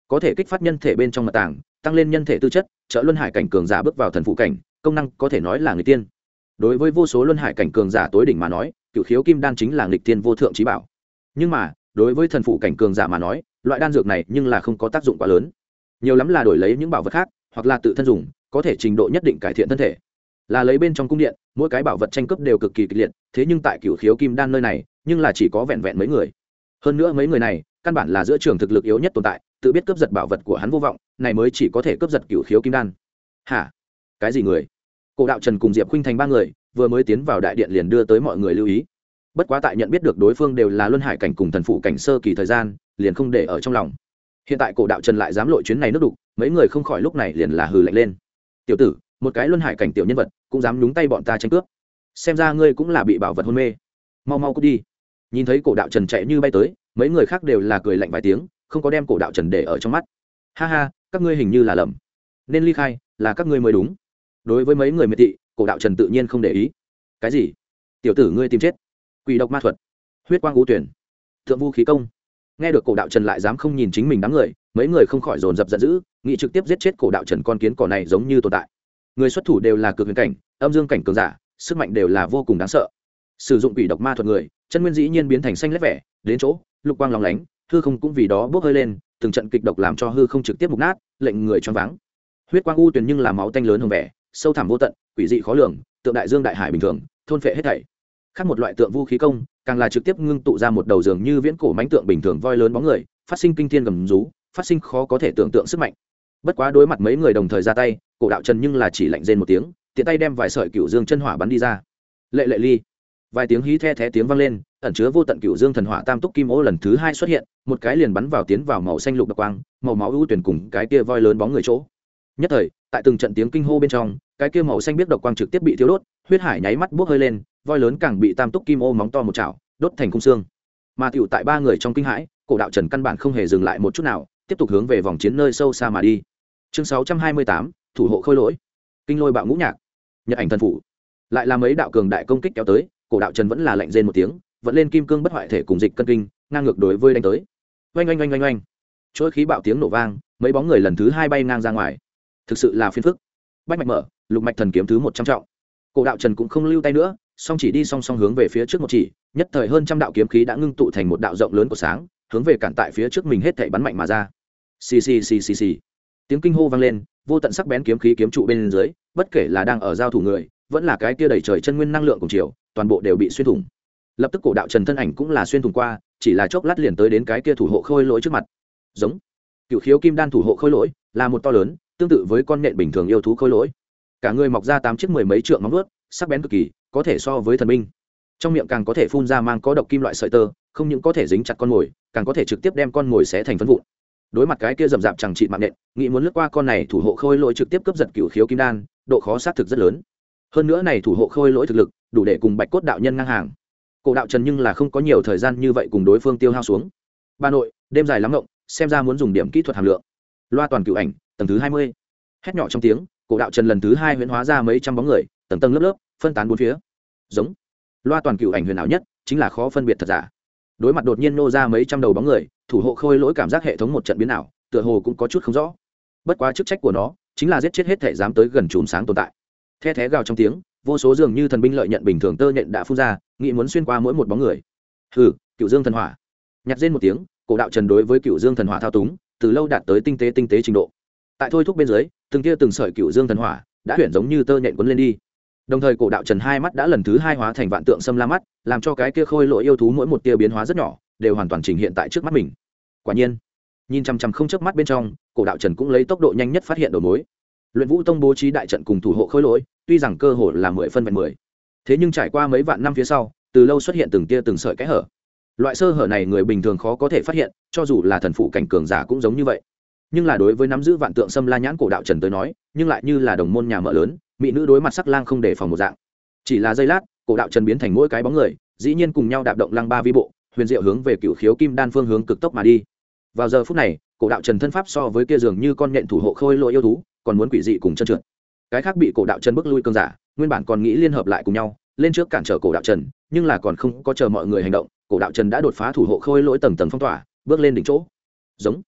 có thể kích phát nhân thể bên trong mật tàng, tăng lên nhân thể tư chất, trợ luân hải cảnh cường giả bước vào thần phụ cảnh, công năng có thể nói là người tiên. Đối với vô số luân hải cảnh cường giả tối đỉnh mà nói, cựu khiếu kim đan chính là nghịch tiên vô thượng trí bảo. Nhưng mà đối với thần phụ cảnh cường giả mà nói, loại đan dược này nhưng là không có tác dụng quá lớn, nhiều lắm là đổi lấy những bảo vật khác, hoặc là tự thân dùng, có thể trình độ nhất định cải thiện thân thể. Là lấy bên trong cung điện, mỗi cái bảo vật tranh cướp đều cực kỳ kịch liệt, thế nhưng tại cựu khiếu kim đan nơi này, nhưng là chỉ có vẹn vẹn mấy người. Hơn nữa mấy người này, căn bản là giữa trường thực lực yếu nhất tồn tại, tự biết cướp giật bảo vật của hắn vô vọng, này mới chỉ có thể cướp giật cựu khiếu kim đan. Hả? Cái gì người? Cổ Đạo Trần cùng Diệp Khuynh Thành ba người, vừa mới tiến vào đại điện liền đưa tới mọi người lưu ý. Bất quá tại nhận biết được đối phương đều là luân hải cảnh cùng thần phụ cảnh sơ kỳ thời gian, liền không để ở trong lòng. Hiện tại Cổ Đạo Trần lại dám lội chuyến này nước đục, mấy người không khỏi lúc này liền là hừ lạnh lên. Tiểu tử, một cái luân hải cảnh tiểu nhân vật, cũng dám nhúng tay bọn ta tranh cướp. Xem ra ngươi cũng là bị bảo vật hôn mê. Mau mau cút đi. Nhìn thấy Cổ Đạo Trần chạy như bay tới, mấy người khác đều là cười lạnh vài tiếng, không có đem Cổ Đạo Trần để ở trong mắt. Ha ha, các ngươi hình như là lầm, nên ly khai, là các ngươi mới đúng. Đối với mấy người miệt thị, Cổ Đạo Trần tự nhiên không để ý. Cái gì? Tiểu tử ngươi tìm chết? Quỷ độc ma thuật, huyết quang ngũ tuyển, thượng vu khí công. Nghe được Cổ Đạo Trần lại dám không nhìn chính mình đám người, mấy người không khỏi dồn dập giận dữ, nghĩ trực tiếp giết chết Cổ Đạo Trần con kiến cỏ này giống như tồn tại. Người xuất thủ đều là cực huyền cảnh, âm dương cảnh cường giả, sức mạnh đều là vô cùng đáng sợ. Sử dụng quỷ độc ma thuật người, chân nguyên dĩ nhiên biến thành xanh lét vẻ, đến chỗ lục quang lóng lánh, hư không cũng vì đó bốc hơi lên, từng trận kịch độc làm cho hư không trực tiếp mục nát, lệnh người choáng váng. Huyết quang u tuyền nhưng là máu tanh lớn hồng vẻ, sâu thẳm vô tận, quỷ dị khó lường, tượng đại dương đại hải bình thường, thôn phệ hết thảy. Khác một loại tượng vũ khí công, càng là trực tiếp ngưng tụ ra một đầu dường như viễn cổ mãnh tượng bình thường voi lớn bóng người, phát sinh kinh thiên gầm rú, phát sinh khó có thể tưởng tượng sức mạnh. Bất quá đối mặt mấy người đồng thời ra tay, Cổ Đạo Trần nhưng là chỉ lạnh rên một tiếng, tiện tay đem vài sợi cựu dương chân hỏa bắn đi ra. Lệ lệ ly, vài tiếng hí the thé tiếng vang lên, ẩn chứa vô tận cựu dương thần hỏa tam túc kim ô lần thứ hai xuất hiện, một cái liền bắn vào tiến vào màu xanh lục độc quang, màu máu ưu tuyển cùng cái kia voi lớn bóng người chỗ. Nhất thời, tại từng trận tiếng kinh hô bên trong, cái kia màu xanh biết độc quang trực tiếp bị thiêu đốt, huyết hải nháy mắt bốc hơi lên, voi lớn càng bị tam túc kim ô móng to một chảo, đốt thành khung xương. Mà tiểu tại ba người trong kinh hãi, Cổ Đạo Trần căn bản không hề dừng lại một chút nào, tiếp tục hướng về vòng chiến nơi sâu xa mà đi. Chương 628, thủ hộ khôi lỗi, kinh lôi bạo ngũ nhạc, nhật ảnh thần phủ. Lại là mấy đạo cường đại công kích kéo tới, Cổ Đạo Trần vẫn là lạnh rên một tiếng, vẫn lên kim cương bất hoại thể cùng dịch cân kinh, ngang ngược đối với đánh tới. Oanh oanh oanh oanh oanh. Chuỗi khí bạo tiếng nổ vang, mấy bóng người lần thứ hai bay ngang ra ngoài. Thực sự là phiền phức. Bách mạch mở, lục mạch thần kiếm thứ 100 trọng. Cổ Đạo Trần cũng không lưu tay nữa, song chỉ đi song song hướng về phía trước một chỉ, nhất thời hơn trăm đạo kiếm khí đã ngưng tụ thành một đạo rộng lớn của sáng, hướng về cản tại phía trước mình hết thảy bắn mạnh mà ra. Xì xì xì xì xì. Tiếng kinh hô vang lên, vô tận sắc bén kiếm khí kiếm trụ bên dưới, bất kể là đang ở giao thủ người, vẫn là cái kia đẩy trời chân nguyên năng lượng cùng chiều, toàn bộ đều bị xuyên thủng. Lập tức Cổ Đạo Trần thân ảnh cũng là xuyên thủng qua, chỉ là chốc lát liền tới đến cái kia thủ hộ khôi lỗi trước mặt. Giống. Cựu khiếu kim đan thủ hộ khôi lỗi, là một to lớn, tương tự với con nhện bình thường yêu thú khôi lỗi. Cả người mọc ra 8 chiếc mười mấy trượng móng vuốt, sắc bén cực kỳ, có thể so với thần binh. Trong miệng càng có thể phun ra mang có độc kim loại sợi tơ, không những có thể dính chặt con mồi, càng có thể trực tiếp đem con mồi xé thành phấn vụn. Đối mặt cái kia rậm rạp chẳng trị mạng nện, nghĩ muốn lướt qua con này thủ hộ khôi lỗi trực tiếp cướp giật cựu khiếu kim đan, độ khó xác thực rất lớn. Hơn nữa này thủ hộ khôi lỗi thực lực, đủ để cùng Bạch Cốt đạo nhân ngang hàng. Cổ Đạo Trần nhưng là không có nhiều thời gian như vậy cùng đối phương tiêu hao xuống. Ba nội, đêm dài lắm ngộng, xem ra muốn dùng điểm kỹ thuật hàm lượng. Loa toàn cửu ảnh, tầng thứ 20. Hét nhỏ trong tiếng, Cổ Đạo Trần lần thứ 2 huyễn hóa ra mấy trăm bóng người, tầng tầng lớp lớp, phân tán bốn phía. Giống. Loa toàn cửu ảnh huyền ảo nhất, chính là khó phân biệt thật giả. Đối mặt đột nhiên nô ra mấy trăm đầu bóng người, thủ hộ khôi lỗi cảm giác hệ thống một trận biến ảo, tựa hồ cũng có chút không rõ. Bất quá chức trách của nó, chính là giết chết hết thể dám tới gần chùm sáng tồn tại. The thé gào trong tiếng, vô số dường như thần binh lợi nhận bình thường tơ nhện đã phun ra, nghĩ muốn xuyên qua mỗi một bóng người. Hừ, Cửu Dương thần hỏa. Nhặt rên một tiếng, Cổ Đạo Trần đối với Cửu Dương thần hỏa thao túng, từ lâu đạt tới tinh tế trình độ. Tại thôi thúc bên dưới, từng tia từng sợi Cửu Dương thần hỏa đã chuyển giống như tơ nhện cuốn lên đi. Đồng thời Cổ Đạo Trần hai mắt đã lần thứ 2 hóa thành vạn tượng xâm la mắt, làm cho cái kia khôi lỗi yêu thú mỗi một tia biến hóa rất nhỏ, đều hoàn toàn trình hiện tại trước mắt mình. Quả nhiên, nhìn chằm chằm không chớp mắt bên trong, Cổ Đạo Trần cũng lấy tốc độ nhanh nhất phát hiện đầu mối. Luyện Vũ Tông bố trí đại trận cùng thủ hộ khôi lỗi, tuy rằng cơ hội là 10 phân vẹn 10, thế nhưng trải qua mấy vạn năm phía sau, từ lâu xuất hiện từng tia từng sợi kẽ hở. Loại sơ hở này người bình thường khó có thể phát hiện, cho dù là thần phụ cảnh cường giả cũng giống như vậy. Nhưng là đối với nắm giữ vạn tượng xâm la nhãn Cổ Đạo Trần tới nói, nhưng lại như là đồng môn nhà mở lớn, mỹ nữ đối mặt sắc lang không để phòng một dạng. Chỉ là giây lát, Cổ Đạo Trần biến thành mỗi cái bóng người, dĩ nhiên cùng nhau đạp động lăng ba vi bộ, huyền diệu hướng về Cửu khiếu kim đan phương hướng cực tốc mà đi. Vào giờ phút này, Cổ Đạo Trần thân pháp so với kia dường như con nhện thủ hộ khôi lỗi yêu thú, còn muốn quỷ dị cùng chân trượt. Cái khác bị Cổ Đạo Trần bức lui cường giả, nguyên bản còn nghĩ liên hợp lại cùng nhau, lên trước cản trở Cổ Đạo Trần, nhưng là còn không có chờ mọi người hành động, Cổ Đạo Trần đã đột phá thủ hộ khôi lỗi tầng tầng phong tỏa, bước lên đỉnh chỗ. Giống.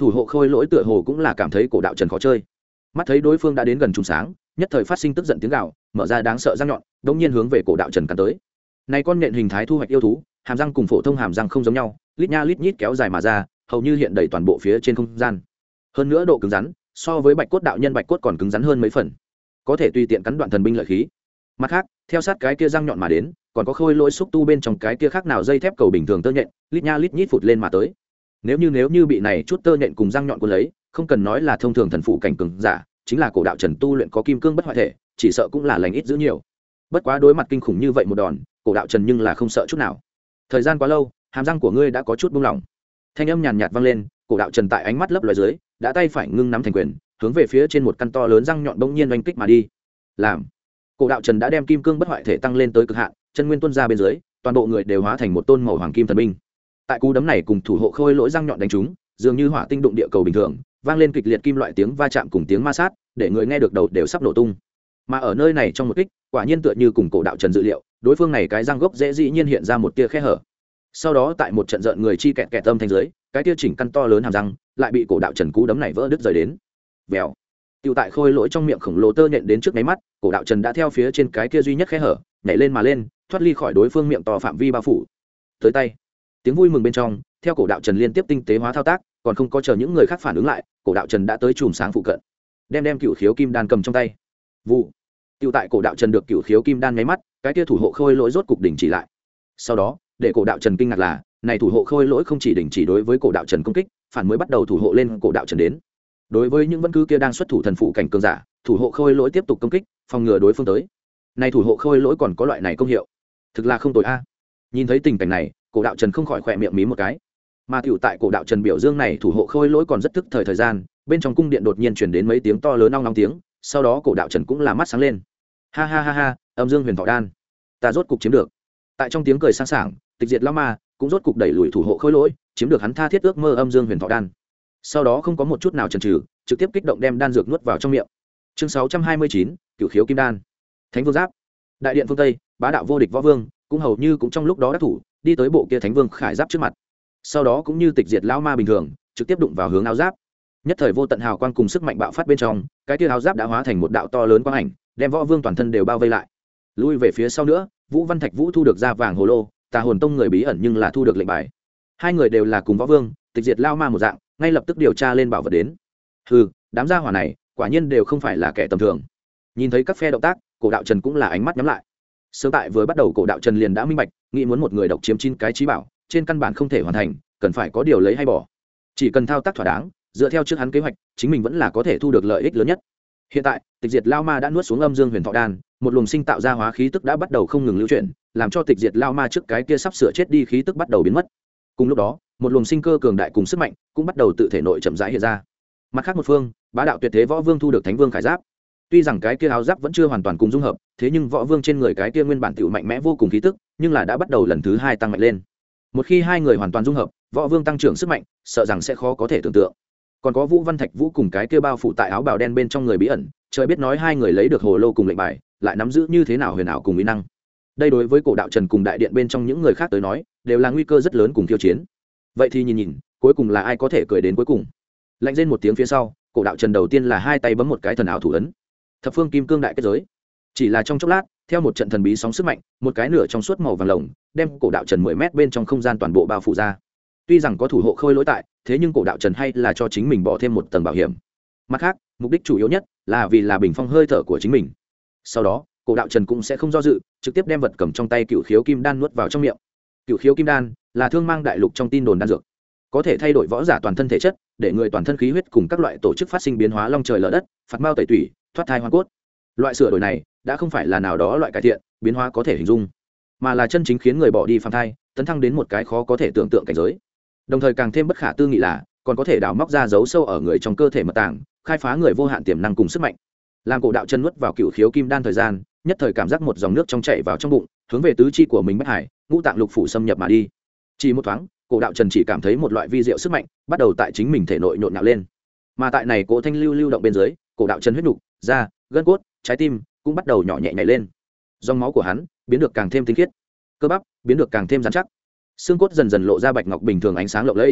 thủ hộ khôi lỗi tựa hồ cũng là cảm thấy cổ đạo trần khó chơi, mắt thấy đối phương đã đến gần trùng sáng, nhất thời phát sinh tức giận tiếng gào, mở ra đáng sợ răng nhọn, đột nhiên hướng về cổ đạo trần cắn tới. Này con nhện hình thái thu hoạch yêu thú, hàm răng cùng phổ thông hàm răng không giống nhau, lít nha lít nhít kéo dài mà ra, hầu như hiện đầy toàn bộ phía trên không gian. Hơn nữa độ cứng rắn, so với bạch cốt đạo nhân bạch cốt còn cứng rắn hơn mấy phần, có thể tùy tiện cắn đoạn thần binh lợi khí. Mặt khác, theo sát cái kia răng nhọn mà đến, còn có khôi lỗi xúc tu bên trong cái kia khác nào dây thép cầu bình thường tơ nhện, lít nha lít nhít phụt lên mà tới. Nếu như bị này chút tơ nhện cùng răng nhọn cuốn lấy, không cần nói là thông thường thần phụ cảnh cường giả, chính là cổ đạo trần tu luyện có kim cương bất hoại thể, chỉ sợ cũng là lành ít dữ nhiều. Bất quá đối mặt kinh khủng như vậy một đòn, cổ đạo trần nhưng là không sợ chút nào. Thời gian quá lâu, hàm răng của ngươi đã có chút buông lỏng. Thanh âm nhàn nhạt vang lên, cổ đạo trần tại ánh mắt lấp loài dưới, đã tay phải ngưng nắm thành quyền, hướng về phía trên một căn to lớn răng nhọn bỗng nhiên oanh kích mà đi. Làm cổ đạo trần đã đem kim cương bất hoại thể tăng lên tới cực hạn, chân nguyên tuôn ra bên dưới, toàn bộ người đều hóa thành một tôn màu hoàng kim thần binh. Tại cú đấm này cùng thủ hộ khôi lỗi răng nhọn đánh trúng, dường như hỏa tinh đụng địa cầu bình thường, vang lên kịch liệt kim loại tiếng va chạm cùng tiếng ma sát, để người nghe được đầu đều sắp nổ tung. Mà ở nơi này trong một kích, quả nhiên tựa như cùng cổ đạo trần dự liệu, đối phương này cái răng gốc dễ dĩ nhiên hiện ra một tia khe hở. Sau đó tại một trận giận người chi kẹt kẹt âm thanh dưới, cái tia chỉnh căn to lớn hàm răng lại bị cổ đạo trần cú đấm này vỡ đứt rời đến. Vèo. Tiêu tại khôi lỗi trong miệng khổng lồ tơ nhện đến trước máy mắt, cổ đạo trần đã theo phía trên cái kia duy nhất khe hở, nhảy lên mà lên, thoát ly khỏi đối phương miệng to phạm vi bao phủ. Tới tay. Tiếng vui mừng bên trong, theo cổ đạo trần liên tiếp tinh tế hóa thao tác, còn không có chờ những người khác phản ứng lại, cổ đạo trần đã tới chùm sáng phụ cận, đem cựu khiếu kim đan cầm trong tay. Vụ. Tiêu tại cổ đạo trần được cựu khiếu kim đan nháy mắt, cái kia thủ hộ khôi lỗi rốt cục đình chỉ lại. Sau đó, để cổ đạo trần kinh ngạc là, này thủ hộ khôi lỗi không chỉ đình chỉ đối với cổ đạo trần công kích, phản mới bắt đầu thủ hộ lên cổ đạo trần đến. Đối với những vẫn cứ kia đang xuất thủ thần phụ cảnh cường giả, thủ hộ khôi lỗi tiếp tục công kích, phòng ngừa đối phương tới. Này thủ hộ khôi lỗi còn có loại này công hiệu, thực là không tồi a. Nhìn thấy tình cảnh này, cổ đạo trần không khỏi khỏe miệng mí một cái. Mà tiểu tại cổ đạo trần biểu dương này thủ hộ khôi lỗi còn rất thức thời gian, bên trong cung điện đột nhiên truyền đến mấy tiếng to lớn ong ong tiếng, sau đó cổ đạo trần cũng là mắt sáng lên. Ha ha ha ha, âm dương huyền thọ đan, ta rốt cục chiếm được. Tại trong tiếng cười sang sảng, tịch diệt lão ma cũng rốt cục đẩy lùi thủ hộ khôi lỗi, chiếm được hắn tha thiết ước mơ âm dương huyền thọ đan. Sau đó không có một chút nào chần chừ, trực tiếp kích động đem đan dược nuốt vào trong miệng. Chương 629, cửu khiếu kim đan. Thánh vương giáp. Đại điện phương tây, bá đạo vô địch võ vương cũng hầu như cũng trong lúc đó đắc thủ, đi tới bộ kia thánh vương khải giáp trước mặt. Sau đó cũng như tịch diệt lão ma bình thường, trực tiếp đụng vào hướng áo giáp. Nhất thời vô tận hào quang cùng sức mạnh bạo phát bên trong, cái kia áo giáp đã hóa thành một đạo to lớn quang ảnh, đem võ vương toàn thân đều bao vây lại. Lui về phía sau nữa, Vũ Văn Thạch Vũ thu được da vàng hồ lô, Tà Hồn Tông người bí ẩn nhưng là thu được lệnh bài. Hai người đều là cùng võ vương, tịch diệt lão ma một dạng, ngay lập tức điều tra lên bảo vật đến. Hừ, đám gia hỏa này quả nhiên đều không phải là kẻ tầm thường. Nhìn thấy các phe động tác, cổ đạo trần cũng là ánh mắt nhắm lại. Sớm tại vừa bắt đầu cổ đạo trần liền đã minh bạch, nghĩ muốn một người độc chiếm 9 cái trí bảo, trên căn bản không thể hoàn thành, cần phải có điều lấy hay bỏ. Chỉ cần thao tác thỏa đáng, dựa theo trước hắn kế hoạch, chính mình vẫn là có thể thu được lợi ích lớn nhất. Hiện tại, tịch diệt lao ma đã nuốt xuống âm dương huyền thọ đan, một luồng sinh tạo ra hóa khí tức đã bắt đầu không ngừng lưu chuyển, làm cho tịch diệt lao ma trước cái kia sắp sửa chết đi khí tức bắt đầu biến mất. Cùng lúc đó, một luồng sinh cơ cường đại cùng sức mạnh cũng bắt đầu tự thể nội chậm rãi hiện ra. Mặt khác một phương, bá đạo tuyệt thế võ vương thu được thánh vương khải giáp. Tuy rằng cái kia áo giáp vẫn chưa hoàn toàn cùng dung hợp, thế nhưng võ vương trên người cái kia nguyên bản tiểu mạnh mẽ vô cùng khí tức, nhưng là đã bắt đầu lần thứ 2 tăng mạnh lên. Một khi hai người hoàn toàn dung hợp, võ vương tăng trưởng sức mạnh, sợ rằng sẽ khó có thể tưởng tượng. Còn có Vũ Văn Thạch Vũ cùng cái kia bao phủ tại áo bào đen bên trong người bí ẩn, trời biết nói hai người lấy được hồ lô cùng lệnh bài, lại nắm giữ như thế nào huyền ảo cùng uy năng. Đây đối với cổ đạo trần cùng đại điện bên trong những người khác tới nói, đều là nguy cơ rất lớn cùng khiêu chiến. Vậy thì nhìn, cuối cùng là ai có thể cười đến cuối cùng. Lạnh rên một tiếng phía sau, cổ đạo trần đầu tiên là hai tay bấm một cái thần ảo thủ ấn, thập phương kim cương đại kết giới. Chỉ là trong chốc lát, theo một trận thần bí sóng sức mạnh, một cái nửa trong suốt màu vàng lồng đem cổ đạo trần 10 mét bên trong không gian toàn bộ bao phủ ra. Tuy rằng có thủ hộ khôi lỗi tại, thế nhưng cổ đạo trần hay là cho chính mình bỏ thêm một tầng bảo hiểm. Mặt khác, mục đích chủ yếu nhất là vì là bình phong hơi thở của chính mình. Sau đó, cổ đạo trần cũng sẽ không do dự, trực tiếp đem vật cầm trong tay cựu khiếu kim đan nuốt vào trong miệng. Cựu khiếu kim đan là thương mang đại lục trong tin đồn đan dược, có thể thay đổi võ giả toàn thân thể chất, để người toàn thân khí huyết cùng các loại tổ chức phát sinh biến hóa long trời lở đất, phạt mao tẩy tủy, thoát thai hoàn cốt. Loại sửa đổi này đã không phải là nào đó loại cải thiện biến hóa có thể hình dung, mà là chân chính khiến người bỏ đi phàm thai, tấn thăng đến một cái khó có thể tưởng tượng cảnh giới. Đồng thời càng thêm bất khả tư nghị là còn có thể đào móc ra dấu sâu ở người trong cơ thể mật tàng, khai phá người vô hạn tiềm năng cùng sức mạnh. Làm cổ đạo chân nuốt vào cựu khiếu kim đan thời gian, nhất thời cảm giác một dòng nước trong chảy vào trong bụng, hướng về tứ chi của mình bất hải, ngũ tạng lục phủ xâm nhập mà đi. Chỉ một thoáng, cổ đạo trần chỉ cảm thấy một loại vi diệu sức mạnh bắt đầu tại chính mình thể nội nhộn nhạo lên. Mà tại này cổ thanh lưu lưu động bên dưới, cổ đạo trần huyết nục, da, gân cốt, trái tim cũng bắt đầu nhỏ nhẹ nhảy lên. Dòng máu của hắn biến được càng thêm tinh khiết, cơ bắp biến được càng thêm rắn chắc, xương cốt dần dần lộ ra bạch ngọc bình thường ánh sáng lộng lẫy.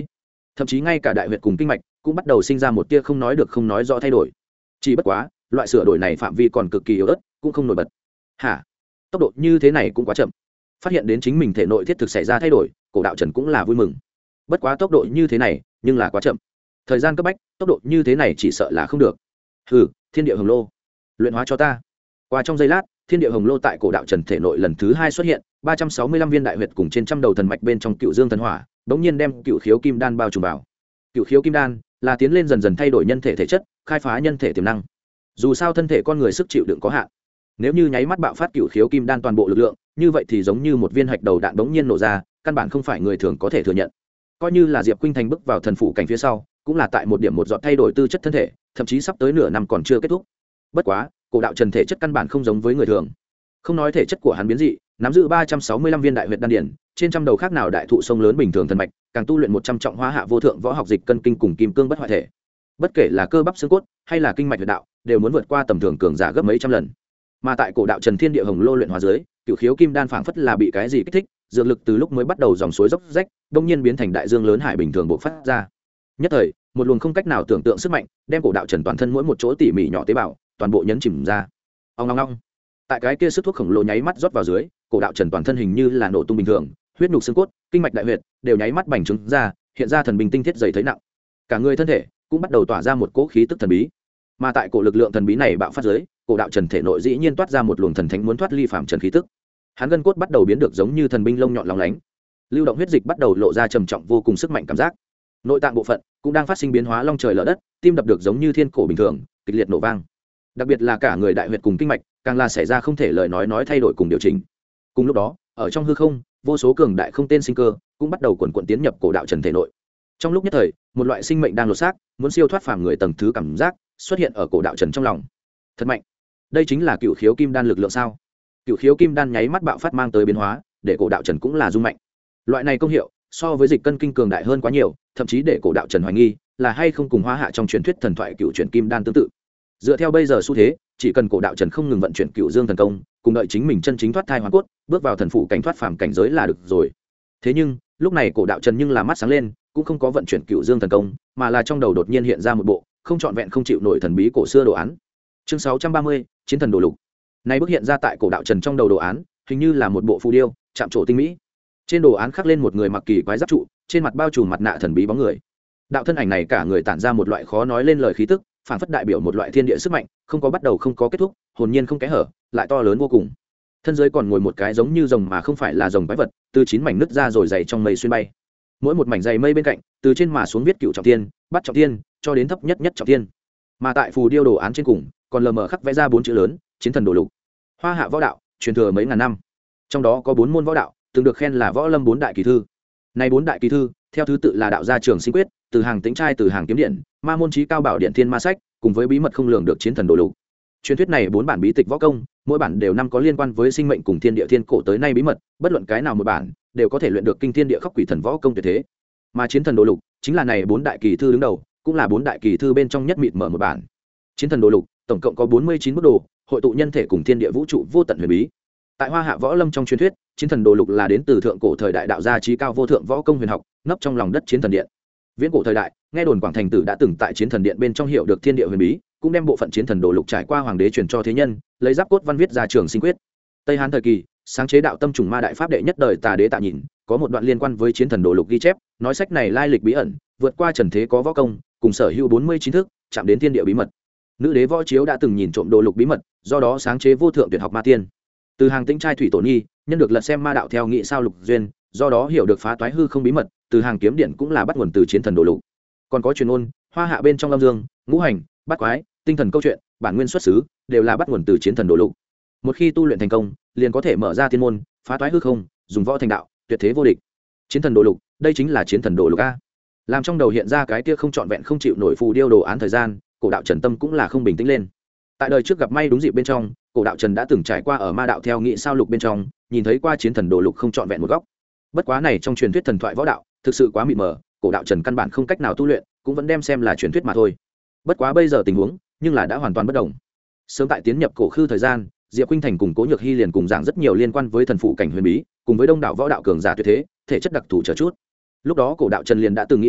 thậm chí ngay cả đại huyệt cùng kinh mạch cũng bắt đầu sinh ra một tia không nói được không nói rõ thay đổi. Chỉ bất quá loại sửa đổi này phạm vi còn cực kỳ yếu ớt, cũng không nổi bật. Hả? Tốc độ như thế này cũng quá chậm. Phát hiện đến chính mình thể nội thiết thực xảy ra thay đổi, Cổ Đạo Trần cũng là vui mừng. Bất quá tốc độ như thế này nhưng là quá chậm, thời gian cấp bách, tốc độ như thế này chỉ sợ là không được. Hừ, thiên địa hồng lô, luyện hóa cho ta. Qua trong giây lát, thiên địa hồng lô tại Cổ Đạo Trần thể nội lần thứ hai xuất hiện, 365 viên đại huyệt cùng trên trăm đầu thần mạch bên trong Cựu Dương thần hỏa bỗng nhiên đem Cựu Khiếu Kim Đan bao trùm vào. Cựu Khiếu Kim Đan là tiến lên dần dần thay đổi nhân thể thể chất, khai phá nhân thể tiềm năng. Dù sao thân thể con người sức chịu đựng có hạn, nếu như nháy mắt bạo phát Cựu Khiếu Kim Đan toàn bộ lực lượng, như vậy thì giống như một viên hạch đầu đạn bỗng nhiên nổ ra, căn bản không phải người thường có thể thừa nhận. Coi như là Diệp Khuynh Thành bước vào thần phủ cảnh phía sau, cũng là tại một điểm một dọn thay đổi tư chất thân thể, thậm chí sắp tới nửa năm còn chưa kết thúc. Bất quá, Cổ Đạo Trần thể chất căn bản không giống với người thường. Không nói thể chất của hắn biến dị, nắm giữ 365 viên đại huyệt đan điển, trên trăm đầu khác nào đại thụ sông lớn bình thường thần mạch, càng tu luyện 100 trọng hóa hạ vô thượng võ học dịch cân kinh cùng kim cương bất hoại thể. Bất kể là cơ bắp xương cốt hay là kinh mạch huyệt đạo, đều muốn vượt qua tầm thường cường giả gấp mấy trăm lần. Mà tại Cổ Đạo Trần thiên địa hồng lô luyện hóa dưới, Cựu Khiếu Kim Đan phảng phất là bị cái gì kích thích, dược lực từ lúc mới bắt đầu dòng suối dốc rách, đột nhiên biến thành đại dương lớn hải bình thường bộc phát ra. Nhất thời, một luồng không cách nào tưởng tượng sức mạnh, đem Cổ Đạo Trần toàn thân mỗi một chỗ tỉ mỉ nhỏ tế bào, toàn bộ nhấn chìm ra. Ong ong ong. Tại cái kia sức thuốc khổng lồ nháy mắt rót vào dưới, Cổ Đạo Trần toàn thân hình như là nổ tung bình thường, huyết nhục xương cốt, kinh mạch đại huyệt đều nháy mắt bành trướng ra, hiện ra thần bình tinh thiết dày thấy nặng. Cả người thân thể cũng bắt đầu tỏa ra một cỗ khí tức thần bí. Mà tại cổ lực lượng thần bí này bạo phát dưới, Cổ Đạo Trần thể nội dĩ nhiên toát ra một luồng thần thánh muốn thoát ly phàm trần khí tức. Hắn gân cốt bắt đầu biến được giống như thần binh lông nhọn lóng lánh, lưu động huyết dịch bắt đầu lộ ra trầm trọng vô cùng sức mạnh cảm giác. Nội tạng bộ phận cũng đang phát sinh biến hóa long trời lở đất, tim đập được giống như thiên cổ bình thường, kịch liệt nổ vang. Đặc biệt là cả người đại huyệt cùng kinh mạch, càng là xảy ra không thể lời nói thay đổi cùng điều chỉnh. Cùng lúc đó, ở trong hư không, vô số cường đại không tên sinh cơ cũng bắt đầu quần quần tiến nhập Cổ Đạo Trần thể nội. Trong lúc nhất thời, một loại sinh mệnh đang lột xác, muốn siêu thoát phàm người tầng thứ cảm giác xuất hiện ở Cổ Đạo Trần trong lòng. Thật mạnh. Đây chính là Cựu Khiếu Kim Đan lực lượng sao? Cựu Khiếu Kim Đan nháy mắt bạo phát mang tới biến hóa, để Cổ Đạo Trần cũng là rung mạnh. Loại này công hiệu so với dịch cân kinh cường đại hơn quá nhiều, thậm chí để Cổ Đạo Trần hoài nghi là hay không cùng Hoa Hạ trong truyền thuyết thần thoại Cựu Chuyển Kim Đan tương tự. Dựa theo bây giờ xu thế, chỉ cần Cổ Đạo Trần không ngừng vận chuyển Cựu Dương thần công, cùng đợi chính mình chân chính thoát thai hoàn cốt, bước vào thần phụ cảnh thoát phàm cảnh giới là được rồi. Thế nhưng, lúc này Cổ Đạo Trần nhưng là mắt sáng lên, cũng không có vận chuyển Cựu Dương thần công, mà là trong đầu đột nhiên hiện ra một bộ không trọn vẹn không chịu nổi thần bí cổ xưa đồ án. Chương 630, Chiến thần đồ lục. Này bức hiện ra tại Cổ Đạo Trần trong đầu đồ án, hình như là một bộ phù điêu, chạm trổ tinh mỹ. Trên đồ án khắc lên một người mặc kỳ quái giáp trụ, trên mặt bao trùm mặt nạ thần bí bóng người. Đạo thân ảnh này cả người tản ra một loại khó nói lên lời khí tức, phản phất đại biểu một loại thiên địa sức mạnh, không có bắt đầu không có kết thúc, hồn nhiên không kẽ hở, lại to lớn vô cùng. Thân dưới còn ngồi một cái giống như rồng mà không phải là rồng quái vật, từ 9 mảnh nứt ra rồi dày trong mây xuyên bay. Mỗi một mảnh dày mây bên cạnh, từ trên mà xuống viết Cựu trọng thiên, Bát trọng thiên, cho đến thấp nhất nhất trọng thiên. Mà tại phù điêu đồ án trên cùng, còn lờ mờ khắc vẽ ra 4 chữ lớn, Chiến thần đồ lục. Hoa Hạ võ đạo, truyền thừa mấy ngàn năm. Trong đó có 4 môn võ đạo, từng được khen là võ lâm 4 đại kỳ thư. Này 4 đại kỳ thư, theo thứ tự là đạo gia trường sinh quyết, từ hàng tĩnh trai, từ hàng kiếm điện, ma môn chí cao bảo điện thiên ma sách, cùng với bí mật không lường được chiến thần đồ lục. Truyền thuyết này 4 bản bí tịch võ công, mỗi bản đều năm có liên quan với sinh mệnh cùng thiên địa thiên cổ tới nay bí mật, bất luận cái nào một bản đều có thể luyện được kinh thiên địa khắc quỷ thần võ công tuyệt thế. Mà chiến thần đồ lục chính là này 4 đại kỳ thư đứng đầu, cũng là 4 đại kỳ thư bên trong nhất mịt mở một bản. Chiến thần đồ lục tổng cộng có 49 bức đồ, hội tụ nhân thể cùng thiên địa vũ trụ vô tận huyền bí. Tại Hoa Hạ võ lâm trong truyền thuyết, chiến thần đồ lục là đến từ thượng cổ thời đại đạo gia chí cao vô thượng võ công huyền học, nấp trong lòng đất chiến thần điện. Viễn cổ thời đại, nghe đồn Quảng Thành Tử đã từng tại chiến thần điện bên trong hiểu được thiên địa huyền bí, cũng đem bộ phận chiến thần đồ lục trải qua hoàng đế truyền cho thế nhân, lấy giáp cốt văn viết ra trường sinh quyết. Tây Hán thời kỳ, sáng chế đạo tâm trùng ma đại pháp đệ nhất đời Tà Đế Tạ Nhìn, có một đoạn liên quan với chiến thần đồ lục ghi chép, nói sách này lai lịch bí ẩn, vượt qua trần thế có võ công, cùng sở hữu 49 thức, chạm đến thiên địa bí mật. Nữ đế Võ Chiếu đã từng nhìn trộm đồ lục bí mật, do đó sáng chế vô thượng tuyệt học ma tiên. Từ hàng tĩnh trai thủy tổ nhi, nhân được lật xem ma đạo theo nghị sao lục duyên, do đó hiểu được phá toái hư không bí mật, từ hàng kiếm điện cũng là bắt nguồn từ chiến thần đồ lục. Còn có truyền ôn, Hoa Hạ bên trong âm dương, ngũ hành, bát quái, tinh thần câu chuyện, bản nguyên xuất xứ đều là bắt nguồn từ chiến thần đồ lục. Một khi tu luyện thành công, liền có thể mở ra thiên môn, phá toái hư không, dùng võ thành đạo, tuyệt thế vô địch. Chiến thần đồ lục, đây chính là chiến thần đồ lục a. Làm trong đầu hiện ra cái kia không trọn vẹn không chịu nổi phù điêu đồ án thời gian, Cổ Đạo Trần tâm cũng là không bình tĩnh lên. Tại đời trước gặp may đúng dịp bên trong, Cổ Đạo Trần đã từng trải qua ở ma đạo theo nghị sao lục bên trong, nhìn thấy qua chiến thần đồ lục không trọn vẹn một góc. Bất quá này trong truyền thuyết thần thoại võ đạo, thực sự quá mịt mờ, Cổ Đạo Trần căn bản không cách nào tu luyện, cũng vẫn đem xem là truyền thuyết mà thôi. Bất quá bây giờ tình huống, nhưng là đã hoàn toàn bất đồng. Sớm tại tiến nhập cổ khư thời gian, Diệp Khuynh Thành cùng Cố Nhược Hi liền cùng giảng rất nhiều liên quan với thần phụ cảnh huyền bí, cùng với đông đảo võ đạo cường giả tuyệt thế, thể chất đặc thù chờ chút. Lúc đó Cổ Đạo Trần liền đã từng nghĩ qua,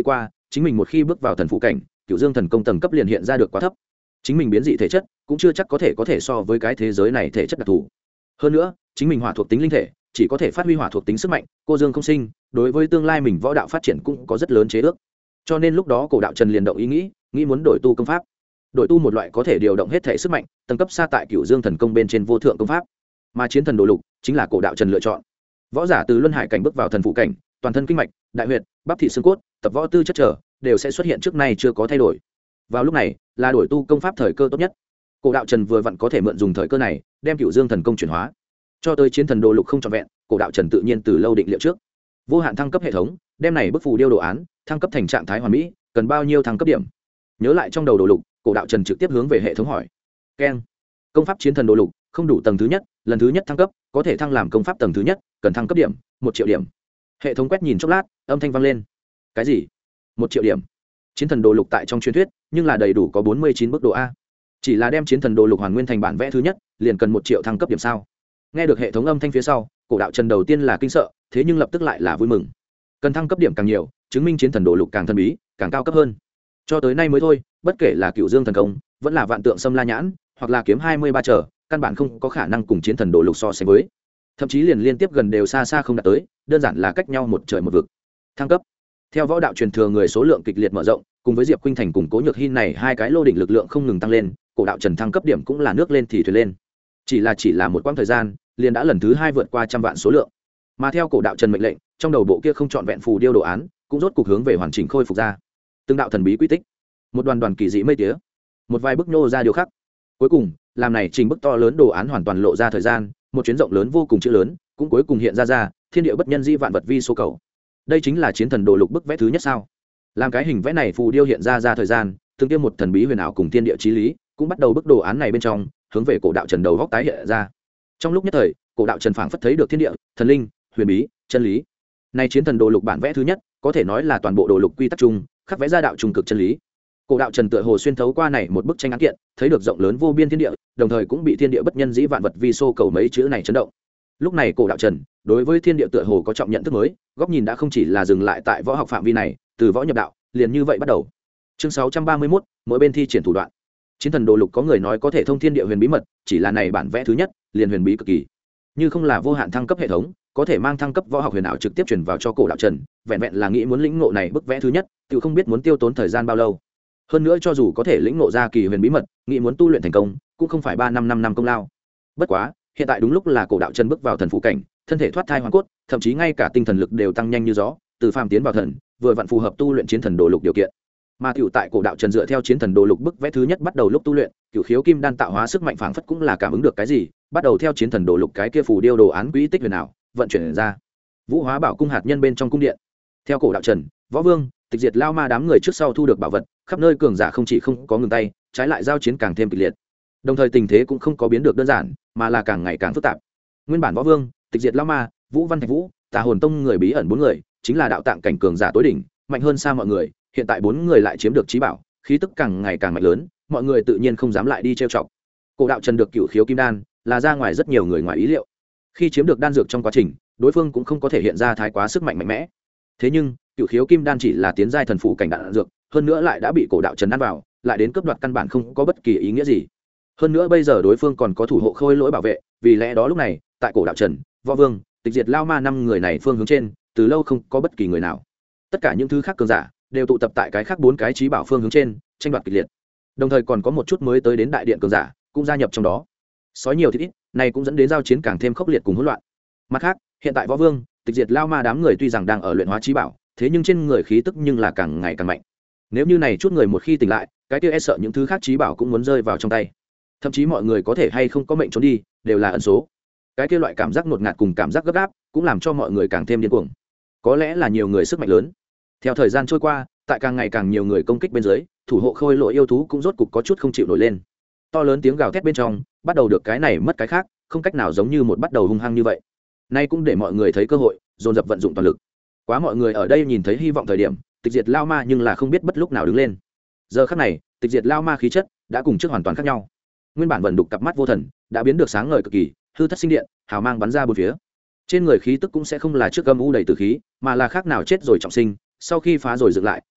chính mình một khi bước vào thần phụ cảnh cựu dương thần công tầng cấp liền hiện ra được quá thấp, chính mình biến dị thể chất cũng chưa chắc có thể so với cái thế giới này thể chất đặc thù. Hơn nữa chính mình hỏa thuộc tính linh thể chỉ có thể phát huy hỏa thuộc tính sức mạnh, cô dương không sinh, đối với tương lai mình võ đạo phát triển cũng có rất lớn chế ước. Cho nên lúc đó cổ đạo trần liền động ý nghĩ muốn đổi tu công pháp, đổi tu một loại có thể điều động hết thể sức mạnh tầng cấp xa tại cựu dương thần công bên trên vô thượng công pháp, mà chiến thần đồ lục chính là cổ đạo trần lựa chọn. Võ giả từ luân hải cảnh bước vào thần phụ cảnh, toàn thân kinh mạch, đại huyệt, bắp thịt xương cốt, tập võ tư chất trở đều sẽ xuất hiện trước nay chưa có thay đổi. Vào lúc này là đổi tu công pháp thời cơ tốt nhất. Cổ đạo trần vừa vặn có thể mượn dùng thời cơ này đem cựu dương thần công chuyển hóa. Cho tới chiến thần đồ lục không trọn vẹn, cổ đạo trần tự nhiên từ lâu định liệu trước. Vô hạn thăng cấp hệ thống, đem này bức phù điêu đồ án thăng cấp thành trạng thái hoàn mỹ, cần bao nhiêu thăng cấp điểm? Nhớ lại trong đầu đồ lục, cổ đạo trần trực tiếp hướng về hệ thống hỏi. Keng. Công pháp chiến thần đồ lục không đủ tầng thứ nhất, lần thứ nhất thăng cấp có thể thăng làm công pháp tầng thứ nhất, cần thăng cấp điểm 1 triệu điểm. Hệ thống quét nhìn chốc lát, âm thanh vang lên. Cái gì? 1 triệu điểm? Chiến thần đồ lục tại trong truyền thuyết nhưng là đầy đủ có 49 bước độ a, chỉ là đem chiến thần đồ lục hoàn nguyên thành bản vẽ thứ nhất liền cần 1 triệu thăng cấp điểm sao? Nghe được hệ thống âm thanh phía sau, cổ đạo trần đầu tiên là kinh sợ, thế nhưng lập tức lại là vui mừng. Cần thăng cấp điểm càng nhiều, chứng minh chiến thần đồ lục càng thần bí, càng cao cấp hơn. Cho tới nay mới thôi, bất kể là cựu dương thần công vẫn là vạn tượng xâm la nhãn hoặc là kiếm 23 trở, căn bản không có khả năng cùng chiến thần đồ lục so sánh với, thậm chí liền liên tiếp gần đều xa xa không đạt tới, đơn giản là cách nhau một trời một vực. Thăng cấp theo võ đạo truyền thừa người số lượng kịch liệt mở rộng, cùng với diệp khuynh thành cùng cố nhược hy này hai cái lô đỉnh lực lượng không ngừng tăng lên, cổ đạo trần thăng cấp điểm cũng là nước lên thì thuyền lên. Chỉ là một quãng thời gian liền đã lần thứ 2 vượt qua 100 vạn số lượng. Mà theo cổ đạo trần mệnh lệnh, trong đầu bộ kia không trọn vẹn phù điêu đồ án cũng rốt cục hướng về hoàn chỉnh khôi phục ra. Từng đạo thần bí quy tích, một đoàn kỳ dị mây tía, một vài bức nô ra điều khắc, cuối cùng làm này trình bức to lớn đồ án hoàn toàn lộ ra thời gian, một chuyến rộng lớn vô cùng chữ lớn cũng cuối cùng hiện ra thiên địa bất nhân di vạn vật vi số cầu. Đây chính là chiến thần đồ lục bức vẽ thứ nhất sao? Làm cái hình vẽ này phù điêu hiện ra thời gian, từng tiêm một thần bí huyền ảo cùng thiên địa chí lý cũng bắt đầu bức đồ án này bên trong hướng về cổ đạo trần đầu góc tái hiện ra. Trong lúc nhất thời, cổ đạo trần phảng phất thấy được thiên địa, thần linh, huyền bí, chân lý. Này chiến thần đồ lục bản vẽ thứ nhất có thể nói là toàn bộ đồ lục quy tắc chung khắc vẽ ra đạo trung cực chân lý. Cổ đạo trần tựa hồ xuyên thấu qua này một bức tranh án kiện, thấy được rộng lớn vô biên thiên địa, đồng thời cũng bị thiên địa bất nhân dĩ vạn vật vi số cầu mấy chữ này chấn động. Lúc này cổ đạo trần đối với thiên địa tựa hồ có trọng nhận thức mới, góc nhìn đã không chỉ là dừng lại tại võ học phạm vi này, từ võ nhập đạo liền như vậy bắt đầu. Chương 631, mỗi bên thi triển thủ đoạn. Chiến thần đồ lục có người nói có thể thông thiên địa huyền bí mật, chỉ là này bản vẽ thứ nhất liền huyền bí cực kỳ, như không là vô hạn thăng cấp hệ thống có thể mang thăng cấp võ học huyền ảo trực tiếp truyền vào cho cổ đạo trần, vẹn vẹn là nghĩ muốn lĩnh ngộ này bức vẽ thứ nhất tự không biết muốn tiêu tốn thời gian bao lâu. Hơn nữa cho dù có thể lĩnh ngộ ra kỳ huyền bí mật, nghĩ muốn tu luyện thành công cũng không phải 3 năm công lao. Bất quá hiện tại đúng lúc là cổ đạo trần bước vào thần phụ cảnh, thân thể thoát thai hoàn cốt, thậm chí ngay cả tinh thần lực đều tăng nhanh như gió, từ phàm tiến vào thần, vừa vặn phù hợp tu luyện chiến thần đồ lục điều kiện. Mà tiểu tại cổ đạo trần dựa theo chiến thần đồ lục bức vẽ thứ nhất bắt đầu lúc tu luyện, cửu khiếu kim đan tạo hóa sức mạnh phảng phất cũng là cảm ứng được cái gì, bắt đầu theo chiến thần đồ lục cái kia phù điêu đồ án quỹ tích huyền ảo vận chuyển ra. Vũ Hóa Bảo cung hạt nhân bên trong cung điện, theo cổ đạo trần, võ vương, tịch diệt lao ma đám người trước sau thu được bảo vật, khắp nơi cường giả không chỉ không có ngừng tay, trái lại giao chiến càng thêm kịch liệt. Đồng thời tình thế cũng không có biến được đơn giản, mà là càng ngày càng phức tạp. Nguyên bản võ vương, tịch diệt lao ma, Vũ Văn Thạch Vũ, Tà Hồn Tông người bí ẩn 4 người, chính là đạo tạng cảnh cường giả tối đỉnh, mạnh hơn xa mọi người, hiện tại 4 người lại chiếm được trí bảo, khí tức càng ngày càng mạnh lớn, mọi người tự nhiên không dám lại đi trêu chọc. Cổ đạo trần được cửu khiếu kim đan, là ra ngoài rất nhiều người ngoài ý liệu. Khi chiếm được đan dược trong quá trình, đối phương cũng không có thể hiện ra thái quá sức mạnh mạnh mẽ. Thế nhưng, cửu khiếu kim đan chỉ là tiến giai thần phụ cảnh đan dược, hơn nữa lại đã bị cổ đạo trần ăn vào, lại đến cướp đoạt căn bản không có bất kỳ ý nghĩa gì. Hơn nữa bây giờ đối phương còn có thủ hộ khôi lỗi bảo vệ, vì lẽ đó lúc này, tại cổ đạo trần, võ vương, tịch diệt lao ma 5 người này phương hướng trên, từ lâu không có bất kỳ người nào. Tất cả những thứ khác cường giả đều tụ tập tại cái khác 4 cái trí bảo phương hướng trên, tranh đoạt kịch liệt. Đồng thời còn có một chút mới tới đến đại điện cường giả cũng gia nhập trong đó. Sói nhiều thì ít, này cũng dẫn đến giao chiến càng thêm khốc liệt cùng hỗn loạn. Mặt khác, hiện tại võ vương, tịch diệt lao ma đám người tuy rằng đang ở luyện hóa trí bảo, thế nhưng trên người khí tức nhưng là càng ngày càng mạnh. Nếu như này chút người một khi tỉnh lại, cái kia e sợ những thứ khác trí bảo cũng muốn rơi vào trong tay. Thậm chí mọi người có thể hay không có mệnh trốn đi, đều là ẩn số. Cái kia loại cảm giác ngột ngạt cùng cảm giác gấp gáp, cũng làm cho mọi người càng thêm điên cuồng. Có lẽ là nhiều người sức mạnh lớn. Theo thời gian trôi qua, tại càng ngày càng nhiều người công kích bên dưới, thủ hộ khôi lỗi yêu thú cũng rốt cục có chút không chịu nổi lên. To lớn tiếng gào thét bên trong, bắt đầu được cái này mất cái khác, không cách nào giống như một bắt đầu hung hăng như vậy. Nay cũng để mọi người thấy cơ hội, dồn dập vận dụng toàn lực. Quá mọi người ở đây nhìn thấy hy vọng thời điểm, tịch diệt lao ma nhưng là không biết bất lúc nào đứng lên. Giờ khắc này, tịch diệt lao ma khí chất đã cùng trước hoàn toàn khác nhau. Nguyên bản vẩn đục cặp mắt vô thần, đã biến được sáng ngời cực kỳ, hư thất sinh điện, hào mang bắn ra bốn phía. Trên người khí tức cũng sẽ không là trước âm u đầy tử khí, mà là khác nào chết rồi trọng sinh, sau khi phá rồi dựng lại,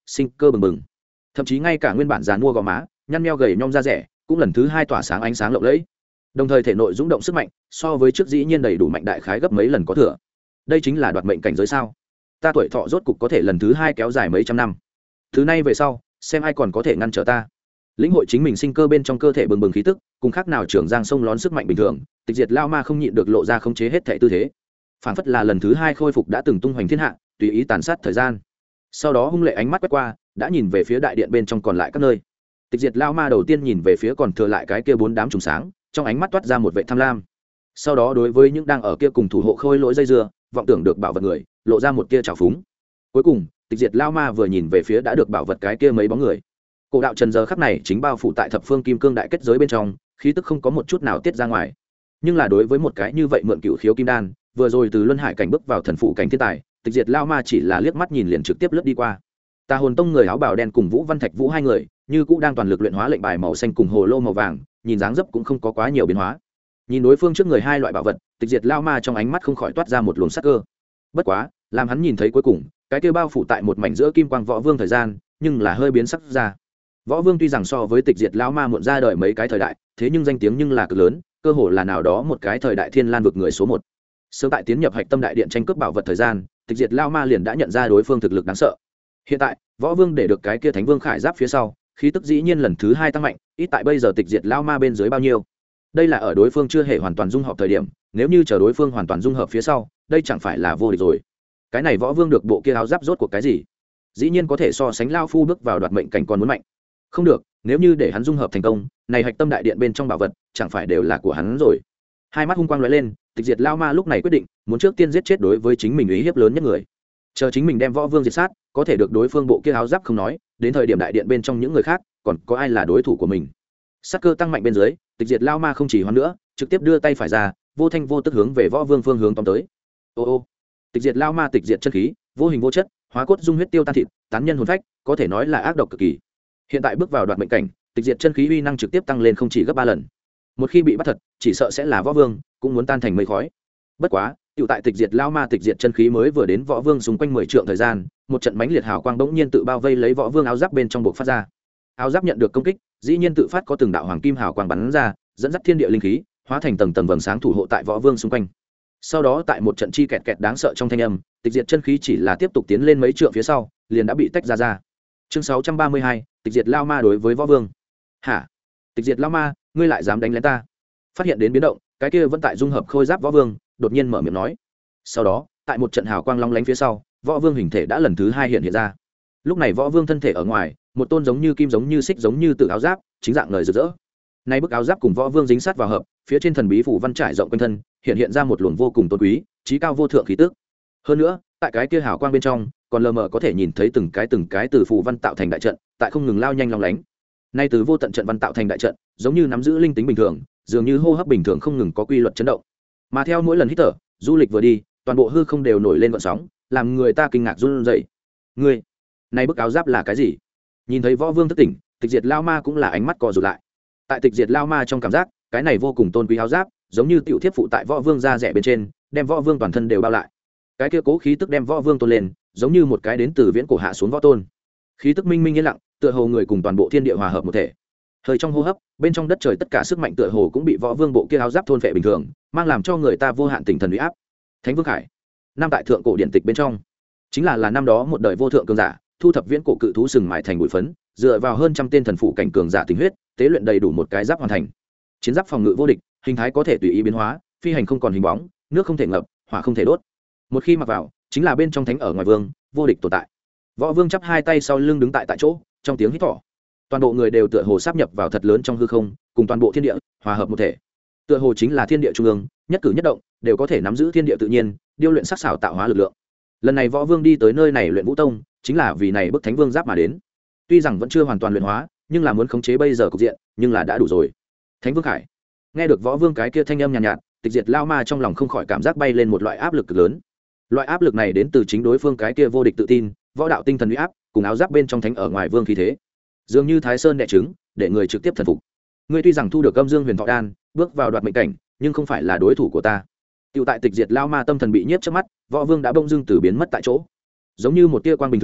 sinh cơ bừng bừng, thậm chí ngay cả nguyên bản dàn mua gò má nhăn meo gầy nhom da rẻ cũng lần thứ hai tỏa sáng ánh sáng lộng lẫy, đồng thời thể nội rung động sức mạnh so với trước dĩ nhiên đầy đủ mạnh đại khái gấp mấy lần có thừa. Đây chính là đoạt mệnh cảnh giới sao? Ta tuổi thọ rốt cục có thể lần thứ hai kéo dài mấy trăm năm, thứ nay về sau xem ai còn có thể ngăn trở ta. Lĩnh hội chính mình sinh cơ bên trong cơ thể bừng bừng khí tức, cùng khác nào trưởng giang sông lón sức mạnh bình thường, Tịch Diệt Lao Ma không nhịn được lộ ra khống chế hết thảy tư thế, phảng phất là lần thứ hai khôi phục đã từng tung hoành thiên hạ, tùy ý tàn sát thời gian. Sau đó hung lệ ánh mắt quét qua, đã nhìn về phía đại điện bên trong còn lại các nơi. Tịch Diệt Lao Ma đầu tiên nhìn về phía còn thừa lại cái kia 4 đám trùng sáng, trong ánh mắt toát ra một vẻ tham lam. Sau đó đối với những đang ở kia cùng thủ hộ khôi lỗi dây dưa, vọng tưởng được bảo vật người, lộ ra một tia trào phúng. Cuối cùng, Tịch Diệt Lao Ma vừa nhìn về phía đã được bảo vật cái kia mấy bóng người. Cổ đạo trần giờ khắc này chính bao phủ tại thập phương kim cương đại kết giới bên trong, khí tức không có một chút nào tiết ra ngoài. Nhưng là đối với một cái như vậy mượn cựu khiếu kim đan, vừa rồi từ luân hải cảnh bước vào thần phụ cảnh thiên tài, Tịch Diệt Lao Ma chỉ là liếc mắt nhìn liền trực tiếp lướt đi qua. Tà Hồn Tông người áo bào đen cùng Vũ Văn Thạch Vũ hai người, như cũng đang toàn lực luyện hóa lệnh bài màu xanh cùng hồ lô màu vàng, nhìn dáng dấp cũng không có quá nhiều biến hóa. Nhìn đối phương trước người hai loại bảo vật, Tịch Diệt Lao Ma trong ánh mắt không khỏi toát ra một luồng sắc cơ. Bất quá, làm hắn nhìn thấy cuối cùng, cái kia bao phủ tại một mảnh giữa kim quang võ vương thời gian, nhưng là hơi biến sắc ra. Võ vương tuy rằng so với Tịch Diệt Lao Ma muộn ra đời mấy cái thời đại, thế nhưng danh tiếng nhưng là cực lớn, cơ hồ là nào đó một cái thời đại thiên lan vực người số 1. Sớm tại tiến nhập hạch tâm đại điện tranh cướp bảo vật thời gian, Tịch Diệt Lao Ma liền đã nhận ra đối phương thực lực đáng sợ. Hiện tại, võ vương để được cái kia thánh vương khải giáp phía sau, khí tức dĩ nhiên lần thứ hai tăng mạnh, ít tại bây giờ Tịch Diệt Lao Ma bên dưới bao nhiêu. Đây là ở đối phương chưa hề hoàn toàn dung hợp thời điểm, nếu như chờ đối phương hoàn toàn dung hợp phía sau, đây chẳng phải là vô địch rồi. Cái này võ vương được bộ kia áo giáp rốt cuộc cái gì? Dĩ nhiên có thể so sánh lao phu bước vào đoạt mệnh cảnh còn muốn mạnh. Không được, nếu như để hắn dung hợp thành công, này hạch tâm đại điện bên trong bảo vật chẳng phải đều là của hắn rồi. Hai mắt hung quang lóe lên, Tịch Diệt Lao Ma lúc này quyết định muốn trước tiên giết chết đối với chính mình uy hiếp lớn nhất người, chờ chính mình đem võ vương diệt sát, có thể được đối phương bộ kia áo giáp không nói, đến thời điểm đại điện bên trong những người khác còn có ai là đối thủ của mình. Sát cơ tăng mạnh bên dưới, Tịch Diệt Lao Ma không chỉ hoãn nữa, trực tiếp đưa tay phải ra, vô thanh vô tức hướng về võ vương phương hướng tóm tới. Ô ô, Tịch Diệt Lao Ma tịch diệt chân khí, vô hình vô chất, hóa cốt dung huyết tiêu tan thịt, tán nhân hồn phách, có thể nói là ác độc cực kỳ. Hiện tại bước vào đoạt mệnh cảnh, tịch diệt chân khí uy năng trực tiếp tăng lên không chỉ gấp 3 lần. Một khi bị bắt thật, chỉ sợ sẽ là võ vương cũng muốn tan thành mây khói. Bất quá, tiểu tại tịch diệt Lao Ma tịch diệt chân khí mới vừa đến võ vương xung quanh 10 trượng thời gian, một trận mãnh liệt hào quang bỗng nhiên tự bao vây lấy võ vương áo giáp bên trong buộc phát ra. Áo giáp nhận được công kích, dĩ nhiên tự phát có từng đạo hoàng kim hào quang bắn ra, dẫn dắt thiên địa linh khí, hóa thành tầng tầng vầng sáng thủ hộ tại võ vương xung quanh. Sau đó tại một trận chi kẹt kẹt đáng sợ trong thanh âm, tịch diệt chân khí chỉ là tiếp tục tiến lên mấy trượng phía sau, liền đã bị tách ra. Chương 632, tịch diệt Lao Ma đối với võ vương. Hả? Tịch diệt Lao Ma, ngươi lại dám đánh lén ta? Phát hiện đến biến động, cái kia vẫn tại dung hợp khôi giáp võ vương, đột nhiên mở miệng nói. Sau đó, tại một trận hào quang long lánh phía sau, võ vương hình thể đã lần thứ hai hiện ra. Lúc này võ vương thân thể ở ngoài, một tôn giống như kim giống như xích giống như tự áo giáp, chính dạng ngời rực rỡ. Nay bức áo giáp cùng võ vương dính sát vào hợp, phía trên thần bí phủ văn trải rộng quanh thân, hiện ra một luồng vô cùng tôn quý, trí cao vô thượng khí tức. Hơn nữa, tại cái kia hào quang bên trong, còn lờ mờ có thể nhìn thấy từng cái từ phủ văn tạo thành đại trận, tại không ngừng lao nhanh long lánh. Nay từ vô tận trận văn tạo thành đại trận, giống như nắm giữ linh tính bình thường, dường như hô hấp bình thường không ngừng có quy luật chấn động. Mà theo mỗi lần hít thở, du lịch vừa đi, toàn bộ hư không đều nổi lên gợn sóng, làm người ta kinh ngạc run rẩy. Ngươi, nay bức áo giáp là cái gì? Nhìn thấy võ vương thức tỉnh, tịch diệt Lao Ma cũng là ánh mắt co rụt lại. Tại tịch diệt Lao Ma trong cảm giác, cái này vô cùng tôn quý áo giáp, giống như tiểu thiếp phụ tại võ vương da rẻ bên trên, đem võ vương toàn thân đều bao lại. Cái kia cố khí tức đem võ vương tôn lên, giống như một cái đến từ viễn cổ hạ xuống võ tôn. Khí tức minh minh yên lặng, tựa hồ người cùng toàn bộ thiên địa hòa hợp một thể. Hơi trong hô hấp, bên trong đất trời tất cả sức mạnh tựa hồ cũng bị võ vương bộ kia áo giáp thôn phệ bình thường, mang làm cho người ta vô hạn tinh thần uy áp. Thánh Vương Khải, năm tại thượng cổ điện tịch bên trong, chính là năm đó một đời vô thượng cường giả, thu thập viễn cổ cự thú sừng mại thành bụi phấn, dựa vào hơn trăm tên thần phụ cảnh cường giả tinh huyết, tế luyện đầy đủ một cái giáp hoàn thành. Chiến giáp phòng ngự vô địch, hình thái có thể tùy ý biến hóa, phi hành không còn hình bóng, nước không thể ngập, hỏa không thể đốt. Một khi mặc vào, chính là bên trong thánh ở ngoài vương, vô địch tồn tại. Võ Vương chắp hai tay sau lưng đứng tại chỗ, trong tiếng hít thở. Toàn bộ người đều tựa hồ sáp nhập vào thật lớn trong hư không, cùng toàn bộ thiên địa hòa hợp một thể. Tựa hồ chính là thiên địa trung ương, nhất cử nhất động đều có thể nắm giữ thiên địa tự nhiên, điêu luyện sắc xảo tạo hóa lực lượng. Lần này Võ Vương đi tới nơi này luyện Vũ Tông, chính là vì này bức Thánh Vương giáp mà đến. Tuy rằng vẫn chưa hoàn toàn luyện hóa, nhưng là muốn khống chế bây giờ cục diện, nhưng là đã đủ rồi. Thánh Vương Khải. Nghe được Võ Vương cái kia thanh âm nhàn nhạt, tịch diệt Lao Ma trong lòng không khỏi cảm giác bay lên một loại áp lực cực lớn. Loại áp lực này đến từ chính đối phương cái kia vô địch tự tin, võ đạo tinh thần uy áp, cùng áo giáp bên trong thánh ở ngoài vương khí thế. Dường như Thái Sơn đè trứng, để người trực tiếp thần phục. Ngươi tuy rằng thu được Âm Dương Huyền Thọ đan, bước vào đoạt mệnh cảnh, nhưng không phải là đối thủ của ta. Tiểu tại tịch diệt Lao Ma tâm thần bị nhiếp trước mắt, Võ Vương đã bỗng dưng từ biến mất tại chỗ. Giống như một tia quang bình thường,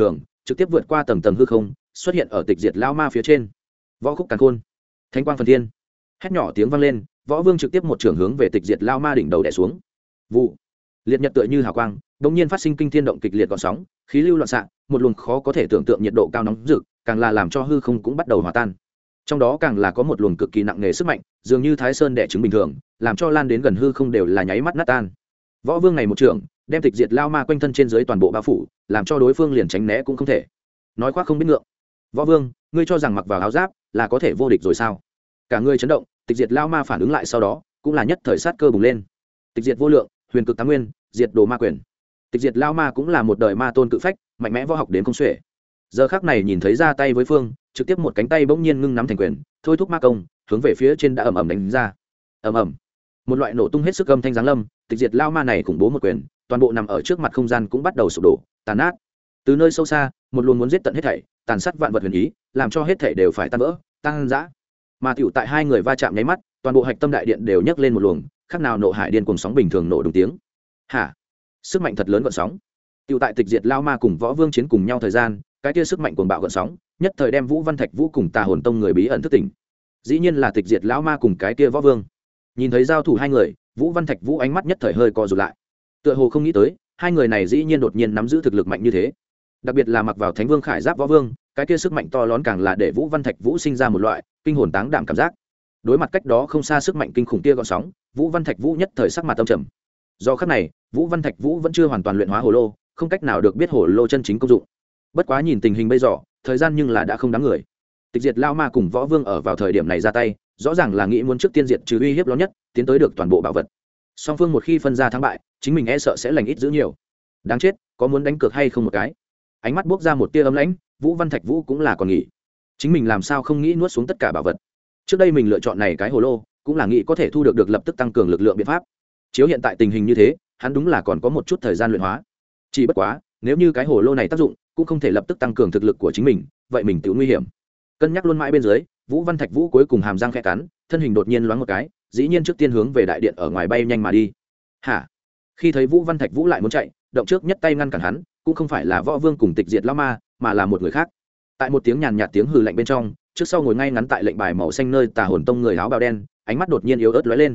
trực tiếp vượt qua tầng tầng hư không xuất hiện ở tịch diệt lao ma phía trên. Võ khúc càn khôn, thánh quang phần thiên, hét nhỏ tiếng vang lên, võ vương trực tiếp một trường hướng về tịch diệt lao ma đỉnh đầu đè xuống. Vụ, liệt nhật tựa như hào quang đột nhiên phát sinh kinh thiên động kịch liệt gợn sóng, khí lưu loạn xạ, một luồng khó có thể tưởng tượng nhiệt độ cao nóng rực càng là làm cho hư không cũng bắt đầu hòa tan. Trong đó càng là có một luồng cực kỳ nặng nề sức mạnh, dường như thái sơn đè trứng bình thường, làm cho lan đến gần hư không đều là nháy mắt nát tan. Võ vương này một trường đem tịch diệt lao ma quanh thân trên dưới toàn bộ bao phủ, làm cho đối phương liền tránh né cũng không thể. Nói khoác không biết ngượng. Võ vương, ngươi cho rằng mặc vào áo giáp là có thể vô địch rồi sao? Cả người chấn động, tịch diệt lao ma phản ứng lại sau đó cũng là nhất thời sát cơ bùng lên. Tịch diệt vô lượng, huyền cực tám nguyên, diệt đồ ma quyền. Tịch diệt lao ma cũng là một đời ma tôn cự phách, mạnh mẽ võ học đến không xuể. Giờ khắc này nhìn thấy ra tay với phương, trực tiếp một cánh tay bỗng nhiên ngưng nắm thành quyền, thôi thúc ma công hướng về phía trên đã ầm ầm đánh ra. Ầm ầm, một loại nổ tung hết sức âm thanh giáng lâm, tịch diệt lao ma này khủng bố một quyền, toàn bộ nằm ở trước mặt không gian cũng bắt đầu sụp đổ, tàn nát. Từ nơi sâu xa, một luồng muốn giết tận hết thảy, tàn sát vạn vật huyền ý, làm cho hết thảy đều phải tan vỡ, tăng dã. Mà tiểu tại hai người va chạm nháy mắt, toàn bộ hạch tâm đại điện đều nhấc lên một luồng, khác nào nộ hải điên cuồng sóng bình thường nổ đùng tiếng. Hả? Sức mạnh thật lớn gợn sóng. Tiểu tại tịch diệt lao ma cùng võ vương chiến cùng nhau thời gian, cái kia sức mạnh cuồng bạo gợn sóng, nhất thời đem Vũ Văn Thạch Vũ cùng Tà Hồn Tông người bí ẩn thức tỉnh. Dĩ nhiên là tịch diệt lão ma cùng cái kia võ vương. Nhìn thấy giao thủ hai người, Vũ Văn Thạch Vũ ánh mắt nhất thời hơi co rụt lại. Tựa hồ không nghĩ tới, hai người này dĩ nhiên đột nhiên nắm giữ thực lực mạnh như thế. Đặc biệt là mặc vào Thánh Vương Khải Giáp võ vương, cái kia sức mạnh to lớn càng là để Vũ Văn Thạch Vũ sinh ra một loại kinh hồn táng đảm cảm giác. Đối mặt cách đó không xa sức mạnh kinh khủng kia gợn sóng, Vũ Văn Thạch Vũ nhất thời sắc mặt tâm trầm. Do khắc này, Vũ Văn Thạch Vũ vẫn chưa hoàn toàn luyện hóa hồ lô, không cách nào được biết hồ lô chân chính công dụng. Bất quá nhìn tình hình bây giờ, thời gian nhưng là đã không đáng người. Tịch diệt lao ma cùng võ vương ở vào thời điểm này ra tay, rõ ràng là nghĩ muốn trước tiên diệt trừ uy hiếp lớn nhất, tiến tới được toàn bộ bảo vật. Song phương một khi phân ra thắng bại, chính mình e sợ sẽ lành ít giữ nhiều. Đáng chết, có muốn đánh cược hay không một cái? Ánh mắt bốc ra một tia ấm lãnh, Vũ Văn Thạch Vũ cũng là còn nghĩ, chính mình làm sao không nghĩ nuốt xuống tất cả bảo vật. Trước đây mình lựa chọn này cái hồ lô, cũng là nghĩ có thể thu được lập tức tăng cường lực lượng biện pháp. Chiếu hiện tại tình hình như thế, hắn đúng là còn có một chút thời gian luyện hóa. Chỉ bất quá, nếu như cái hồ lô này tác dụng, cũng không thể lập tức tăng cường thực lực của chính mình, vậy mình tự nguy hiểm. Cân nhắc luôn mãi bên dưới, Vũ Văn Thạch Vũ cuối cùng hàm răng khẽ cắn, thân hình đột nhiên loáng một cái, dĩ nhiên trước tiên hướng về đại điện ở ngoài bay nhanh mà đi. Hả? Khi thấy Vũ Văn Thạch Vũ lại muốn chạy, động trước nhất tay ngăn cản hắn, cũng không phải là võ vương cùng tịch diệt lão ma, mà là một người khác. Tại một tiếng nhàn nhạt tiếng hừ lạnh bên trong, trước sau ngồi ngay ngắn tại lệnh bài màu xanh nơi Tà Hồn Tông người áo bào đen, ánh mắt đột nhiên yếu ớt lóe lên.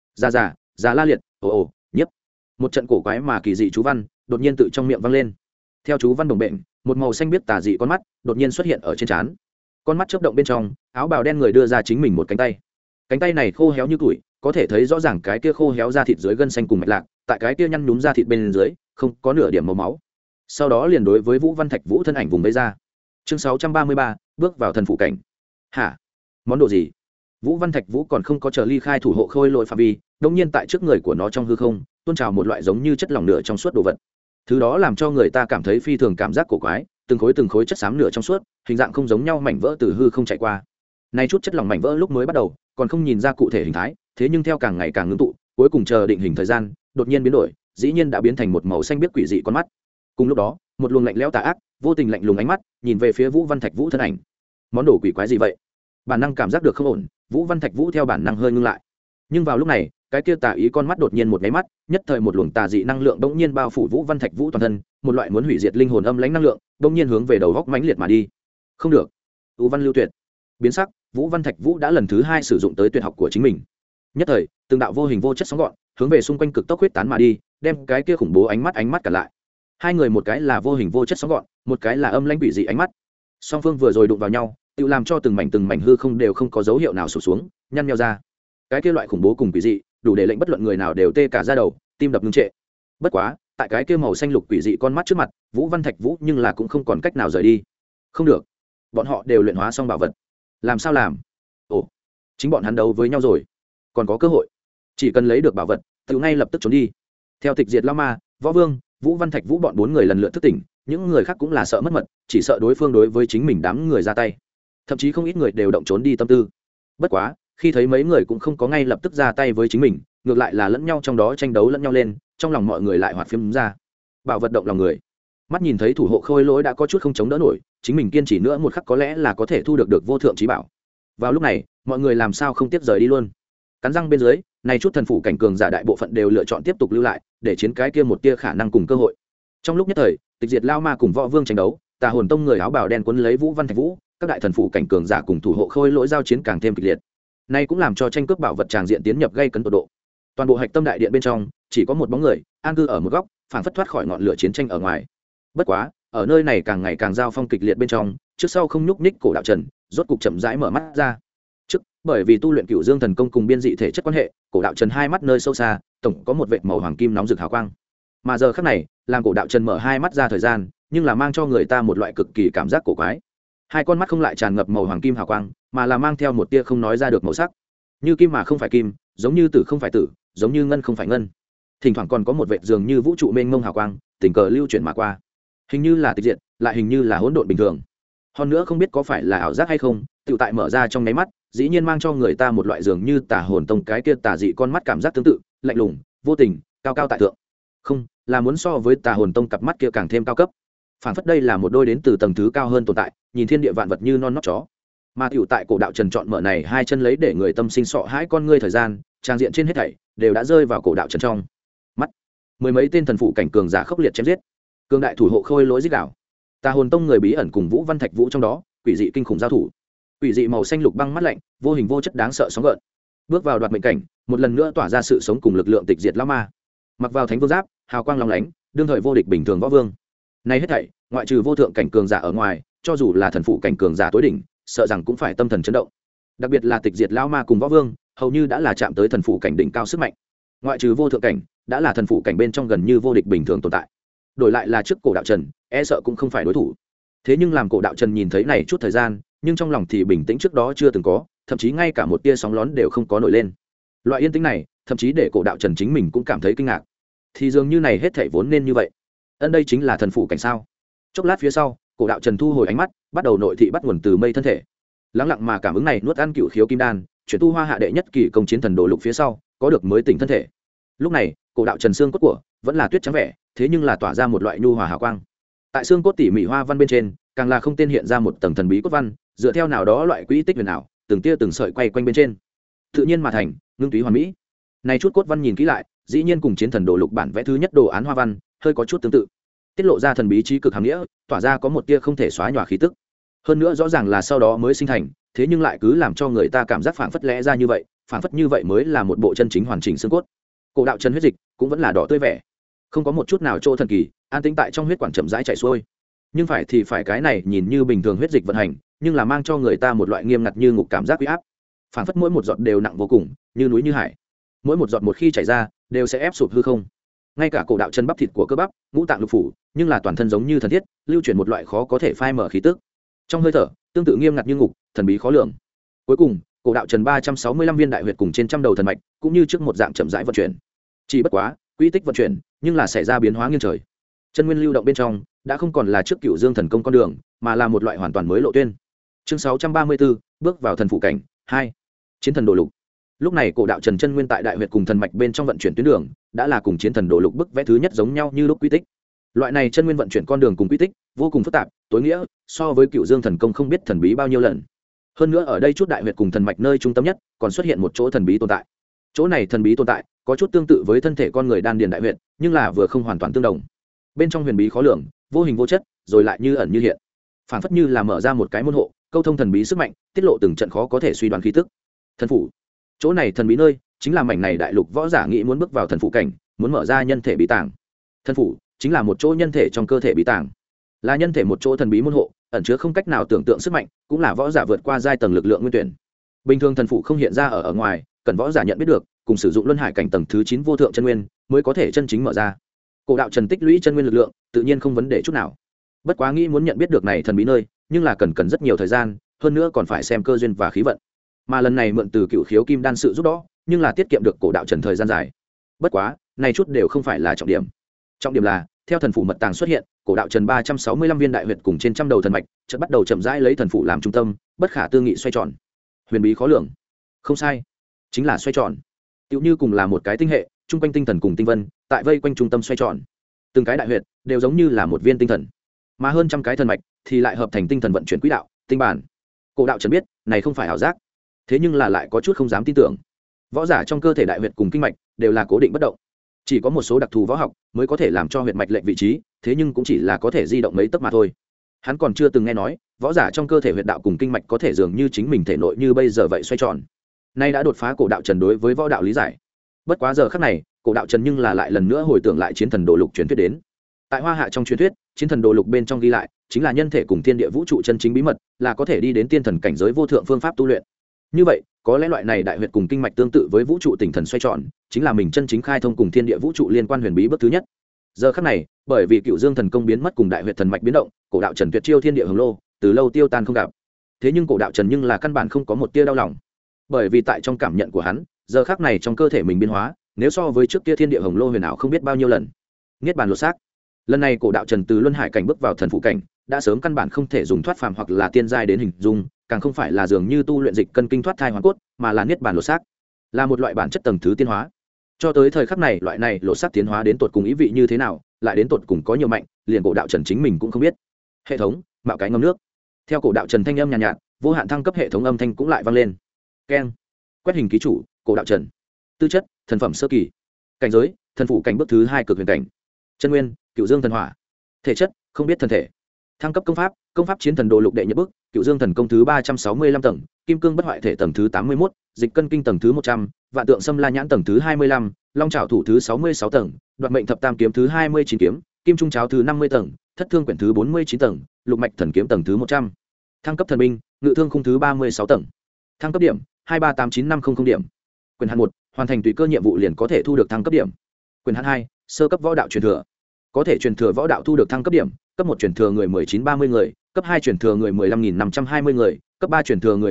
Già la liệt, ồ, nhấp. Một trận cổ quái mà kỳ dị chú văn, đột nhiên tự trong miệng vang lên. Theo chú văn đồng bệnh, một màu xanh biết tà dị con mắt đột nhiên xuất hiện ở trên trán. Con mắt chớp động bên trong, áo bào đen người đưa ra chính mình một cánh tay. Cánh tay này khô héo như củi, có thể thấy rõ ràng cái kia khô héo da thịt dưới gân xanh cùng mạch lạc, tại cái kia nhăn nhúm da thịt bên dưới, không có nửa điểm màu máu. Sau đó liền đối với Vũ Văn Thạch Vũ thân ảnh vùng vẫy ra. Chương 633, bước vào thần phụ cảnh. Hả? Món đồ gì? Vũ Văn Thạch Vũ còn không có chờ ly khai thủ hộ khôi lỗi phạm vi, đột nhiên tại trước người của nó trong hư không, tuôn trào một loại giống như chất lỏng nửa trong suốt đồ vật. Thứ đó làm cho người ta cảm thấy phi thường cảm giác cổ quái, từng khối chất xám nửa trong suốt, hình dạng không giống nhau mảnh vỡ từ hư không chạy qua. Nay chút chất lỏng mảnh vỡ lúc mới bắt đầu, còn không nhìn ra cụ thể hình thái, thế nhưng theo càng ngày càng ngưng tụ, cuối cùng chờ định hình thời gian, đột nhiên biến đổi, dĩ nhiên đã biến thành một màu xanh biếc quỷ dị con mắt. Cùng lúc đó, một luồng lạnh lẽo tà ác, vô tình lạnh lùng ánh mắt, nhìn về phía Vũ Văn Thạch Vũ thân ảnh. Món đồ quỷ quái gì vậy? Bản năng cảm giác được không ổn, Vũ Văn Thạch Vũ theo bản năng hơi ngưng lại. Nhưng vào lúc này, cái kia tà ý con mắt đột nhiên một cái mắt, nhất thời một luồng tà dị năng lượng bỗng nhiên bao phủ Vũ Văn Thạch Vũ toàn thân, một loại muốn hủy diệt linh hồn âm lãnh năng lượng, bỗng nhiên hướng về đầu góc mãnh liệt mà đi. Không được, U Văn lưu tuyệt. Biến sắc, Vũ Văn Thạch Vũ đã lần thứ hai sử dụng tới tuyệt học của chính mình. Nhất thời, từng đạo vô hình vô chất sóng gọn, hướng về xung quanh cực tốc huyết tán mà đi, đem cái kia khủng bố ánh mắt cả lại. Hai người một cái là vô hình vô chất sóng gọn, một cái là âm lãnh quỷ dị ánh mắt. Song phương vừa rồi đụng vào nhau, tự làm cho từng mảnh hư không đều không có dấu hiệu nào sụp xuống, nhăn nheo ra. Cái kia loại khủng bố cùng quỷ dị, đủ để lệnh bất luận người nào đều tê cả da đầu, tim đập ngưng trệ. Bất quá, tại cái kia màu xanh lục quỷ dị con mắt trước mặt, Vũ Văn Thạch Vũ nhưng là cũng không còn cách nào rời đi. Không được, bọn họ đều luyện hóa xong bảo vật, làm sao làm? Ồ, chính bọn hắn đấu với nhau rồi, còn có cơ hội, chỉ cần lấy được bảo vật, tự ngay lập tức trốn đi. Theo tịch diệt lão ma, võ vương, Vũ Văn Thạch Vũ bọn bốn người lần lượt thức tỉnh, những người khác cũng là sợ mất mật, chỉ sợ đối phương đối với chính mình đám người ra tay, thậm chí không ít người đều động trốn đi tâm tư. Bất quá, khi thấy mấy người cũng không có ngay lập tức ra tay với chính mình, ngược lại là lẫn nhau trong đó tranh đấu lẫn nhau lên, trong lòng mọi người lại hoạt phím ra. Bảo vật động lòng người. Mắt nhìn thấy thủ hộ khôi lỗi đã có chút không chống đỡ nổi, chính mình kiên trì nữa một khắc có lẽ là có thể thu được vô thượng chí bảo. Vào lúc này, mọi người làm sao không tiếp rời đi luôn. Cắn răng bên dưới, này chút thần phủ cảnh cường giả đại bộ phận đều lựa chọn tiếp tục lưu lại, để chiến cái kia một tia khả năng cùng cơ hội. Trong lúc nhất thời, tịch diệt lao ma cùng võ vương tranh đấu, tà hồn tông người áo bào đen quấn lấy Vũ Văn Thạch Vũ, các đại thần phủ cảnh cường giả cùng thủ hộ khôi lỗi giao chiến càng thêm kịch liệt. Nay cũng làm cho tranh cướp bảo vật tràng diện tiến nhập gây cấn tột độ. Toàn bộ hạch tâm đại điện bên trong chỉ có một bóng người an cư ở một góc, phảng phất thoát khỏi ngọn lửa chiến tranh ở ngoài. Bất quá ở nơi này càng ngày càng giao phong kịch liệt bên trong, trước sau không nhúc nhích Cổ Đạo Trần rốt cục chậm rãi mở mắt ra. Trước bởi vì tu luyện Cửu Dương thần công cùng biên dị thể chất quan hệ, Cổ Đạo Trần hai mắt nơi sâu xa tổng có một vệt màu hoàng kim nóng rực hào quang. Mà giờ khắc này làm Cổ Đạo Trần mở hai mắt ra thời gian, nhưng là mang cho người ta một loại cực kỳ cảm giác cổ quái. Hai con mắt không lại tràn ngập màu hoàng kim hào quang, mà là mang theo một tia không nói ra được màu sắc, như kim mà không phải kim, giống như tử không phải tử, giống như ngân không phải ngân. Thỉnh thoảng còn có một vệt dường như vũ trụ mênh mông hào quang tình cờ lưu chuyển mà qua, hình như là tịch diện, lại hình như là hỗn độn bình thường. Hơn nữa không biết có phải là ảo giác hay không, tự tại mở ra trong nháy mắt, dĩ nhiên mang cho người ta một loại dường như tà hồn tông cái kia tà dị con mắt cảm giác tương tự, lạnh lùng, vô tình, cao cao tại thượng. Không, là muốn so với tà hồn tông cặp mắt kia càng thêm cao cấp. Phản phất đây là một đôi đến từ tầng thứ cao hơn tồn tại, nhìn thiên địa vạn vật như non nót chó. Mà tiểu tại Cổ Đạo Trần chọn mở này hai chân lấy để người tâm sinh sợ hãi con ngươi thời gian, trang diện trên hết thảy đều đã rơi vào Cổ Đạo Trần trong mắt. Mười mấy tên thần phụ cảnh cường giả khốc liệt chém giết, cường đại thủ hộ khôi lỗi giết đảo. Tà hồn tông người bí ẩn cùng Vũ Văn Thạch Vũ trong đó, quỷ dị kinh khủng giao thủ. Quỷ dị màu xanh lục băng mắt lạnh, vô hình vô chất đáng sợ sóng gợn. Bước vào đoạt mệnh cảnh, một lần nữa tỏa ra sự sống cùng lực lượng tịch diệt lão ma. Mặc vào thánh vương giáp, hào quang long lánh, đương thời vô địch bình thường võ vương. Này hết thảy, ngoại trừ vô thượng cảnh cường giả ở ngoài, cho dù là thần phụ cảnh cường giả tối đỉnh, sợ rằng cũng phải tâm thần chấn động. Đặc biệt là tịch diệt lão ma cùng võ vương, hầu như đã là chạm tới thần phụ cảnh đỉnh cao sức mạnh. Ngoại trừ vô thượng cảnh, đã là thần phụ cảnh bên trong gần như vô địch bình thường tồn tại. Đổi lại là trước Cổ Đạo Trần, e sợ cũng không phải đối thủ. Thế nhưng làm Cổ Đạo Trần nhìn thấy này chút thời gian, nhưng trong lòng thì bình tĩnh trước đó chưa từng có, thậm chí ngay cả một tia sóng lón đều không có nổi lên. Loại yên tĩnh này, thậm chí để Cổ Đạo Trần chính mình cũng cảm thấy kinh ngạc. Thì dường như này hết thảy vốn nên như vậy. Ân đây chính là thần phụ cảnh sao? Chốc lát phía sau, Cổ Đạo Trần thu hồi ánh mắt, bắt đầu nội thị bắt nguồn từ mây thân thể. Lắng lặng mà cảm ứng này nuốt ăn Cựu Khiếu Kim Đan, chuyển tu Hoa Hạ đệ nhất kỳ công chiến thần đồ lục phía sau, có được mới tỉnh thân thể. Lúc này, Cổ Đạo Trần xương cốt của vẫn là tuyết trắng vẻ, thế nhưng là tỏa ra một loại nhu hòa hào quang. Tại xương cốt tỉ mỉ hoa văn bên trên, càng là không tên hiện ra một tầng thần bí cốt văn, dựa theo nào đó loại quỹ tích huyền ảo, từng tia từng sợi quay quanh bên trên, tự nhiên mà thành, ngưng túy hoàn mỹ. Này chút cốt văn nhìn kỹ lại, dĩ nhiên cùng chiến thần đồ lục bản vẽ thứ nhất đồ án hoa văn hơi có chút tương tự, tiết lộ ra thần bí trí cực hàm nghĩa, tỏa ra có một tia không thể xóa nhòa khí tức. Hơn nữa rõ ràng là sau đó mới sinh thành, thế nhưng lại cứ làm cho người ta cảm giác phảng phất lẽ ra như vậy, phảng phất như vậy mới là một bộ chân chính hoàn chỉnh xương cốt. Cổ Đạo Trần huyết dịch cũng vẫn là đỏ tươi vẻ, không có một chút nào chỗ thần kỳ, an tĩnh tại trong huyết quản chậm rãi chảy xuôi. Nhưng phải thì phải cái này nhìn như bình thường huyết dịch vận hành, nhưng là mang cho người ta một loại nghiêm ngặt như ngục cảm giác uy áp, phảng phất mỗi một giọt đều nặng vô cùng, như núi như hải. Mỗi một giọt một khi chảy ra, đều sẽ ép sụp hư không. Ngay cả Cổ Đạo Chân bắp thịt của cơ bắp, ngũ tạng lục phủ, nhưng là toàn thân giống như thần thiết, lưu chuyển một loại khó có thể phai mở khí tức. Trong hơi thở, tương tự nghiêm ngặt như ngục, thần bí khó lường. Cuối cùng, Cổ Đạo Trần 365 viên đại huyệt cùng trên trăm đầu thần mạch, cũng như trước một dạng chậm rãi vận chuyển. Chỉ bất quá, quy tích vận chuyển, nhưng là xảy ra biến hóa nghiêng trời. Chân nguyên lưu động bên trong, đã không còn là trước Cửu Dương thần công con đường, mà là một loại hoàn toàn mới lộ tuyến. Chương 634, bước vào thần phụ cảnh 2. Chiến thần đồ lục. Lúc này Cổ Đạo Trần chân nguyên tại đại huyệt cùng thần mạch bên trong vận chuyển tuyến đường, đã là cùng chiến thần đồ lục bức vẽ thứ nhất giống nhau như lúc quy tích. Loại này chân nguyên vận chuyển con đường cùng quy tích, vô cùng phức tạp, tối nghĩa, so với Cửu Dương thần công không biết thần bí bao nhiêu lần. Hơn nữa ở đây chút đại huyệt cùng thần mạch nơi trung tâm nhất, còn xuất hiện một chỗ thần bí tồn tại. Chỗ này thần bí tồn tại, có chút tương tự với thân thể con người đan điền đại huyệt, nhưng là vừa không hoàn toàn tương đồng. Bên trong huyền bí khó lường, vô hình vô chất, rồi lại như ẩn như hiện. Phản phất như là mở ra một cái môn hộ, câu thông thần bí sức mạnh, tiết lộ từng trận khó có thể suy đoán khí tức. Thần phủ. Chỗ này thần bí nơi, chính là mảnh này đại lục võ giả nghĩ muốn bước vào thần phủ cảnh, muốn mở ra nhân thể bí tàng. Thần phủ chính là một chỗ nhân thể trong cơ thể bí tàng, là nhân thể một chỗ thần bí môn hộ, ẩn chứa không cách nào tưởng tượng sức mạnh, cũng là võ giả vượt qua giai tầng lực lượng nguyên tuyển. Bình thường thần phủ không hiện ra ở ngoài, cần võ giả nhận biết được, cùng sử dụng luân hải cảnh tầng thứ 9 vô thượng chân nguyên, mới có thể chân chính mở ra. Cổ Đạo Trần tích lũy chân nguyên lực lượng, tự nhiên không vấn đề chút nào. Bất quá nghĩ muốn nhận biết được này thần bí nơi, nhưng là cần rất nhiều thời gian, hơn nữa còn phải xem cơ duyên và khí vận. Mà lần này mượn từ Cựu Khiếu Kim Đan sự giúp đó, nhưng là tiết kiệm được Cổ Đạo Trần thời gian dài. Bất quá, này chút đều không phải là trọng điểm. Trọng điểm là, theo thần phủ mật tàng xuất hiện, Cổ Đạo Trần 365 viên đại huyệt cùng trên trăm đầu thần mạch, chợt bắt đầu chậm rãi lấy thần phủ làm trung tâm, bất khả tư nghị xoay tròn. Huyền bí khó lường. Không sai, chính là xoay tròn. Tựu như cùng là một cái tinh hệ, trung quanh tinh thần cùng tinh vân, tại vây quanh trung tâm xoay tròn. Từng cái đại huyệt đều giống như là một viên tinh thần, mà hơn trăm cái thần mạch thì lại hợp thành tinh thần vận chuyển quỹ đạo, tinh bản. Cổ Đạo Trần biết, này không phải ảo giác, thế nhưng là lại có chút không dám tin tưởng. Võ giả trong cơ thể đại huyệt cùng kinh mạch đều là cố định bất động, chỉ có một số đặc thù võ học mới có thể làm cho huyệt mạch lệnh vị trí, thế nhưng cũng chỉ là có thể di động mấy tấc mà thôi. hắn còn chưa từng nghe nói võ giả trong cơ thể huyệt đạo cùng kinh mạch có thể dường như chính mình thể nội như bây giờ vậy xoay tròn. Nay đã đột phá cổ đạo trần đối với võ đạo lý giải. Bất quá giờ khắc này cổ đạo trần nhưng là lại lần nữa hồi tưởng lại chiến thần đồ lục truyền thuyết đến. Tại Hoa Hạ trong truyền thuyết, chiến thần đồ lục bên trong ghi lại chính là nhân thể cùng thiên địa vũ trụ chân chính bí mật, là có thể đi đến tiên thần cảnh giới vô thượng phương pháp tu luyện. Như vậy có lẽ loại này đại huyệt cùng kinh mạch tương tự với vũ trụ tinh thần xoay tròn, chính là mình chân chính khai thông cùng thiên địa vũ trụ liên quan huyền bí bước thứ nhất. Giờ khắc này bởi vì Cựu Dương thần công biến mất cùng đại huyệt thần mạch biến động, cổ đạo trần tuyệt chiêu thiên địa hồng lô từ lâu tiêu tan không gặp. Thế nhưng cổ đạo trần nhưng là căn bản không có một tia đau lòng, bởi vì tại trong cảm nhận của hắn giờ khắc này trong cơ thể mình biến hóa nếu so với trước kia thiên địa hồng lô huyền ảo không biết bao nhiêu lần. Niết bàn lột xác, lần này cổ đạo trần từ luân hải cảnh bước vào thần phụ cảnh đã sớm căn bản không thể dùng thoát phàm hoặc là tiên giai đến hình dung, càng không phải là dường như tu luyện dịch cân kinh thoát thai hoàn cốt, mà là niết bàn lột xác, là một loại bản chất tầng thứ tiến hóa. Cho tới thời khắc này loại này lột xác tiến hóa đến tột cùng ý vị như thế nào, lại đến tột cùng có nhiều mạnh, liền cổ đạo trần chính mình cũng không biết. Hệ thống mạo cái ngâm nước, theo cổ đạo trần thanh âm nhàn nhạt, vô hạn thăng cấp hệ thống âm thanh cũng lại vang lên. Keng, quét hình ký chủ cổ đạo trần, tư chất thần phẩm sơ kỳ, cảnh giới thần phụ cảnh bước thứ 2 cực huyền cảnh, chân nguyên Cựu Dương thần hỏa, thể chất không biết thân thể, thăng cấp công pháp chiến thần đồ lục đệ nhất bức Cựu Dương thần công thứ 365 tầng, kim cương bất hoại thể tầng thứ 81, dịch cân kinh tầng thứ 100, vạn tượng xâm la nhãn tầng thứ 25, long trảo thủ thứ 66 tầng, đoạt mệnh thập tam kiếm thứ 29 kiếm, kim trung cháo thứ 50 tầng, thất thương quyển thứ 49 tầng, lục mạch thần kiếm tầng thứ 100. Thăng cấp thần binh ngự thương khung thứ 36 tầng. Thăng cấp điểm 2389500 điểm. Quyền hạn 1, hoàn thành tùy cơ nhiệm vụ liền có thể thu được thăng cấp điểm. Quyền hạn 2, sơ cấp võ đạo truyền thừa, có thể truyền thừa võ đạo thu được thăng cấp điểm. Cấp 1 truyền thừa người 1930 người, cấp 2 truyền thừa người 15520 người, cấp 3 truyền thừa người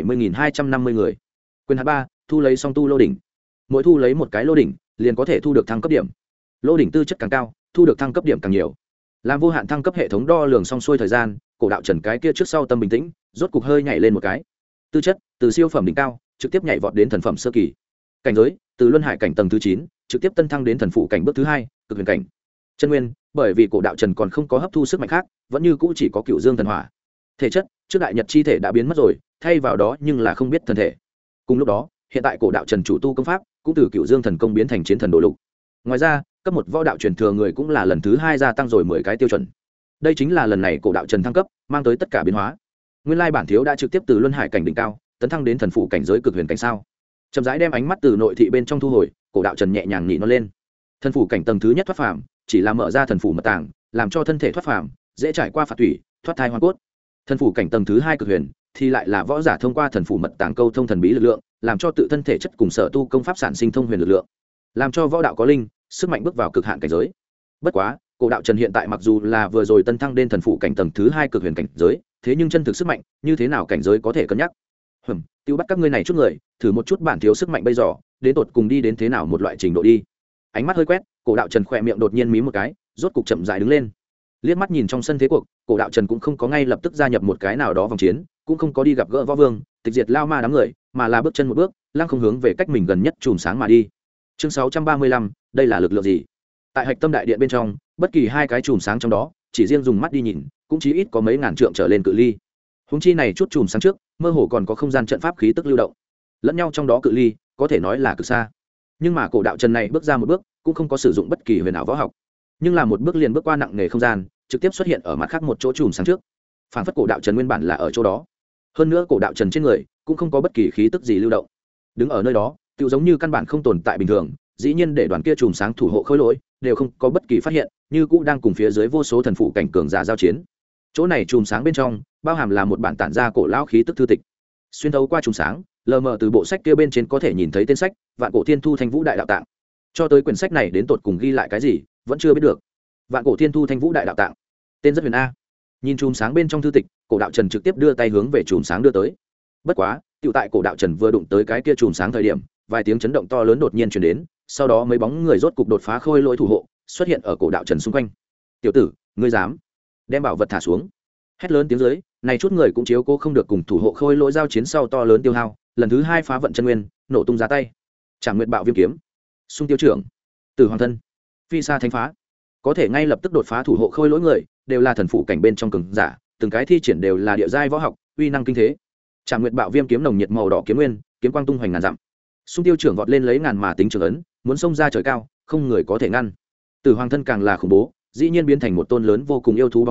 170250 người. Quyền hạn 3, thu lấy song tu lô đỉnh, mỗi thu lấy một cái lô đỉnh liền có thể thu được thăng cấp điểm. Lô đỉnh tư chất càng cao thu được thăng cấp điểm càng nhiều. Làm vô hạn thăng cấp hệ thống đo lường xong xuôi thời gian, cổ đạo trần cái kia trước sau tâm bình tĩnh, rốt cục hơi nhảy lên một cái. Tư chất từ siêu phẩm đỉnh cao trực tiếp nhảy vọt đến thần phẩm sơ kỳ. Cảnh giới từ luân hải cảnh tầng thứ 9 trực tiếp tân thăng đến thần phụ cảnh bước thứ 2 cực huyền cảnh. Chân nguyên bởi vì cổ đạo trần còn không có hấp thu sức mạnh khác, vẫn như cũ chỉ có Cựu Dương thần hỏa. Thể chất trước đại nhật chi thể đã biến mất rồi, thay vào đó nhưng là không biết thân thể. Cùng lúc đó hiện tại cổ đạo trần chủ tu công pháp cũng từ Cựu Dương thần công biến thành chiến thần đồ lục. Ngoài ra cấp 1 võ đạo truyền thừa người cũng là lần thứ 2 gia tăng rồi 10 cái tiêu chuẩn. Đây chính là lần này cổ đạo trần thăng cấp mang tới tất cả biến hóa. Nguyên lai bản thiếu đã trực tiếp từ luân hải cảnh đỉnh cao tấn thăng đến thần phụ cảnh giới cực huyền cảnh sao. Chậm rãi đem ánh mắt từ nội thị bên trong thu hồi, cổ đạo trần nhẹ nhàng nhị nó lên. Thần phụ cảnh tầng thứ nhất thoát phàm chỉ là mở ra thần phủ mật tàng, làm cho thân thể thoát phàm dễ trải qua phạt thủy thoát thai hoàn cốt. Thần phủ cảnh tầng thứ 2 cực huyền thì lại là võ giả thông qua thần phủ mật tàng câu thông thần bí lực lượng, làm cho tự thân thể chất cùng sở tu công pháp sản sinh thông huyền lực lượng, làm cho võ đạo có linh sức mạnh bước vào cực hạn cảnh giới. Bất quá cổ đạo trần hiện tại mặc dù là vừa rồi tân thăng đến thần phủ cảnh tầng thứ 2 cực huyền cảnh giới, thế nhưng chân thực sức mạnh như thế nào cảnh giới có thể cân nhắc. Tiêu bắt các ngươi này chút người thử một chút bản thiếu sức mạnh bây giờ đến tột cùng đi đến thế nào một loại trình độ đi. Ánh mắt hơi quét, cổ đạo trần khỏe miệng đột nhiên mí một cái, rốt cục chậm rãi đứng lên. Liếc mắt nhìn trong sân thế cuộc, cổ đạo trần cũng không có ngay lập tức gia nhập một cái nào đó vòng chiến, cũng không có đi gặp gỡ võ vương tịch diệt lao ma đám người, mà là bước chân một bước lăng không hướng về cách mình gần nhất chùm sáng mà đi. Chương 635, đây là lực lượng gì? Tại hạch tâm đại điện bên trong, bất kỳ hai cái chùm sáng trong đó chỉ riêng dùng mắt đi nhìn cũng chí ít có mấy ngàn trượng trở lên cự ly. Húng chi này chút chùm sáng trước mơ hồ còn có không gian trận pháp khí tức lưu động lẫn nhau, trong đó cự ly có thể nói là cực xa. Nhưng mà cổ đạo trần này bước ra một bước cũng không có sử dụng bất kỳ huyền ảo võ học, nhưng là một bước liền bước qua nặng nề không gian, trực tiếp xuất hiện ở mặt khác một chỗ chùm sáng trước. Phản phất cổ đạo trần nguyên bản là ở chỗ đó. Hơn nữa cổ đạo trần trên người cũng không có bất kỳ khí tức gì lưu động, đứng ở nơi đó tự giống như căn bản không tồn tại bình thường. Dĩ nhiên để đoàn kia chùm sáng thủ hộ khối lỗi đều không có bất kỳ phát hiện, như cũ đang cùng phía dưới vô số thần phụ cảnh cường giả giao chiến. Chỗ này chùm sáng bên trong bao hàm là một bản tản ra cổ lão khí tức thư tịch. Xuyên thấu qua chùm sáng, lờ mờ từ bộ sách kia bên trên có thể nhìn thấy tên sách Vạn Cổ Thiên Thu Thanh Vũ Đại Đạo Tạng. Cho tới quyển sách này đến tột cùng ghi lại cái gì vẫn chưa biết được. Vạn Cổ Thiên Thu Thanh Vũ Đại Đạo Tạng, tên rất huyền a. Nhìn chùm sáng bên trong thư tịch, cổ đạo trần trực tiếp đưa tay hướng về chùm sáng đưa tới. Bất quá tiểu tại cổ đạo trần vừa đụng tới cái kia chùm sáng thời điểm, vài tiếng chấn động to lớn đột nhiên truyền đến, sau đó mấy bóng người rốt cục đột phá khôi lỗi thủ hộ xuất hiện ở cổ đạo trần xung quanh. Tiểu tử, ngươi dám đem bảo vật thả xuống? Hét lớn tiếng dưới, này chút người cũng chiếu cố không được cùng thủ hộ khôi lỗi giao chiến sau to lớn tiêu hao, lần thứ 2 phá vận chân nguyên, nổ tung ra tay. Trảm Nguyệt Bạo Viêm kiếm, Xung Tiêu trưởng, Tử Hoàng thân, Phi Sa Thánh phá. Có thể ngay lập tức đột phá thủ hộ khôi lỗi người, đều là thần phụ cảnh bên trong cường giả, từng cái thi triển đều là địa giai võ học, uy năng kinh thế. Trảm Nguyệt Bạo Viêm kiếm nồng nhiệt màu đỏ kiếm nguyên, kiếm quang tung hoành ngàn dặm. Xung Tiêu trưởng vọt lên lấy ngàn mà tính trường ấn, muốn xông ra trời cao, không người có thể ngăn. Tử Hoàng thân càng là khủng bố, dĩ nhiên biến thành một tôn lớn vô cùng yêu thú bóng mờ,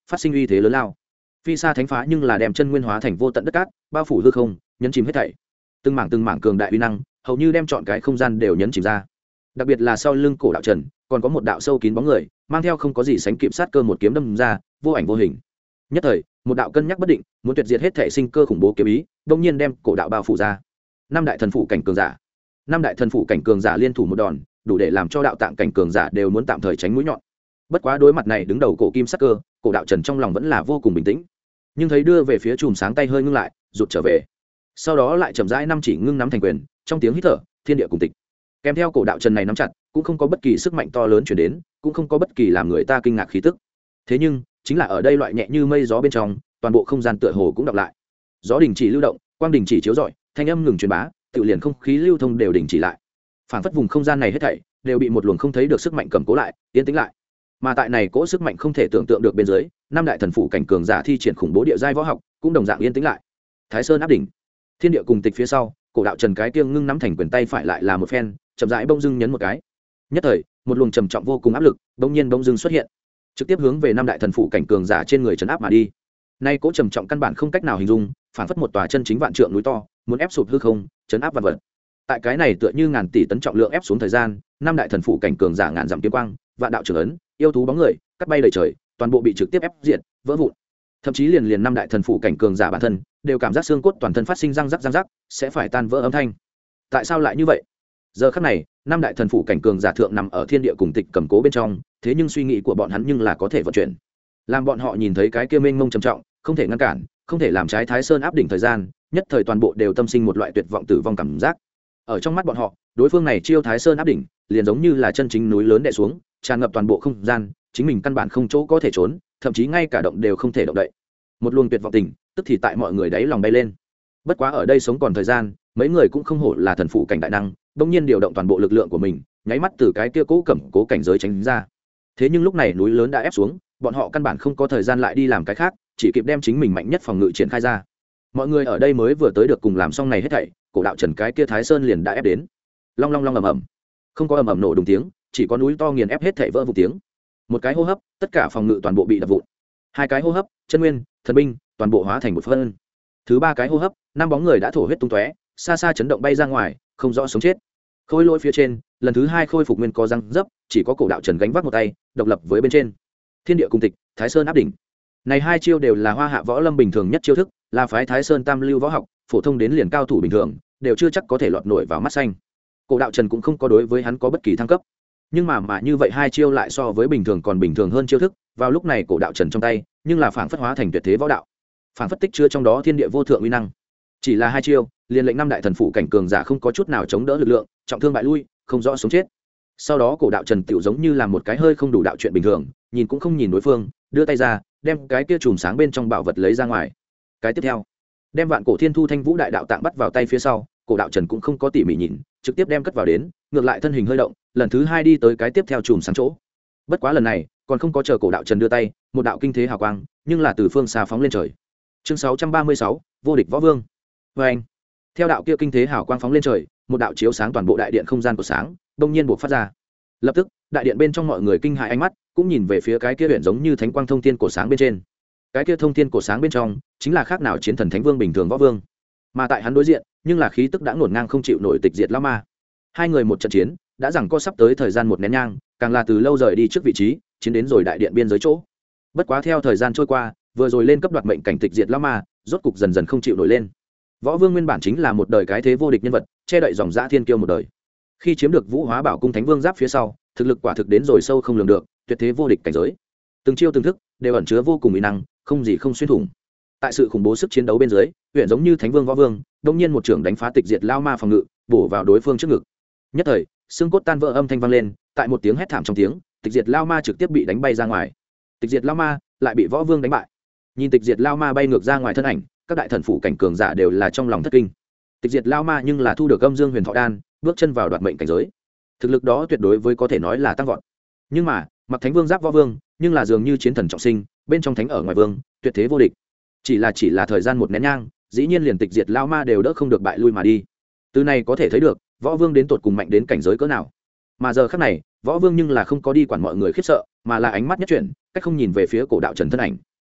phát sinh uy thế lớn lao. Phi xa thánh phá nhưng là đem chân nguyên hóa thành vô tận đất cát, bao phủ hư không, nhấn chìm hết thảy. Từng mảng cường đại uy năng, hầu như đem chọn cái không gian đều nhấn chìm ra. Đặc biệt là sau lưng cổ đạo trần, còn có một đạo sâu kín bóng người, mang theo không có gì sánh kịp sát cơ một kiếm đâm ra, vô ảnh vô hình. Nhất thời, một đạo cân nhắc bất định, muốn tuyệt diệt hết thể sinh cơ khủng bố kiếm ý, đột nhiên đem cổ đạo bao phủ ra. Năm đại thần phụ cảnh cường giả, năm đại thần phụ cảnh cường giả liên thủ một đòn, đủ để làm cho đạo tạng cảnh cường giả đều muốn tạm thời tránh mũi nhọn. Bất quá đối mặt này đứng đầu cổ kim sắc cơ, cổ đạo trần trong lòng vẫn là vô cùng bình tĩnh, nhưng thấy đưa về phía chùm sáng tay hơi ngưng lại, rụt trở về, sau đó lại chậm rãi năm chỉ ngưng nắm thành quyền, trong tiếng hít thở, thiên địa cùng tịch. Kèm theo cổ đạo trần này nắm chặt, cũng không có bất kỳ sức mạnh to lớn truyền đến, cũng không có bất kỳ làm người ta kinh ngạc khí tức. Thế nhưng chính là ở đây loại nhẹ như mây gió bên trong, toàn bộ không gian tựa hồ cũng đọc lại. Gió đình chỉ lưu động, quang đình chỉ chiếu rọi, thanh âm ngừng truyền bá, tự liền không khí lưu thông đều đình chỉ lại. Phảng phất vùng không gian này hết thảy đều bị một luồng không thấy được sức mạnh cầm cố lại, yên tĩnh lại. Mà tại này cỗ sức mạnh không thể tưởng tượng được bên dưới, năm đại thần phủ cảnh cường giả thi triển khủng bố địa giai võ học, cũng đồng dạng yên tĩnh lại. Thái Sơn áp đỉnh, thiên địa cùng tịch phía sau, cổ đạo trần cái tiêng ngưng nắm thành quyền tay phải lại là một phen, chậm rãi bông dưng nhấn một cái. Nhất thời, một luồng trầm trọng vô cùng áp lực, bỗng nhiên bông dưng xuất hiện, trực tiếp hướng về năm đại thần phủ cảnh cường giả trên người trấn áp mà đi. Nay cỗ trầm trọng căn bản không cách nào hình dung, phản phất một tòa chân chính vạn trượng núi to, muốn ép sụp hư không, trấn áp vạn vật. Tại cái này tựa như ngàn tỷ tấn trọng lượng ép xuống thời gian, năm đại thần phủ cảnh cường giả ngàn dặm kiếm quang, vạn đạo trường ấn, yêu thú bóng người, cắt bay đầy trời, toàn bộ bị trực tiếp ép diệt, vỡ vụn. Thậm chí liền năm đại thần phủ cảnh cường giả bản thân đều cảm giác xương cốt toàn thân phát sinh răng rắc sẽ phải tan vỡ âm thanh. Tại sao lại như vậy? Giờ khắc này, năm đại thần phủ cảnh cường giả thượng nằm ở thiên địa cùng tịch cầm cố bên trong, thế nhưng suy nghĩ của bọn hắn nhưng là có thể vận chuyển. Làm bọn họ nhìn thấy cái kia mênh mông trầm trọng, không thể ngăn cản, không thể làm trái Thái Sơn áp đỉnh thời gian, nhất thời toàn bộ đều tâm sinh một loại tuyệt vọng tử vong cảm giác. Ở trong mắt bọn họ, đối phương này chiêu Thái Sơn áp đỉnh, liền giống như là chân chính núi lớn đè xuống, tràn ngập toàn bộ không gian, chính mình căn bản không chỗ có thể trốn, thậm chí ngay cả động đều không thể động đậy. Một luồng tuyệt vọng tình, tức thì tại mọi người đáy lòng bay lên. Bất quá ở đây sống còn thời gian, mấy người cũng không hổ là thần phụ cảnh đại năng, bỗng nhiên điều động toàn bộ lực lượng của mình, nháy mắt từ cái kia cố cảnh giới tránh ra. Thế nhưng lúc này núi lớn đã ép xuống, bọn họ căn bản không có thời gian lại đi làm cái khác, chỉ kịp đem chính mình mạnh nhất phòng ngự triển khai ra. Mọi người ở đây mới vừa tới được cùng làm xong này hết thảy, cổ đạo trần cái kia Thái Sơn liền đã ép đến. Long long long ầm ầm. Không có ầm ầm nổ đùng tiếng, chỉ có núi to nghiền ép hết thảy vỡ vụn tiếng. Một cái hô hấp, tất cả phòng ngự toàn bộ bị đập vụn. Hai cái hô hấp, chân nguyên, thần binh, toàn bộ hóa thành một phân. Thứ ba cái hô hấp, năm bóng người đã thổ huyết tung tóe, xa xa chấn động bay ra ngoài, không rõ sống chết. Khôi lỗi phía trên, lần thứ hai khôi phục nguyên có răng dấp, chỉ có cổ đạo trần gánh vác một tay, độc lập với bên trên. Thiên địa cùng tịch, Thái Sơn áp đỉnh. Này hai chiêu đều là hoa hạ võ lâm bình thường nhất chiêu thức, là phái Thái Sơn Tam lưu võ học, phổ thông đến liền cao thủ bình thường, đều chưa chắc có thể lọt nổi vào mắt xanh. Cổ đạo trần cũng không có đối với hắn có bất kỳ thăng cấp. Nhưng mà như vậy hai chiêu lại so với bình thường còn bình thường hơn chiêu thức, vào lúc này cổ đạo trần trong tay, nhưng là phảng phất hóa thành tuyệt thế võ đạo. Phảng phất tích chứa trong đó thiên địa vô thượng uy năng. Chỉ là hai chiêu, liền lệnh năm đại thần phụ cảnh cường giả không có chút nào chống đỡ lực lượng, trọng thương bại lui, không rõ sống chết. Sau đó cổ đạo trần tiểu giống như là một cái hơi không đủ đạo chuyện bình thường, nhìn cũng không nhìn đối phương, đưa tay ra, đem cái kia chùm sáng bên trong bảo vật lấy ra ngoài. Cái tiếp theo, đem vạn cổ thiên thu thanh vũ đại đạo tạng bắt vào tay phía sau, cổ đạo trần cũng không có tỉ mỉ nhìn, trực tiếp đem cất vào đến, ngược lại thân hình hơi động, lần thứ hai đi tới cái tiếp theo chùm sáng chỗ. Bất quá lần này, còn không có chờ cổ đạo trần đưa tay, một đạo kinh thế hào quang, nhưng là từ phương xa phóng lên trời. Chương 636, vô địch võ vương. Và anh, theo đạo kia kinh thế hào quang phóng lên trời, một đạo chiếu sáng toàn bộ đại điện không gian của sáng, đông nhiên buộc phát ra. Lập tức, đại điện bên trong mọi người kinh hãi ánh mắt, cũng nhìn về phía cái kia huyền giống như thánh quang thông thiên cổ sáng bên trên. Cái kia thông thiên cổ sáng bên trong, chính là khác nào chiến thần thánh vương bình thường võ vương. Mà tại hắn đối diện, nhưng là khí tức đã ngổn ngang không chịu nổi tịch diệt lão ma. Hai người một trận chiến, đã rằng co sắp tới thời gian một nén nhang, càng là từ lâu rời đi trước vị trí, chiến đến rồi đại điện biên giới chỗ. Bất quá theo thời gian trôi qua, vừa rồi lên cấp đoạt mệnh cảnh tịch diệt lão ma, rốt cục dần dần không chịu nổi lên. Võ vương nguyên bản chính là một đời cái thế vô địch nhân vật, che đậy dòng dã thiên kiêu một đời. Khi chiếm được Vũ Hóa Bảo cung thánh vương giáp phía sau, thực lực quả thực đến rồi sâu không lường được, tuyệt thế vô địch cảnh giới. Từng chiêu từng thức đều ẩn chứa vô cùng uy năng, không gì không xuyên thủng. Tại sự khủng bố sức chiến đấu bên dưới, huyền giống như thánh vương võ vương, đột nhiên một trường đánh phá tịch diệt lão ma phòng ngự, bổ vào đối phương trước ngực. Nhất thời, xương cốt tan vỡ âm thanh vang lên, tại một tiếng hét thảm trong tiếng, tịch diệt lão ma trực tiếp bị đánh bay ra ngoài. Tịch diệt lão ma lại bị võ vương đánh bại. Nhìn tịch diệt lão ma bay ngược ra ngoài thân ảnh, các đại thần phủ cảnh cường giả đều là trong lòng thất kinh. Tịch diệt lão ma nhưng là thu được âm dương huyền thọ đan, bước chân vào đoạt mệnh cảnh giới. Thực lực đó tuyệt đối với có thể nói là tăng vọt. Nhưng mà, mặc thánh vương giáp võ vương, nhưng là dường như chiến thần trọng sinh, bên trong thánh ở ngoài vương, tuyệt thế vô địch. Chỉ là thời gian một nén nhang, dĩ nhiên liền tịch diệt lão ma đều đỡ không được bại lui mà đi. Từ này có thể thấy được, võ vương đến tột cùng mạnh đến cảnh giới cỡ nào. Mà giờ khắc này, võ vương nhưng là không có đi quản mọi người khiếp sợ, mà là ánh mắt nhất chuyển, cách không nhìn về phía cổ đạo trần thân ảnh,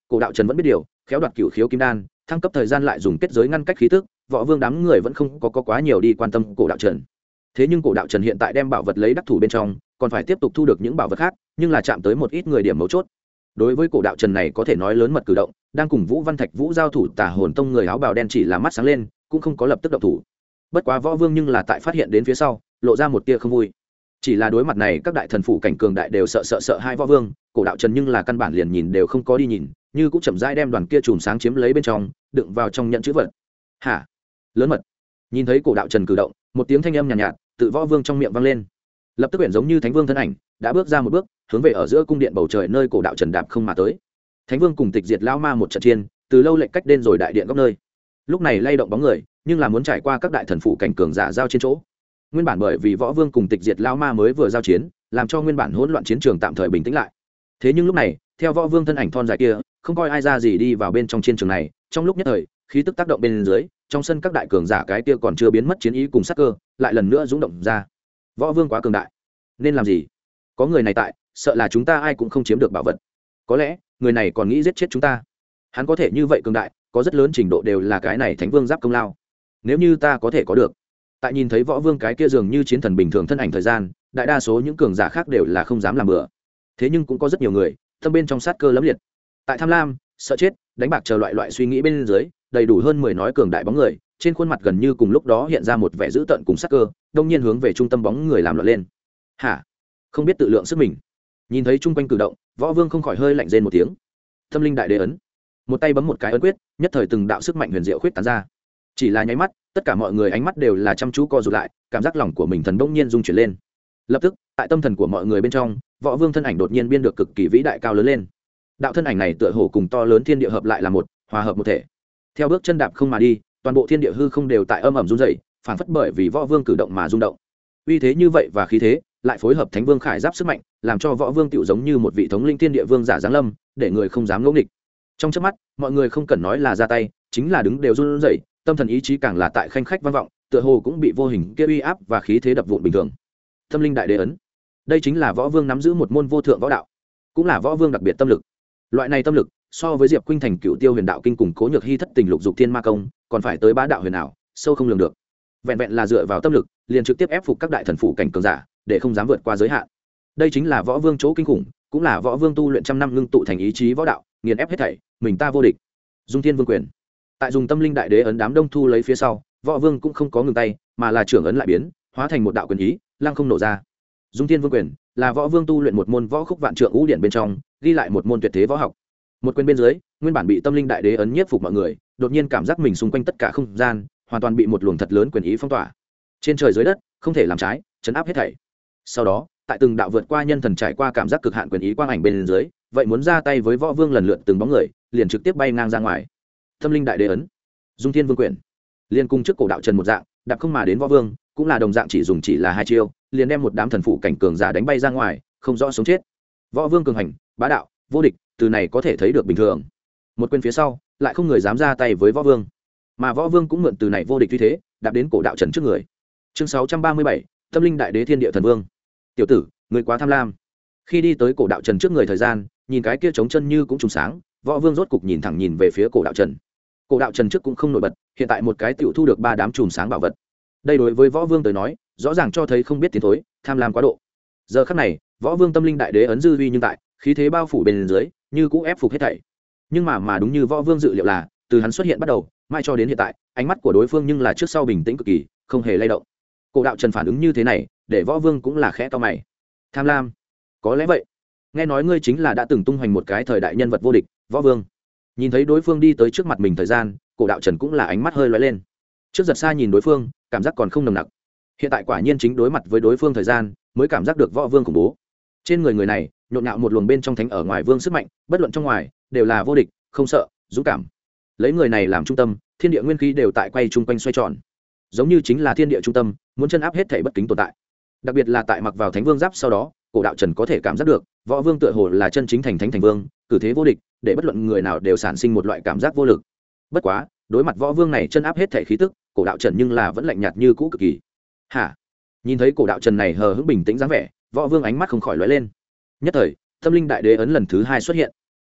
Cổ đạo trần vẫn biết điều, khéo đoạt cửu khiếu kim đan, thăng cấp thời gian lại dùng kết giới ngăn cách khí tức, võ vương đám người vẫn không có quá nhiều đi quan tâm cổ đạo trần. Thế nhưng cổ đạo trần hiện tại đem bảo vật lấy đắc thủ bên trong, còn phải tiếp tục thu được những bảo vật khác, nhưng là chạm tới một ít người điểm mấu chốt. Đối với cổ đạo trần này có thể nói lớn mật cử động, đang cùng Vũ Văn Thạch Vũ giao thủ Tà Hồn Tông người áo bào đen chỉ là mắt sáng lên, cũng không có lập tức động thủ. Bất quá võ vương nhưng là tại phát hiện đến phía sau, lộ ra một tia không vui. Chỉ là đối mặt này các đại thần phủ cảnh cường đại đều sợ hai võ vương, cổ đạo trần nhưng là căn bản liền nhìn đều không có đi nhìn, như cũng chậm rãi đem đoàn kia chùm sáng chiếm lấy bên trong, đựng vào trong nhận chữ vật. Hả? Lớn mật. Nhìn thấy cổ đạo trần cử động, một tiếng thanh âm nhàn nhạt, tự võ vương trong miệng vang lên. Lập tức quyển giống như thánh vương thân ảnh, đã bước ra một bước, hướng về ở giữa cung điện bầu trời nơi cổ đạo trần đạp không mà tới. Thánh vương cùng tịch diệt lão ma một trận chiến, từ lâu lệnh cách đến rồi đại điện góc nơi. Lúc này lay động bóng người, nhưng là muốn trải qua các đại thần phủ cảnh cường giả giao trên chỗ. Nguyên bản bởi vì võ vương cùng tịch diệt lão ma mới vừa giao chiến, làm cho nguyên bản hỗn loạn chiến trường tạm thời bình tĩnh lại. Thế nhưng lúc này, theo võ vương thân ảnh thon dài kia, không coi ai ra gì đi vào bên trong chiến trường này, trong lúc nhất thời, khí tức tác động bên dưới, trong sân các đại cường giả cái kia còn chưa biến mất chiến ý cùng sát cơ, lại lần nữa dũng động ra. Võ vương quá cường đại, nên làm gì? Có người này tại, sợ là chúng ta ai cũng không chiếm được bảo vật. Có lẽ người này còn nghĩ giết chết chúng ta. Hắn có thể như vậy cường đại, có rất lớn trình độ đều là cái này thánh vương giáp công lao. Nếu như ta có thể có được. Tại nhìn thấy võ vương cái kia dường như chiến thần bình thường thân ảnh thời gian, đại đa số những cường giả khác đều là không dám làm bừa. Thế nhưng cũng có rất nhiều người tâm bên trong sát cơ lẫm liệt. Tại tham lam, sợ chết, đánh bạc chờ loại suy nghĩ bên dưới, đầy đủ hơn 10 nói cường đại bóng người, trên khuôn mặt gần như cùng lúc đó hiện ra một vẻ dữ tợn cùng sát cơ, đông nhiên hướng về trung tâm bóng người làm loạn lên. Hả? Không biết tự lượng sức mình. Nhìn thấy chung quanh cử động, võ vương không khỏi hơi lạnh rên một tiếng. Tâm linh đại đế ấn, một tay bấm một cái ấn quyết, nhất thời từng đạo sức mạnh huyền diệu khuyết tán ra. Chỉ là nháy mắt, tất cả mọi người ánh mắt đều là chăm chú co rụt lại, cảm giác lòng của mình thần bỗng nhiên rung chuyển lên. Lập tức, tại tâm thần của mọi người bên trong, võ vương thân ảnh đột nhiên biên được cực kỳ vĩ đại cao lớn lên. Đạo thân ảnh này tựa hồ cùng to lớn thiên địa hợp lại là một, hòa hợp một thể. Theo bước chân đạp không mà đi, toàn bộ thiên địa hư không đều tại âm ầm rung rẩy, phảng phất bởi vì võ vương cử động mà rung động. Uy thế như vậy và khí thế, lại phối hợp thánh vương khải giáp sức mạnh, làm cho võ vương tựu giống như một vị thống linh thiên địa vương giả giáng lâm, để người không dám ngỗ nghịch. Trong chớp mắt, mọi người không cần nói là ra tay, chính là đứng đều run rẩy, tâm thần ý chí càng là tại khanh khách vang vọng, tựa hồ cũng bị vô hình kia uy áp và khí thế đập vụn bình thường. Tâm linh đại đế ấn, đây chính là võ vương nắm giữ một môn vô thượng võ đạo, cũng là võ vương đặc biệt tâm lực. Loại này tâm lực, so với Diệp Khuynh Thành Cựu Tiêu Huyền Đạo Kinh cùng Cố Nhược Hy Thất Tình Lục Dục Thiên Ma Công, còn phải tới bá đạo huyền ảo, sâu không lường được. Vẹn vẹn là dựa vào tâm lực, liền trực tiếp ép phục các đại thần phủ cảnh cường giả, để không dám vượt qua giới hạn. Đây chính là võ vương chỗ kinh khủng, cũng là võ vương tu luyện trăm năm ngưng tụ thành ý chí võ đạo, nghiền ép hết thảy, mình ta vô địch. Dung Thiên Vương Quyền. Tại dùng tâm linh đại đế ấn đám đông thu lấy phía sau, võ vương cũng không có ngừng tay, mà là trưởng ấn lại biến, hóa thành một đạo quyền ý, lăng không nổ ra. Dung Thiên Vương Quyền là võ vương tu luyện một môn võ khúc vạn trượng ngũ điển bên trong, ghi lại một môn tuyệt thế võ học. Một quyền bên dưới, nguyên bản bị tâm linh đại đế ấn nhiếp phục mọi người, đột nhiên cảm giác mình xung quanh tất cả không gian hoàn toàn bị một luồng thật lớn quyền ý phong tỏa. Trên trời dưới đất, không thể làm trái, chấn áp hết thảy. Sau đó, tại từng đạo vượt qua nhân thần trải qua cảm giác cực hạn quyền ý quang ảnh bên dưới, vậy muốn ra tay với võ vương lần lượt từng bóng người, liền trực tiếp bay ngang ra ngoài. Tâm linh đại đế ấn, Dung Thiên Vương Quyền, liên cung trước cổ đạo trần một dạng, đạp không mà đến võ vương, cũng là đồng dạng chỉ là hai chiêu, liền đem một đám thần phụ cảnh cường giả đánh bay ra ngoài, không rõ sống chết. Võ vương cường hành, bá đạo, vô địch, từ này có thể thấy được bình thường. Một quyền phía sau, lại không người dám ra tay với võ vương, mà võ vương cũng mượn từ này vô địch như thế, đạp đến cổ đạo trần trước người. Chương 637, Tâm linh đại đế thiên địa thần vương. Tiểu tử, người quá tham lam. Khi đi tới cổ đạo trần trước người thời gian, nhìn cái kia trống chân như cũng trùng sáng, võ vương rốt cục nhìn thẳng nhìn về phía cổ đạo trần. Cổ đạo trần trước cũng không nổi bật, hiện tại một cái tiểu thu được 3 đám trùng sáng bảo vật. Đây đối với võ vương tới nói, rõ ràng cho thấy không biết tiến thối, tham lam quá độ. Giờ khắc này, võ vương tâm linh đại đế ấn dư uy nhưng tại, khí thế bao phủ bên dưới, như cũ ép phục hết thảy. Nhưng mà đúng như võ vương dự liệu là, từ hắn xuất hiện bắt đầu, mai cho đến hiện tại, ánh mắt của đối phương nhưng là trước sau bình tĩnh cực kỳ, không hề lay động. Cổ đạo trần phản ứng như thế này, để võ vương cũng là khẽ to mày. Tham lam? Có lẽ vậy. Nghe nói ngươi chính là đã từng tung hoành một cái thời đại nhân vật vô địch, võ vương. Nhìn thấy đối phương đi tới trước mặt mình thời gian, cổ đạo trần cũng là ánh mắt hơi lóe lên. Trước giật xa nhìn đối phương, cảm giác còn không nồng nặc. Hiện tại quả nhiên chính đối mặt với đối phương thời gian, mới cảm giác được võ vương khủng bố. Trên người này, nhộn nhạo một luồng bên trong thánh ở ngoài vương sức mạnh, bất luận trong ngoài, đều là vô địch, không sợ, dũng cảm. Lấy người này làm trung tâm, thiên địa nguyên khí đều tại quay trung quanh xoay tròn, giống như chính là thiên địa trung tâm, muốn chân áp hết thảy bất kính tồn tại. Đặc biệt là tại mặc vào thánh vương giáp sau đó, cổ đạo trần có thể cảm giác được, võ vương tựa hồ là chân chính thành thánh thành vương, cử thế vô địch, để bất luận người nào đều sản sinh một loại cảm giác vô lực. Bất quá, đối mặt võ vương này chân áp hết thảy khí tức, cổ đạo trần nhưng là vẫn lạnh nhạt như cũ cực kỳ. Hả? Nhìn thấy cổ đạo trần này hờ hững bình tĩnh dáng vẻ, võ vương ánh mắt không khỏi lóe lên. Nhất thời, tâm linh đại đế ấn lần thứ 2 xuất hiện.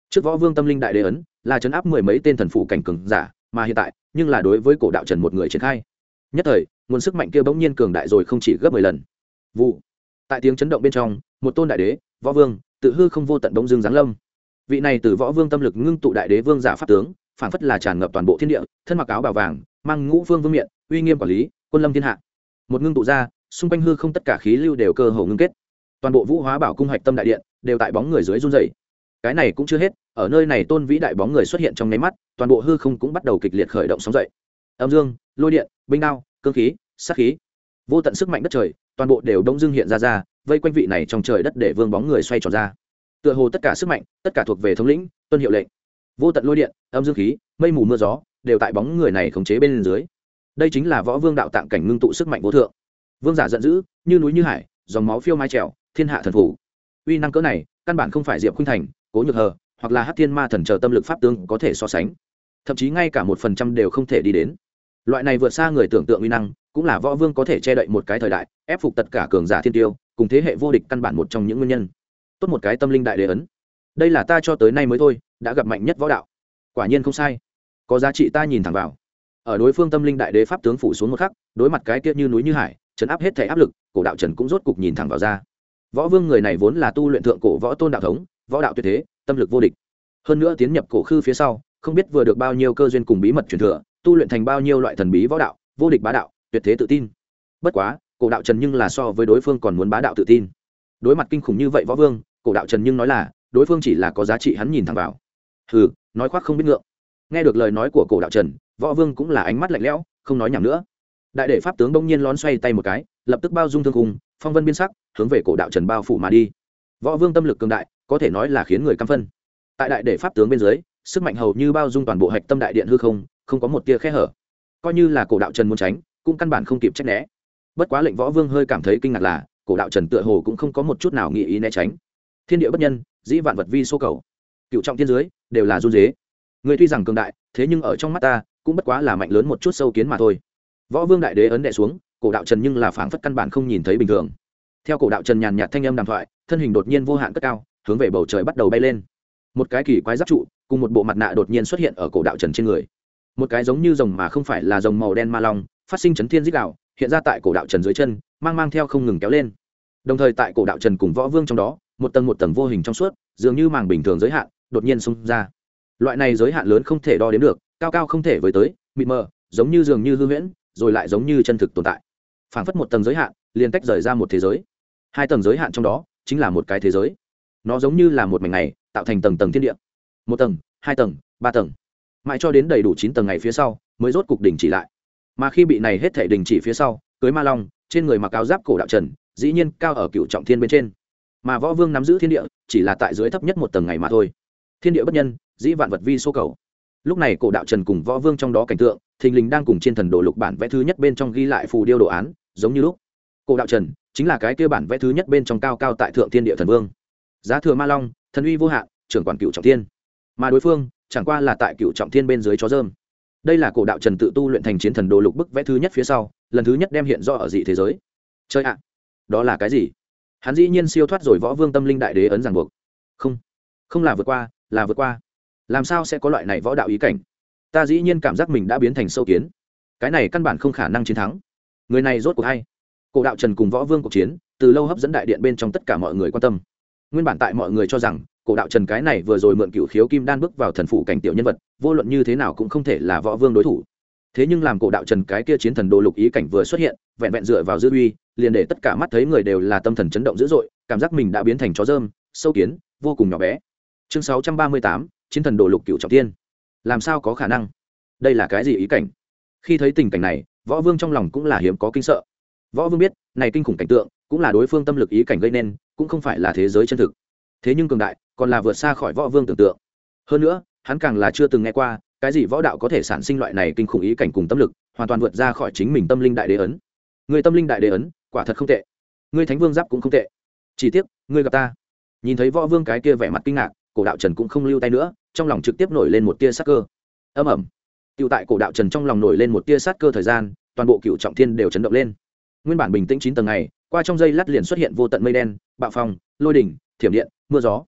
trước võ vương tâm linh đại đế ấn là chấn áp mười mấy tên thần phụ cảnh cường giả, mà hiện tại nhưng là đối với cổ đạo trần một người triển khai. Nhất thời nguồn sức mạnh kia bỗng nhiên cường đại rồi không chỉ gấp 10 lần. Vụ. Tại tiếng chấn động bên trong, một tôn đại đế võ vương tự hư không vô tận bỗng dưng giáng lâm. Vị này từ võ vương tâm lực ngưng tụ đại đế vương giả pháp tướng, phảng phất là tràn ngập toàn bộ thiên địa, thân mặc áo bào vàng, mang ngũ phương vương miện, uy nghiêm quản lý quân lâm thiên hạ. Một ngưng tụ ra, xung quanh hư không tất cả khí lưu đều cơ hồ ngưng kết, toàn bộ vũ hóa bảo cung hạch tâm đại điện đều tại bóng người dưới run rẩy. Cái này cũng chưa hết, ở nơi này tôn vĩ đại bóng người xuất hiện trong nháy mắt, toàn bộ hư không cũng bắt đầu kịch liệt khởi động sóng dậy. Âm dương, lôi điện, binh đao, cương khí, sát khí, vô tận sức mạnh đất trời, toàn bộ đều đông dương hiện ra, vây quanh vị này trong trời đất để vương bóng người xoay tròn ra. Tựa hồ tất cả sức mạnh, tất cả thuộc về thống lĩnh, tuân hiệu lệnh. Vô tận lôi điện, âm dương khí, mây mù mưa gió, đều tại bóng người này khống chế bên dưới. Đây chính là võ vương đạo tạng cảnh ngưng tụ sức mạnh vô thượng. Vương giả giận dữ, như núi như hải, dòng máu phiêu mái trèo, thiên hạ thần phủ. Uy năng cỡ này, căn bản không phải Diệp Khuynh Thành, Cố Nhược Hờ, hoặc là Hắc Thiên Ma Thần chờ tâm lực pháp tướng có thể so sánh. Thậm chí ngay cả 1% đều không thể đi đến. Loại này vượt xa người tưởng tượng uy năng, cũng là võ vương có thể che đậy một cái thời đại, ép phục tất cả cường giả thiên tiêu, cùng thế hệ vô địch căn bản một trong những nguyên nhân. Tốt một cái tâm linh đại đế ấn. Đây là ta cho tới nay mới thôi, đã gặp mạnh nhất võ đạo. Quả nhiên không sai. Có giá trị ta nhìn thẳng vào. Ở đối phương tâm linh đại đế pháp tướng phủ xuống một khắc, đối mặt cái kia như núi như hải, trấn áp hết thể áp lực, cổ đạo trần cũng rốt cục nhìn thẳng vào ra. Võ vương người này vốn là tu luyện thượng cổ võ tôn đạo thống, võ đạo tuyệt thế, tâm lực vô địch. Hơn nữa tiến nhập cổ khư phía sau, không biết vừa được bao nhiêu cơ duyên cùng bí mật truyền thừa, tu luyện thành bao nhiêu loại thần bí võ đạo, vô địch bá đạo, tuyệt thế tự tin. Bất quá, cổ đạo trần nhưng là so với đối phương còn muốn bá đạo tự tin. Đối mặt kinh khủng như vậy võ vương, cổ đạo trần nhưng nói là, đối phương chỉ là có giá trị hắn nhìn thẳng vào. Hừ, nói khoác không biết ngượng. Nghe được lời nói của cổ đạo trần, võ vương cũng là ánh mắt lạnh lẽo, không nói nhảm nữa. Đại đệ pháp tướng bỗng nhiên lón xoay tay một cái, lập tức bao dung thương khung, phong vân biên sắc, hướng về cổ đạo trần bao phủ mà đi. Võ vương tâm lực cường đại, có thể nói là khiến người căm phân. Tại đại đệ pháp tướng bên dưới, sức mạnh hầu như bao dung toàn bộ hạch tâm đại điện hư không, không có một tia khe hở. Coi như là cổ đạo trần muốn tránh, cũng căn bản không kịp tránh né. Bất quá lệnh võ vương hơi cảm thấy kinh ngạc là, cổ đạo trần tựa hồ cũng không có một chút nào nghĩ ý né tránh. Thiên địa bất nhân, dĩ vạn vật vi số cầu. Cựu trọng thiên dưới đều là run rế. Người tuy rằng cường đại, thế nhưng ở trong mắt ta cũng bất quá là mạnh lớn một chút sâu kiến mà thôi. Võ vương đại đế ấn đè xuống, cổ đạo trần nhưng là phảng phất căn bản không nhìn thấy bình thường. Theo cổ đạo trần nhàn nhạt thanh âm đàm thoại, thân hình đột nhiên vô hạn cất cao, hướng về bầu trời bắt đầu bay lên. Một cái kỳ quái giáp trụ cùng một bộ mặt nạ đột nhiên xuất hiện ở cổ đạo trần trên người. Một cái giống như rồng mà không phải là rồng màu đen ma long, phát sinh chấn thiên rít gào, hiện ra tại cổ đạo trần dưới chân, mang theo không ngừng kéo lên. Đồng thời tại cổ đạo trần cùng võ vương trong đó, một tầng vô hình trong suốt, dường như màng bình thường giới hạn, đột nhiên xung ra. Loại này giới hạn lớn không thể đo đếm được, cao không thể với tới, mịt mờ, giống như dường như hư huyễn, rồi lại giống như chân thực tồn tại. Phảng phất một tầng giới hạn, liền tách rời ra một thế giới. Hai tầng giới hạn trong đó, chính là một cái thế giới. Nó giống như là một mảnh ngày, tạo thành tầng thiên địa. Một tầng, hai tầng, ba tầng, mãi cho đến đầy đủ 9 tầng ngày phía sau, mới rốt cục đình chỉ lại. Mà khi bị này hết thể đình chỉ phía sau, cưới ma long, trên người mặc áo giáp cổ đạo trần, dĩ nhiên cao ở cựu trọng thiên bên trên. Mà võ vương nắm giữ thiên địa, chỉ là tại dưới thấp nhất một tầng ngày mà thôi. Thiên địa bất nhân, dĩ vạn vật vi số cầu. Lúc này cổ đạo trần cùng võ vương trong đó cảnh tượng, thình lình đang cùng trên thần đồ lục bản vẽ thứ nhất bên trong ghi lại phù điêu đồ án, giống như lúc cổ đạo trần chính là cái kia bản vẽ thứ nhất bên trong cao tại thượng thiên địa thần vương, giá thừa ma long, thần uy vô hạn, trưởng quản cựu trọng thiên. Mà đối phương chẳng qua là tại cựu trọng thiên bên dưới chó dơm. Đây là cổ đạo trần tự tu luyện thành chiến thần đồ lục bức vẽ thứ nhất phía sau, lần thứ nhất đem hiện rõ ở dị thế giới. Chơi ạ, đó là cái gì? Hắn dĩ nhiên siêu thoát rồi võ vương tâm linh đại đế ấn ràng buộc. Không là vượt qua, là vượt qua. Làm sao sẽ có loại này võ đạo ý cảnh? Ta dĩ nhiên cảm giác mình đã biến thành sâu kiến. Cái này căn bản không khả năng chiến thắng. Người này rốt cuộc hay? Cổ đạo trần cùng võ vương cuộc chiến, từ lâu hấp dẫn đại điện bên trong tất cả mọi người quan tâm. Nguyên bản tại mọi người cho rằng, cổ đạo trần cái này vừa rồi mượn cựu khiếu kim đan bước vào thần phụ cảnh tiểu nhân vật, vô luận như thế nào cũng không thể là võ vương đối thủ. Thế nhưng làm cổ đạo trần cái kia chiến thần đồ lục ý cảnh vừa xuất hiện, vẹn vẹn dựa vào dư uy, liền để tất cả mắt thấy người đều là tâm thần chấn động dữ dội, cảm giác mình đã biến thành chó dơm, sâu kiến, vô cùng nhỏ bé. Chương 638, chiến thần đồ lục cựu trọng thiên. Làm sao có khả năng? Đây là cái gì ý cảnh? Khi thấy tình cảnh này, võ vương trong lòng cũng là hiếm có kinh sợ. Võ vương biết, này kinh khủng cảnh tượng, cũng là đối phương tâm lực ý cảnh gây nên, cũng không phải là thế giới chân thực. Thế nhưng cường đại, còn là vượt xa khỏi võ vương tưởng tượng. Hơn nữa, hắn càng là chưa từng nghe qua, cái gì võ đạo có thể sản sinh loại này kinh khủng ý cảnh cùng tâm lực, hoàn toàn vượt ra khỏi chính mình tâm linh đại đế ấn. Người tâm linh đại đế ấn, quả thật không tệ. Người thánh vương giáp cũng không tệ. Chỉ tiếc, ngươi gặp ta. Nhìn thấy võ vương cái kia vẻ mặt kinh ngạc, cổ đạo trần cũng không lưu tay nữa, trong lòng trực tiếp nổi lên một tia sát cơ. Ầm ầm. Tiểu tại cổ đạo trần trong lòng nổi lên một tia sát cơ thời gian, toàn bộ cựu trọng thiên đều chấn động lên. Nguyên bản bình tĩnh 9 tầng này, qua trong giây lát liền xuất hiện vô tận mây đen, bạo phong, lôi đỉnh, thiểm điện, mưa gió.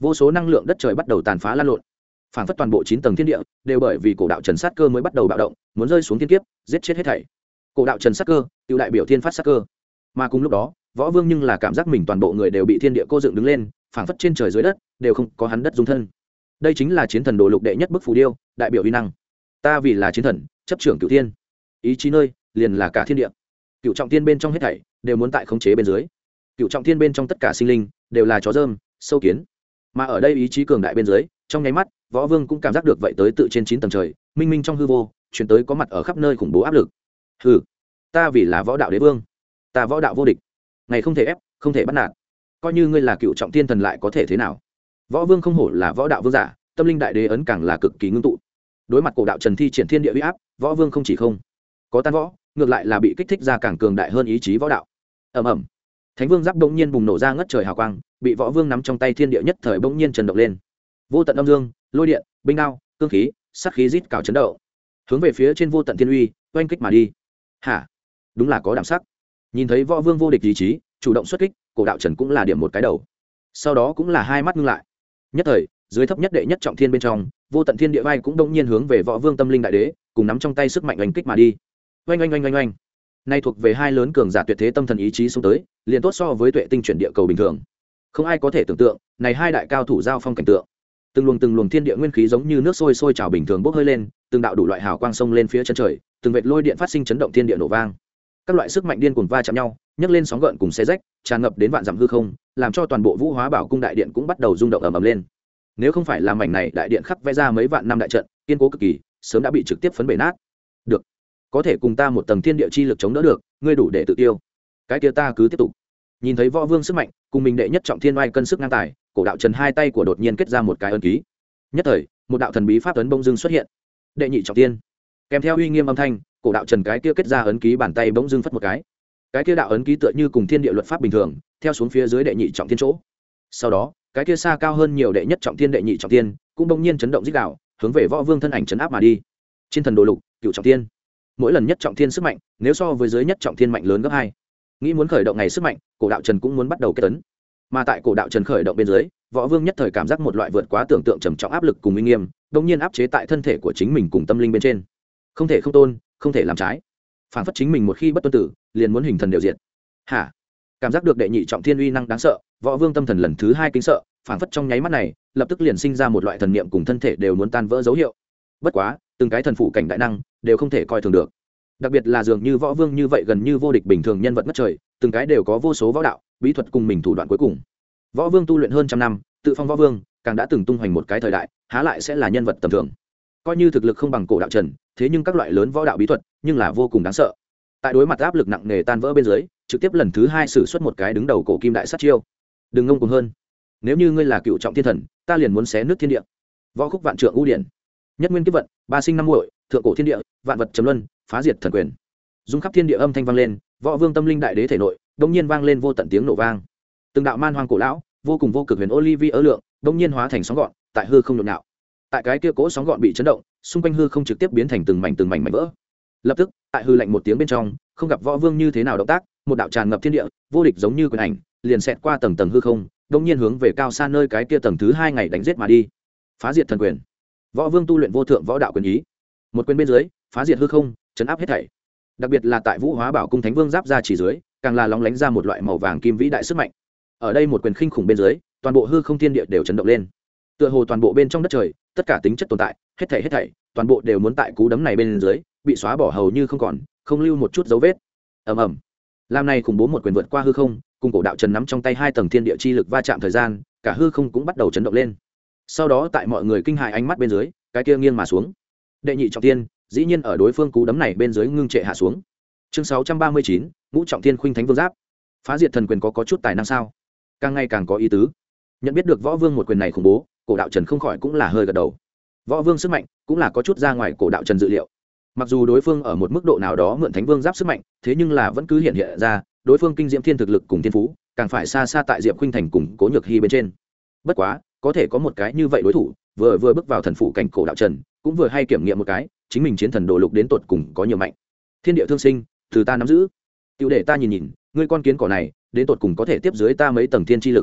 vô số năng lượng đất trời bắt đầu tàn phá lan lộn, phảng phất toàn bộ 9 tầng thiên địa đều bởi vì cổ đạo trần sát cơ mới bắt đầu bạo động, muốn rơi xuống thiên kiếp giết chết hết thảy. Cổ đạo trần sát cơ tiêu đại biểu thiên phát sát cơ, mà cùng lúc đó Võ Vương nhưng là cảm giác mình toàn bộ người đều bị thiên địa cô dựng đứng lên, phảng phất trên trời dưới đất đều không có hắn đất dung thân. Đây chính là chiến thần đồ lục đệ nhất bức phù điêu, đại biểu uy năng. Ta vì là chiến thần, chấp trưởng cửu thiên, ý chí nơi liền là cả thiên địa. Cửu trọng thiên bên trong hết thảy đều muốn tại khống chế bên dưới. Cửu trọng thiên bên trong tất cả sinh linh đều là chó dơm, sâu kiến. Mà ở đây ý chí cường đại bên dưới, trong nháy mắt, Võ Vương cũng cảm giác được vậy tới tự trên 9 tầng trời, minh minh trong hư vô, truyền tới có mặt ở khắp nơi khủng bố áp lực. Hừ, ta vì là võ đạo đế vương, ta võ đạo vô địch, ngày không thể ép, không thể bắt nạt. Coi như ngươi là cựu trọng thiên thần lại có thể thế nào? Võ Vương không hổ là võ đạo vương giả, tâm linh đại đế ấn càng là cực kỳ ngưng tụ. Đối mặt cổ đạo trần thi triển thiên địa uy áp, Võ Vương không chỉ không có tan võ, ngược lại là bị kích thích ra càng cường đại hơn ý chí võ đạo. Ầm ầm. Thánh Vương giáp bỗng nhiên bùng nổ ra ngất trời hào quang, bị Võ Vương nắm trong tay thiên địa nhất thời bỗng nhiên chấn động lên. Vô tận âm dương, lôi điện, binh đao, cương khí, sát khí rít cào chấn động, hướng về phía trên vô tận thiên uy, oanh kích mà đi. Hả? Đúng là có đảm sắc. Nhìn thấy Võ Vương vô địch ý chí, chủ động xuất kích, cổ đạo trần cũng là điểm một cái đầu. Sau đó cũng là hai mắt ngưng lại. Nhất thời, dưới thấp nhất đệ nhất trọng thiên bên trong, vô tận thiên địa vai cũng đông nhiên hướng về Võ Vương tâm linh đại đế, cùng nắm trong tay sức mạnh oanh kích mà đi. Oanh oanh oanh oanh oanh. Nay thuộc về hai lớn cường giả tuyệt thế tâm thần ý chí xuống tới, liền tốt so với tuệ tinh chuyển địa cầu bình thường. Không ai có thể tưởng tượng, này hai đại cao thủ giao phong cảnh tượng. Từng luồng thiên địa nguyên khí giống như nước sôi sôi trào bình thường bốc hơi lên, từng đạo đủ loại hào quang sông lên phía chân trời, từng vệt lôi điện phát sinh chấn động thiên địa nổ vang. Các loại sức mạnh điên cuồng va chạm nhau, nhấc lên sóng gợn cùng xé rách, tràn ngập đến vạn dặm hư không, làm cho toàn bộ Vũ Hóa Bảo cung đại điện cũng bắt đầu rung động ầm ầm lên. Nếu không phải là mảnh này đại điện khắc vẽ ra mấy vạn năm đại trận, kiên cố cực kỳ, sớm đã bị trực tiếp phấn bể nát. Được, có thể cùng ta một tầng thiên địa chi lực chống đỡ được, ngươi đủ để tự tiêu. Cái kia ta cứ tiếp tục. Nhìn thấy Võ Vương sức mạnh, cùng mình đệ nhất trọng thiên oai cân sức ngang tài, cổ đạo trần hai tay của đột nhiên kết ra một cái ấn ký. Nhất thời, một đạo thần bí pháp ấn bỗng dưng xuất hiện. Đệ nhị trọng thiên. Kèm theo uy nghiêm âm thanh, cổ đạo trần cái kia kết ra ấn ký bàn tay bỗng dưng phất một cái kia đạo ấn ký tựa như cùng thiên địa luật pháp bình thường theo xuống phía dưới đệ nhị trọng thiên chỗ. Sau đó cái kia xa cao hơn nhiều đệ nhất trọng thiên đệ nhị trọng thiên cũng bỗng nhiên chấn động dích đạo hướng về Võ Vương thân ảnh chấn áp mà đi. Trên thần đồ lục cựu trọng thiên, mỗi lần nhất trọng thiên sức mạnh nếu so với dưới nhất trọng thiên mạnh lớn gấp 2. Nghĩ muốn khởi động ngày sức mạnh, cổ đạo trần cũng muốn bắt đầu kết tấn. Mà tại cổ đạo trần khởi động bên dưới, Võ Vương nhất thời cảm giác một loại vượt quá tưởng tượng trầm trọng áp lực cùng uy nghiêm bỗng nhiên áp chế tại thân thể của chính mình cùng tâm linh bên trên. Không thể không tôn, không thể làm trái, phản phất chính mình một khi bất tuân tử liền muốn hình thần đều diệt. Hả? Cảm giác được đệ nhị trọng thiên uy năng đáng sợ, Võ Vương tâm thần lần thứ 2 kính sợ, phản phất trong nháy mắt này lập tức liền sinh ra một loại thần niệm cùng thân thể đều muốn tan vỡ dấu hiệu. Bất quá từng cái thần phụ cảnh đại năng đều không thể coi thường được, đặc biệt là dường như Võ Vương như vậy gần như vô địch bình thường nhân vật ngất trời, từng cái đều có vô số võ đạo bí thuật cùng mình thủ đoạn cuối cùng. Võ Vương tu luyện hơn trăm năm, tự phong Võ Vương, càng đã từng tung hoành một cái thời đại, há lại sẽ là nhân vật tầm thường. Coi như thực lực không bằng cổ đạo trần, thế nhưng các loại lớn võ đạo bí thuật nhưng là vô cùng đáng sợ. Tại đối mặt áp lực nặng nề tan vỡ bên dưới, trực tiếp lần thứ 2 sử xuất một cái đứng đầu cổ kim đại sát chiêu. Đừng ngông cuồng hơn, nếu như ngươi là cựu trọng thiên thần, ta liền muốn xé nước thiên địa. Võ khúc vạn trượng u điển, nhất nguyên kiếp vận, ba sinh năm muội, thượng cổ thiên địa, vạn vật trầm luân, phá diệt thần quyền. Dung khắp thiên địa âm thanh vang lên, Võ Vương tâm linh đại đế thể nội đống nhiên vang lên vô tận tiếng nổ vang. Từng đạo man hoang cổ lão, vô cùng vô cực huyền Olivier lượng, đống nhiên hóa thành sóng gọn, tại hư không nhộn nhạo. Tại cái kia cỗ sóng gọn bị chấn động, xung quanh hư không trực tiếp biến thành từng mảnh mảnh vỡ. Lập tức, tại hư lạnh một tiếng bên trong, không gặp Võ Vương như thế nào động tác, một đạo tràn ngập thiên địa, vô địch giống như quyền ảnh, liền xẹt qua tầng tầng hư không, đống nhiên hướng về cao xa nơi cái kia tầng thứ 2 ngày đánh giết mà đi. Phá diệt thần quyền. Võ Vương tu luyện vô thượng võ đạo quyền ý, một quyền bên dưới, phá diệt hư không, chấn áp hết thảy. Đặc biệt là tại Vũ Hóa Bảo cung Thánh Vương giáp ra chỉ dưới, càng là lóng lánh ra một loại màu vàng kim vĩ đại sức mạnh. Ở đây một quyền khinh khủng bên dưới, toàn bộ hư không thiên địa đều chấn động lên. Tựa hồ toàn bộ bên trong đất trời, tất cả tính chất tồn tại, hết thảy, toàn bộ đều muốn tại cú đấm này bên dưới bị xóa bỏ hầu như không còn, không lưu một chút dấu vết. Ầm ầm. Làm này khủng bố một quyền vượt qua hư không, cùng cổ đạo trần nắm trong tay 2 tầng thiên địa chi lực va chạm thời gian, cả hư không cũng bắt đầu chấn động lên. Sau đó tại mọi người kinh hãi ánh mắt bên dưới, cái kia nghiêng mà xuống. Đệ nhị trọng thiên, dĩ nhiên ở đối phương cú đấm này bên dưới ngưng trệ hạ xuống. Chương 639, Ngũ trọng thiên khuynh thánh vương giáp. Phá diệt thần quyền có chút tài năng sao? Càng ngày càng có ý tứ. Nhận biết được Võ Vương một quyền này khủng bố, cổ đạo trần không khỏi cũng là hơi gật đầu. Võ Vương sức mạnh cũng là có chút ra ngoài cổ đạo trần dự liệu. Mặc dù đối phương ở một mức độ nào đó mượn Thánh Vương giáp sức mạnh, thế nhưng là vẫn cứ hiện ra đối phương kinh diễm thiên thực lực cùng thiên phú, càng phải xa xa tại Diệp Khuynh Thành cùng Cố Nhược Hi bên trên. Bất quá, có thể có một cái như vậy đối thủ, vừa bước vào thần phụ cảnh cổ đạo trần, cũng vừa hay kiểm nghiệm một cái, chính mình chiến thần đồ lục đến tột cùng có nhiều mạnh. Thiên địa thương sinh, từ ta nắm giữ. Tiểu để ta nhìn nhìn, ngươi con kiến cỏ này, đến tột cùng có thể tiếp dưới ta mấy tầng thiên chi lực.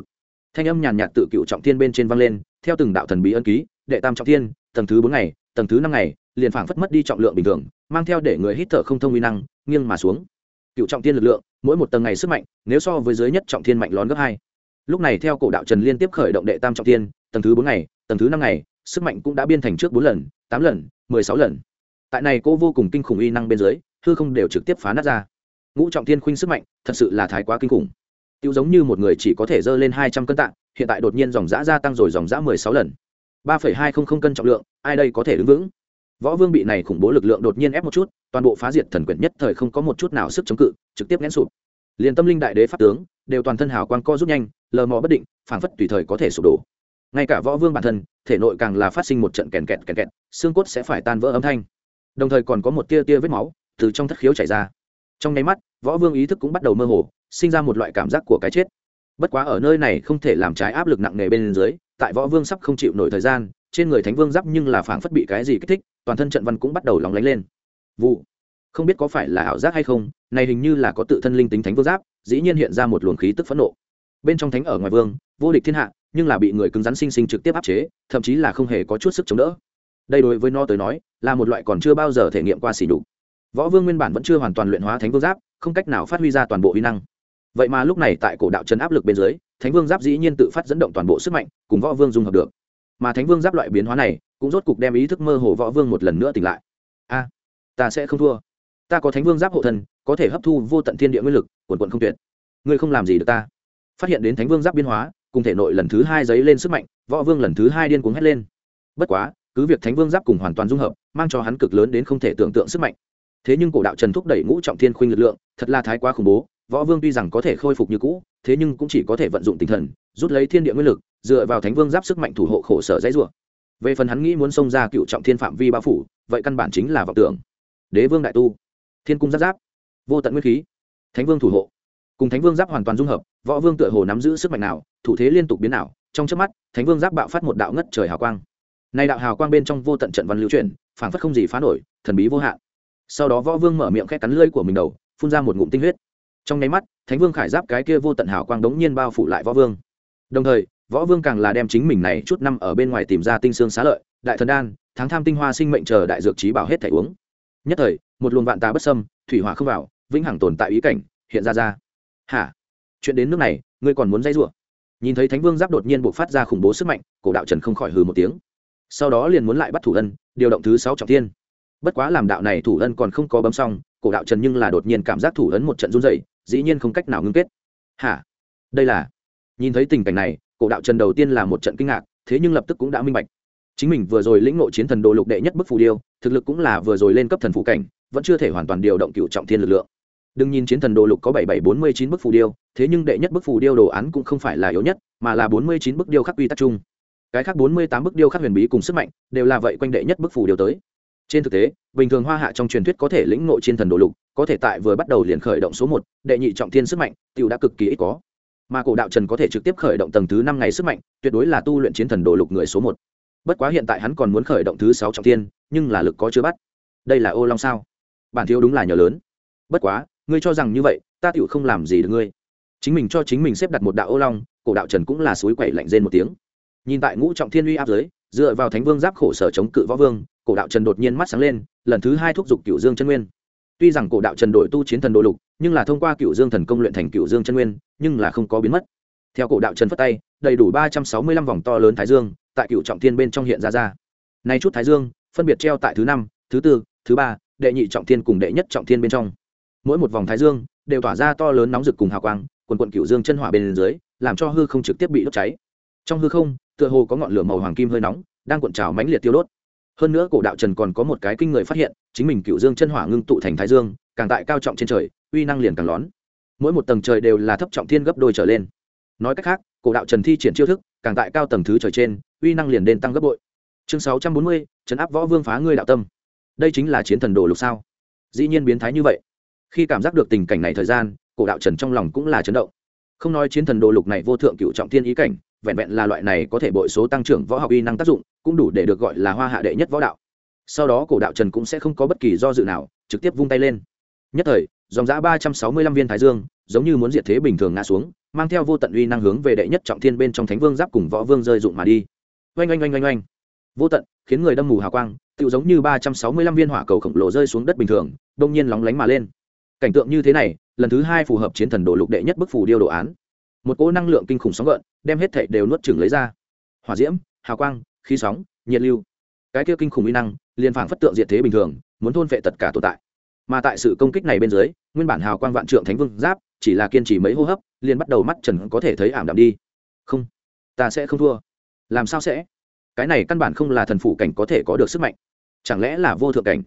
thanh âm nhàn nhạt tự cựu trọng thiên bên trên vang lên, theo từng đạo thần bí ân ký, đệ tam trọng thiên, tầng thứ 4 ngày, tầng thứ 5 ngày, liền phảng phất mất đi trọng lượng bình thường, mang theo để người hít thở không thông uy năng, nghiêng mà xuống. Cựu trọng thiên lực lượng, mỗi một tầng ngày sức mạnh, nếu so với dưới nhất trọng thiên mạnh lón gấp 2. Lúc này theo cổ đạo Trần liên tiếp khởi động đệ tam trọng thiên, tầng thứ 4 ngày, tầng thứ 5 ngày, sức mạnh cũng đã biên thành trước 4 lần, 8 lần, 16 lần. Tại này cô vô cùng kinh khủng uy năng bên dưới, hư không đều trực tiếp phá nát ra. Ngũ trọng thiên khuynh sức mạnh, thật sự là thái quá kinh khủng. Tiêu giống như một người chỉ có thể dơ lên 200 cân tạ, hiện tại đột nhiên dòng dã gia tăng rồi dòng dã 16 lần. 3,200 cân trọng lượng, ai đây có thể đứng vững? Võ Vương bị này khủng bố lực lượng đột nhiên ép một chút, toàn bộ phá diệt thần quyển nhất thời không có một chút nào sức chống cự, trực tiếp nghẽn sụp. Liên tâm linh đại đế pháp tướng đều toàn thân hào quang co rút nhanh, lờ mò bất định, phảng phất tùy thời có thể sụp đổ. Ngay cả Võ Vương bản thân, thể nội càng là phát sinh một trận kèn kẹt, xương cốt sẽ phải tan vỡ âm thanh. Đồng thời còn có một tia tia vết máu từ trong thất khiếu chảy ra. Trong nháy mắt, Võ Vương ý thức cũng bắt đầu mơ hồ, sinh ra một loại cảm giác của cái chết. Bất quá ở nơi này không thể làm trái áp lực nặng nề bên dưới, tại Võ Vương sắp không chịu nổi thời gian, trên người Thánh Vương giáp nhưng là phảng phất bị cái gì kích thích, toàn thân trận văn cũng bắt đầu lóng lánh lên. Vụ, không biết có phải là ảo giác hay không, này hình như là có tự thân linh tính Thánh Vương giáp, dĩ nhiên hiện ra một luồng khí tức phẫn nộ. Bên trong thánh ở ngoài vương, vô địch thiên hạ, nhưng là bị người cứng rắn sinh sinh trực tiếp áp chế, thậm chí là không hề có chút sức chống đỡ. Đây đối với nó tới nói, là một loại còn chưa bao giờ thể nghiệm qua sỉ nhục. Võ Vương nguyên bản vẫn chưa hoàn toàn luyện hóa Thánh Vương giáp, không cách nào phát huy ra toàn bộ uy năng. Vậy mà lúc này tại cổ đạo trấn áp lực bên dưới, Thánh Vương giáp dĩ nhiên tự phát dẫn động toàn bộ sức mạnh, cùng Võ Vương dung hợp được. Mà Thánh Vương giáp loại biến hóa này, cũng rốt cục đem ý thức mơ hồ Võ Vương một lần nữa tỉnh lại. A, ta sẽ không thua. Ta có Thánh Vương giáp hộ thân, có thể hấp thu vô tận thiên địa nguyên lực, quần quần không tuyệt. Ngươi không làm gì được ta. Phát hiện đến Thánh Vương giáp biến hóa, cùng thể nội lần thứ 2 giấy lên sức mạnh, Võ Vương lần thứ 2 điên cuồng hét lên. Bất quá, cứ việc Thánh Vương giáp cùng hoàn toàn dung hợp, mang cho hắn cực lớn đến không thể tưởng tượng sức mạnh. Thế nhưng cổ đạo Trần thúc đẩy ngũ trọng thiên khuynh lực lượng, thật là thái quá khủng bố. Võ Vương tuy rằng có thể khôi phục như cũ, thế nhưng cũng chỉ có thể vận dụng tinh thần, rút lấy thiên địa nguyên lực, dựa vào Thánh Vương giáp sức mạnh thủ hộ khổ sở dãy rủa. Về phần hắn nghĩ muốn xông ra cựu trọng thiên phạm vi bao phủ, vậy căn bản chính là vọng tưởng. Đế Vương đại tu, Thiên cung giáp giáp, vô tận nguyên khí, Thánh Vương thủ hộ, cùng Thánh Vương giáp hoàn toàn dung hợp, Võ Vương tựa hồ nắm giữ sức mạnh nào, thủ thế liên tục biến ảo, trong chớp mắt, Thánh Vương giáp bạo phát một đạo ngất trời hào quang. Này đạo hào quang bên trong vô tận trận văn lưu chuyển, phảng phất không gì phá nổi, thần bí vô hạn. Sau đó Võ Vương mở miệng khẽ cắn lưỡi của mình đầu, phun ra một ngụm tinh huyết. Trong nháy mắt, Thánh Vương khải giáp cái kia vô tận hào quang đống nhiên bao phủ lại Võ Vương. Đồng thời, Võ Vương càng là đem chính mình này chút năm ở bên ngoài tìm ra tinh xương xá lợi, đại thần đan, tháng tham tinh hoa sinh mệnh chờ đại dược trí bảo hết thảy uống. Nhất thời, một luồng vạn tà bất xâm, thủy hỏa không vào, vĩnh hằng tồn tại ý cảnh hiện ra. Hả? Chuyện đến nước này, ngươi còn muốn dây rủa? Nhìn thấy Thánh Vương giáp đột nhiên bộc phát ra khủng bố sức mạnh, cổ đạo Trần không khỏi hừ một tiếng. Sau đó liền muốn lại bắt thủ ân, điều động thứ 6 trọng thiên. Bất quá làm đạo này thủ ân còn không có bấm xong, cổ đạo Trần nhưng là đột nhiên cảm giác thủ ấn một trận run rẩy, dĩ nhiên không cách nào ngưng kết. Hả? Đây là? Nhìn thấy tình cảnh này, cổ đạo Trần đầu tiên là một trận kinh ngạc, thế nhưng lập tức cũng đã minh bạch. Chính mình vừa rồi lĩnh ngộ chiến thần đồ lục đệ nhất bức phù điêu, thực lực cũng là vừa rồi lên cấp thần phù cảnh, vẫn chưa thể hoàn toàn điều động cựu trọng thiên lực lượng. Đừng nhìn chiến thần đồ lục có 7749 bức phù điêu, thế nhưng đệ nhất bức phù điêu đồ án cũng không phải là yếu nhất, mà là 49 bức điêu khắc quy tắc chung. Cái khác 48 bức điêu khắc huyền bí cùng sức mạnh, đều là vậy quanh đệ nhất bức phù điêu tới. Trên thực tế, bình thường Hoa Hạ trong truyền thuyết có thể lĩnh ngộ chiến thần đồ lục, có thể tại vừa bắt đầu liền khởi động số 1, đệ nhị trọng thiên sức mạnh, tiểu đã cực kỳ ít có. Mà cổ đạo Trần có thể trực tiếp khởi động tầng thứ 5 ngày sức mạnh, tuyệt đối là tu luyện chiến thần đồ lục người số 1. Bất quá hiện tại hắn còn muốn khởi động thứ 6 trọng thiên, nhưng là lực có chưa bắt. Đây là ô long sao? Bản thiếu đúng là nhờ lớn. Bất quá, ngươi cho rằng như vậy, ta tiểu không làm gì được ngươi. Chính mình cho chính mình xếp đặt một đạo ô long, cổ đạo Trần cũng là suối quẩy lạnh rên một tiếng. Nhìn tại ngũ trọng thiên uy áp dưới, dựa vào Thánh Vương giáp khổ sở chống cự Võ Vương, cổ đạo Trần đột nhiên mắt sáng lên, lần thứ 2 thúc giục Cửu Dương chân nguyên. Tuy rằng cổ đạo Trần đổi tu chiến thần đồ lục, nhưng là thông qua Cửu Dương thần công luyện thành Cửu Dương chân nguyên, nhưng là không có biến mất. Theo cổ đạo Trần phất tay, đầy đủ 365 vòng to lớn thái dương, tại cựu trọng thiên bên trong hiện ra. Nay chút thái dương, phân biệt treo tại thứ 5, thứ 4, thứ 3, đệ nhị trọng thiên cùng đệ nhất trọng thiên bên trong. Mỗi một vòng thái dương đều tỏa ra to lớn nóng rực cùng hào quang, quần quần Cửu Dương chân hỏa bên dưới, làm cho hư không trực tiếp bị đốt cháy. Trong hư không, tựa hồ có ngọn lửa màu hoàng kim hơi nóng đang cuộn trào mãnh liệt tiêu đốt. Hơn nữa cổ đạo Trần còn có một cái kinh người phát hiện, chính mình Cửu Dương chân hỏa ngưng tụ thành thái dương, càng tại cao trọng trên trời, uy năng liền càng lón. Mỗi một tầng trời đều là thấp trọng thiên gấp đôi trở lên. Nói cách khác, cổ đạo Trần thi triển chiêu thức, càng tại cao tầng thứ trời trên, uy năng liền đến tăng gấp bội. Chương 640, trấn áp Võ Vương phá ngươi đạo tâm. Đây chính là chiến thần đồ lục sao? Dĩ nhiên biến thái như vậy. Khi cảm giác được tình cảnh này thời gian, cổ đạo Trần trong lòng cũng là chấn động. Không nói chiến thần đồ lục này vô thượng cửu trọng thiên ý cảnh, vẹn vẹn là loại này có thể bội số tăng trưởng võ học uy năng tác dụng, cũng đủ để được gọi là Hoa Hạ đệ nhất võ đạo. Sau đó cổ đạo Trần cũng sẽ không có bất kỳ do dự nào, trực tiếp vung tay lên. Nhất thời, dòng dã 365 viên thái dương, giống như muốn diệt thế bình thường ngã xuống, mang theo vô tận uy năng hướng về đệ nhất trọng thiên bên trong thánh vương giáp cùng võ vương rơi dụng mà đi. Oanh oanh oanh oanh oanh, vô tận khiến người đâm mù hào quang, tựu giống như 365 viên hỏa cầu khổng lồ rơi xuống đất bình thường, đông nhiên lóng lánh mà lên. Cảnh tượng như thế này, lần thứ 2 phù hợp chiến thần đồ lục đệ nhất bức phù điêu đồ án. Một cỗ năng lượng kinh khủng sóng gợn, đem hết thảy đều nuốt chửng lấy ra. Hỏa diễm, hào quang, khí sóng, nhiệt lưu, cái kia kinh khủng uy năng, liền phảng phất tượng diệt thế bình thường, muốn thôn phệ tất cả tồn tại. Mà tại sự công kích này bên dưới, nguyên bản hào quang vạn trượng thánh vương giáp, chỉ là kiên trì mấy hô hấp, liền bắt đầu mắt trần có thể thấy ảm đạm đi. Không, ta sẽ không thua. Làm sao sẽ? Cái này căn bản không là thần phụ cảnh có thể có được sức mạnh. Chẳng lẽ là vô thượng cảnh?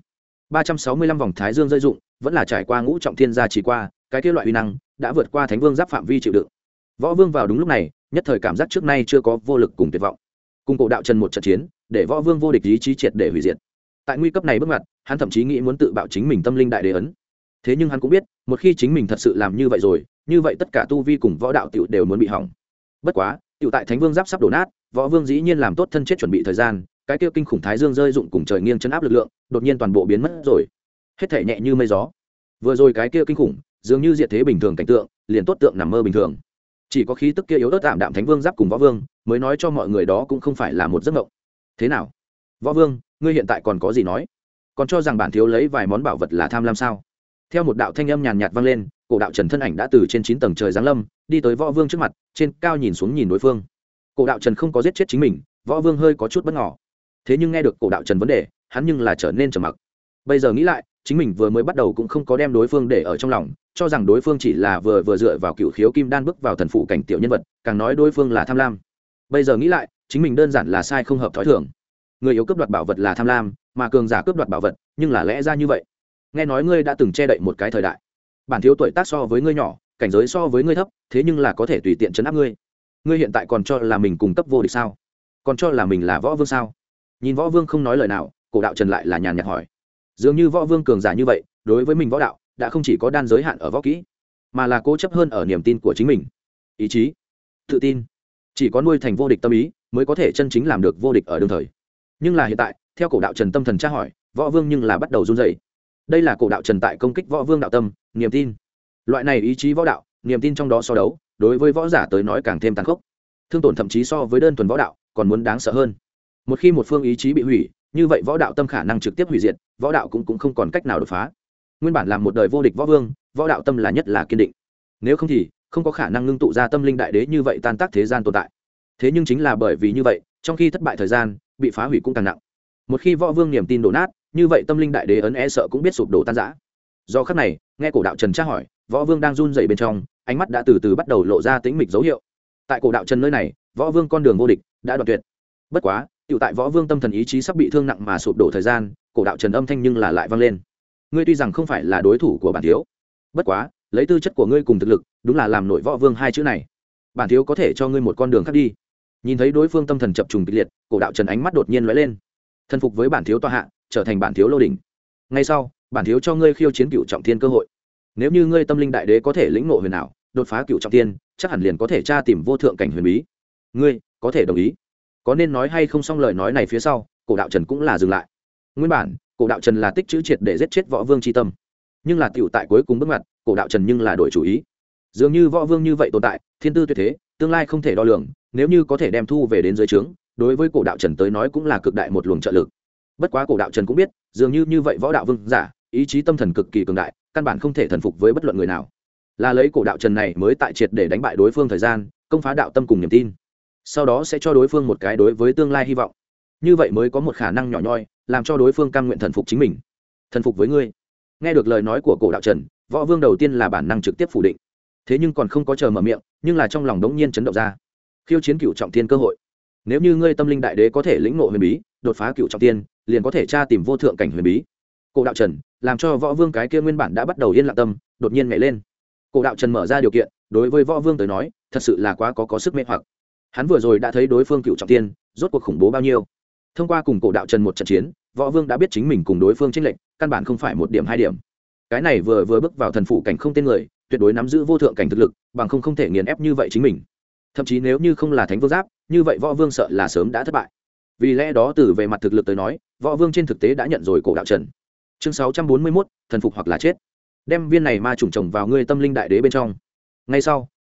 365 vòng thái dương rơi dụng, vẫn là trải qua ngũ trọng thiên gia chỉ qua, cái kia loại uy năng đã vượt qua thánh vương giáp phạm vi chịu đựng. Võ vương vào đúng lúc này, nhất thời cảm giác trước nay chưa có vô lực cùng tuyệt vọng. Cùng cổ đạo trần một trận chiến, để võ vương vô địch ý chí triệt để hủy diệt. Tại nguy cấp này bước ngoặt, hắn thậm chí nghĩ muốn tự bạo chính mình tâm linh đại đế ấn. Thế nhưng hắn cũng biết, một khi chính mình thật sự làm như vậy rồi, như vậy tất cả tu vi cùng võ đạo tiểu đều muốn bị hỏng. Bất quá, tiểu tại thánh vương giáp sắp đổ nát, võ vương dĩ nhiên làm tốt thân chết chuẩn bị thời gian, cái kia kinh khủng thái dương rơi dụng cùng trời nghiêng chấn áp lực lượng, đột nhiên toàn bộ biến mất rồi. Hết thể nhẹ như mây gió. Vừa rồi cái kia kinh khủng, dường như diệt thế bình thường cảnh tượng, liền tốt tượng nằm mơ bình thường. Chỉ có khí tức kia yếu ớt tạm đạm thánh vương giáp cùng võ vương, mới nói cho mọi người đó cũng không phải là một giấc mộng. Thế nào? Võ vương, ngươi hiện tại còn có gì nói? Còn cho rằng bản thiếu lấy vài món bảo vật là tham lam sao? Theo một đạo thanh âm nhàn nhạt vang lên, cổ đạo trần thân ảnh đã từ trên 9 tầng trời giáng lâm, đi tới võ vương trước mặt, trên cao nhìn xuống nhìn đối phương. Cổ đạo trần không có giết chết chính mình, võ vương hơi có chút bất ngờ. Thế nhưng nghe được cổ đạo trần vấn đề, hắn nhưng là trở nên trầm mặc. Bây giờ nghĩ lại, chính mình vừa mới bắt đầu cũng không có đem đối phương để ở trong lòng, cho rằng đối phương chỉ là vừa dựa vào cựu khiếu kim đan bước vào thần phụ cảnh tiểu nhân vật, càng nói đối phương là tham lam. Bây giờ nghĩ lại, chính mình đơn giản là sai không hợp thói thường. Người yếu cướp đoạt bảo vật là tham lam, mà cường giả cướp đoạt bảo vật, nhưng là lẽ ra như vậy. Nghe nói ngươi đã từng che đậy một cái thời đại, bản thiếu tuổi tác so với ngươi nhỏ, cảnh giới so với ngươi thấp, thế nhưng là có thể tùy tiện trấn áp ngươi. Ngươi hiện tại còn cho là mình cùng cấp vô địch sao? Còn cho là mình là võ vương sao? Nhìn võ vương không nói lời nào, cổ đạo trần lại là nhàn nhạt hỏi. Dường như võ vương cường giả như vậy, đối với mình võ đạo đã không chỉ có đan giới hạn ở võ kỹ, mà là cố chấp hơn ở niềm tin của chính mình, ý chí, tự tin. Chỉ có nuôi thành vô địch tâm ý, mới có thể chân chính làm được vô địch ở đương thời. Nhưng là hiện tại, theo cổ đạo trần tâm thần tra hỏi, võ vương nhưng là bắt đầu run rẩy. Đây là cổ đạo trần tại công kích võ vương đạo tâm, niềm tin. Loại này ý chí võ đạo, niềm tin trong đó so đấu, đối với võ giả tới nói càng thêm tàn khốc, thương tổn thậm chí so với đơn thuần võ đạo còn muốn đáng sợ hơn. Một khi một phương ý chí bị hủy, như vậy võ đạo tâm khả năng trực tiếp hủy diệt, võ đạo cũng không còn cách nào đột phá. Nguyên bản làm một đời vô địch võ vương, võ đạo tâm là nhất là kiên định, nếu không thì không có khả năng ngưng tụ ra tâm linh đại đế như vậy tan tác thế gian tồn tại. Thế nhưng chính là bởi vì như vậy, trong khi thất bại thời gian bị phá hủy cũng càng nặng. Một khi võ vương niềm tin đổ nát, như vậy tâm linh đại đế ấn e sợ cũng biết sụp đổ tan rã. Do khắc này, nghe cổ đạo trần tra hỏi, võ vương đang run rẩy bên trong, ánh mắt đã từ từ bắt đầu lộ ra tĩnh mịch dấu hiệu. Tại cổ đạo trần nơi này, võ vương con đường vô địch đã đoạn tuyệt. Bất quá, tiểu tại võ vương tâm thần ý chí sắp bị thương nặng mà sụp đổ thời gian, cổ đạo trần âm thanh nhưng là lại vang lên. Ngươi tuy rằng không phải là đối thủ của bản thiếu, bất quá lấy tư chất của ngươi cùng thực lực, đúng là làm nổi võ vương hai chữ này. Bản thiếu có thể cho ngươi một con đường khác đi. Nhìn thấy đối phương tâm thần chập trùng kịch liệt, cổ đạo trần ánh mắt đột nhiên lóe lên. Thân phục với bản thiếu tọa hạ, trở thành bản thiếu lô đỉnh. Ngay sau, bản thiếu cho ngươi khiêu chiến cựu trọng thiên cơ hội. Nếu như ngươi tâm linh đại đế có thể lĩnh ngộ huyền ảo, đột phá cựu trọng thiên, chắc hẳn liền có thể tra tìm vô thượng cảnh huyền bí. Ngươi có thể đồng ý? Có nên nói hay không? Xong lời nói này phía sau, cổ đạo trần cũng là dừng lại. Nguyên bản cổ đạo trần là tích chữ triệt để giết chết võ vương chi tâm, nhưng là tiểu tại cuối cùng bước ngoặt, cổ đạo trần nhưng là đổi chủ ý. Dường như võ vương như vậy tồn tại, thiên tư tuyệt thế, tương lai không thể đo lường, nếu như có thể đem thu về đến dưới trướng, đối với cổ đạo trần tới nói cũng là cực đại một luồng trợ lực. Bất quá cổ đạo trần cũng biết, dường như vậy võ đạo vương giả, ý chí tâm thần cực kỳ cường đại, căn bản không thể thần phục với bất luận người nào. Là lấy cổ đạo trần này mới tại triệt để đánh bại đối phương thời gian, công phá đạo tâm cùng niềm tin, sau đó sẽ cho đối phương một cái đối với tương lai hy vọng. Như vậy mới có một khả năng nhỏ nhoi, làm cho đối phương cam nguyện thần phục chính mình. Thần phục với ngươi. Nghe được lời nói của cổ đạo trần, võ vương đầu tiên là bản năng trực tiếp phủ định. Thế nhưng còn không có chờ mở miệng, nhưng là trong lòng đống nhiên chấn động ra. Khiêu chiến cựu trọng thiên cơ hội. Nếu như ngươi tâm linh đại đế có thể lĩnh ngộ huyền bí, đột phá cựu trọng thiên, liền có thể tra tìm vô thượng cảnh huyền bí. Cổ đạo trần làm cho võ vương cái kia nguyên bản đã bắt đầu yên lặng tâm đột nhiên nhảy lên. Cổ đạo trần mở ra điều kiện, đối với võ vương tới nói thật sự là quá có sức mê hoặc. Hắn vừa rồi đã thấy đối phương cựu trọng thiên rốt cuộc khủng bố bao nhiêu. Thông qua cùng cổ đạo trần một trận chiến, võ vương đã biết chính mình cùng đối phương chênh lệch căn bản không phải một điểm hai điểm. Cái này vừa bước vào thần phụ cảnh không tên người, tuyệt đối nắm giữ vô thượng cảnh thực lực, bằng không thể nghiền ép như vậy chính mình. Thậm chí nếu như không là thánh vương giáp, như vậy võ vương sợ là sớm đã thất bại. Vì lẽ đó từ về mặt thực lực tới nói, võ vương trên thực tế đã nhận rồi cổ đạo trần. Chương 641, thần phục hoặc là chết. Đem viên này ma trùng trồng vào ngươi tâm linh đại đế bên trong. Ngay sau,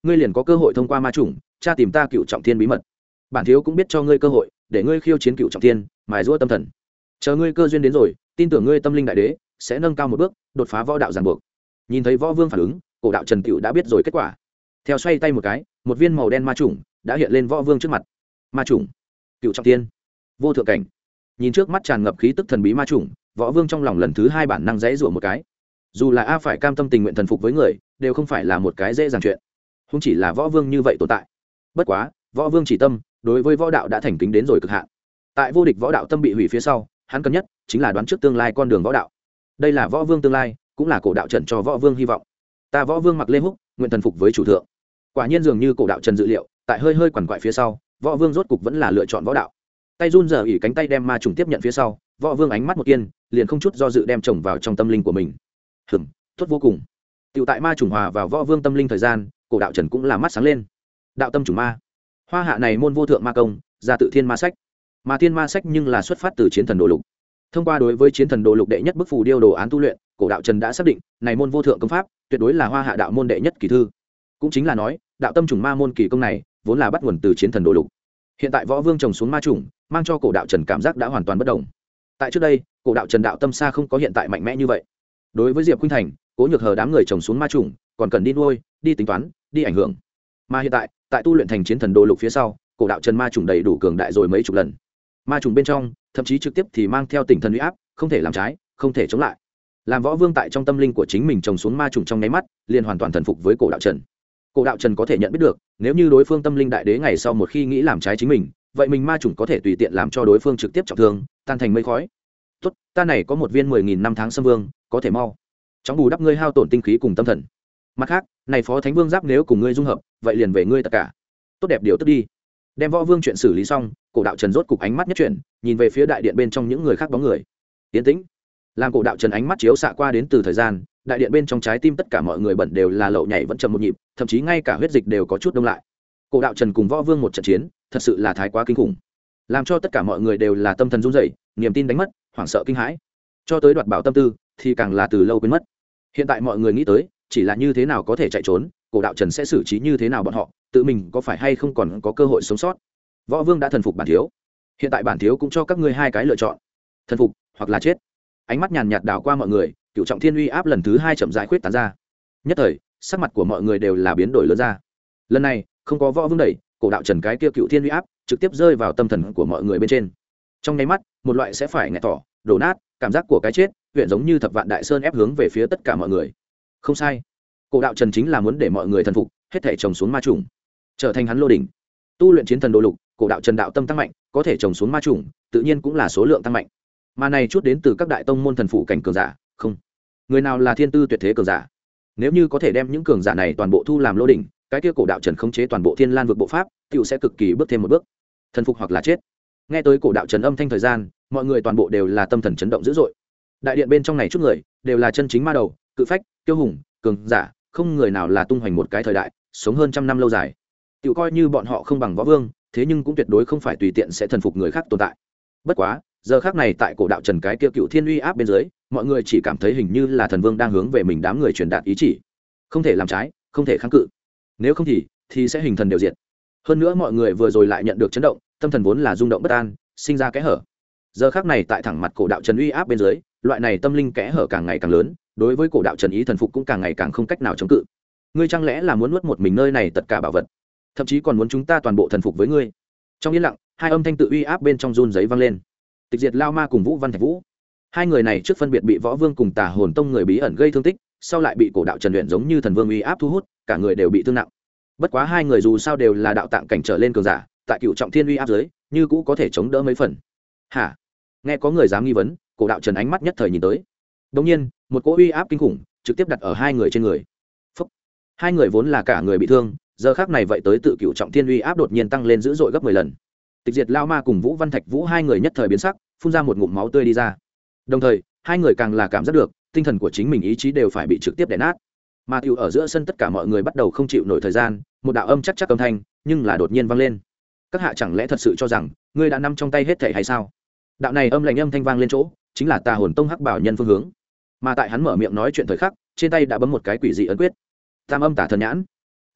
ngươi liền có cơ hội thông qua ma chủng tra tìm ta cựu trọng thiên bí mật. Bản thiếu cũng biết cho ngươi cơ hội để ngươi khiêu chiến cựu trọng thiên, mài giũa tâm thần. Chờ ngươi cơ duyên đến rồi, tin tưởng ngươi tâm linh đại đế sẽ nâng cao một bước, đột phá võ đạo giàn buộc. Nhìn thấy võ vương phản ứng, cổ đạo Trần Cựu đã biết rồi kết quả. Theo xoay tay một cái, một viên màu đen ma chủng đã hiện lên võ vương trước mặt. Ma chủng, cựu trọng thiên, vô thượng cảnh. Nhìn trước mắt tràn ngập khí tức thần bí ma chủng, võ vương trong lòng lần thứ hai bản năng dãy rủa một cái. Dù là a phải cam tâm tình nguyện thần phục với người, đều không phải là một cái dễ dàng chuyện. Không chỉ là võ vương như vậy tồn tại. Bất quá, võ vương chỉ tâm đối với võ đạo đã thành kính đến rồi cực hạn. Tại vô địch võ đạo tâm bị hủy phía sau, hắn cần nhất chính là đoán trước tương lai con đường võ đạo. Đây là võ vương tương lai, cũng là cổ đạo Trần cho võ vương hy vọng. Ta võ vương mặc lê húc, nguyện thần phục với chủ thượng. Quả nhiên dường như cổ đạo Trần dự liệu, tại hơi hơi quằn quại phía sau, võ vương rốt cục vẫn là lựa chọn võ đạo. Tay run rẩy ỉ cánh tay đem ma trùng tiếp nhận phía sau, võ vương ánh mắt một kiên, liền không chút do dự đem chồng vào trong tâm linh của mình. Tốt vô cùng. Tiểu tại ma trùng hòa vào võ vương tâm linh thời gian, cổ đạo Trần cũng là mắt sáng lên. Đạo tâm chủ ma. Hoa hạ này môn vô thượng ma công, ra tự thiên ma sách. Mà thiên ma sách nhưng là xuất phát từ chiến thần đồ lục. Thông qua đối với chiến thần đồ lục đệ nhất bức phù điêu đồ án tu luyện, cổ đạo Trần đã xác định, này môn vô thượng công pháp, tuyệt đối là hoa hạ đạo môn đệ nhất kỳ thư. Cũng chính là nói, đạo tâm trùng ma môn kỳ công này, vốn là bắt nguồn từ chiến thần đồ lục. Hiện tại võ vương trồng xuống ma trùng, mang cho cổ đạo Trần cảm giác đã hoàn toàn bất động. Tại trước đây, cổ đạo Trần đạo tâm xa không có hiện tại mạnh mẽ như vậy. Đối với Diệp Khuynh Thành, Cố Nhược Hờ đám người trồng xuống ma trùng, còn cần đi nuôi, đi tính toán, đi ảnh hưởng. Mà hiện tại, tại tu luyện thành chiến thần đồ lục phía sau, cổ đạo Trần ma trùng đầy đủ cường đại rồi mấy chục lần. Ma trùng bên trong, thậm chí trực tiếp thì mang theo tinh thần uy áp, không thể làm trái, không thể chống lại. Làm võ vương tại trong tâm linh của chính mình trồng xuống ma trùng trong nháy mắt, liền hoàn toàn thần phục với cổ đạo Trần. Cổ đạo Trần có thể nhận biết được, nếu như đối phương tâm linh đại đế ngày sau một khi nghĩ làm trái chính mình, vậy mình ma trùng có thể tùy tiện làm cho đối phương trực tiếp trọng thương, tan thành mây khói. Tốt, ta này có một viên 10.000 năm tháng xâm vương, có thể mau chóng bù đắp ngươi hao tổn tinh khí cùng tâm thần. Mặt khác, này phó thánh vương giáp nếu cùng ngươi dung hợp, vậy liền về ngươi tất cả. Tốt đẹp điều tức đi. Đem võ vương chuyện xử lý xong, cổ đạo Trần rốt cục ánh mắt nhất chuyển, nhìn về phía đại điện bên trong những người khác bóng người. Tiến tĩnh. Làm cổ đạo Trần ánh mắt chiếu xạ qua đến từ thời gian, đại điện bên trong trái tim tất cả mọi người bận đều là lậu nhảy vẫn chậm một nhịp, thậm chí ngay cả huyết dịch đều có chút đông lại. Cổ đạo Trần cùng võ vương một trận chiến, thật sự là thái quá kinh khủng, làm cho tất cả mọi người đều là tâm thần run rẩy, niềm tin đánh mất, hoảng sợ kinh hãi. Cho tới đoạt bảo tâm tư thì càng là từ lâu quên mất. Hiện tại mọi người nghĩ tới chỉ là như thế nào có thể chạy trốn, cổ đạo Trần sẽ xử trí như thế nào bọn họ, tự mình có phải hay không còn có cơ hội sống sót. Võ vương đã thần phục bản thiếu, hiện tại bản thiếu cũng cho các ngươi hai cái lựa chọn: thần phục hoặc là chết. Ánh mắt nhàn nhạt đảo qua mọi người, cựu trọng thiên uy áp lần thứ hai chậm rãi khuyết tán ra. Nhất thời, sắc mặt của mọi người đều là biến đổi lớn ra. Lần này không có võ vương đẩy, cổ đạo Trần cái kia cựu thiên uy áp trực tiếp rơi vào tâm thần của mọi người bên trên. Trong nháy mắt, một loại sẽ phải nghẹt tỏ, đổ nát cảm giác của cái chết huyện giống như thập vạn đại sơn ép hướng về phía tất cả mọi người. Không sai, cổ đạo Trần chính là muốn để mọi người thần phục, hết thể trồng xuống ma trùng, trở thành hắn lô đỉnh. Tu luyện chiến thần đồ lục, cổ đạo Trần đạo tâm tăng mạnh, có thể trồng xuống ma trùng, tự nhiên cũng là số lượng tăng mạnh. Mà này chút đến từ các đại tông môn thần phụ cảnh cường giả, không người nào là thiên tư tuyệt thế cường giả. Nếu như có thể đem những cường giả này toàn bộ thu làm lô đỉnh, cái kia cổ đạo Trần khống chế toàn bộ thiên lan vực bộ pháp, tựu sẽ cực kỳ bước thêm một bước. Thần phục hoặc là chết. Nghe tới cổ đạo Trần âm thanh thời gian, mọi người toàn bộ đều là tâm thần chấn động dữ dội. Đại điện bên trong này chút người đều là chân chính ma đầu, cự phách, kiêu hùng, cường giả, không người nào là tung hoành một cái thời đại, sống hơn trăm năm lâu dài. Tiểu coi như bọn họ không bằng võ vương, thế nhưng cũng tuyệt đối không phải tùy tiện sẽ thần phục người khác tồn tại. Bất quá, giờ khác này tại cổ đạo Trần cái kia cựu thiên uy áp bên dưới, mọi người chỉ cảm thấy hình như là thần vương đang hướng về mình đám người truyền đạt ý chỉ, không thể làm trái, không thể kháng cự, nếu không thì sẽ hình thần đều diệt. Hơn nữa mọi người vừa rồi lại nhận được chấn động, tâm thần vốn là rung động bất an, sinh ra kẽ hở. Giờ khác này tại thẳng mặt cổ đạo Trần uy áp bên dưới, loại này tâm linh kẽ hở càng ngày càng lớn, đối với cổ đạo Trần ý thần phục cũng càng ngày càng không cách nào chống cự. Ngươi chẳng lẽ là muốn nuốt một mình nơi này tất cả bảo vật, thậm chí còn muốn chúng ta toàn bộ thần phục với ngươi? Trong yên lặng, hai âm thanh tự uy áp bên trong run giấy vang lên. Tịch Diệt Lao Ma cùng Vũ Văn Thạch Vũ, hai người này trước phân biệt bị Võ Vương cùng Tà Hồn Tông người bí ẩn gây thương tích, sau lại bị cổ đạo Trần luyện giống như thần vương uy áp thu hút, cả người đều bị thương nặng. Bất quá hai người dù sao đều là đạo tạng cảnh trở lên cường giả, tại cựu trọng thiên uy áp dưới, như cũ có thể chống đỡ mấy phần. Hả? Nghe có người dám nghi vấn, cổ đạo Trần ánh mắt nhất thời nhìn tới. Đột nhiên, một cỗ uy áp kinh khủng trực tiếp đặt ở hai người trên người. Phúc. Hai người vốn là cả người bị thương, giờ khắc này vậy tới tự cựu trọng thiên uy áp đột nhiên tăng lên dữ dội gấp 10 lần. Tịch Diệt Lao Ma cùng Vũ Văn Thạch Vũ hai người nhất thời biến sắc, phun ra một ngụm máu tươi đi ra. Đồng thời, hai người càng là cảm giác được, tinh thần của chính mình ý chí đều phải bị trực tiếp đè nát. Mà tiểu ở giữa sân tất cả mọi người bắt đầu không chịu nổi thời gian, một đạo âm chắc âm thanh, nhưng là đột nhiên vang lên. Các hạ chẳng lẽ thật sự cho rằng ngươi đã nắm trong tay hết thảy hay sao? Đạo này âm lạnh âm thanh vang lên chỗ, chính là Tà Hồn Tông Hắc Bảo Nhân phương hướng. Mà tại hắn mở miệng nói chuyện thời khắc, trên tay đã bấm một cái quỷ dị ấn quyết. Tam âm tả thần nhãn.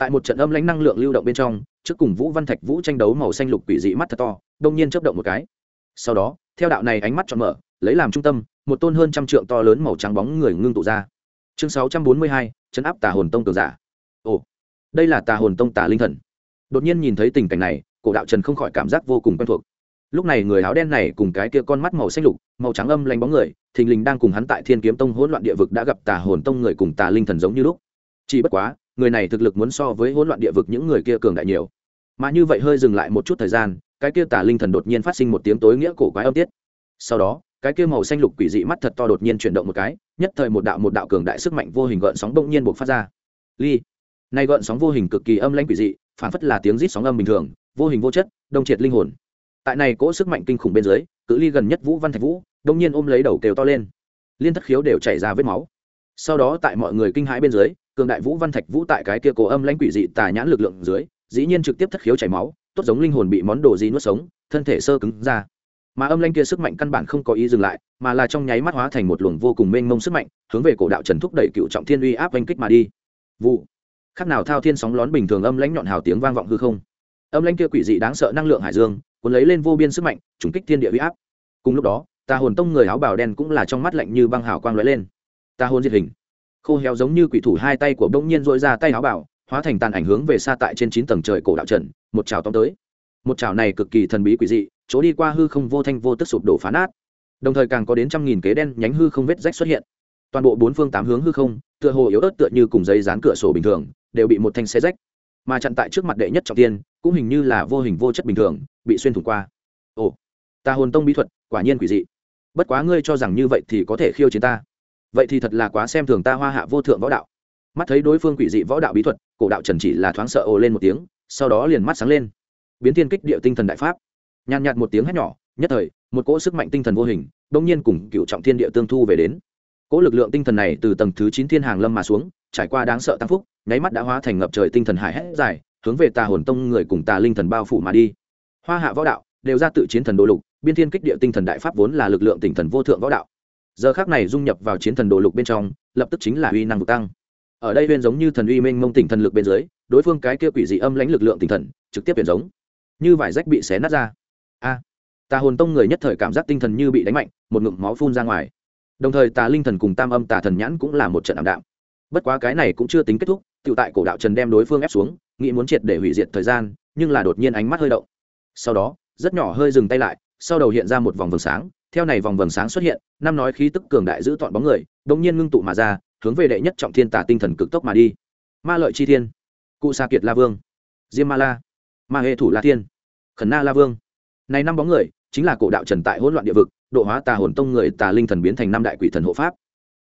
tại một trận âm lãnh năng lượng lưu động bên trong, trước cùng Vũ Văn Thạch Vũ tranh đấu màu xanh lục quỷ dị mắt thật to đông nhiên chớp động một cái. Sau đó theo đạo này ánh mắt tròn mở, lấy làm trung tâm một tôn hơn trăm trượng to lớn màu trắng bóng người ngưng tụ ra. Chương 642, trấn áp Tà Hồn Tông cường giả. Ồ, đây là Tà Hồn Tông Tà Linh Thần. Đột nhiên nhìn thấy tình cảnh này, Cổ Đạo Trần không khỏi cảm giác vô cùng quen thuộc. Lúc này người áo đen này cùng cái kia con mắt màu xanh lục màu trắng âm lanh bóng người thình lình đang cùng hắn tại Thiên Kiếm Tông hỗn loạn địa vực đã gặp Tà Hồn Tông người cùng Tà Linh Thần giống như lúc. Chỉ bất quá người này thực lực muốn so với hỗn loạn địa vực những người kia cường đại nhiều. Mà như vậy hơi dừng lại một chút thời gian, cái kia Tà Linh Thần đột nhiên phát sinh một tiếng tối nghĩa cổ quái âm tiết. Sau đó cái kia màu xanh lục quỷ dị mắt thật to đột nhiên chuyển động một cái, nhất thời một đạo cường đại sức mạnh vô hình gợn sóng bỗng nhiên bộc phát ra. Ly, này gợn sóng vô hình cực kỳ âm lãnh quỷ dị, phản phất là tiếng rít sóng âm bình thường, vô hình vô chất, đông triệt linh hồn. Tại này cỗ sức mạnh kinh khủng bên dưới, cự ly gần nhất Vũ Văn Thạch Vũ đột nhiên ôm lấy đầu kêu to lên, liên thất khiếu đều chảy ra vết máu. Sau đó tại mọi người kinh hãi bên dưới, cường đại Vũ Văn Thạch Vũ tại cái kia cổ âm lãnh quỷ dị tà nhãn lực lượng dưới, dĩ nhiên trực tiếp thất khiếu chảy máu, tốt giống linh hồn bị món đồ gì nuốt sống, thân thể sơ cứng ra. Mà âm lãnh kia sức mạnh căn bản không có ý dừng lại, mà là trong nháy mắt hóa thành một luồng vô cùng mênh mông sức mạnh, hướng về Cổ Đạo Trần thúc đẩy cựu trọng thiên uy áp oanh kích mà đi. Vụ, khác nào thao thiên sóng lón bình thường âm lãnh nhọn hào tiếng vang vọng hư không. Âm lãnh kia quỷ dị đáng sợ năng lượng hải dương, cuốn lấy lên vô biên sức mạnh, trùng kích thiên địa uy áp. Cùng lúc đó, Tà Hồn Tông người áo bào đen cũng là trong mắt lạnh như băng hào quang lóe lên. Tà hồn diệt hình. Khô héo giống như quỷ thủ hai tay của bỗng nhiên dội ra tay áo bào, hóa thành tàn ảnh hướng về xa tại trên 9 tầng trời Cổ Đạo Trần, một chảo tóm tới. Một chảo này cực kỳ thần bí quỷ dị, chỗ đi qua hư không vô thanh vô tức sụp đổ phá nát, đồng thời càng có đến trăm nghìn kế đen nhánh hư không vết rách xuất hiện. Toàn bộ bốn phương tám hướng hư không tựa hồ yếu ớt tựa như cùng giấy dán cửa sổ bình thường, đều bị một thanh xé rách, mà chặn tại trước mặt đệ nhất trọng tiên cũng hình như là vô hình vô chất bình thường bị xuyên thủng qua. Ồ, Tà Hồn Tông bí thuật quả nhiên quỷ dị, bất quá ngươi cho rằng như vậy thì có thể khiêu chiến ta, vậy thì thật là quá xem thường ta Hoa Hạ vô thượng võ đạo. Mắt thấy đối phương quỷ dị võ đạo bí thuật, Cổ Đạo Trần chỉ là thoáng sợ ồ lên một tiếng, sau đó liền mắt sáng lên, biến thiên kích địa tinh thần đại pháp, nhàn nhạt một tiếng hét nhỏ, nhất thời một cỗ sức mạnh tinh thần vô hình bỗng nhiên cùng cựu trọng thiên địa tương thu về đến. Cỗ lực lượng tinh thần này từ tầng thứ 9 thiên hàng lâm mà xuống, trải qua đáng sợ tăng phúc, nháy mắt đã hóa thành ngập trời tinh thần hải hét dài, hướng về Tà Hồn Tông người cùng Tà Linh Thần bao phủ mà đi. Hoa Hạ võ đạo đều ra tự chiến thần đồ lục, biên thiên kích địa tinh thần đại pháp vốn là lực lượng tinh thần vô thượng võ đạo, giờ khắc này dung nhập vào chiến thần đồ lục bên trong, lập tức chính là uy năng vực tăng. Ở đây bên giống như thần uy mênh mông tinh thần lực bên dưới, đối phương cái kia quỷ dị âm lãnh lực lượng tinh thần trực tiếp chuyển giống như vải rách bị xé nát ra. A, Tà Hồn Tông người nhất thời cảm giác tinh thần như bị đánh mạnh, một ngụm máu phun ra ngoài. Đồng thời Tà Linh Thần cùng Tam Âm Tà Thần nhãn cũng là một trận ảm đạm. Bất quá cái này cũng chưa tính kết thúc, tiểu tại Cổ Đạo Trần đem đối phương ép xuống, nghĩ muốn triệt để hủy diệt thời gian, nhưng là đột nhiên ánh mắt hơi động. Sau đó, rất nhỏ hơi dừng tay lại, sau đầu hiện ra một vòng vầng sáng, theo này vòng vầng sáng xuất hiện, năm nói khí tức cường đại giữ tọn bóng người, đột nhiên ngưng tụ mà ra, hướng về đệ nhất trọng thiên Tà tinh thần cực tốc mà đi. Ma Lợi Chi Thiên, Cụ Sa Kiệt La Vương, Diêm Ma La, Ma Hê Thủ La Thiên, Khẩn Na La Vương. Này năm bóng người chính là Cổ Đạo Trần tại hỗn loạn địa vực độ hóa Tà Hồn Tông người Tà Linh Thần biến thành năm đại quỷ thần hộ pháp.